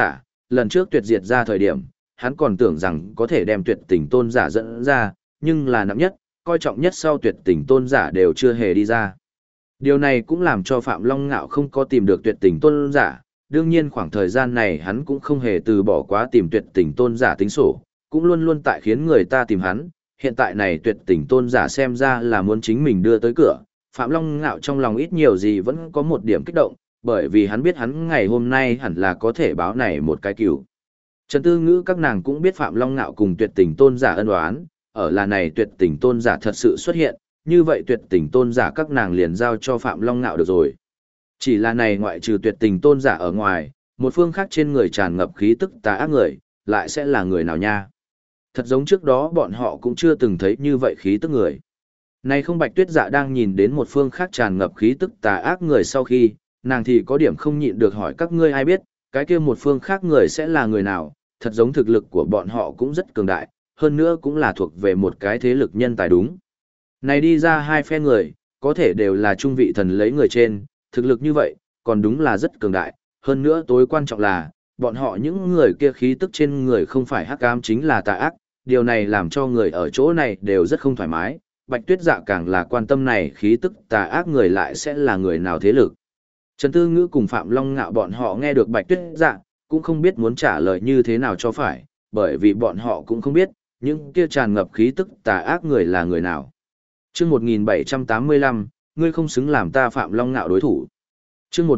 lần trước tuyệt diệt ra thời điểm, hắn còn tưởng rằng có thể đem tuyệt tình tôn giả dẫn ra, nhưng là nặng nhất, coi trọng nhất sau tuyệt tình tôn giả đều chưa hề đi ra. Điều này cũng làm cho Phạm Long Ngạo không có tìm được tuyệt tình tôn giả, đương nhiên khoảng thời gian này hắn cũng không hề từ bỏ quá tìm tuyệt tình tôn giả tính sổ, cũng luôn luôn tại khiến người ta tìm hắn, hiện tại này tuyệt tình tôn giả xem ra là muốn chính mình đưa tới cửa, Phạm Long Ngạo trong lòng ít nhiều gì vẫn có một điểm kích động, bởi vì hắn biết hắn ngày hôm nay hẳn là có thể báo này một cái cửu. Trần Tư Ngữ các nàng cũng biết Phạm Long Ngạo cùng tuyệt tình tôn giả ân oán, ở là này tuyệt tình tôn giả thật sự xuất hiện, như vậy tuyệt tình tôn giả các nàng liền giao cho Phạm Long Ngạo được rồi. Chỉ là này ngoại trừ tuyệt tình tôn giả ở ngoài, một phương khác trên người tràn ngập khí tức tà ác người, lại sẽ là người nào nha? Thật giống trước đó bọn họ cũng chưa từng thấy như vậy khí tức người. Này không Bạch Tuyết Dạ đang nhìn đến một phương khác tràn ngập khí tức tà ác người sau khi, nàng thì có điểm không nhịn được hỏi các ngươi ai biết, cái kia một phương khác người sẽ là người nào, thật giống thực lực của bọn họ cũng rất cường đại, hơn nữa cũng là thuộc về một cái thế lực nhân tài đúng. Này đi ra hai phe người, có thể đều là trung vị thần lấy người trên, thực lực như vậy, còn đúng là rất cường đại, hơn nữa tối quan trọng là, bọn họ những người kia khí tức trên người không phải hắc ám chính là tà ác, điều này làm cho người ở chỗ này đều rất không thoải mái, Bạch Tuyết Dạ càng là quan tâm này khí tức tà ác người lại sẽ là người nào thế lực. Trần Tư Ngữ cùng Phạm Long Ngạo bọn họ nghe được Bạch Tuyết Dạ, cũng không biết muốn trả lời như thế nào cho phải, bởi vì bọn họ cũng không biết, những kia tràn ngập khí tức tà ác người là người nào. Chương 1785, ngươi không xứng làm ta Phạm Long Ngạo đối thủ. Chương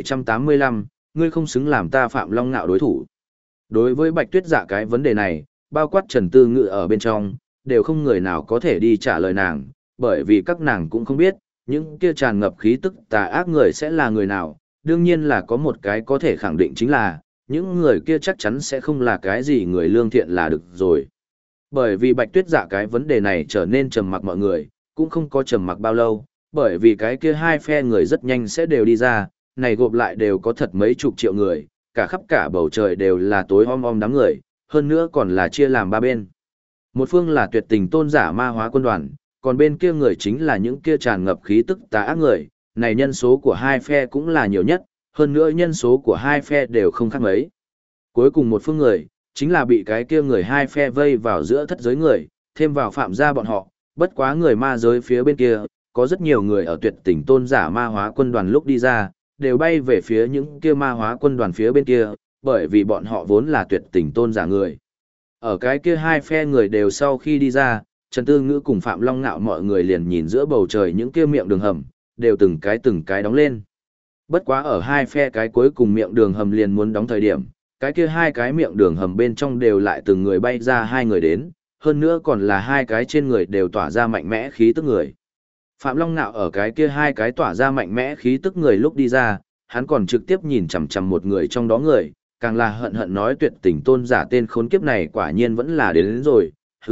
1785, ngươi không xứng làm ta Phạm Long Ngạo đối thủ. Đối với Bạch Tuyết Dạ cái vấn đề này, bao quát Trần Tư Ngữ ở bên trong, đều không người nào có thể đi trả lời nàng, bởi vì các nàng cũng không biết, những kia tràn ngập khí tức tà ác người sẽ là người nào. Đương nhiên là có một cái có thể khẳng định chính là, những người kia chắc chắn sẽ không là cái gì người lương thiện là được rồi. Bởi vì Bạch Tuyết Dạ cái vấn đề này trở nên trầm mặc mọi người, cũng không có trầm mặc bao lâu, bởi vì cái kia hai phe người rất nhanh sẽ đều đi ra, này gộp lại đều có thật mấy chục triệu người, cả khắp cả bầu trời đều là tối om om đám người, hơn nữa còn là chia làm ba bên. Một phương là tuyệt tình tôn giả ma hóa quân đoàn, còn bên kia người chính là những kia tràn ngập khí tức tà ác người, này nhân số của hai phe cũng là nhiều nhất, hơn nữa nhân số của hai phe đều không khác mấy. Cuối cùng một phương người, chính là bị cái kia người hai phe vây vào giữa thất giới người, thêm vào phạm gia bọn họ, bất quá người ma giới phía bên kia, có rất nhiều người ở tuyệt tình tôn giả ma hóa quân đoàn lúc đi ra, đều bay về phía những kia ma hóa quân đoàn phía bên kia, bởi vì bọn họ vốn là tuyệt tình tôn giả người. Ở cái kia hai phe người đều sau khi đi ra, Trần Tư Ngữ cùng Phạm Long Ngạo mọi người liền nhìn giữa bầu trời những kia miệng đường hầm, đều từng cái đóng lên. Bất quá ở hai phe cái cuối cùng miệng đường hầm liền muốn đóng thời điểm, cái kia hai cái miệng đường hầm bên trong đều lại từng người bay ra hai người đến, hơn nữa còn là hai cái trên người đều tỏa ra mạnh mẽ khí tức người. Phạm Long Nạo ở cái kia hai cái tỏa ra mạnh mẽ khí tức người lúc đi ra, hắn còn trực tiếp nhìn chằm chằm một người trong đó người, càng là hận hận nói tuyệt tình tôn giả tên khốn kiếp này quả nhiên vẫn là đến rồi,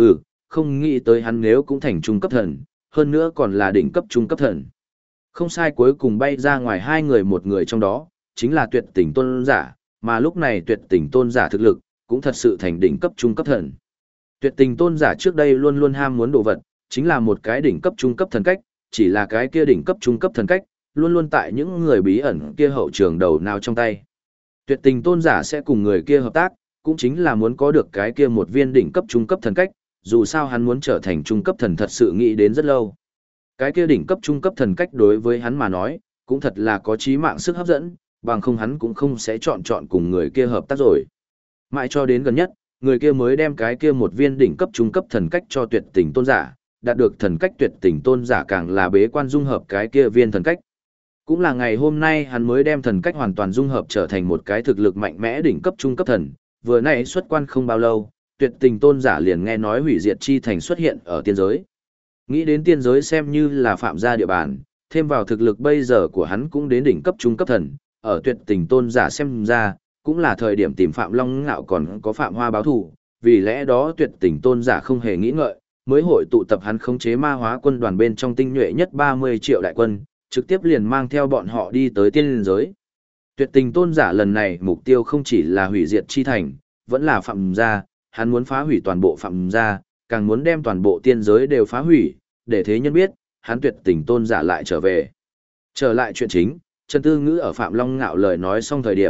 không nghĩ tới hắn nếu cũng thành trung cấp thần, hơn nữa còn là đỉnh cấp trung cấp thần. Không sai, cuối cùng bay ra ngoài hai người, một người trong đó, chính là tuyệt tình tôn giả, mà lúc này tuyệt tình tôn giả thực lực, cũng thật sự thành đỉnh cấp trung cấp thần. Tuyệt tình tôn giả trước đây luôn luôn ham muốn đồ vật, chính là một cái đỉnh cấp trung cấp thần cách, chỉ là cái kia đỉnh cấp trung cấp thần cách, luôn luôn tại những người bí ẩn kia hậu trường đầu nào trong tay. Tuyệt tình tôn giả sẽ cùng người kia hợp tác, cũng chính là muốn có được cái kia một viên đỉnh cấp trung cấp thần cách, dù sao hắn muốn trở thành trung cấp thần thật sự nghĩ đến rất lâu. Cái kia đỉnh cấp trung cấp thần cách đối với hắn mà nói, cũng thật là có chí mạng sức hấp dẫn, bằng không hắn cũng không sẽ chọn cùng người kia hợp tác rồi. Mãi cho đến gần nhất, người kia mới đem cái kia một viên đỉnh cấp trung cấp thần cách cho tuyệt tình tôn giả, đạt được thần cách tuyệt tình tôn giả càng là bế quan dung hợp cái kia viên thần cách. Cũng là ngày hôm nay hắn mới đem thần cách hoàn toàn dung hợp trở thành một cái thực lực mạnh mẽ đỉnh cấp trung cấp thần, vừa nãy xuất quan không bao lâu, tuyệt tình tôn giả liền nghe nói hủy diệt chi thành xuất hiện ở tiên giới. Nghĩ đến tiên giới xem như là phạm gia địa bàn, thêm vào thực lực bây giờ của hắn cũng đến đỉnh cấp trung cấp thần, ở tuyệt tình tôn giả xem ra, cũng là thời điểm tìm Phạm Long Ngạo còn có Phạm Hoa báo thù, vì lẽ đó tuyệt tình tôn giả không hề nghĩ ngợi, mới hội tụ tập hắn khống chế ma hóa quân đoàn bên trong tinh nhuệ nhất 30 triệu đại quân, trực tiếp liền mang theo bọn họ đi tới tiên giới. Tuyệt tình tôn giả lần này mục tiêu không chỉ là hủy diệt chi thành, vẫn là Phạm gia, hắn muốn phá hủy toàn bộ Phạm gia, càng muốn đem toàn bộ tiên giới đều phá hủy, để thế nhân biết, hắn tuyệt tình tôn giả lại trở về. Trở lại chuyện chính, Trần Tư Ngữ ở Phạm Long Ngạo lời nói xong thời điểm,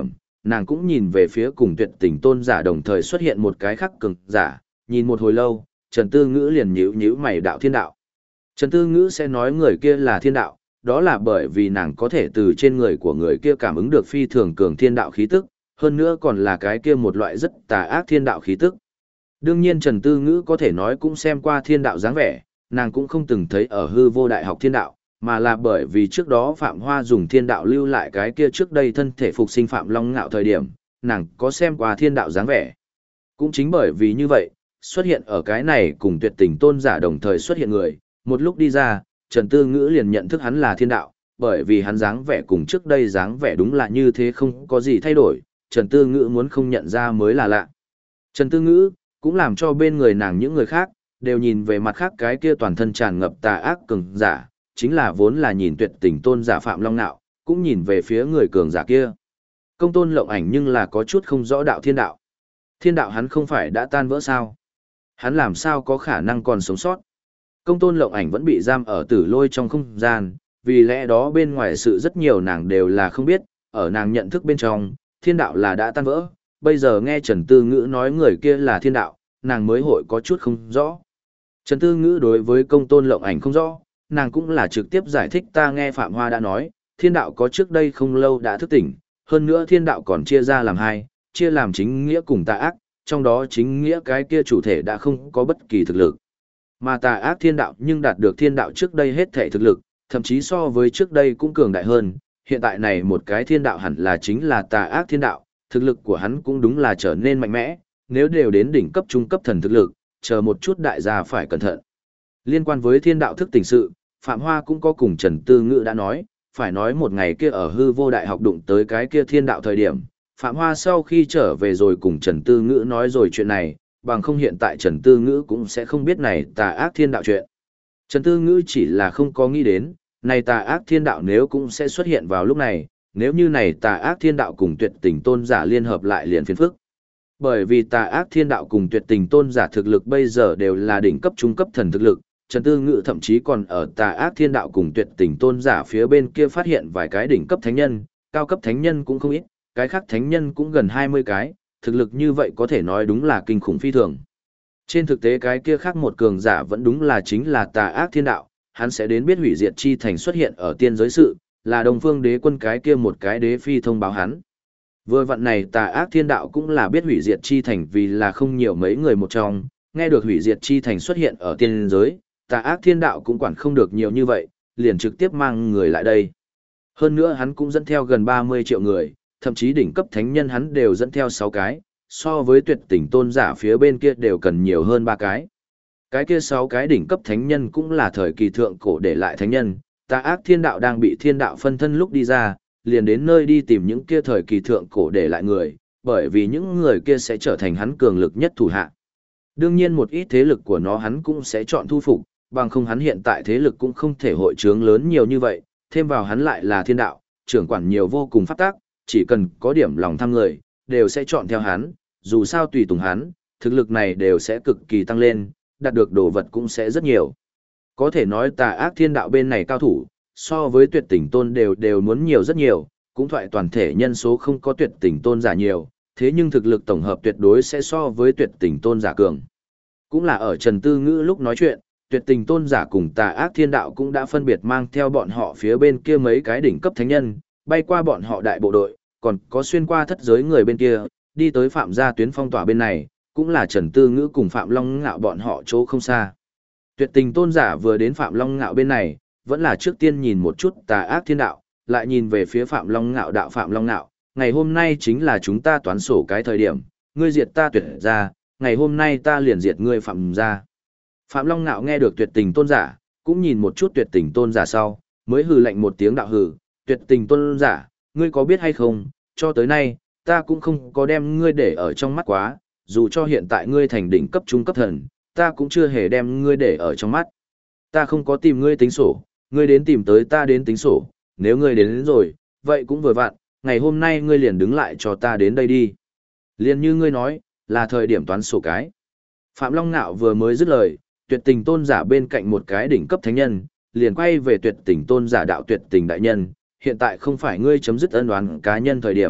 nàng cũng nhìn về phía cùng tuyệt tình tôn giả đồng thời xuất hiện một cái khắc cường giả, nhìn một hồi lâu, Trần Tư Ngữ liền nhíu nhíu mày đạo thiên đạo. Trần Tư Ngữ sẽ nói người kia là thiên đạo, đó là bởi vì nàng có thể từ trên người của người kia cảm ứng được phi thường cường thiên đạo khí tức, hơn nữa còn là cái kia một loại rất tà ác thiên đạo khí tức. Đương nhiên Trần Tư Ngữ có thể nói cũng xem qua thiên đạo dáng vẻ, nàng cũng không từng thấy ở hư vô đại học thiên đạo, mà là bởi vì trước đó Phạm Hoa dùng thiên đạo lưu lại cái kia trước đây thân thể phục sinh Phạm Long Ngạo thời điểm, nàng có xem qua thiên đạo dáng vẻ. Cũng chính bởi vì như vậy, xuất hiện ở cái này cùng tuyệt tình tôn giả đồng thời xuất hiện người, một lúc đi ra, Trần Tư Ngữ liền nhận thức hắn là thiên đạo, bởi vì hắn dáng vẻ cùng trước đây dáng vẻ đúng là như thế không có gì thay đổi, Trần Tư Ngữ muốn không nhận ra mới là lạ. Trần Tư Ngữ cũng làm cho bên người nàng những người khác đều nhìn về mặt khác cái kia toàn thân tràn ngập tà ác cường giả, chính là vốn là nhìn tuyệt tình tôn giả Phạm Long Nạo, cũng nhìn về phía người cường giả kia. Công Tôn Lộng Ảnh nhưng là có chút không rõ đạo thiên đạo. Thiên đạo hắn không phải đã tan vỡ sao? Hắn làm sao có khả năng còn sống sót? Công Tôn Lộng Ảnh vẫn bị giam ở tử lôi trong không gian, vì lẽ đó bên ngoài sự rất nhiều nàng đều là không biết, ở nàng nhận thức bên trong, thiên đạo là đã tan vỡ. Bây giờ nghe Trần Tư Ngữ nói người kia là thiên đạo, nàng mới hội có chút không rõ. Trần Tư Ngữ đối với Công Tôn Lộng Ảnh không rõ, nàng cũng là trực tiếp giải thích ta nghe Phạm Hoa đã nói, thiên đạo có trước đây không lâu đã thức tỉnh, hơn nữa thiên đạo còn chia ra làm hai, chia làm chính nghĩa cùng tà ác, trong đó chính nghĩa cái kia chủ thể đã không có bất kỳ thực lực. Mà tà ác thiên đạo nhưng đạt được thiên đạo trước đây hết thể thực lực, thậm chí so với trước đây cũng cường đại hơn, hiện tại này một cái thiên đạo hẳn là chính là tà ác thiên đạo, thực lực của hắn cũng đúng là trở nên mạnh mẽ, nếu đều đến đỉnh cấp trung cấp thần thực lực, chờ một chút đại gia phải cẩn thận. Liên quan với thiên đạo thức tỉnh sự, Phạm Hoa cũng có cùng Trần Tư Ngữ đã nói, phải nói một ngày kia ở hư vô đại học đụng tới cái kia thiên đạo thời điểm, Phạm Hoa sau khi trở về rồi cùng Trần Tư Ngữ nói rồi chuyện này, bằng không hiện tại Trần Tư Ngữ cũng sẽ không biết này tà ác thiên đạo chuyện. Trần Tư Ngữ chỉ là không có nghĩ đến, này tà ác thiên đạo nếu cũng sẽ xuất hiện vào lúc này, nếu như này tà ác thiên đạo cùng tuyệt tình tôn giả liên hợp lại liền phiền phức. Bởi vì tà ác thiên đạo cùng tuyệt tình tôn giả thực lực bây giờ đều là đỉnh cấp trung cấp thần thực lực, Trần Tư Ngữ thậm chí còn ở tà ác thiên đạo cùng tuyệt tình tôn giả phía bên kia phát hiện vài cái đỉnh cấp thánh nhân, cao cấp thánh nhân cũng không ít, cái khác thánh nhân cũng gần 20 cái, thực lực như vậy có thể nói đúng là kinh khủng phi thường. Trên thực tế cái kia khác một cường giả vẫn đúng là chính là tà ác thiên đạo, hắn sẽ đến biết hủy diệt chi thành xuất hiện ở tiên giới sự, là Đông Phương Đế Quân cái kia một cái đế phi thông báo hắn. Vừa vặn này tà ác thiên đạo cũng là biết hủy diệt chi thành vì là không nhiều mấy người một trong, nghe được hủy diệt chi thành xuất hiện ở tiên giới, tà ác thiên đạo cũng quản không được nhiều như vậy, liền trực tiếp mang người lại đây. Hơn nữa hắn cũng dẫn theo gần 30 triệu người, thậm chí đỉnh cấp thánh nhân hắn đều dẫn theo 6 cái, so với tuyệt tình tôn giả phía bên kia đều cần nhiều hơn 3 cái. Cái kia 6 cái đỉnh cấp thánh nhân cũng là thời kỳ thượng cổ để lại thánh nhân, tà ác thiên đạo đang bị thiên đạo phân thân lúc đi ra, liền đến nơi đi tìm những kia thời kỳ thượng cổ để lại người, bởi vì những người kia sẽ trở thành hắn cường lực nhất thủ hạ. Đương nhiên một ít thế lực của nó hắn cũng sẽ chọn thu phục, bằng không hắn hiện tại thế lực cũng không thể hội trướng lớn nhiều như vậy, thêm vào hắn lại là thiên đạo, trưởng quản nhiều vô cùng pháp tác, chỉ cần có điểm lòng tham người, đều sẽ chọn theo hắn, dù sao tùy tùng hắn, thực lực này đều sẽ cực kỳ tăng lên, đạt được đồ vật cũng sẽ rất nhiều. Có thể nói tà ác thiên đạo bên này cao thủ, so với tuyệt tình tôn đều muốn nhiều rất nhiều, cũng thoại toàn thể nhân số không có tuyệt tình tôn giả nhiều, thế nhưng thực lực tổng hợp tuyệt đối sẽ so với tuyệt tình tôn giả cường. Cũng là ở Trần Tư Ngữ lúc nói chuyện, tuyệt tình tôn giả cùng tà ác thiên đạo cũng đã phân biệt mang theo bọn họ phía bên kia mấy cái đỉnh cấp thánh nhân, bay qua bọn họ đại bộ đội, còn có xuyên qua thất giới người bên kia, đi tới Phạm gia tuyến phong tỏa bên này, cũng là Trần Tư Ngữ cùng Phạm Long Ngạo bọn họ chỗ không xa. Tuyệt tình tôn giả vừa đến Phạm Long Ngạo bên này, vẫn là trước tiên nhìn một chút tà ác thiên đạo, lại nhìn về phía Phạm Long Ngạo đạo Phạm Long Ngạo, ngày hôm nay chính là chúng ta toán sổ cái thời điểm, ngươi diệt ta tuyệt ra, ngày hôm nay ta liền diệt ngươi Phạm gia. Phạm Long Ngạo nghe được tuyệt tình tôn giả, cũng nhìn một chút tuyệt tình tôn giả sau, mới hừ lạnh một tiếng đạo hừ, tuyệt tình tôn giả, ngươi có biết hay không, cho tới nay, ta cũng không có đem ngươi để ở trong mắt quá, dù cho hiện tại ngươi thành đỉnh cấp trung cấp thần, ta cũng chưa hề đem ngươi để ở trong mắt. Ta không có tìm ngươi tính sổ, ngươi đến tìm tới ta đến tính sổ, nếu ngươi đến rồi, vậy cũng vừa vặn, ngày hôm nay ngươi liền đứng lại cho ta đến đây đi. Liền như ngươi nói, là thời điểm toán sổ cái. Phạm Long Nạo vừa mới dứt lời, tuyệt tình tôn giả bên cạnh một cái đỉnh cấp thánh nhân, liền quay về tuyệt tình tôn giả đạo tuyệt tình đại nhân, hiện tại không phải ngươi chấm dứt ân oán cá nhân thời điểm,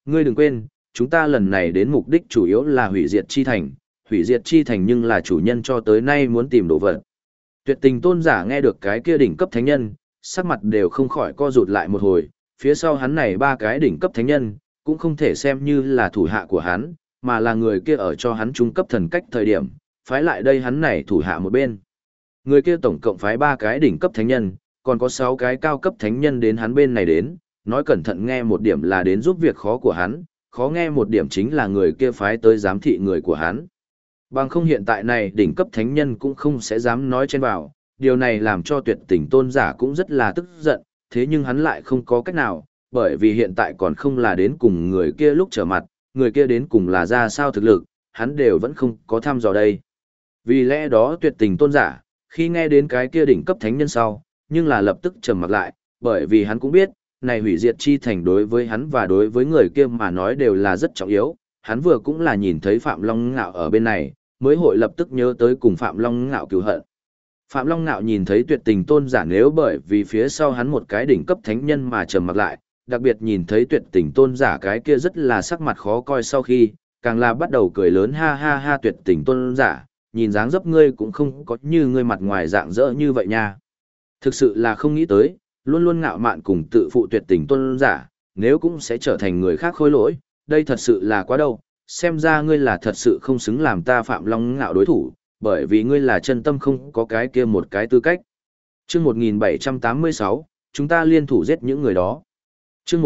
Ngươi đừng quên, chúng ta lần này đến mục đích chủ yếu là hủy diệt chi thành nhưng là chủ nhân cho tới nay muốn tìm đồ vật. Tuyệt tình tôn giả nghe được cái kia đỉnh cấp thánh nhân, sắc mặt đều không khỏi co rụt lại một hồi, phía sau hắn này ba cái đỉnh cấp thánh nhân, cũng không thể xem như là thủ hạ của hắn, mà là người kia ở cho hắn trung cấp thần cách thời điểm, phái lại đây hắn này thủ hạ một bên. Người kia tổng cộng phái 3 cái đỉnh cấp thánh nhân, còn có 6 cái cao cấp thánh nhân đến hắn bên này đến, nói cẩn thận nghe một điểm là đến giúp việc khó của hắn, khó nghe một điểm chính là người kia phái tới giám thị người của hắn. Bằng không hiện tại này đỉnh cấp thánh nhân cũng không sẽ dám nói trên vào, điều này làm cho tuyệt tình tôn giả cũng rất là tức giận, thế nhưng hắn lại không có cách nào, bởi vì hiện tại còn không là đến cùng người kia lúc trở mặt, người kia đến cùng là ra sao thực lực, hắn đều vẫn không có thăm dò đây. Vì lẽ đó tuyệt tình tôn giả, khi nghe đến cái kia đỉnh cấp thánh nhân sau, nhưng là lập tức trầm mặc lại, bởi vì hắn cũng biết, này hủy diệt chi thành đối với hắn và đối với người kia mà nói đều là rất trọng yếu, hắn vừa cũng là nhìn thấy Phạm Long Ngạo ở bên này, mới hội lập tức nhớ tới cùng Phạm Long Ngạo cứu hận. Phạm Long Ngạo nhìn thấy tuyệt tình tôn giả nếu bởi vì phía sau hắn một cái đỉnh cấp thánh nhân mà trầm mặc lại, đặc biệt nhìn thấy tuyệt tình tôn giả cái kia rất là sắc mặt khó coi sau khi, càng là bắt đầu cười lớn ha ha ha tuyệt tình tôn giả, nhìn dáng dấp ngươi cũng không có như ngươi mặt ngoài dạng dỡ như vậy nha. Thực sự là không nghĩ tới, luôn luôn ngạo mạn cùng tự phụ tuyệt tình tôn giả, nếu cũng sẽ trở thành người khác khôi lỗi, đây thật sự là quá đâu, xem ra ngươi là thật sự không xứng làm ta Phạm Long Ngạo đối thủ, bởi vì ngươi là chân tâm không có cái kia một cái tư cách. Chương 1786, chúng ta liên thủ giết những người đó. Chương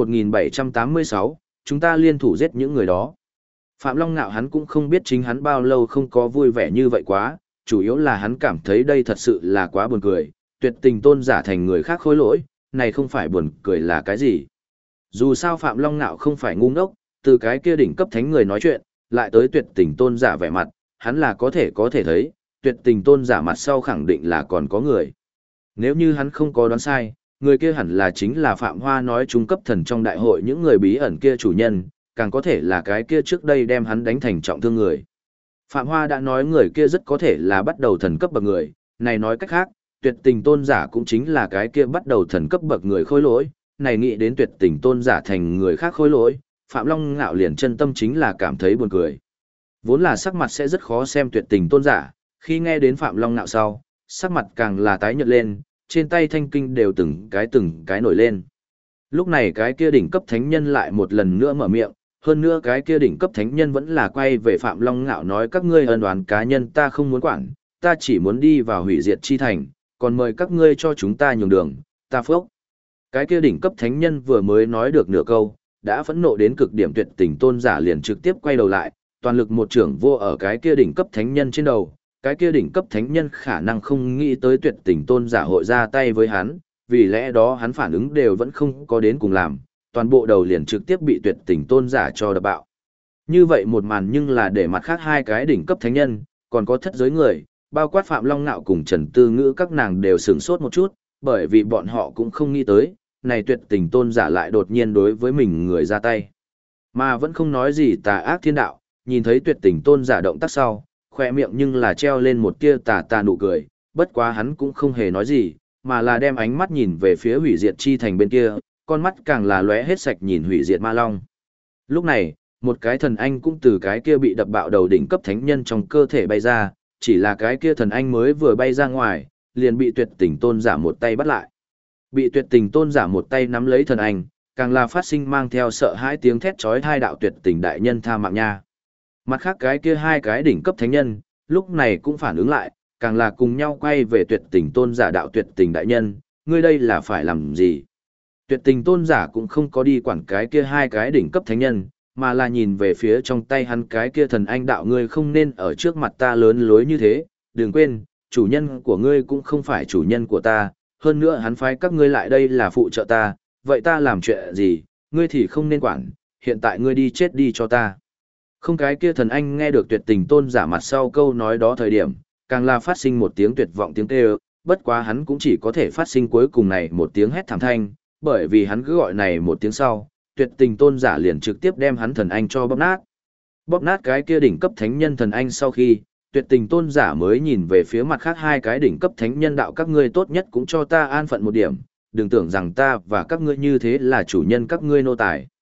1786, chúng ta liên thủ giết những người đó. Phạm Long Ngạo hắn cũng không biết chính hắn bao lâu không có vui vẻ như vậy quá, chủ yếu là hắn cảm thấy đây thật sự là quá buồn cười, tuyệt tình tôn giả thành người khác khôi lỗi, này không phải buồn cười là cái gì. Dù sao Phạm Long Ngạo không phải ngu ngốc, từ cái kia đỉnh cấp thánh người nói chuyện, lại tới tuyệt tình tôn giả vẻ mặt, hắn là có thể thấy, tuyệt tình tôn giả mặt sau khẳng định là còn có người. Nếu như hắn không có đoán sai, người kia hẳn là chính là Phạm Hoa nói trung cấp thần trong đại hội những người bí ẩn kia chủ nhân, càng có thể là cái kia trước đây đem hắn đánh thành trọng thương người. Phạm Hoa đã nói người kia rất có thể là bắt đầu thần cấp bậc người, này nói cách khác, tuyệt tình tôn giả cũng chính là cái kia bắt đầu thần cấp bậc người khôi lỗi, này nghĩ đến tuyệt tình tôn giả thành người khác khôi lỗi, Phạm Long Ngạo liền chân tâm chính là cảm thấy buồn cười. Vốn là sắc mặt sẽ rất khó xem tuyệt tình tôn giả, khi nghe đến Phạm Long Ngạo sau, sắc mặt càng là tái nhợt lên, trên tay thanh kinh đều từng cái nổi lên. Lúc này cái kia đỉnh cấp thánh nhân lại một lần nữa mở miệng, hơn nữa cái kia đỉnh cấp thánh nhân vẫn là quay về Phạm Long Ngạo nói các ngươi ân oán cá nhân ta không muốn quản, ta chỉ muốn đi vào hủy diệt chi thành, còn mời các ngươi cho chúng ta nhường đường, ta phốc. Cái kia đỉnh cấp thánh nhân vừa mới nói được nửa câu, đã phẫn nộ đến cực điểm tuyệt tình tôn giả liền trực tiếp quay đầu lại, toàn lực một trưởng vô ở cái kia đỉnh cấp thánh nhân trên đầu, cái kia đỉnh cấp thánh nhân khả năng không nghĩ tới tuyệt tình tôn giả hội ra tay với hắn, vì lẽ đó hắn phản ứng đều vẫn không có đến cùng làm, toàn bộ đầu liền trực tiếp bị tuyệt tình tôn giả cho đập bạo. Như vậy một màn nhưng là để mặt khác hai cái đỉnh cấp thánh nhân, còn có thất giới người, bao quát Phạm Long Nạo cùng Trần Tư Ngữ các nàng đều sửng sốt một chút, bởi vì bọn họ cũng không nghĩ tới, này tuyệt tình tôn giả lại đột nhiên đối với mình người ra tay. Mà vẫn không nói gì tà ác thiên đạo, nhìn thấy tuyệt tình tôn giả động tác sau, khoe miệng nhưng là treo lên một tia tà nụ cười, bất quá hắn cũng không hề nói gì, mà là đem ánh mắt nhìn về phía hủy diệt chi thành bên kia, con mắt càng là lóe hết sạch nhìn hủy diệt ma long. Lúc này, một cái thần anh cũng từ cái kia bị đập bạo đầu đỉnh cấp thánh nhân trong cơ thể bay ra, chỉ là cái kia thần anh mới vừa bay ra ngoài, liền bị tuyệt tình tôn giả một tay bắt lại. Bị tuyệt tình tôn giả một tay nắm lấy thần anh, càng là phát sinh mang theo sợ hãi tiếng thét chói tai đạo tuyệt tình đại nhân tha mạng nha. Mặt khác cái kia hai cái đỉnh cấp thánh nhân, lúc này cũng phản ứng lại, càng là cùng nhau quay về tuyệt tình tôn giả đạo tuyệt tình đại nhân, ngươi đây là phải làm gì? Tuyệt tình tôn giả cũng không có đi quản cái kia hai cái đỉnh cấp thánh nhân, mà là nhìn về phía trong tay hắn cái kia thần anh đạo ngươi không nên ở trước mặt ta lớn lối như thế, đừng quên, chủ nhân của ngươi cũng không phải chủ nhân của ta, hơn nữa hắn phái các ngươi lại đây là phụ trợ ta, vậy ta làm chuyện gì, ngươi thì không nên quản, hiện tại ngươi đi chết đi cho ta. Không cái kia thần anh nghe được tuyệt tình tôn giả mặt sau câu nói đó thời điểm, càng là phát sinh một tiếng tuyệt vọng tiếng kêu, bất quá hắn cũng chỉ có thể phát sinh cuối cùng này một tiếng hét thảm thanh, bởi vì hắn cứ gọi này một tiếng sau, tuyệt tình tôn giả liền trực tiếp đem hắn thần anh cho bóp nát. Bóp nát cái kia đỉnh cấp thánh nhân thần anh sau khi, tuyệt tình tôn giả mới nhìn về phía mặt khác hai cái đỉnh cấp thánh nhân đạo các ngươi tốt nhất cũng cho ta an phận một điểm, đừng tưởng rằng ta và các ngươi như thế là chủ nhân các ngươi nô tài.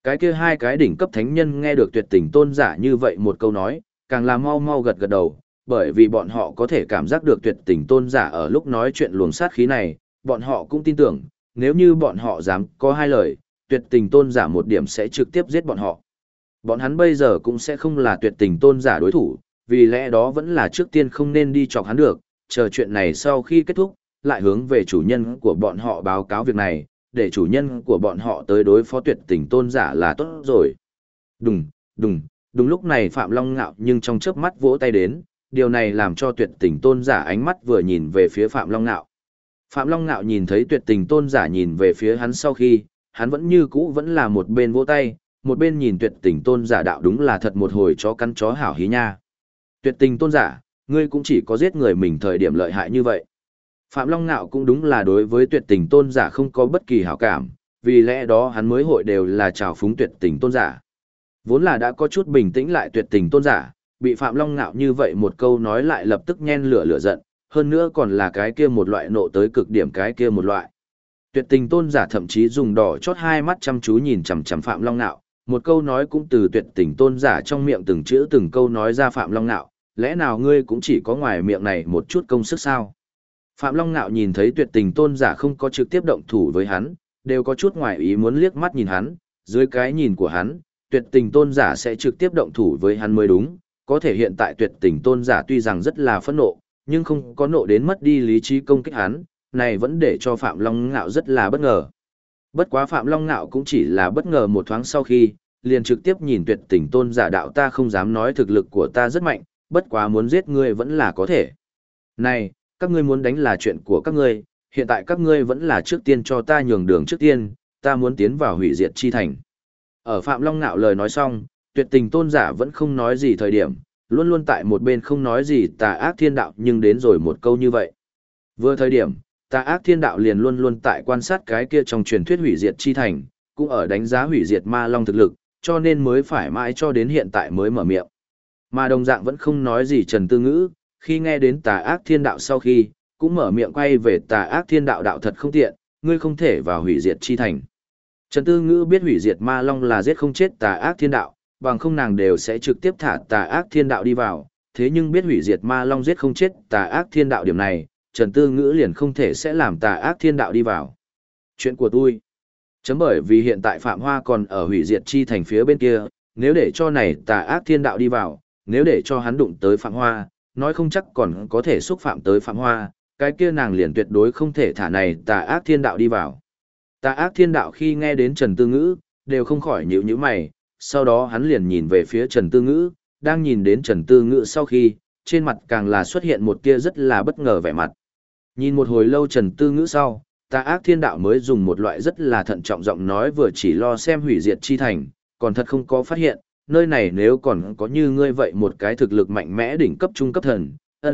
Cái kia hai cái đỉnh cấp thánh nhân nghe được tuyệt tình tôn giả như vậy một câu nói, càng là mau mau gật gật đầu, bởi vì bọn họ có thể cảm giác được tuyệt tình tôn giả ở lúc nói chuyện luồng sát khí này, bọn họ cũng tin tưởng, nếu như bọn họ dám có hai lời, tuyệt tình tôn giả một điểm sẽ trực tiếp giết bọn họ. Bọn hắn bây giờ cũng sẽ không là tuyệt tình tôn giả đối thủ, vì lẽ đó vẫn là trước tiên không nên đi chọc hắn được, chờ chuyện này sau khi kết thúc, lại hướng về chủ nhân của bọn họ báo cáo việc này, để chủ nhân của bọn họ tới đối phó tuyệt tình tôn giả là tốt rồi. Đùng, đùng, đúng lúc này Phạm Long Ngạo nhưng trong chớp mắt vỗ tay đến, điều này làm cho tuyệt tình tôn giả ánh mắt vừa nhìn về phía Phạm Long Ngạo. Phạm Long Ngạo nhìn thấy tuyệt tình tôn giả nhìn về phía hắn sau khi, hắn vẫn như cũ vẫn là một bên vỗ tay, một bên nhìn tuyệt tình tôn giả đạo đúng là thật một hồi chó cắn chó hảo hí nha. Tuyệt tình tôn giả, ngươi cũng chỉ có giết người mình thời điểm lợi hại như vậy. Phạm Long Ngạo cũng đúng là đối với tuyệt tình tôn giả không có bất kỳ hảo cảm, vì lẽ đó hắn mới hội đều là trào phúng tuyệt tình tôn giả. Vốn là đã có chút bình tĩnh lại tuyệt tình tôn giả, bị Phạm Long Ngạo như vậy một câu nói lại lập tức nhen lửa giận, hơn nữa còn là cái kia một loại nộ tới cực điểm cái kia một loại. Tuyệt tình tôn giả thậm chí dùng đỏ chót hai mắt chăm chú nhìn chằm chằm Phạm Long Ngạo, một câu nói cũng từ tuyệt tình tôn giả trong miệng từng chữ từng câu nói ra Phạm Long Ngạo, lẽ nào ngươi cũng chỉ có ngoài miệng này một chút công sức sao? Phạm Long Ngạo nhìn thấy tuyệt tình tôn giả không có trực tiếp động thủ với hắn, đều có chút ngoài ý muốn liếc mắt nhìn hắn, dưới cái nhìn của hắn, tuyệt tình tôn giả sẽ trực tiếp động thủ với hắn mới đúng, có thể hiện tại tuyệt tình tôn giả tuy rằng rất là phẫn nộ, nhưng không có nộ đến mất đi lý trí công kích hắn, này vẫn để cho Phạm Long Ngạo rất là bất ngờ. Bất quá Phạm Long Ngạo cũng chỉ là bất ngờ một thoáng sau khi, liền trực tiếp nhìn tuyệt tình tôn giả đạo ta không dám nói thực lực của ta rất mạnh, bất quá muốn giết ngươi vẫn là có thể. Này, các ngươi muốn đánh là chuyện của các ngươi, hiện tại các ngươi vẫn là trước tiên cho ta nhường đường trước tiên, ta muốn tiến vào hủy diệt chi thành. Ở Phạm Long Nạo lời nói xong, tuyệt tình tôn giả vẫn không nói gì thời điểm, luôn luôn tại một bên không nói gì tà ác thiên đạo nhưng đến rồi một câu như vậy. Vừa thời điểm, tà ác thiên đạo liền luôn luôn tại quan sát cái kia trong truyền thuyết hủy diệt chi thành, cũng ở đánh giá hủy diệt ma long thực lực, cho nên mới phải mãi cho đến hiện tại mới mở miệng. Mà đồng dạng vẫn không nói gì Trần Tư Ngữ, khi nghe đến tà ác thiên đạo sau khi, cũng mở miệng quay về tà ác thiên đạo đạo thật không tiện, ngươi không thể vào hủy diệt chi thành. Trần Tư Ngữ biết hủy diệt ma long là giết không chết tà ác thiên đạo, bằng không nàng đều sẽ trực tiếp thả tà ác thiên đạo đi vào, thế nhưng biết hủy diệt ma long giết không chết tà ác thiên đạo điểm này, Trần Tư Ngữ liền không thể sẽ làm tà ác thiên đạo đi vào. Chuyện của tôi. Chấm bởi vì hiện tại Phạm Hoa còn ở hủy diệt chi thành phía bên kia, nếu để cho này tà ác thiên đạo đi vào, nếu để cho hắn đụng tới Phạm Hoa, nói không chắc còn có thể xúc phạm tới Phạm Hoa, cái kia nàng liền tuyệt đối không thể thả này tà ác thiên đạo đi vào. Tà ác thiên đạo khi nghe đến Trần Tư Ngữ, đều không khỏi nhíu nhíu mày, sau đó hắn liền nhìn về phía Trần Tư Ngữ, đang nhìn đến Trần Tư Ngữ sau khi, trên mặt càng là xuất hiện một tia rất là bất ngờ vẻ mặt. Nhìn một hồi lâu Trần Tư Ngữ sau, tà ác thiên đạo mới dùng một loại rất là thận trọng giọng nói vừa chỉ lo xem hủy diệt chi thành, còn thật không có phát hiện, nơi này nếu còn có như ngươi vậy một cái thực lực mạnh mẽ đỉnh cấp trung cấp thần,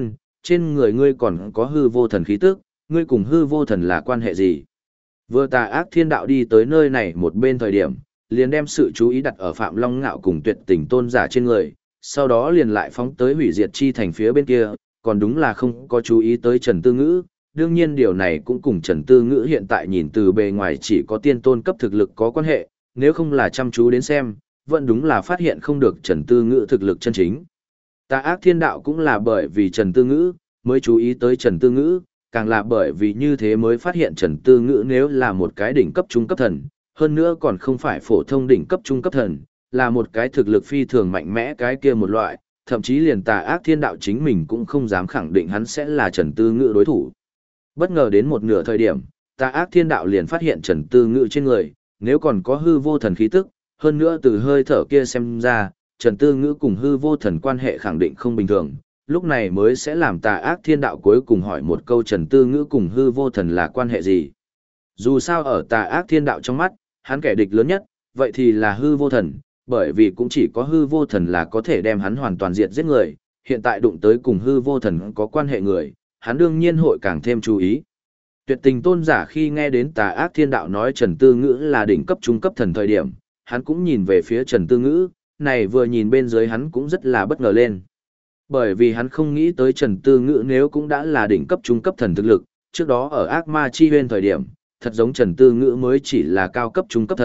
trên người ngươi còn có hư vô thần khí tức, ngươi cùng hư vô thần là quan hệ gì? Vừa tà ác thiên đạo đi tới nơi này một bên thời điểm, liền đem sự chú ý đặt ở Phạm Long Ngạo cùng tuyệt tình tôn giả trên người, sau đó liền lại phóng tới hủy diệt chi thành phía bên kia, còn đúng là không có chú ý tới Trần Tư Ngữ. Đương nhiên điều này cũng cùng Trần Tư Ngữ hiện tại nhìn từ bề ngoài chỉ có tiên tôn cấp thực lực có quan hệ, nếu không là chăm chú đến xem, vẫn đúng là phát hiện không được Trần Tư Ngữ thực lực chân chính. Tà ác thiên đạo cũng là bởi vì Trần Tư Ngữ, mới chú ý tới Trần Tư Ngữ, càng là bởi vì như thế mới phát hiện Trần Tư Ngữ nếu là một cái đỉnh cấp trung cấp thần, hơn nữa còn không phải phổ thông đỉnh cấp trung cấp thần, là một cái thực lực phi thường mạnh mẽ cái kia một loại, thậm chí liền tà ác thiên đạo chính mình cũng không dám khẳng định hắn sẽ là Trần Tư Ngữ đối thủ. Bất ngờ đến một nửa thời điểm, tà ác thiên đạo liền phát hiện Trần Tư Ngữ trên người, nếu còn có hư vô thần khí tức, hơn nữa từ hơi thở kia xem ra, Trần Tư Ngữ cùng hư vô thần quan hệ khẳng định không bình thường, lúc này mới sẽ làm tà ác thiên đạo cuối cùng hỏi một câu Trần Tư Ngữ cùng hư vô thần là quan hệ gì. Dù sao ở tà ác thiên đạo trong mắt, hắn kẻ địch lớn nhất, vậy thì là hư vô thần, bởi vì cũng chỉ có hư vô thần là có thể đem hắn hoàn toàn diệt giết người, hiện tại đụng tới cùng hư vô thần có quan hệ người, hắn đương nhiên hội càng thêm chú ý. Tuyệt tình tôn giả khi nghe đến tà ác thiên đạo nói Trần Tư Ngữ là đỉnh cấp trung cấp thần thời điểm, hắn cũng nhìn về phía Trần Tư Ngữ, này vừa nhìn bên dưới hắn cũng rất là bất ngờ lên. Bởi vì hắn không nghĩ tới Trần Tư Ngữ nếu cũng đã là đỉnh cấp trung cấp thần thực lực, trước đó ở ác ma chi huyên thời điểm, thật giống Trần Tư Ngữ mới chỉ là cao cấp trung cấp thần,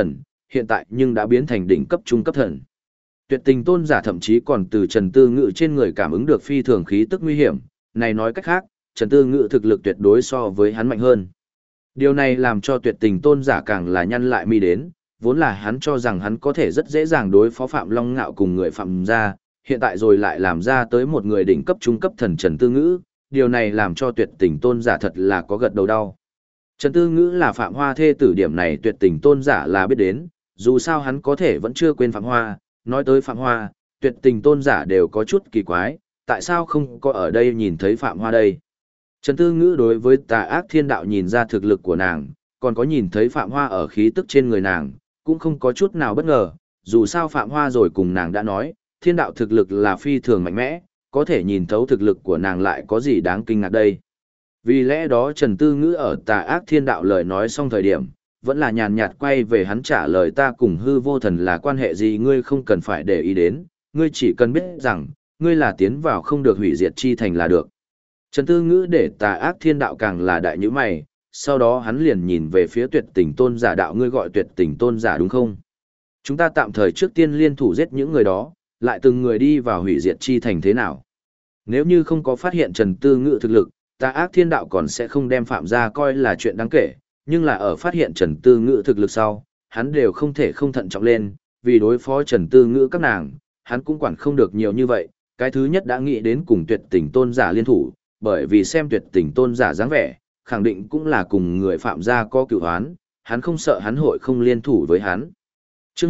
hiện tại nhưng đã biến thành đỉnh cấp trung cấp thần. Tuyệt tình tôn giả thậm chí còn từ Trần Tư Ngữ trên người cảm ứng được phi thường khí tức nguy hiểm, này nói cách khác, Trần Tư Ngữ thực lực tuyệt đối so với hắn mạnh hơn. Điều này làm cho tuyệt tình tôn giả càng là nhăn lại mi đến, vốn là hắn cho rằng hắn có thể rất dễ dàng đối phó Phạm Long Ngạo cùng người Phạm gia, hiện tại rồi lại làm ra tới một người đỉnh cấp trung cấp thần Trần Tư Ngữ, điều này làm cho tuyệt tình tôn giả thật là có gật đầu đau. Trần Tư Ngữ là Phạm Hoa thê tử, điểm này tuyệt tình tôn giả là biết đến, dù sao hắn có thể vẫn chưa quên Phạm Hoa, nói tới Phạm Hoa, tuyệt tình tôn giả đều có chút kỳ quái, tại sao không có ở đây nhìn thấy Phạm Hoa đây. Trần Tư Ngữ đối với Tà Ác Thiên Đạo nhìn ra thực lực của nàng, còn có nhìn thấy Phạm Hoa ở khí tức trên người nàng, cũng không có chút nào bất ngờ, dù sao Phạm Hoa rồi cùng nàng đã nói, thiên đạo thực lực là phi thường mạnh mẽ, có thể nhìn thấu thực lực của nàng lại có gì đáng kinh ngạc đây. Vì lẽ đó Trần Tư Ngữ ở Tà Ác Thiên Đạo lời nói xong thời điểm, vẫn là nhàn nhạt quay về hắn trả lời, ta cùng hư vô thần là quan hệ gì ngươi không cần phải để ý đến, ngươi chỉ cần biết rằng, ngươi là tiến vào không được hủy diệt chi thành là được. Trần Tư Ngữ để Tà Ác Thiên Đạo càng là đại nhữ mày, sau đó hắn liền nhìn về phía tuyệt tình tôn giả đạo, ngươi gọi tuyệt tình tôn giả đúng không? Chúng ta tạm thời trước tiên liên thủ giết những người đó, lại từng người đi vào hủy diệt chi thành thế nào? Nếu như không có phát hiện Trần Tư Ngữ thực lực, Tà Ác Thiên Đạo còn sẽ không đem Phạm gia coi là chuyện đáng kể, nhưng là ở phát hiện Trần Tư Ngữ thực lực sau, hắn đều không thể không thận trọng lên, vì đối phó Trần Tư Ngữ các nàng, hắn cũng quản không được nhiều như vậy, cái thứ nhất đã nghĩ đến cùng tuyệt tình tôn giả liên thủ, bởi vì xem tuyệt tình tôn giả dáng vẻ, khẳng định cũng là cùng người Phạm gia có cựu oán, hắn không sợ hắn hội không liên thủ với hắn. Chương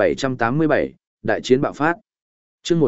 1787, đại chiến bạo phát. Chương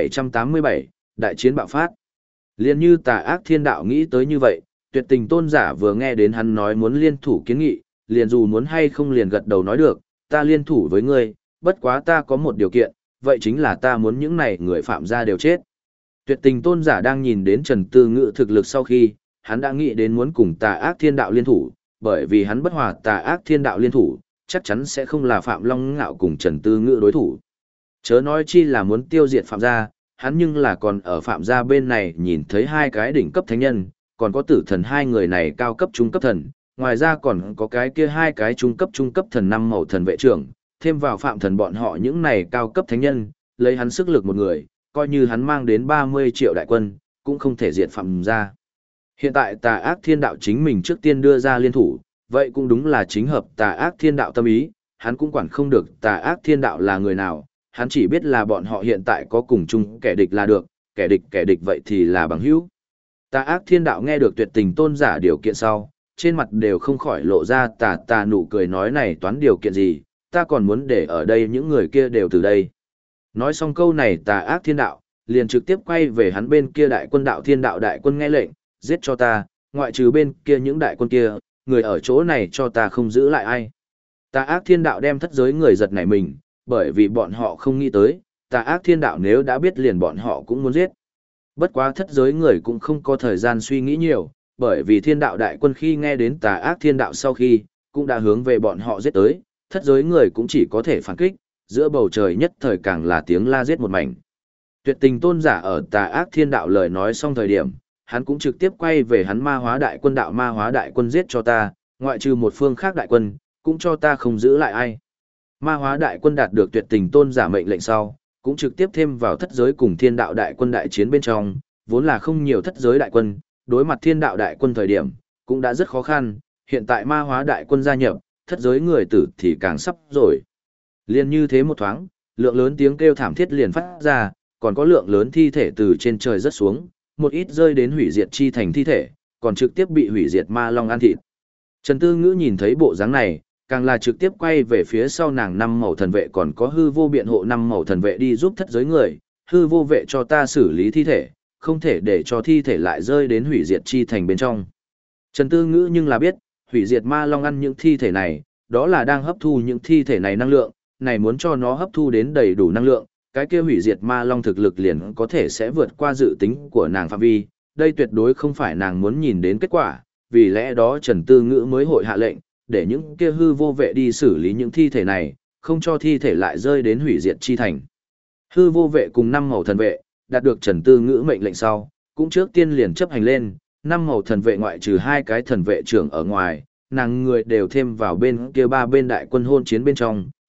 1787, đại chiến bạo phát. Liên như Tà Ác Thiên Đạo nghĩ tới như vậy, tuyệt tình tôn giả vừa nghe đến hắn nói muốn liên thủ kiến nghị, liền dù muốn hay không liền gật đầu nói được, ta liên thủ với ngươi, bất quá ta có một điều kiện, vậy chính là ta muốn những này người Phạm gia đều chết. Tuyệt tình tôn giả đang nhìn đến Trần Tư Ngữ thực lực sau khi, hắn đã nghĩ đến muốn cùng Tà Ác Thiên Đạo liên thủ, bởi vì hắn bất hòa Tà Ác Thiên Đạo liên thủ, chắc chắn sẽ không là Phạm Long Ngạo cùng Trần Tư Ngữ đối thủ. Chớ nói chi là muốn tiêu diệt Phạm gia, hắn nhưng là còn ở Phạm gia bên này nhìn thấy hai cái đỉnh cấp thánh nhân, còn có Tử Thần, hai người này cao cấp trung cấp thần, ngoài ra còn có cái kia hai cái trung cấp thần năm màu thần vệ trưởng, thêm vào Phạm Thần bọn họ những này cao cấp thánh nhân, lấy hắn sức lực một người, coi như hắn mang đến 30 triệu đại quân, cũng không thể diệt Phạm gia. Hiện tại Tà Ác Thiên Đạo chính mình trước tiên đưa ra liên thủ, vậy cũng đúng là chính hợp Tà Ác Thiên Đạo tâm ý, hắn cũng quản không được Tà Ác Thiên Đạo là người nào, hắn chỉ biết là bọn họ hiện tại có cùng chung kẻ địch là được, kẻ địch vậy thì là bằng hữu. Tà Ác Thiên Đạo nghe được tuyệt tình tôn giả điều kiện sau, trên mặt đều không khỏi lộ ra tà nụ cười, nói này toán điều kiện gì, ta còn muốn để ở đây những người kia đều từ đây. Nói xong câu này Tà Ác Thiên Đạo, liền trực tiếp quay về hắn bên kia đại quân Đạo Thiên Đạo đại quân nghe lệnh, giết cho ta, ngoại trừ bên kia những đại quân kia, người ở chỗ này cho ta không giữ lại ai. Tà Ác Thiên Đạo đem thất giới người giật nảy mình, bởi vì bọn họ không nghĩ tới, Tà Ác Thiên Đạo nếu đã biết liền bọn họ cũng muốn giết. Bất quá thất giới người cũng không có thời gian suy nghĩ nhiều, bởi vì Thiên Đạo đại quân khi nghe đến Tà Ác Thiên Đạo sau khi, cũng đã hướng về bọn họ giết tới, thất giới người cũng chỉ có thể phản kích, giữa bầu trời nhất thời càng là tiếng la giết một mảnh. Tuyệt tình tôn giả ở Tà Ác Thiên Đạo lời nói xong thời điểm, hắn cũng trực tiếp quay về hắn ma hóa đại quân, đạo ma hóa đại quân giết cho ta, ngoại trừ một phương khác đại quân, cũng cho ta không giữ lại ai. Ma hóa đại quân đạt được tuyệt tình tôn giả mệnh lệnh sau, cũng trực tiếp thêm vào thất giới cùng Thiên Đạo đại quân đại chiến bên trong, vốn là không nhiều thất giới đại quân, đối mặt Thiên Đạo đại quân thời điểm, cũng đã rất khó khăn, hiện tại ma hóa đại quân gia nhập, thất giới người tử thì càng sắp rồi. Liên như thế một thoáng, lượng lớn tiếng kêu thảm thiết liền phát ra, còn có lượng lớn thi thể từ trên trời rớt xuống, một ít rơi đến hủy diệt chi thành thi thể, còn trực tiếp bị hủy diệt ma long ăn thịt. Trần Tư Ngữ nhìn thấy bộ dáng này, càng là trực tiếp quay về phía sau nàng năm màu thần vệ, còn có hư vô biện hộ năm màu thần vệ đi giúp thất giới người, hư vô vệ cho ta xử lý thi thể, không thể để cho thi thể lại rơi đến hủy diệt chi thành bên trong. Trần Tư Ngữ nhưng là biết, hủy diệt ma long ăn những thi thể này, đó là đang hấp thu những thi thể này năng lượng, này muốn cho nó hấp thu đến đầy đủ năng lượng, cái kia hủy diệt ma long thực lực liền có thể sẽ vượt qua dự tính của nàng phạm vi, đây tuyệt đối không phải nàng muốn nhìn đến kết quả, vì lẽ đó Trần Tư Ngữ mới hội hạ lệnh, để những kia hư vô vệ đi xử lý những thi thể này, không cho thi thể lại rơi đến hủy diệt chi thành. Hư vô vệ cùng năm màu thần vệ, đạt được Trần Tư Ngữ mệnh lệnh sau, cũng trước tiên liền chấp hành lên, năm màu thần vệ ngoại trừ hai cái thần vệ trưởng ở ngoài, nàng người đều thêm vào bên kia ba bên đại quân hôn chiến bên trong,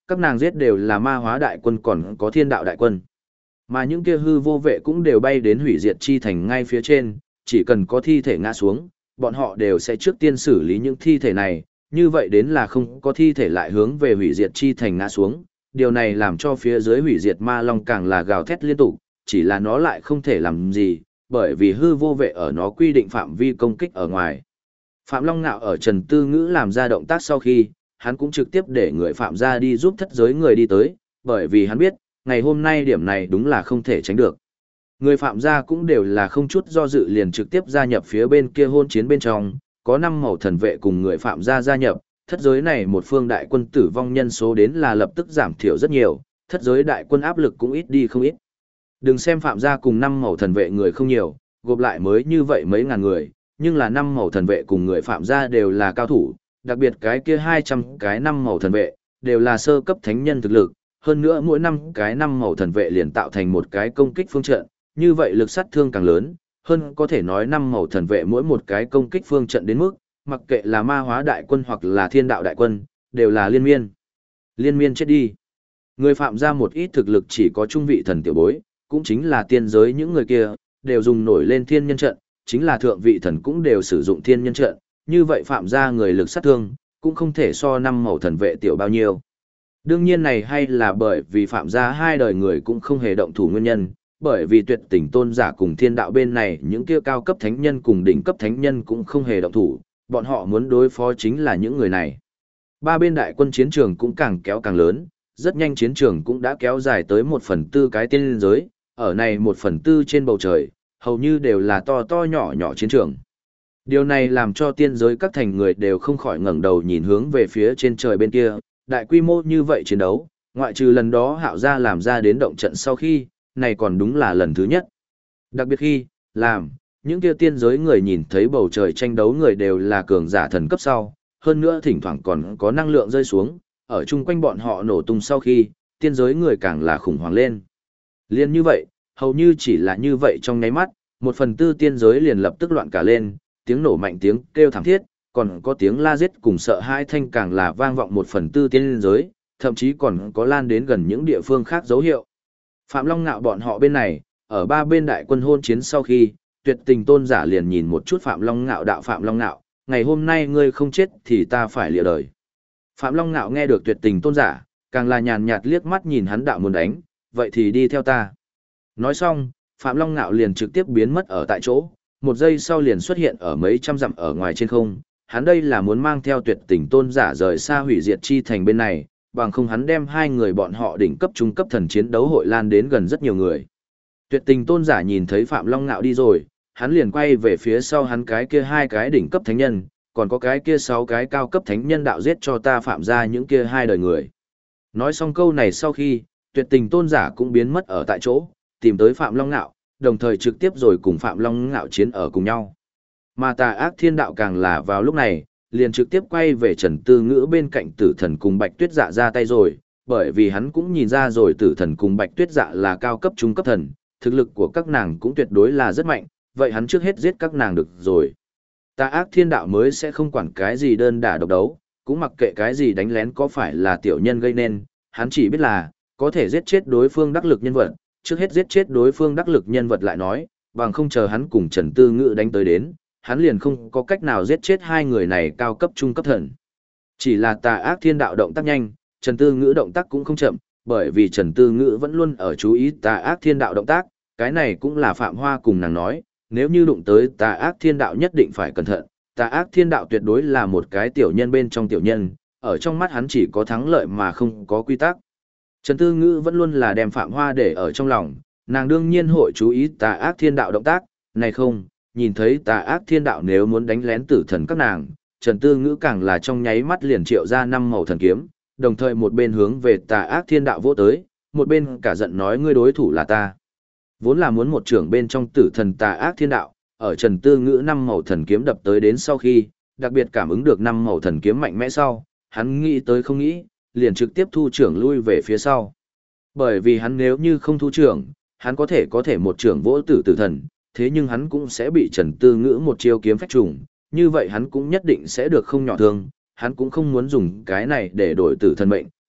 các nàng giết đều là ma hóa đại quân còn có thiên đạo đại quân. Mà những kia hư vô vệ cũng đều bay đến hủy diệt chi thành ngay phía trên, chỉ cần có thi thể ngã xuống, bọn họ đều sẽ trước tiên xử lý những thi thể này, như vậy đến là không có thi thể lại hướng về hủy diệt chi thành ngã xuống. Điều này làm cho phía dưới hủy diệt ma long càng là gào thét liên tục, chỉ là nó lại không thể làm gì, bởi vì hư vô vệ ở nó quy định phạm vi công kích ở ngoài. Phạm Long Nạo ở Trần Tư Ngữ làm ra động tác sau khi, hắn cũng trực tiếp để người Phạm ra đi giúp thất giới người đi tới, bởi vì hắn biết, ngày hôm nay điểm này đúng là không thể tránh được. Người Phạm gia cũng đều là không chút do dự liền trực tiếp gia nhập phía bên kia hôn chiến bên trong, có 5 màu thần vệ cùng người Phạm gia nhập, thất giới này một phương đại quân tử vong nhân số đến là lập tức giảm thiểu rất nhiều, thất giới đại quân áp lực cũng ít đi không ít. Đừng xem Phạm gia cùng 5 màu thần vệ người không nhiều, gộp lại mới như vậy mấy ngàn người, nhưng là 5 màu thần vệ cùng người Phạm gia đều là cao thủ, đặc biệt cái kia 200 cái 5 màu thần vệ, đều là sơ cấp thánh nhân thực lực, hơn nữa mỗi 5 cái 5 màu thần vệ liền tạo thành một cái công kích phương trận, như vậy lực sát thương càng lớn, hơn có thể nói 5 màu thần vệ mỗi một cái công kích phương trận đến mức, mặc kệ là ma hóa đại quân hoặc là thiên đạo đại quân, đều là liên miên. Liên miên chết đi. Người Phạm gia một ít thực lực chỉ có trung vị thần tiểu bối, cũng chính là tiên giới những người kia, đều dùng nổi lên thiên nhân trận, chính là thượng vị thần cũng đều sử dụng thiên nhân trận, như vậy Phạm gia người lực sát thương, cũng không thể so 5 màu thần vệ tiểu bao nhiêu. Đương nhiên này hay là bởi vì Phạm gia hai đời người cũng không hề động thủ nguyên nhân, bởi vì tuyệt tình tôn giả cùng thiên đạo bên này những kia cao cấp thánh nhân cùng đỉnh cấp thánh nhân cũng không hề động thủ, bọn họ muốn đối phó chính là những người này. Ba bên đại quân chiến trường cũng càng kéo càng lớn, rất nhanh chiến trường cũng đã kéo dài tới 1/4 cái tiên giới, ở này 1/4 trên bầu trời, hầu như đều là to to nhỏ nhỏ chiến trường. Điều này làm cho tiên giới các thành người đều không khỏi ngẩng đầu nhìn hướng về phía trên trời bên kia, đại quy mô như vậy chiến đấu, ngoại trừ lần đó Hạo gia làm ra đến động trận sau khi, này còn đúng là lần thứ nhất. Đặc biệt khi, những kia tiên giới người nhìn thấy bầu trời tranh đấu người đều là cường giả thần cấp sau, hơn nữa thỉnh thoảng còn có năng lượng rơi xuống, ở chung quanh bọn họ nổ tung sau khi, tiên giới người càng là khủng hoảng lên. Liên như vậy, hầu như chỉ là như vậy trong nháy mắt, 1/4 tiên giới liền lập tức loạn cả lên, tiếng nổ mạnh tiếng kêu thảm thiết, còn có tiếng la giết cùng sợ hãi thanh càng là vang vọng 1/4 tiên giới, thậm chí còn có lan đến gần những địa phương khác dấu hiệu. Phạm Long Nạo bọn họ bên này, ở ba bên đại quân hôn chiến sau khi, tuyệt tình tôn giả liền nhìn một chút Phạm Long Nạo đạo Phạm Long Nạo, ngày hôm nay ngươi không chết thì ta phải lìa đời. Phạm Long Nạo nghe được tuyệt tình tôn giả, càng là nhàn nhạt liếc mắt nhìn hắn đạo muốn đánh, vậy thì đi theo ta. Nói xong, Phạm Long Nạo liền trực tiếp biến mất ở tại chỗ, một giây sau liền xuất hiện ở mấy trăm dặm ở ngoài trên không, hắn đây là muốn mang theo tuyệt tình tôn giả rời xa hủy diệt chi thành bên này, bằng không hắn đem hai người bọn họ đỉnh cấp trung cấp thần chiến đấu hội lan đến gần rất nhiều người. Tuyệt tình tôn giả nhìn thấy Phạm Long Nạo đi rồi, hắn liền quay về phía sau hắn cái kia hai cái đỉnh cấp thánh nhân, còn có cái kia 6 cái cao cấp thánh nhân đạo giết cho ta Phạm ra những kia hai đời người. Nói xong câu này sau khi, tuyệt tình tôn giả cũng biến mất ở tại chỗ, tìm tới Phạm Long Nạo, đồng thời trực tiếp rồi cùng Phạm Long Nạo chiến ở cùng nhau. Mà tà ác thiên đạo càng là vào lúc này, liền trực tiếp quay về Trần Tư Ngữ bên cạnh tử thần cùng Bạch Tuyết Dạ ra tay rồi, bởi vì hắn cũng nhìn ra rồi tử thần cùng Bạch Tuyết Dạ là cao cấp trung cấp thần, thực lực của các nàng cũng tuyệt đối là rất mạnh, vậy hắn trước hết giết các nàng được rồi. Tà ác thiên đạo mới sẽ không quản cái gì đơn đả độc đấu, cũng mặc kệ cái gì đánh lén có phải là tiểu nhân gây nên, hắn chỉ biết là, có thể giết chết đối phương đắc lực nhân vật, trước hết giết chết đối phương đắc lực nhân vật lại nói, bằng không chờ hắn cùng Trần Tư Ngữ đánh tới đến, hắn liền không có cách nào giết chết hai người này cao cấp trung cấp thần. Chỉ là tà ác thiên đạo động tác nhanh, Trần Tư Ngữ động tác cũng không chậm, bởi vì Trần Tư Ngữ vẫn luôn ở chú ý tà ác thiên đạo động tác, cái này cũng là Phạm Hoa cùng nàng nói, nếu như đụng tới tà ác thiên đạo nhất định phải cẩn thận, tà ác thiên đạo tuyệt đối là một cái tiểu nhân bên trong tiểu nhân, ở trong mắt hắn chỉ có thắng lợi mà không có quy tắc. Trần Tư Ngữ vẫn luôn là đem Phạm Hoa để ở trong lòng, nàng đương nhiên hội chú ý tà ác thiên đạo động tác, này không, nhìn thấy tà ác thiên đạo nếu muốn đánh lén tử thần các nàng, Trần Tư Ngữ càng là trong nháy mắt liền triệu ra 5 màu thần kiếm, đồng thời một bên hướng về tà ác thiên đạo vỗ tới, một bên cả giận nói ngươi đối thủ là ta. Vốn là muốn một trưởng bên trong tử thần tà ác thiên đạo, ở Trần Tư Ngữ 5 màu thần kiếm đập tới đến sau khi, đặc biệt cảm ứng được 5 màu thần kiếm mạnh mẽ sau, hắn nghĩ tới không nghĩ, liền trực tiếp thu trưởng lui về phía sau. Bởi vì hắn nếu như không thu trưởng, hắn có thể một trưởng vỗ tử tử thần, thế nhưng hắn cũng sẽ bị Trần Tư Ngữ một chiêu kiếm phách trùng, như vậy hắn cũng nhất định sẽ được không nhỏ thương, hắn cũng không muốn dùng cái này để đổi tử thần mệnh,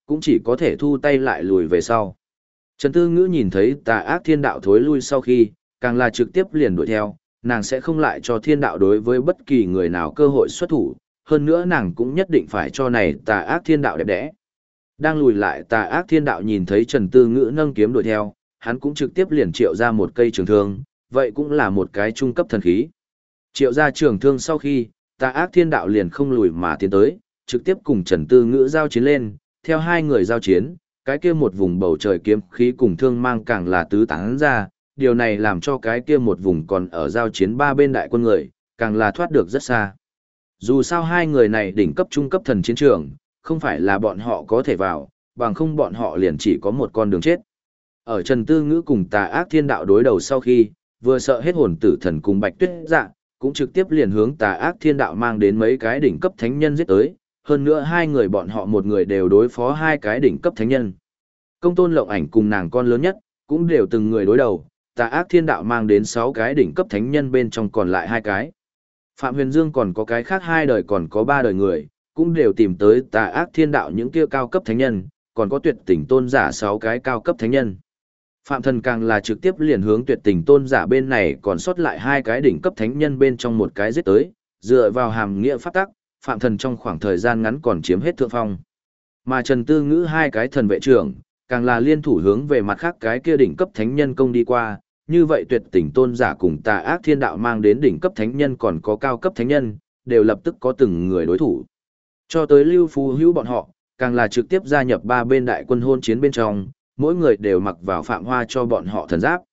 cũng chỉ có thể thu tay lại lùi về sau. Trần Tư Ngữ nhìn thấy tà ác thiên đạo thối lui sau khi, càng là trực tiếp liền đuổi theo, nàng sẽ không lại cho thiên đạo đối với bất kỳ người nào cơ hội xuất thủ, hơn nữa nàng cũng nhất định phải cho này tà ác thiên đạo đẹp đẽ. Đang lùi lại tà ác thiên đạo nhìn thấy Trần Tư Ngữ nâng kiếm đuổi theo, hắn cũng trực tiếp liền triệu ra một cây trường thương, vậy cũng là một cái trung cấp thần khí. Triệu ra trường thương sau khi, tà ác thiên đạo liền không lùi mà tiến tới, trực tiếp cùng Trần Tư Ngữ giao chiến lên, theo hai người giao chiến, cái kia một vùng bầu trời kiếm khí cùng thương mang càng là tứ tán ra, điều này làm cho cái kia một vùng còn ở giao chiến ba bên đại quân người, càng là thoát được rất xa. Dù sao hai người này đỉnh cấp trung cấp thần chiến trường, không phải là bọn họ có thể vào, bằng không bọn họ liền chỉ có một con đường chết. Ở Trần Tư Ngữ cùng tà ác thiên đạo đối đầu sau khi, vừa sợ hết hồn tử thần cùng Bạch Tuyết Dạ, cũng trực tiếp liền hướng tà ác thiên đạo mang đến mấy cái đỉnh cấp thánh nhân giết tới, hơn nữa hai người bọn họ một người đều đối phó hai cái đỉnh cấp thánh nhân. Công tôn Lộng Ảnh cùng nàng con lớn nhất, cũng đều từng người đối đầu, tà ác thiên đạo mang đến 6 cái đỉnh cấp thánh nhân bên trong còn lại 2 cái. Phạm Huyền Dương còn có cái khác 2 đời còn có 3 đời người, cũng đều tìm tới tà ác thiên đạo những kia cao cấp thánh nhân, còn có tuyệt tình tôn giả 6 cái cao cấp thánh nhân. Phạm Thần càng là trực tiếp liền hướng tuyệt tình tôn giả bên này còn sót lại 2 cái đỉnh cấp thánh nhân bên trong một cái giết tới, dựa vào hàm nghĩa pháp tắc, Phạm Thần trong khoảng thời gian ngắn còn chiếm hết thượng phong. Mà Trần Tư Ngữ 2 cái thần vệ trưởng, càng là liên thủ hướng về mặt khác cái kia đỉnh cấp thánh nhân công đi qua, như vậy tuyệt tình tôn giả cùng tà ác thiên đạo mang đến đỉnh cấp thánh nhân còn có cao cấp thánh nhân, đều lập tức có từng người đối thủ. Cho tới Lưu Phú Hữu bọn họ, càng là trực tiếp gia nhập ba bên đại quân hôn chiến bên trong, mỗi người đều mặc vào phạm hoa cho bọn họ thần giáp.